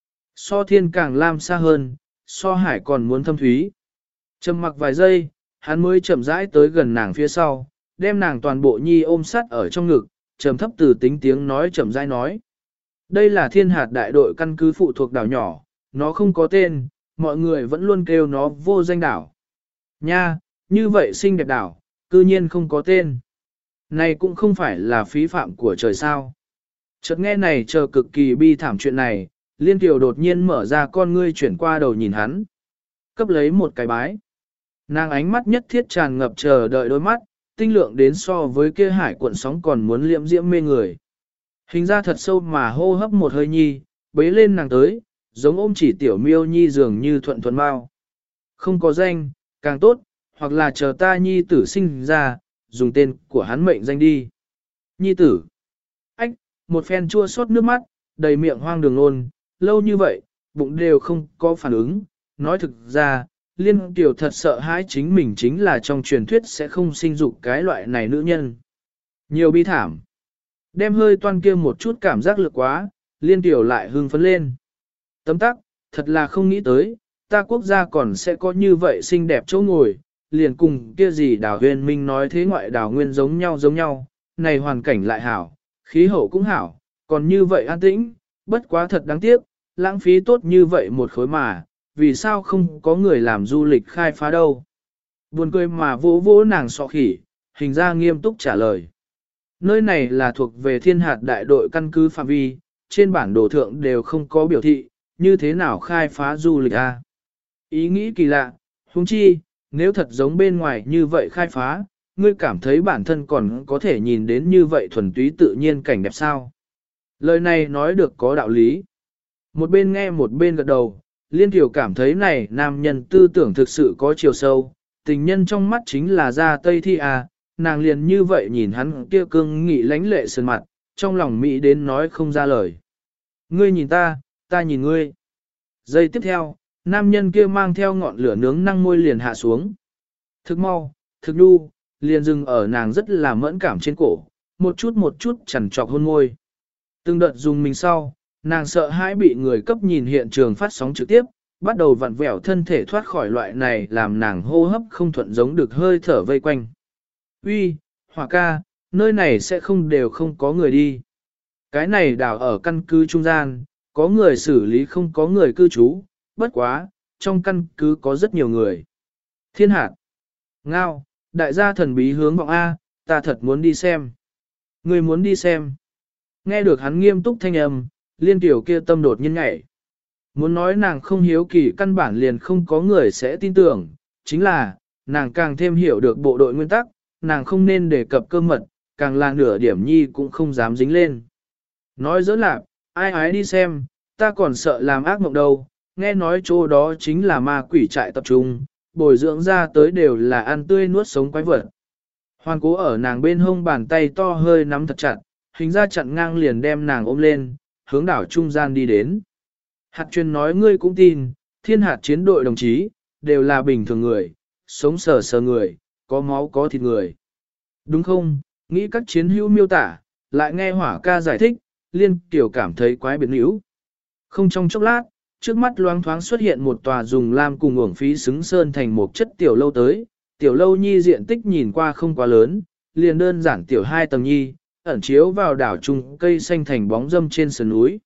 So thiên càng lam xa hơn, so hải còn muốn thâm thúy. Trầm mặc vài giây, hắn mới chậm rãi tới gần nàng phía sau, đem nàng toàn bộ nhi ôm sát ở trong ngực, trầm thấp từ tính tiếng nói chậm rãi nói. Đây là thiên hạt đại đội căn cứ phụ thuộc đảo nhỏ, nó không có tên, mọi người vẫn luôn kêu nó vô danh đảo. Nha, như vậy xinh đẹp đảo, cư nhiên không có tên. Này cũng không phải là phí phạm của trời sao. Chợt nghe này chờ cực kỳ bi thảm chuyện này, Liên Kiều đột nhiên mở ra con ngươi chuyển qua đầu nhìn hắn. Cấp lấy một cái bái. Nàng ánh mắt nhất thiết tràn ngập chờ đợi đôi mắt, tinh lượng đến so với kia hải cuộn sóng còn muốn liễm diễm mê người. Hình ra thật sâu mà hô hấp một hơi nhi, bế lên nàng tới, giống ôm chỉ tiểu miêu nhi dường như thuận thuận bao. Không có danh, càng tốt, hoặc là chờ ta nhi tử sinh ra, dùng tên của hắn mệnh danh đi. Nhi tử. Ách, một phen chua xót nước mắt, đầy miệng hoang đường luôn, lâu như vậy, bụng đều không có phản ứng. Nói thực ra, Liên Kiều thật sợ hãi chính mình chính là trong truyền thuyết sẽ không sinh dục cái loại này nữ nhân. Nhiều bi thảm. Đem hơi toan kia một chút cảm giác lực quá, Liên Kiều lại hưng phấn lên. Tấm tắc, thật là không nghĩ tới, ta quốc gia còn sẽ có như vậy xinh đẹp chỗ ngồi, liền cùng kia gì đảo huyền minh nói thế ngoại đảo nguyên giống nhau giống nhau, này hoàn cảnh lại hảo, khí hậu cũng hảo, còn như vậy an tĩnh, bất quá thật đáng tiếc, lãng phí tốt như vậy một khối mà, vì sao không có người làm du lịch khai phá đâu. Buồn cười mà vỗ vỗ nàng sọ khỉ, hình ra nghiêm túc trả lời. Nơi này là thuộc về thiên hạt đại đội căn cứ phạm vi, trên bản đồ thượng đều không có biểu thị, như thế nào khai phá du lịch a? Ý nghĩ kỳ lạ, huống chi, nếu thật giống bên ngoài như vậy khai phá, ngươi cảm thấy bản thân còn có thể nhìn đến như vậy thuần túy tự nhiên cảnh đẹp sao? Lời này nói được có đạo lý. Một bên nghe một bên gật đầu, Liên Kiều cảm thấy này nam nhân tư tưởng thực sự có chiều sâu, tình nhân trong mắt chính là ra Tây Thi à, nàng liền như vậy nhìn hắn kia cương nghị lánh lệ sơn mặt, trong lòng Mỹ đến nói không ra lời. Ngươi nhìn ta, ta nhìn ngươi. Giây tiếp theo, nam nhân kia mang theo ngọn lửa nướng năng môi liền hạ xuống. Thực mau, thực đu, liền dừng ở nàng rất là mẫn cảm trên cổ, một chút một chút chằn trọc hôn môi. Từng đợt dùng mình sau, nàng sợ hãi bị người cấp nhìn hiện trường phát sóng trực tiếp, bắt đầu vặn vẹo thân thể thoát khỏi loại này làm nàng hô hấp không thuận giống được hơi thở vây quanh. Uy, Hỏa ca, nơi này sẽ không đều không có người đi. Cái này đảo ở căn cứ trung gian, có người xử lý không có người cư trú, bất quá, trong căn cứ có rất nhiều người. Thiên hạt, ngao, Đại gia thần bí hướng vọng A, ta thật muốn đi xem. Người muốn đi xem. Nghe được hắn nghiêm túc thanh âm, liên tiểu kia tâm đột nhiên ngảy. Muốn nói nàng không hiếu kỳ căn bản liền không có người sẽ tin tưởng, chính là, nàng càng thêm hiểu được bộ đội nguyên tắc, nàng không nên đề cập cơ mật, càng là nửa điểm nhi cũng không dám dính lên. Nói dỡ lạc, ai ái đi xem, ta còn sợ làm ác mộng đâu, nghe nói chỗ đó chính là ma quỷ trại tập trung, bồi dưỡng ra tới đều là ăn tươi nuốt sống quái vật. Hoàn cố ở nàng bên hông bàn tay to hơi nắm thật chặt, hình ra chặn ngang liền đem nàng ôm lên, hướng đảo trung gian đi đến. Hạt truyền nói ngươi cũng tin, thiên hạt chiến đội đồng chí, đều là bình thường người, sống sờ sờ người, có máu có thịt người. Đúng không, nghĩ các chiến hữu miêu tả, lại nghe hỏa ca giải thích, liên tiểu cảm thấy quái biệt níu. Không trong chốc lát, trước mắt loáng thoáng xuất hiện một tòa dùng lam cùng uổng phí xứng sơn thành một chất tiểu lâu tới, tiểu lâu nhi diện tích nhìn qua không quá lớn, liền đơn giản tiểu hai tầng nhi, ẩn chiếu vào đảo trung cây xanh thành bóng râm trên sườn núi.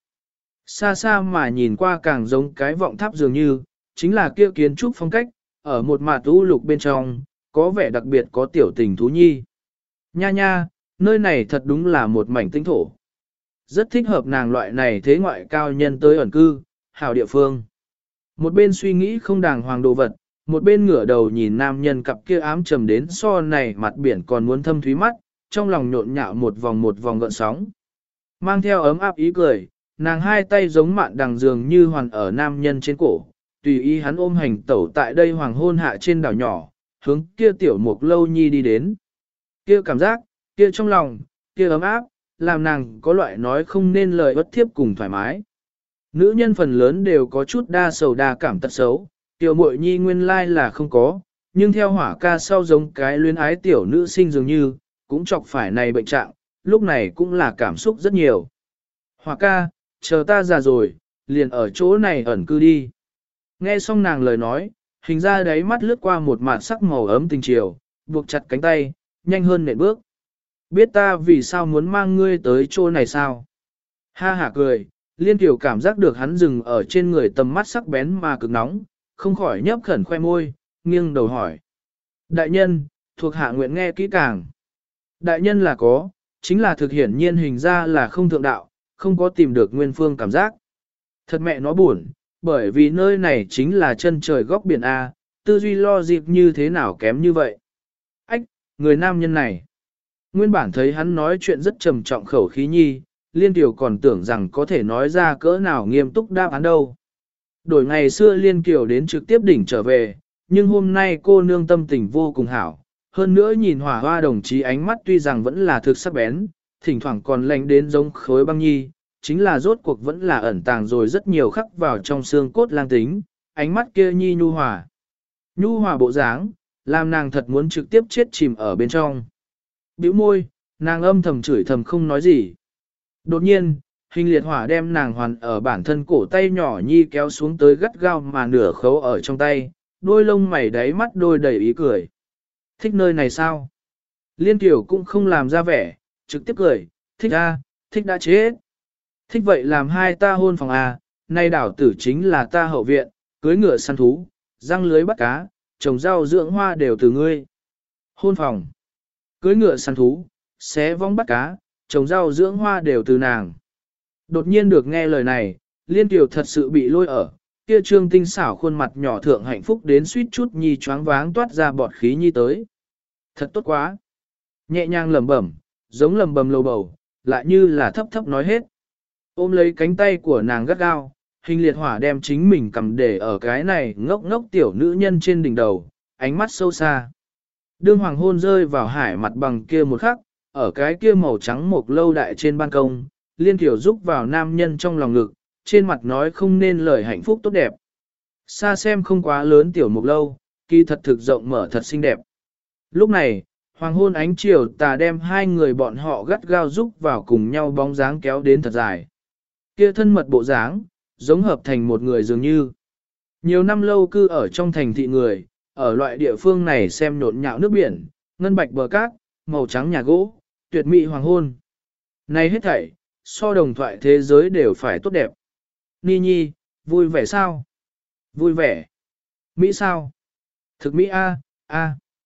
Xa xa mà nhìn qua càng giống cái vọng tháp dường như, chính là kia kiến trúc phong cách, ở một mạt u lục bên trong, có vẻ đặc biệt có tiểu tình thú nhi. Nha nha, nơi này thật đúng là một mảnh tinh thổ. Rất thích hợp nàng loại này thế ngoại cao nhân tới ẩn cư, hảo địa phương. Một bên suy nghĩ không đàng hoàng đồ vật, một bên ngửa đầu nhìn nam nhân cặp kia ám trầm đến so này mặt biển còn muốn thâm thúy mắt, trong lòng nhộn nhạo một vòng một vòng gợn sóng. Mang theo ấm áp ý cười, nàng hai tay giống mạn đằng dường như hoàn ở nam nhân trên cổ, tùy ý hắn ôm hành tẩu tại đây hoàng hôn hạ trên đảo nhỏ, hướng kia tiểu mục lâu nhi đi đến. Kia cảm giác, kia trong lòng, kia ấm áp, làm nàng có loại nói không nên lời bất thiếp cùng thoải mái. Nữ nhân phần lớn đều có chút đa sầu đa cảm tật xấu, tiểu muội nhi nguyên lai là không có, nhưng theo hỏa ca sau giống cái luyến ái tiểu nữ sinh dường như, cũng chọc phải này bệnh trạng, lúc này cũng là cảm xúc rất nhiều. Hỏa ca, chờ ta già rồi, liền ở chỗ này ẩn cư đi. Nghe xong nàng lời nói, hình ra đáy mắt lướt qua một mạt sắc màu ấm tình chiều, buộc chặt cánh tay, nhanh hơn nện bước. Biết ta vì sao muốn mang ngươi tới chỗ này sao? Ha hả cười, liên tiểu cảm giác được hắn dừng ở trên người tầm mắt sắc bén mà cực nóng, không khỏi nhấp khẩn khoe môi, nghiêng đầu hỏi. Đại nhân, thuộc hạ nguyện nghe kỹ càng. Đại nhân là có, chính là thực hiển nhiên hình ra là không thượng đạo, không có tìm được nguyên phương cảm giác. Thật mẹ nó buồn, bởi vì nơi này chính là chân trời góc biển A, tư duy lo dịp như thế nào kém như vậy. Ách, người nam nhân này. Nguyên bản thấy hắn nói chuyện rất trầm trọng khẩu khí nhi, Liên Kiều còn tưởng rằng có thể nói ra cỡ nào nghiêm túc đáp án đâu. Đổi ngày xưa Liên Kiều đến trực tiếp đỉnh trở về, nhưng hôm nay cô nương tâm tình vô cùng hảo. Hơn nữa nhìn hỏa hoa đồng chí ánh mắt tuy rằng vẫn là thực sắc bén, thỉnh thoảng còn lạnh đến giống khối băng nhi, chính là rốt cuộc vẫn là ẩn tàng rồi rất nhiều khắc vào trong xương cốt lang tính, ánh mắt kia nhi nhu hòa. Nhu hòa bộ dáng, làm nàng thật muốn trực tiếp chết chìm ở bên trong. Bĩu môi, nàng âm thầm chửi thầm không nói gì. Đột nhiên, hình liệt hỏa đem nàng hoàn ở bản thân cổ tay nhỏ nhi kéo xuống tới gắt gao mà nửa khấu ở trong tay, đôi lông mày đáy mắt đôi đầy ý cười. Thích nơi này sao? Liên Tiểu cũng không làm ra vẻ, trực tiếp cười, thích a, thích đã chết. Thích vậy làm hai ta hôn phòng à, nay đảo tử chính là ta hậu viện, cưới ngựa săn thú, răng lưới bắt cá, trồng rau dưỡng hoa đều từ ngươi. Hôn phòng, cưới ngựa săn thú, xé vong bắt cá, trồng rau dưỡng hoa đều từ nàng. Đột nhiên được nghe lời này, Liên Tiểu thật sự bị lôi ở, kia trương tinh xảo khuôn mặt nhỏ thượng hạnh phúc đến suýt chút nhi choáng váng toát ra bọt khí nhi tới. Thật tốt quá. Nhẹ nhàng lẩm bẩm, giống lẩm bẩm lầu bầu, lại như là thấp thấp nói hết. Ôm lấy cánh tay của nàng gắt gao, hình liệt hỏa đem chính mình cầm để ở cái này ngốc ngốc tiểu nữ nhân trên đỉnh đầu, ánh mắt sâu xa. Đương hoàng hôn rơi vào hải mặt bằng kia một khắc, ở cái kia màu trắng một lâu đại trên ban công, Liên Tiểu rúc vào nam nhân trong lòng ngực, trên mặt nói không nên lời hạnh phúc tốt đẹp. Xa xem không quá lớn tiểu mục lâu, kỳ thật thực rộng mở thật xinh đẹp. Lúc này, hoàng hôn ánh chiều tà đem hai người bọn họ gắt gao rúc vào cùng nhau bóng dáng kéo đến thật dài. Kia thân mật bộ dáng, giống hợp thành một người dường như. Nhiều năm lâu cư ở trong thành thị người, ở loại địa phương này xem nhộn nhạo nước biển, ngân bạch bờ cát, màu trắng nhà gỗ, tuyệt mỹ hoàng hôn. Này hết thảy, so đồng thoại thế giới đều phải tốt đẹp. Ni nhi, vui vẻ sao? Vui vẻ. Mỹ sao? Thực Mỹ A, A.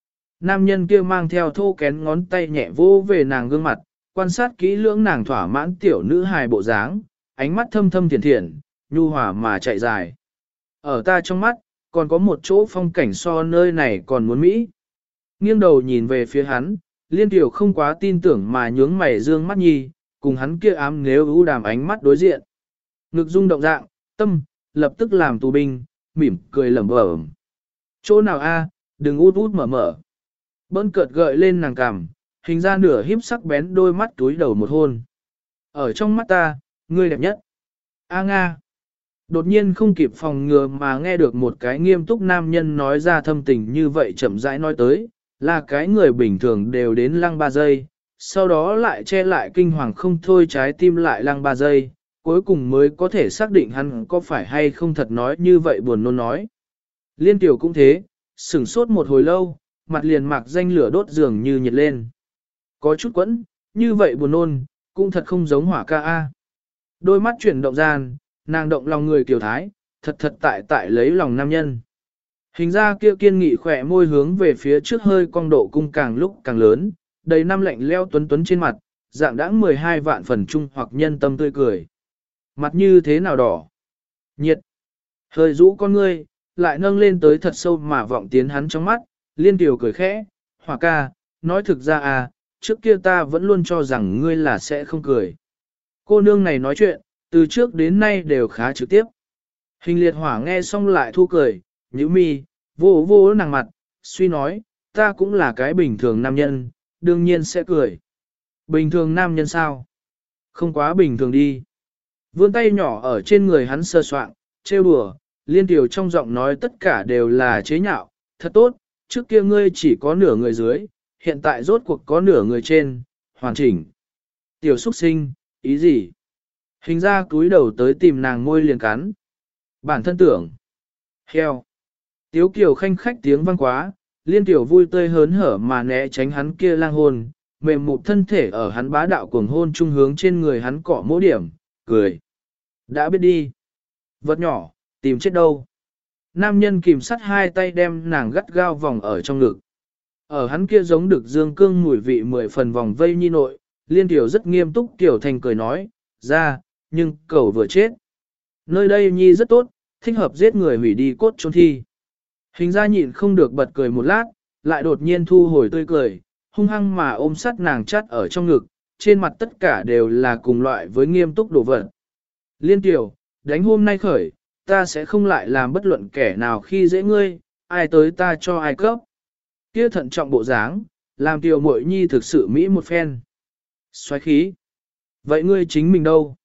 nam nhân kia mang theo thô kén ngón tay nhẹ vô về nàng gương mặt, quan sát kỹ lưỡng nàng thỏa mãn tiểu nữ hài bộ dáng, ánh mắt thâm thâm thiền thiện, nhu hòa mà chạy dài. Ở ta trong mắt, còn có một chỗ phong cảnh so nơi này còn muốn Mỹ. Nghiêng đầu nhìn về phía hắn, liên tiểu không quá tin tưởng mà nhướng mày dương mắt nhi, cùng hắn kia ám nếu ưu đàm ánh mắt đối diện. Ngực rung động dạng, tâm, lập tức làm tù binh, mỉm cười lẩm bẩm. Chỗ nào a, đừng út út mở mở. Bơn cợt gợi lên nàng cằm, hình ra nửa híp sắc bén đôi mắt túi đầu một hôn. Ở trong mắt ta, ngươi đẹp nhất. A Nga. Đột nhiên không kịp phòng ngừa mà nghe được một cái nghiêm túc nam nhân nói ra thâm tình như vậy chậm rãi nói tới, là cái người bình thường đều đến lăng ba giây, sau đó lại che lại kinh hoàng không thôi trái tim lại lăng ba giây, cuối cùng mới có thể xác định hắn có phải hay không thật nói như vậy buồn nôn nói. Liên tiểu cũng thế, sửng sốt một hồi lâu, mặt liền mạc danh lửa đốt dường như nhiệt lên. Có chút quẫn, như vậy buồn nôn, cũng thật không giống hỏa ca A. Đôi mắt chuyển động gian, nàng động lòng người kiều thái, thật thật tại tại lấy lòng nam nhân. Hình ra kia kiên nghị khỏe môi hướng về phía trước hơi cong độ cung càng lúc càng lớn, đầy năm lạnh leo tuấn tuấn trên mặt, dạng đãng mười hai vạn phần trung hoặc nhân tâm tươi cười. Mặt như thế nào đỏ? Nhiệt. Hơi rũ con ngươi, lại nâng lên tới thật sâu mà vọng tiến hắn trong mắt, liên tiểu cười khẽ, hỏa ca, nói thực ra à, trước kia ta vẫn luôn cho rằng ngươi là sẽ không cười. Cô nương này nói chuyện, từ trước đến nay đều khá trực tiếp. Hình liệt hỏa nghe xong lại thu cười, nhíu mi, vô vô nàng mặt, suy nói, ta cũng là cái bình thường nam nhân, đương nhiên sẽ cười. Bình thường nam nhân sao? Không quá bình thường đi. Vươn tay nhỏ ở trên người hắn sơ soạn, trêu đùa, liên tiểu trong giọng nói tất cả đều là chế nhạo, thật tốt, trước kia ngươi chỉ có nửa người dưới, hiện tại rốt cuộc có nửa người trên, hoàn chỉnh. Tiểu xuất sinh, ý gì? Hình ra túi đầu tới tìm nàng môi liền cắn. Bản thân tưởng. Heo. Tiếu kiều khanh khách tiếng vang quá, liên tiểu vui tươi hớn hở mà né tránh hắn kia lang hồn, mềm mụt thân thể ở hắn bá đạo cuồng hôn trung hướng trên người hắn cọ mỗi điểm, cười. Đã biết đi. Vật nhỏ, tìm chết đâu. Nam nhân kìm sắt hai tay đem nàng gắt gao vòng ở trong ngực. Ở hắn kia giống được dương cương mùi vị mười phần vòng vây nhi nội, liên tiểu rất nghiêm túc tiểu thành cười nói, ra, nhưng cầu vừa chết. Nơi đây nhi rất tốt, thích hợp giết người hủy đi cốt chôn thi. Hình ra nhịn không được bật cười một lát, lại đột nhiên thu hồi tươi cười, hung hăng mà ôm sát nàng chắt ở trong ngực, trên mặt tất cả đều là cùng loại với nghiêm túc đồ vật. Liên tiểu, đánh hôm nay khởi, ta sẽ không lại làm bất luận kẻ nào khi dễ ngươi, ai tới ta cho ai cấp. Kia thận trọng bộ dáng, làm tiểu muội nhi thực sự mỹ một phen. Xoáy khí. Vậy ngươi chính mình đâu?